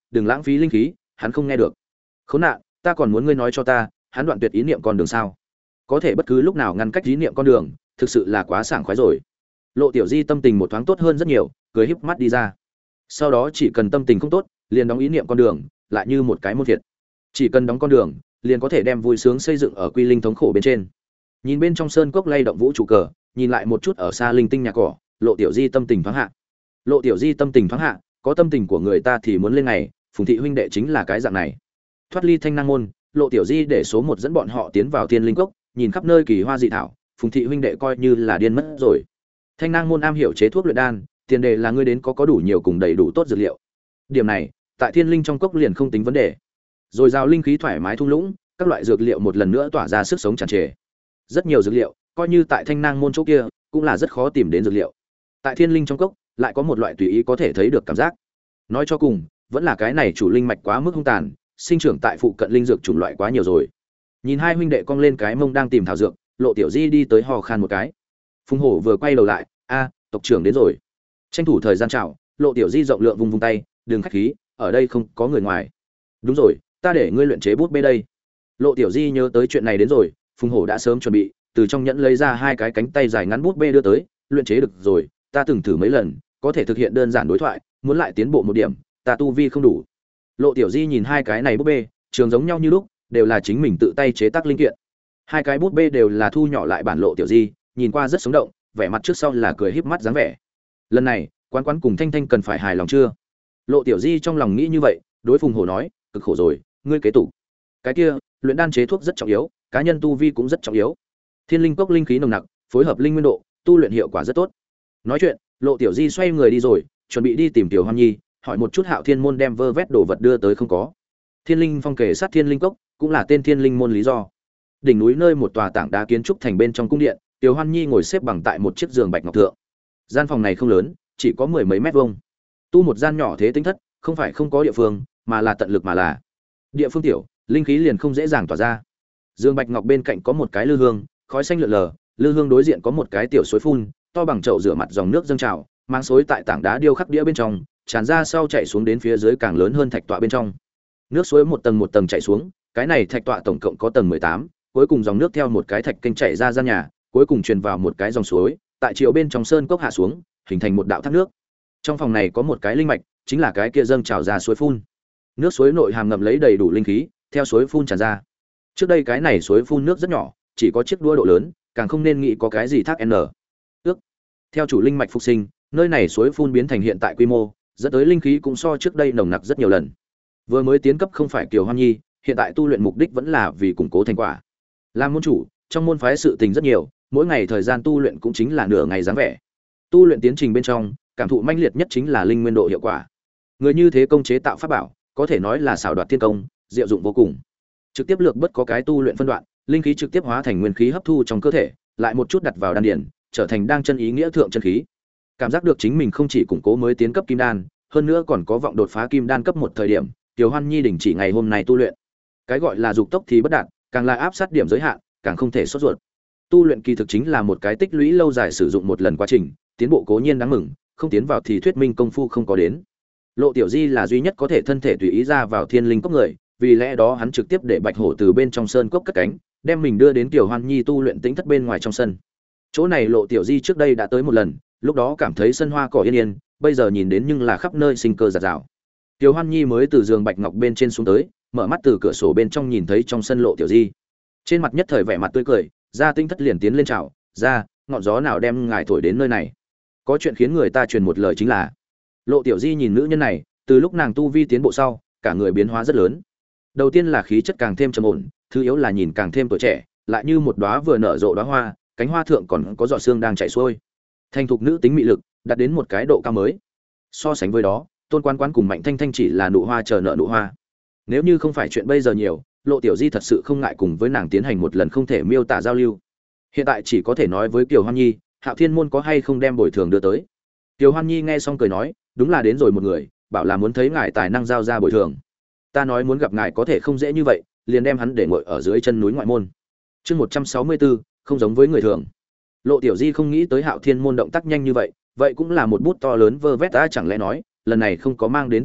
đừng lãng phí linh khí, hắn không nghe được. Khốn nạn, ta còn muốn ngươi nói cho ta, hắn đoạn tuyệt ý niệm con đường sao? Có thể bất cứ lúc nào ngăn cách ý niệm con đường, thực sự là quá sảng khoái rồi. Lộ Tiểu Di tâm tình một thoáng tốt hơn rất nhiều, cười híp mắt đi ra. Sau đó chỉ cần tâm tình không tốt, liền đóng ý niệm con đường, lại như một cái môn thiệt. Chỉ cần đóng con đường, liền có thể đem vui sướng xây dựng ở quy linh thống khổ bên trên. Nhìn bên trong sơn cốc lay động vũ trụ cờ, nhìn lại một chút ở xa linh tinh nhà cỏ, Lộ Tiểu Di tâm tình thoáng hạ. Lộ Tiểu Di tâm tình thoáng hạ, có tâm tình của người ta thì muốn lên ngày, Phùng thị huynh đệ chính là cái dạng này. Thoát ly Thanh Năng môn, Lộ Tiểu Di để số một dẫn bọn họ tiến vào Thiên Linh cốc, nhìn khắp nơi kỳ hoa dị thảo, Phùng thị huynh đệ coi như là điên mất rồi. Thanh Năng môn am hiểu chế thuốc luyện đan, tiền đề là ngươi đến có có đủ nhiều cùng đầy đủ tốt dược liệu. Điểm này, tại Thiên Linh trong cốc liền không tính vấn đề. Rồi giao linh khí thoải mái thung lũng, các loại dược liệu một lần nữa tỏa ra sức sống tràn trề. Rất nhiều dược liệu, coi như tại Thanh Năng môn chỗ kia, cũng là rất khó tìm đến dược liệu. Tại Thiên Linh trong cốc, lại có một loại tùy ý có thể thấy được cảm giác. Nói cho cùng, vẫn là cái này chủ linh mạch quá mức hung tàn, sinh trưởng tại phụ cận linh dược chủng loại quá nhiều rồi. Nhìn hai huynh đệ cong lên cái mông đang tìm thảo dược, Lộ Tiểu Di đi tới hò khan một cái. Phùng Hổ vừa quay đầu lại, a, tộc trưởng đến rồi. Tranh thủ thời gian chào, Lộ Tiểu Di rộng lượng vung vung tay, đừng khách khí, ở đây không có người ngoài. Đúng rồi, ta để ngươi luyện chế bút bê đây. Lộ Tiểu Di nhớ tới chuyện này đến rồi, Phùng Hổ đã sớm chuẩn bị, từ trong nhẫn lấy ra hai cái cánh tay dài ngắn bút bê đưa tới, luyện chế được rồi, ta từng thử mấy lần, có thể thực hiện đơn giản đối thoại, muốn lại tiến bộ một điểm, ta tu vi không đủ. Lộ Tiểu Di nhìn hai cái này bút bê, trường giống nhau như lúc, đều là chính mình tự tay chế tác linh kiện. Hai cái bút bê đều là thu nhỏ lại bản Lộ Tiểu Di, nhìn qua rất sống động, vẻ mặt trước sau là cười híp mắt dáng vẻ. Lần này, Quán Quán cùng Thanh Thanh cần phải hài lòng chưa? Lộ Tiểu Di trong lòng nghĩ như vậy, đối Phùng Hổ nói, cực khổ rồi, ngươi kế tục. Cái kia, luyện đan chế thuốc rất trọng yếu, cá nhân tu vi cũng rất trọng yếu. Thiên Linh cốc linh khí nồng nặc, phối hợp linh nguyên độ, tu luyện hiệu quả rất tốt. Nói chuyện, Lộ Tiểu Di xoay người đi rồi, chuẩn bị đi tìm Tiểu Hoan Nhi, hỏi một chút Hạo Thiên môn đem vơ vét đồ vật đưa tới không có. Thiên Linh phong kể sát Thiên Linh cốc, cũng là tên Thiên Linh môn lý do. Đỉnh núi nơi một tòa tảng đá kiến trúc thành bên trong cung điện, Tiểu Hoan Nhi ngồi xếp bằng tại một chiếc giường bạch ngọc thượng. Gian phòng này không lớn, chỉ có mười mấy mét vuông. Tu một gian nhỏ thế tính thất, không phải không có địa phương, mà là tận lực mà là. Địa phương tiểu, linh khí liền không dễ dàng tỏa ra. Dương bạch ngọc bên cạnh có một cái lư hương, khói xanh lượn lờ, lư hương đối diện có một cái tiểu suối phun, to bằng chậu rửa mặt dòng nước dâng trào, mang xối tại tảng đá điêu khắc đĩa bên trong, tràn ra sau chảy xuống đến phía dưới càng lớn hơn thạch tọa bên trong. Nước suối một tầng một tầng chảy xuống, cái này thạch tọa tổng cộng có tầng mười tám, cuối cùng dòng nước theo một cái thạch kênh chảy ra gian nhà, cuối cùng truyền vào một cái dòng suối, tại chiều bên trong sơn cốc hạ xuống, hình thành một đạo thác nước. Trong phòng này có một cái linh mạch, chính là cái kia dâng trào ra suối phun. Nước suối nội hàm ngậm lấy đầy đủ linh khí, theo suối phun tràn ra. Trước đây cái này suối phun nước rất nhỏ, chỉ có chiếc đũa độ lớn, càng không nên nghĩ có cái gì thác n. Ước. Theo chủ linh mạch phục sinh, nơi này suối phun biến thành hiện tại quy mô, dẫn tới linh khí cũng so trước đây nồng nặc rất nhiều lần. Vừa mới tiến cấp không phải Kiều Hoan Nhi, hiện tại tu luyện mục đích vẫn là vì củng cố thành quả. Làm môn chủ, trong môn phái sự tình rất nhiều, mỗi ngày thời gian tu luyện cũng chính là nửa ngày dáng vẻ. Tu luyện tiến trình bên trong, cảm thụ manh liệt nhất chính là linh nguyên độ hiệu quả. Người như thế công chế tạo pháp bảo, có thể nói là xảo đoạt thiên công, diệu dụng vô cùng. Trực tiếp lược bất có cái tu luyện phân đoạn, linh khí trực tiếp hóa thành nguyên khí hấp thu trong cơ thể, lại một chút đặt vào đan điền, trở thành đang chân ý nghĩa thượng chân khí. Cảm giác được chính mình không chỉ củng cố mới tiến cấp kim đan, hơn nữa còn có vọng đột phá kim đan cấp một thời điểm, Tiểu Hoan Nhi đình chỉ ngày hôm nay tu luyện. Cái gọi là dục tốc thì bất đạt, càng là áp sát điểm giới hạn, càng không thể sốt ruột. Tu luyện kỳ thực chính là một cái tích lũy lâu dài sử dụng một lần quá trình, tiến bộ cố nhiên đáng mừng, không tiến vào thì thuyết minh công phu không có đến. Lộ Tiểu Di là duy nhất có thể thân thể tùy ý ra vào Thiên Linh cốc người, vì lẽ đó hắn trực tiếp để Bạch Hổ từ bên trong sơn cốc cất cánh, đem mình đưa đến Tiểu Hoan Nhi tu luyện tĩnh thất bên ngoài trong sân. Chỗ này Lộ Tiểu Di trước đây đã tới một lần, lúc đó cảm thấy sân hoa cỏ yên yên, bây giờ nhìn đến nhưng là khắp nơi sinh cơ rạt rào. Tiểu Hoan Nhi mới từ giường bạch ngọc bên trên xuống tới, mở mắt từ cửa sổ bên trong nhìn thấy trong sân Lộ Tiểu Di. Trên mặt nhất thời vẻ mặt tươi cười, ra tinh thất liền tiến lên chào, "Ra, ngọn gió nào đem ngài thổi đến nơi này?" Có chuyện khiến người ta truyền một lời chính là. Lộ Tiểu Di nhìn nữ nhân này, từ lúc nàng tu vi tiến bộ sau, cả người biến hóa rất lớn. Đầu tiên là khí chất càng thêm trầm ổn, thứ yếu là nhìn càng thêm tuổi trẻ, lại như một đóa vừa nở rộ đóa hoa, cánh hoa thượng còn có giọt sương đang chảy xuôi. Thành thục nữ tính mị lực đạt đến một cái độ cao mới. So sánh với đó, Tôn Quan Quan cùng Mạnh Thanh Thanh chỉ là nụ hoa chờ nợ nụ hoa. Nếu như không phải chuyện bây giờ nhiều, Lộ Tiểu Di thật sự không ngại cùng với nàng tiến hành một lần không thể miêu tả giao lưu. Hiện tại chỉ có thể nói với Kiều Hoan Nhi, Hạo Thiên môn có hay không đem bồi thường đưa tới. Kiều Hoan Nhi nghe xong cười nói, đúng là đến rồi một người, bảo là muốn thấy ngài tài năng giao ra bồi thường. Ta nói muốn gặp ngài có thể không dễ như vậy, liền đem hắn để ngồi ở dưới chân núi ngoại môn. Chương một trăm sáu mươi tư, không giống với người thường. Lộ Tiểu Di không nghĩ tới Hạo Thiên môn động tác nhanh như vậy, vậy cũng là một bút to lớn vơ vét ta, chẳng lẽ nói, lần này không có mang đến toàn bộ,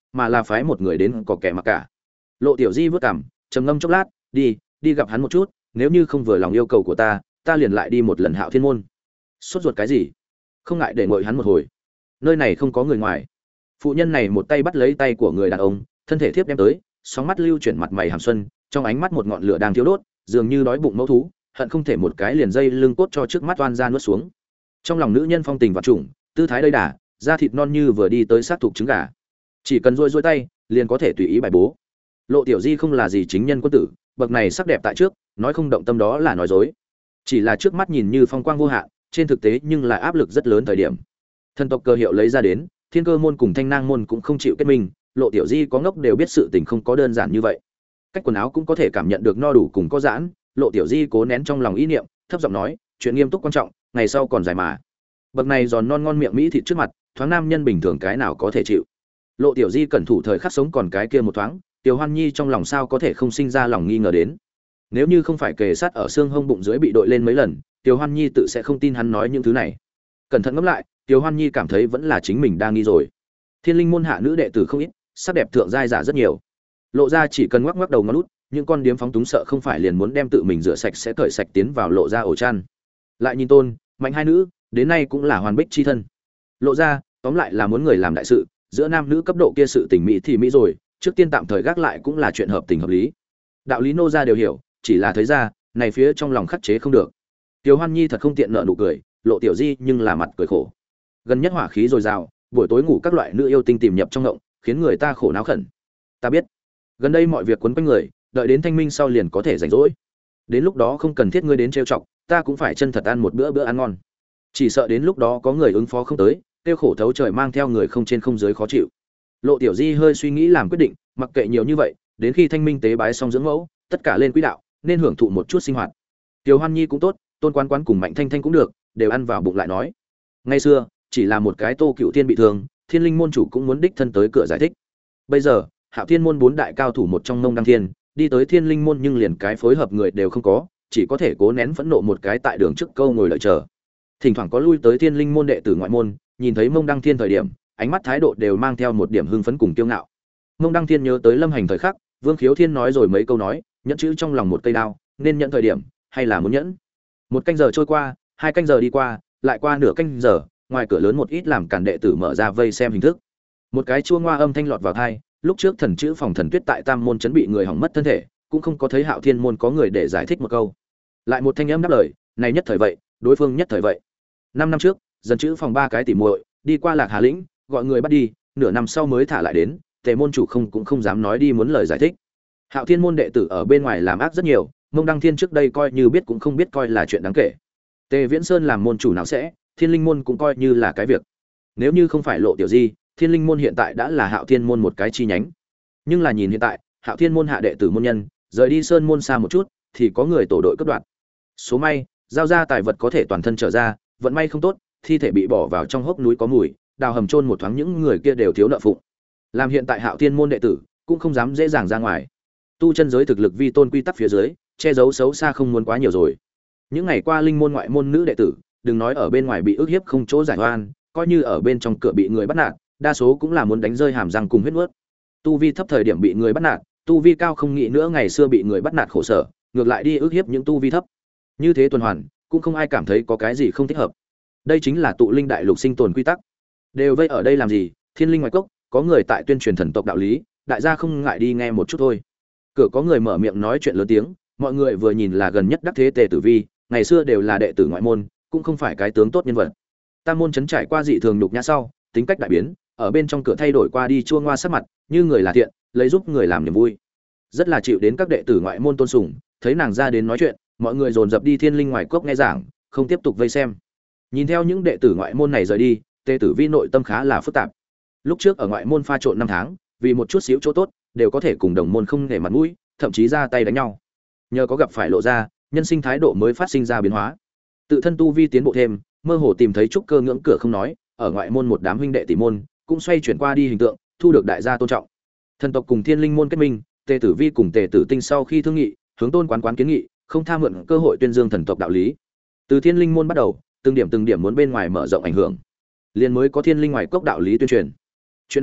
mà là phái một người đến có kẻ mặc cả. Lộ Tiểu Di vớt cằm, trầm ngâm chốc lát, đi, đi gặp hắn một chút, nếu như không vừa lòng yêu cầu của ta, ta liền lại đi một lần Hạo Thiên môn. Sốt ruột cái gì? Không ngại để ngồi hắn một hồi. Nơi này không có người ngoài. Phụ nhân này một tay bắt lấy tay của người đàn ông, thân thể thiếp đem tới, sóng mắt lưu chuyển mặt mày hàm xuân, trong ánh mắt một ngọn lửa đang thiêu đốt, dường như đói bụng mẫu thú, hận không thể một cái liền dây lưng cốt cho trước mắt oan ra nuốt xuống. Trong lòng nữ nhân phong tình và trùng, tư thái đầy đà, da thịt non như vừa đi tới sát thuộc trứng gà. Chỉ cần rôi rôi tay, liền có thể tùy ý bài bố. Lộ Tiểu Di không là gì chính nhân quân tử, bậc này sắc đẹp tại trước, nói không động tâm đó là nói dối. Chỉ là trước mắt nhìn như phong quang vô hạn, trên thực tế nhưng là áp lực rất lớn thời điểm. Thần tộc cơ hiệu lấy ra đến, Thiên Cơ môn cùng Thanh Nang môn cũng không chịu kết minh, Lộ Tiểu Di có ngốc đều biết sự tình không có đơn giản như vậy. Cách quần áo cũng có thể cảm nhận được no đủ cùng có giãn, Lộ Tiểu Di cố nén trong lòng ý niệm, thấp giọng nói, chuyện nghiêm túc quan trọng, ngày sau còn dài mà. Bậc này giòn non ngon miệng mỹ thịt trước mặt, thoáng nam nhân bình thường cái nào có thể chịu. Lộ Tiểu Di cẩn thủ thời khắc sống còn cái kia một thoáng, Tiểu Hoan Nhi trong lòng sao có thể không sinh ra lòng nghi ngờ đến. Nếu như không phải kề sát ở xương hông bụng dưới bị đội lên mấy lần, Tiểu Hoan Nhi tự sẽ không tin hắn nói những thứ này. Cẩn thận ngẫm lại, Tiểu Hoan Nhi cảm thấy vẫn là chính mình đang nghi rồi. Thiên Linh môn hạ nữ đệ tử không ít, sắc đẹp thượng giai giả rất nhiều. Lộ ra chỉ cần ngoắc ngoắc đầu ngón út, những con điếm phóng túng sợ không phải liền muốn đem tự mình rửa sạch sẽ cởi sạch tiến vào lộ ra ổ chăn. Lại nhìn Tôn, Mạnh hai nữ, đến nay cũng là hoàn bích chi thân. Lộ ra, tóm lại là muốn người làm đại sự, giữa nam nữ cấp độ kia sự tình mỹ thì mỹ rồi, trước tiên tạm thời gác lại cũng là chuyện hợp tình hợp lý. Đạo lý nô gia đều hiểu, chỉ là thấy ra, này phía trong lòng khắc chế không được. Tiểu Hoan Nhi thật không tiện nợ nụ cười, Lộ Tiểu Di nhưng là mặt cười khổ. Gần nhất hỏa khí dồi dào, buổi tối ngủ các loại nữ yêu tinh tìm nhập trong ngộng, khiến người ta khổ não khẩn. Ta biết, gần đây mọi việc quấn quanh người, đợi đến thanh minh sau liền có thể rảnh rỗi. Đến lúc đó không cần thiết ngươi đến trêu chọc, ta cũng phải chân thật ăn một bữa bữa ăn ngon. Chỉ sợ đến lúc đó có người ứng phó không tới, tiêu khổ thấu trời mang theo người không trên không dưới khó chịu. Lộ Tiểu Di hơi suy nghĩ làm quyết định, mặc kệ nhiều như vậy, đến khi thanh minh tế bái xong dưỡng mẫu, tất cả lên quỹ đạo, nên hưởng thụ một chút sinh hoạt. Tiểu Hoan Nhi cũng tốt, Tôn Quán Quán cùng Mạnh Thanh Thanh cũng được, đều ăn vào bụng lại nói. Ngày xưa, chỉ là một cái Tô Cựu Thiên bị thương, Thiên Linh môn chủ cũng muốn đích thân tới cửa giải thích. Bây giờ, Hạo Thiên môn bốn đại cao thủ một trong Mông Đăng Thiên, đi tới Thiên Linh môn nhưng liền cái phối hợp người đều không có, chỉ có thể cố nén phẫn nộ một cái tại đường trước câu ngồi đợi chờ. Thỉnh thoảng có lui tới Thiên Linh môn đệ tử ngoại môn, nhìn thấy Mông Đăng Thiên thời điểm, ánh mắt thái độ đều mang theo một điểm hưng phấn cùng kiêu ngạo. Mông Đăng Thiên nhớ tới Lâm Hành thời khắc, Vương Khiếu Thiên nói rồi mấy câu nói, nhẫn chữ trong lòng một cây đao, nên nhận thời điểm, hay là muốn nhẫn. Một canh giờ trôi qua, hai canh giờ đi qua, lại qua nửa canh giờ, ngoài cửa lớn một ít làm cản đệ tử mở ra vây xem hình thức. Một cái chua ngoa âm thanh lọt vào tai, lúc trước thần chữ phòng thần tuyết tại Tam môn chuẩn bị người hỏng mất thân thể, cũng không có thấy Hạo Thiên môn có người để giải thích một câu. Lại một thanh âm đáp lời, này nhất thời vậy, đối phương nhất thời vậy. Năm năm trước, dần chữ phòng ba cái tỉ muội, đi qua Lạc Hà lĩnh, gọi người bắt đi, nửa năm sau mới thả lại đến, Tề môn chủ không cũng không dám nói đi muốn lời giải thích. Hạo Thiên môn đệ tử ở bên ngoài làm ác rất nhiều, Mông Đăng Thiên trước đây coi như biết cũng không biết coi là chuyện đáng kể. Tề Viễn Sơn làm môn chủ nào sẽ, Thiên Linh môn cũng coi như là cái việc. Nếu như không phải Lộ Tiểu Di, Thiên Linh môn hiện tại đã là Hạo Thiên môn một cái chi nhánh. Nhưng là nhìn hiện tại, Hạo Thiên môn hạ đệ tử môn nhân, rời đi sơn môn xa một chút, thì có người tổ đội cướp đoạt. Số may, giao ra tài vật có thể toàn thân trở ra, vận may không tốt, thi thể bị bỏ vào trong hốc núi có mùi, đào hầm chôn một thoáng những người kia đều thiếu nợ phụng. Làm hiện tại Hạo Thiên môn đệ tử, cũng không dám dễ dàng ra ngoài. Tu chân giới thực lực vi tôn quy tắc phía dưới, che giấu xấu xa không muốn quá nhiều rồi. Những ngày qua linh môn ngoại môn nữ đệ tử, đừng nói ở bên ngoài bị ức hiếp không chỗ giải oan, coi như ở bên trong cửa bị người bắt nạt, đa số cũng là muốn đánh rơi hàm răng cùng huyết nuốt. Tu vi thấp thời điểm bị người bắt nạt, tu vi cao không nghĩ nữa ngày xưa bị người bắt nạt khổ sở, ngược lại đi ức hiếp những tu vi thấp. Như thế tuần hoàn, cũng không ai cảm thấy có cái gì không thích hợp. Đây chính là tụ linh đại lục sinh tồn quy tắc. Đều vây ở đây làm gì? Thiên linh ngoài cốc, có người tại tuyên truyền thần tộc đạo lý, đại gia không ngại đi nghe một chút thôi. Cửa có người mở miệng nói chuyện lớn tiếng, mọi người vừa nhìn là gần nhất đắc thế Tề Tử Vi, ngày xưa đều là đệ tử ngoại môn, cũng không phải cái tướng tốt nhân vật. Tam môn trấn trải qua dị thường nhục nhã sau, tính cách đại biến, ở bên trong cửa thay đổi qua đi chua ngoa sắc mặt, như người là thiện, lấy giúp người làm niềm vui. Rất là chịu đến các đệ tử ngoại môn tôn sùng, thấy nàng ra đến nói chuyện, mọi người dồn dập đi Thiên Linh ngoài cốc nghe giảng, không tiếp tục vây xem. Nhìn theo những đệ tử ngoại môn này rời đi, Tề Tử Vi nội tâm khá là phức tạp. Lúc trước ở ngoại môn pha trộn năm tháng, vì một chút xíu chỗ tốt, đều có thể cùng đồng môn không nể mặt mũi, thậm chí ra tay đánh nhau. Nhờ có gặp phải Lộ ra, nhân sinh thái độ mới phát sinh ra biến hóa. Tự thân tu vi tiến bộ thêm, mơ hồ tìm thấy trúc cơ ngưỡng cửa không nói, ở ngoại môn một đám huynh đệ tỷ môn, cũng xoay chuyển qua đi hình tượng, thu được đại gia tôn trọng. Thần tộc cùng Thiên Linh môn kết minh, Tề Tử Vi cùng Tề Tử Tinh sau khi thương nghị, hướng Tôn Quán Quán kiến nghị, không tha mượn cơ hội tuyên dương thần tộc đạo lý. Từ Thiên Linh môn bắt đầu, từng điểm từng điểm muốn bên ngoài mở rộng ảnh hưởng, liền mới có Thiên Linh ngoài cốc đạo lý tuyên truyền. Chuyện này,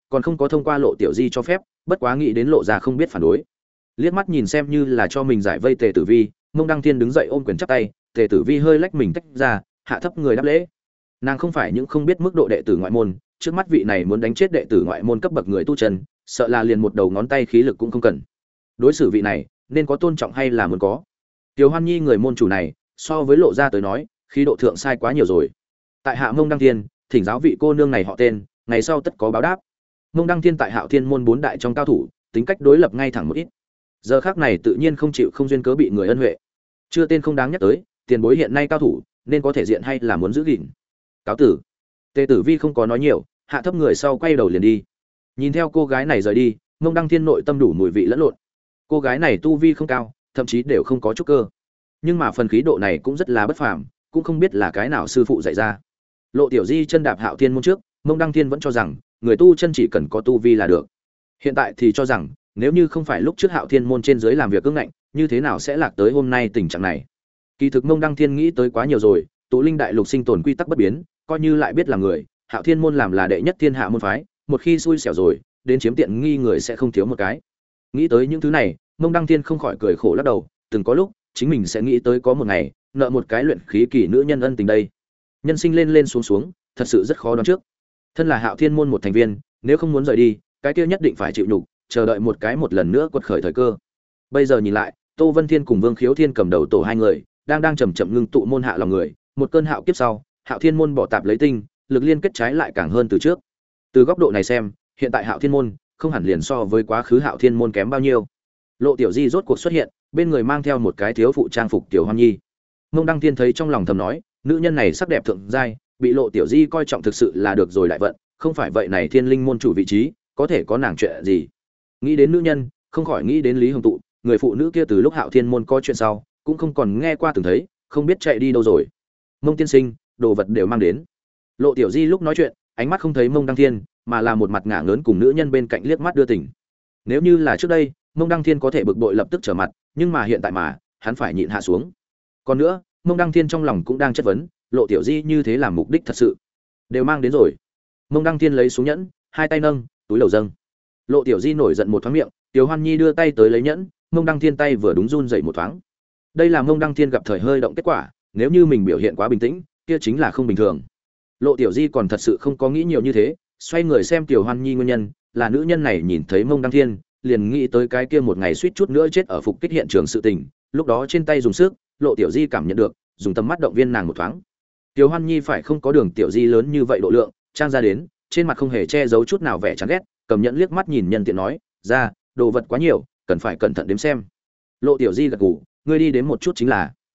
còn không có thông qua Lộ Tiểu Di cho phép, bất quá nghĩ đến Lộ gia không biết phản đối. Liếc mắt nhìn xem như là cho mình giải vây Tề Tử Vi, Mông Đăng Thiên đứng dậy ôm quyền chắp tay, Tề Tử Vi hơi lách mình tách ra, hạ thấp người đáp lễ. Nàng không phải những không biết mức độ đệ tử ngoại môn, trước mắt vị này muốn đánh chết đệ tử ngoại môn cấp bậc người tu chân, sợ là liền một đầu ngón tay khí lực cũng không cần. Đối xử vị này, nên có tôn trọng hay là muốn có. Tiểu Hoan Nhi người môn chủ này, so với Lộ gia tới nói, khí độ thượng sai quá nhiều rồi. Tại hạ Mông Đăng Thiên, thỉnh giáo vị cô nương này họ tên, ngày sau tất có báo đáp. Mông Đăng Thiên tại Hạo Thiên môn bốn đại trong cao thủ, tính cách đối lập ngay thẳng một ít. Giờ khắc này tự nhiên không chịu không duyên cớ bị người ân huệ. Chưa tên không đáng nhắc tới, tiền bối hiện nay cao thủ, nên có thể diện hay là muốn giữ gìn. Cáo tử. Tề Tử Vi không có nói nhiều, hạ thấp người sau quay đầu liền đi. Nhìn theo cô gái này rời đi, Mông Đăng Thiên nội tâm đủ mùi vị lẫn lộn. Cô gái này tu vi không cao, thậm chí đều không có chút cơ. Nhưng mà phần khí độ này cũng rất là bất phàm, cũng không biết là cái nào sư phụ dạy ra. Lộ Tiểu Di chân đạp Hạo Thiên môn trước, Mông Đăng Thiên vẫn cho rằng người tu chân chỉ cần có tu vi là được. Hiện tại thì cho rằng nếu như không phải lúc trước Hạo Thiên môn trên dưới làm việc cưỡng ngạnh, như thế nào sẽ lạc tới hôm nay tình trạng này. Kỳ thực Mông Đăng Thiên nghĩ tới quá nhiều rồi, tụ linh đại lục sinh tồn quy tắc bất biến, coi như lại biết là người, Hạo Thiên môn làm là đệ nhất thiên hạ môn phái, một khi xui xẻo rồi, đến chiếm tiện nghi người sẽ không thiếu một cái. Nghĩ tới những thứ này, Mông Đăng Thiên không khỏi cười khổ lắc đầu, từng có lúc, chính mình sẽ nghĩ tới có một ngày, nợ một cái luyện khí kỳ nữ nhân ân tình đây. Nhân sinh lên lên xuống xuống, thật sự rất khó đoán trước. Thân là Hạo Thiên môn một thành viên, nếu không muốn rời đi, cái kia nhất định phải chịu nhục, chờ đợi một cái một lần nữa quật khởi thời cơ. Bây giờ nhìn lại, Tô Vân Thiên cùng Vương Khiếu Thiên cầm đầu tổ hai người, đang đang chậm chậm ngưng tụ môn hạ lòng người, một cơn hạo kiếp sau, Hạo Thiên môn bỏ tạp lấy tinh, lực liên kết trái lại càng hơn từ trước. Từ góc độ này xem, hiện tại Hạo Thiên môn không hẳn liền so với quá khứ Hạo Thiên môn kém bao nhiêu. Lộ Tiểu Di rốt cuộc xuất hiện, bên người mang theo một cái thiếu phụ trang phục Tiểu Hoan Nhi. Mông Đăng Thiên thấy trong lòng thầm nói, nữ nhân này sắc đẹp thượng giai, bị Lộ Tiểu Di coi trọng thực sự là được rồi đại vận, không phải vậy này Thiên Linh môn chủ vị trí, có thể có nàng chuyện gì. Nghĩ đến nữ nhân, không khỏi nghĩ đến Lý Hồng Tụ, người phụ nữ kia từ lúc Hạo Thiên môn có chuyện sau, cũng không còn nghe qua từng thấy, không biết chạy đi đâu rồi. Mông tiên sinh, đồ vật đều mang đến. Lộ Tiểu Di lúc nói chuyện, ánh mắt không thấy Mông Đăng Thiên, mà là một mặt ngả ngớn cùng nữ nhân bên cạnh liếc mắt đưa tình. Nếu như là trước đây, Mông Đăng Thiên có thể bực bội lập tức trở mặt, nhưng mà hiện tại mà, hắn phải nhịn hạ xuống. Còn nữa, Mông Đăng Thiên trong lòng cũng đang chất vấn, Lộ Tiểu Di như thế làm mục đích thật sự đều mang đến rồi. Mông Đăng Thiên lấy xuống nhẫn, hai tay nâng, túi đầu dâng. Lộ Tiểu Di nổi giận một thoáng miệng, Tiểu Hoan Nhi đưa tay tới lấy nhẫn, Mông Đăng Thiên tay vừa đúng run dậy một thoáng. Đây là Mông Đăng Thiên gặp thời hơi động kết quả, nếu như mình biểu hiện quá bình tĩnh, kia chính là không bình thường. Lộ Tiểu Di còn thật sự không có nghĩ nhiều như thế, xoay người xem Tiểu Hoan Nhi nguyên nhân, là nữ nhân này nhìn thấy Mông Đăng Thiên, liền nghĩ tới cái kia một ngày suýt chút nữa chết ở phục kích hiện trường sự tình, lúc đó trên tay dùng sức, Lộ Tiểu Di cảm nhận được, dùng tầm mắt động viên nàng một thoáng. Tiểu Hoan Nhi phải không có Đường Tiểu Di lớn như vậy độ lượng, trang ra đến, trên mặt không hề che giấu chút nào vẻ chán ghét, cầm nhẫn liếc mắt nhìn nhân tiện nói, "Ra, đồ vật quá nhiều, cần phải cẩn thận đếm xem." Lộ Tiểu Di gật gù, "Ngươi đi đếm một chút chính là."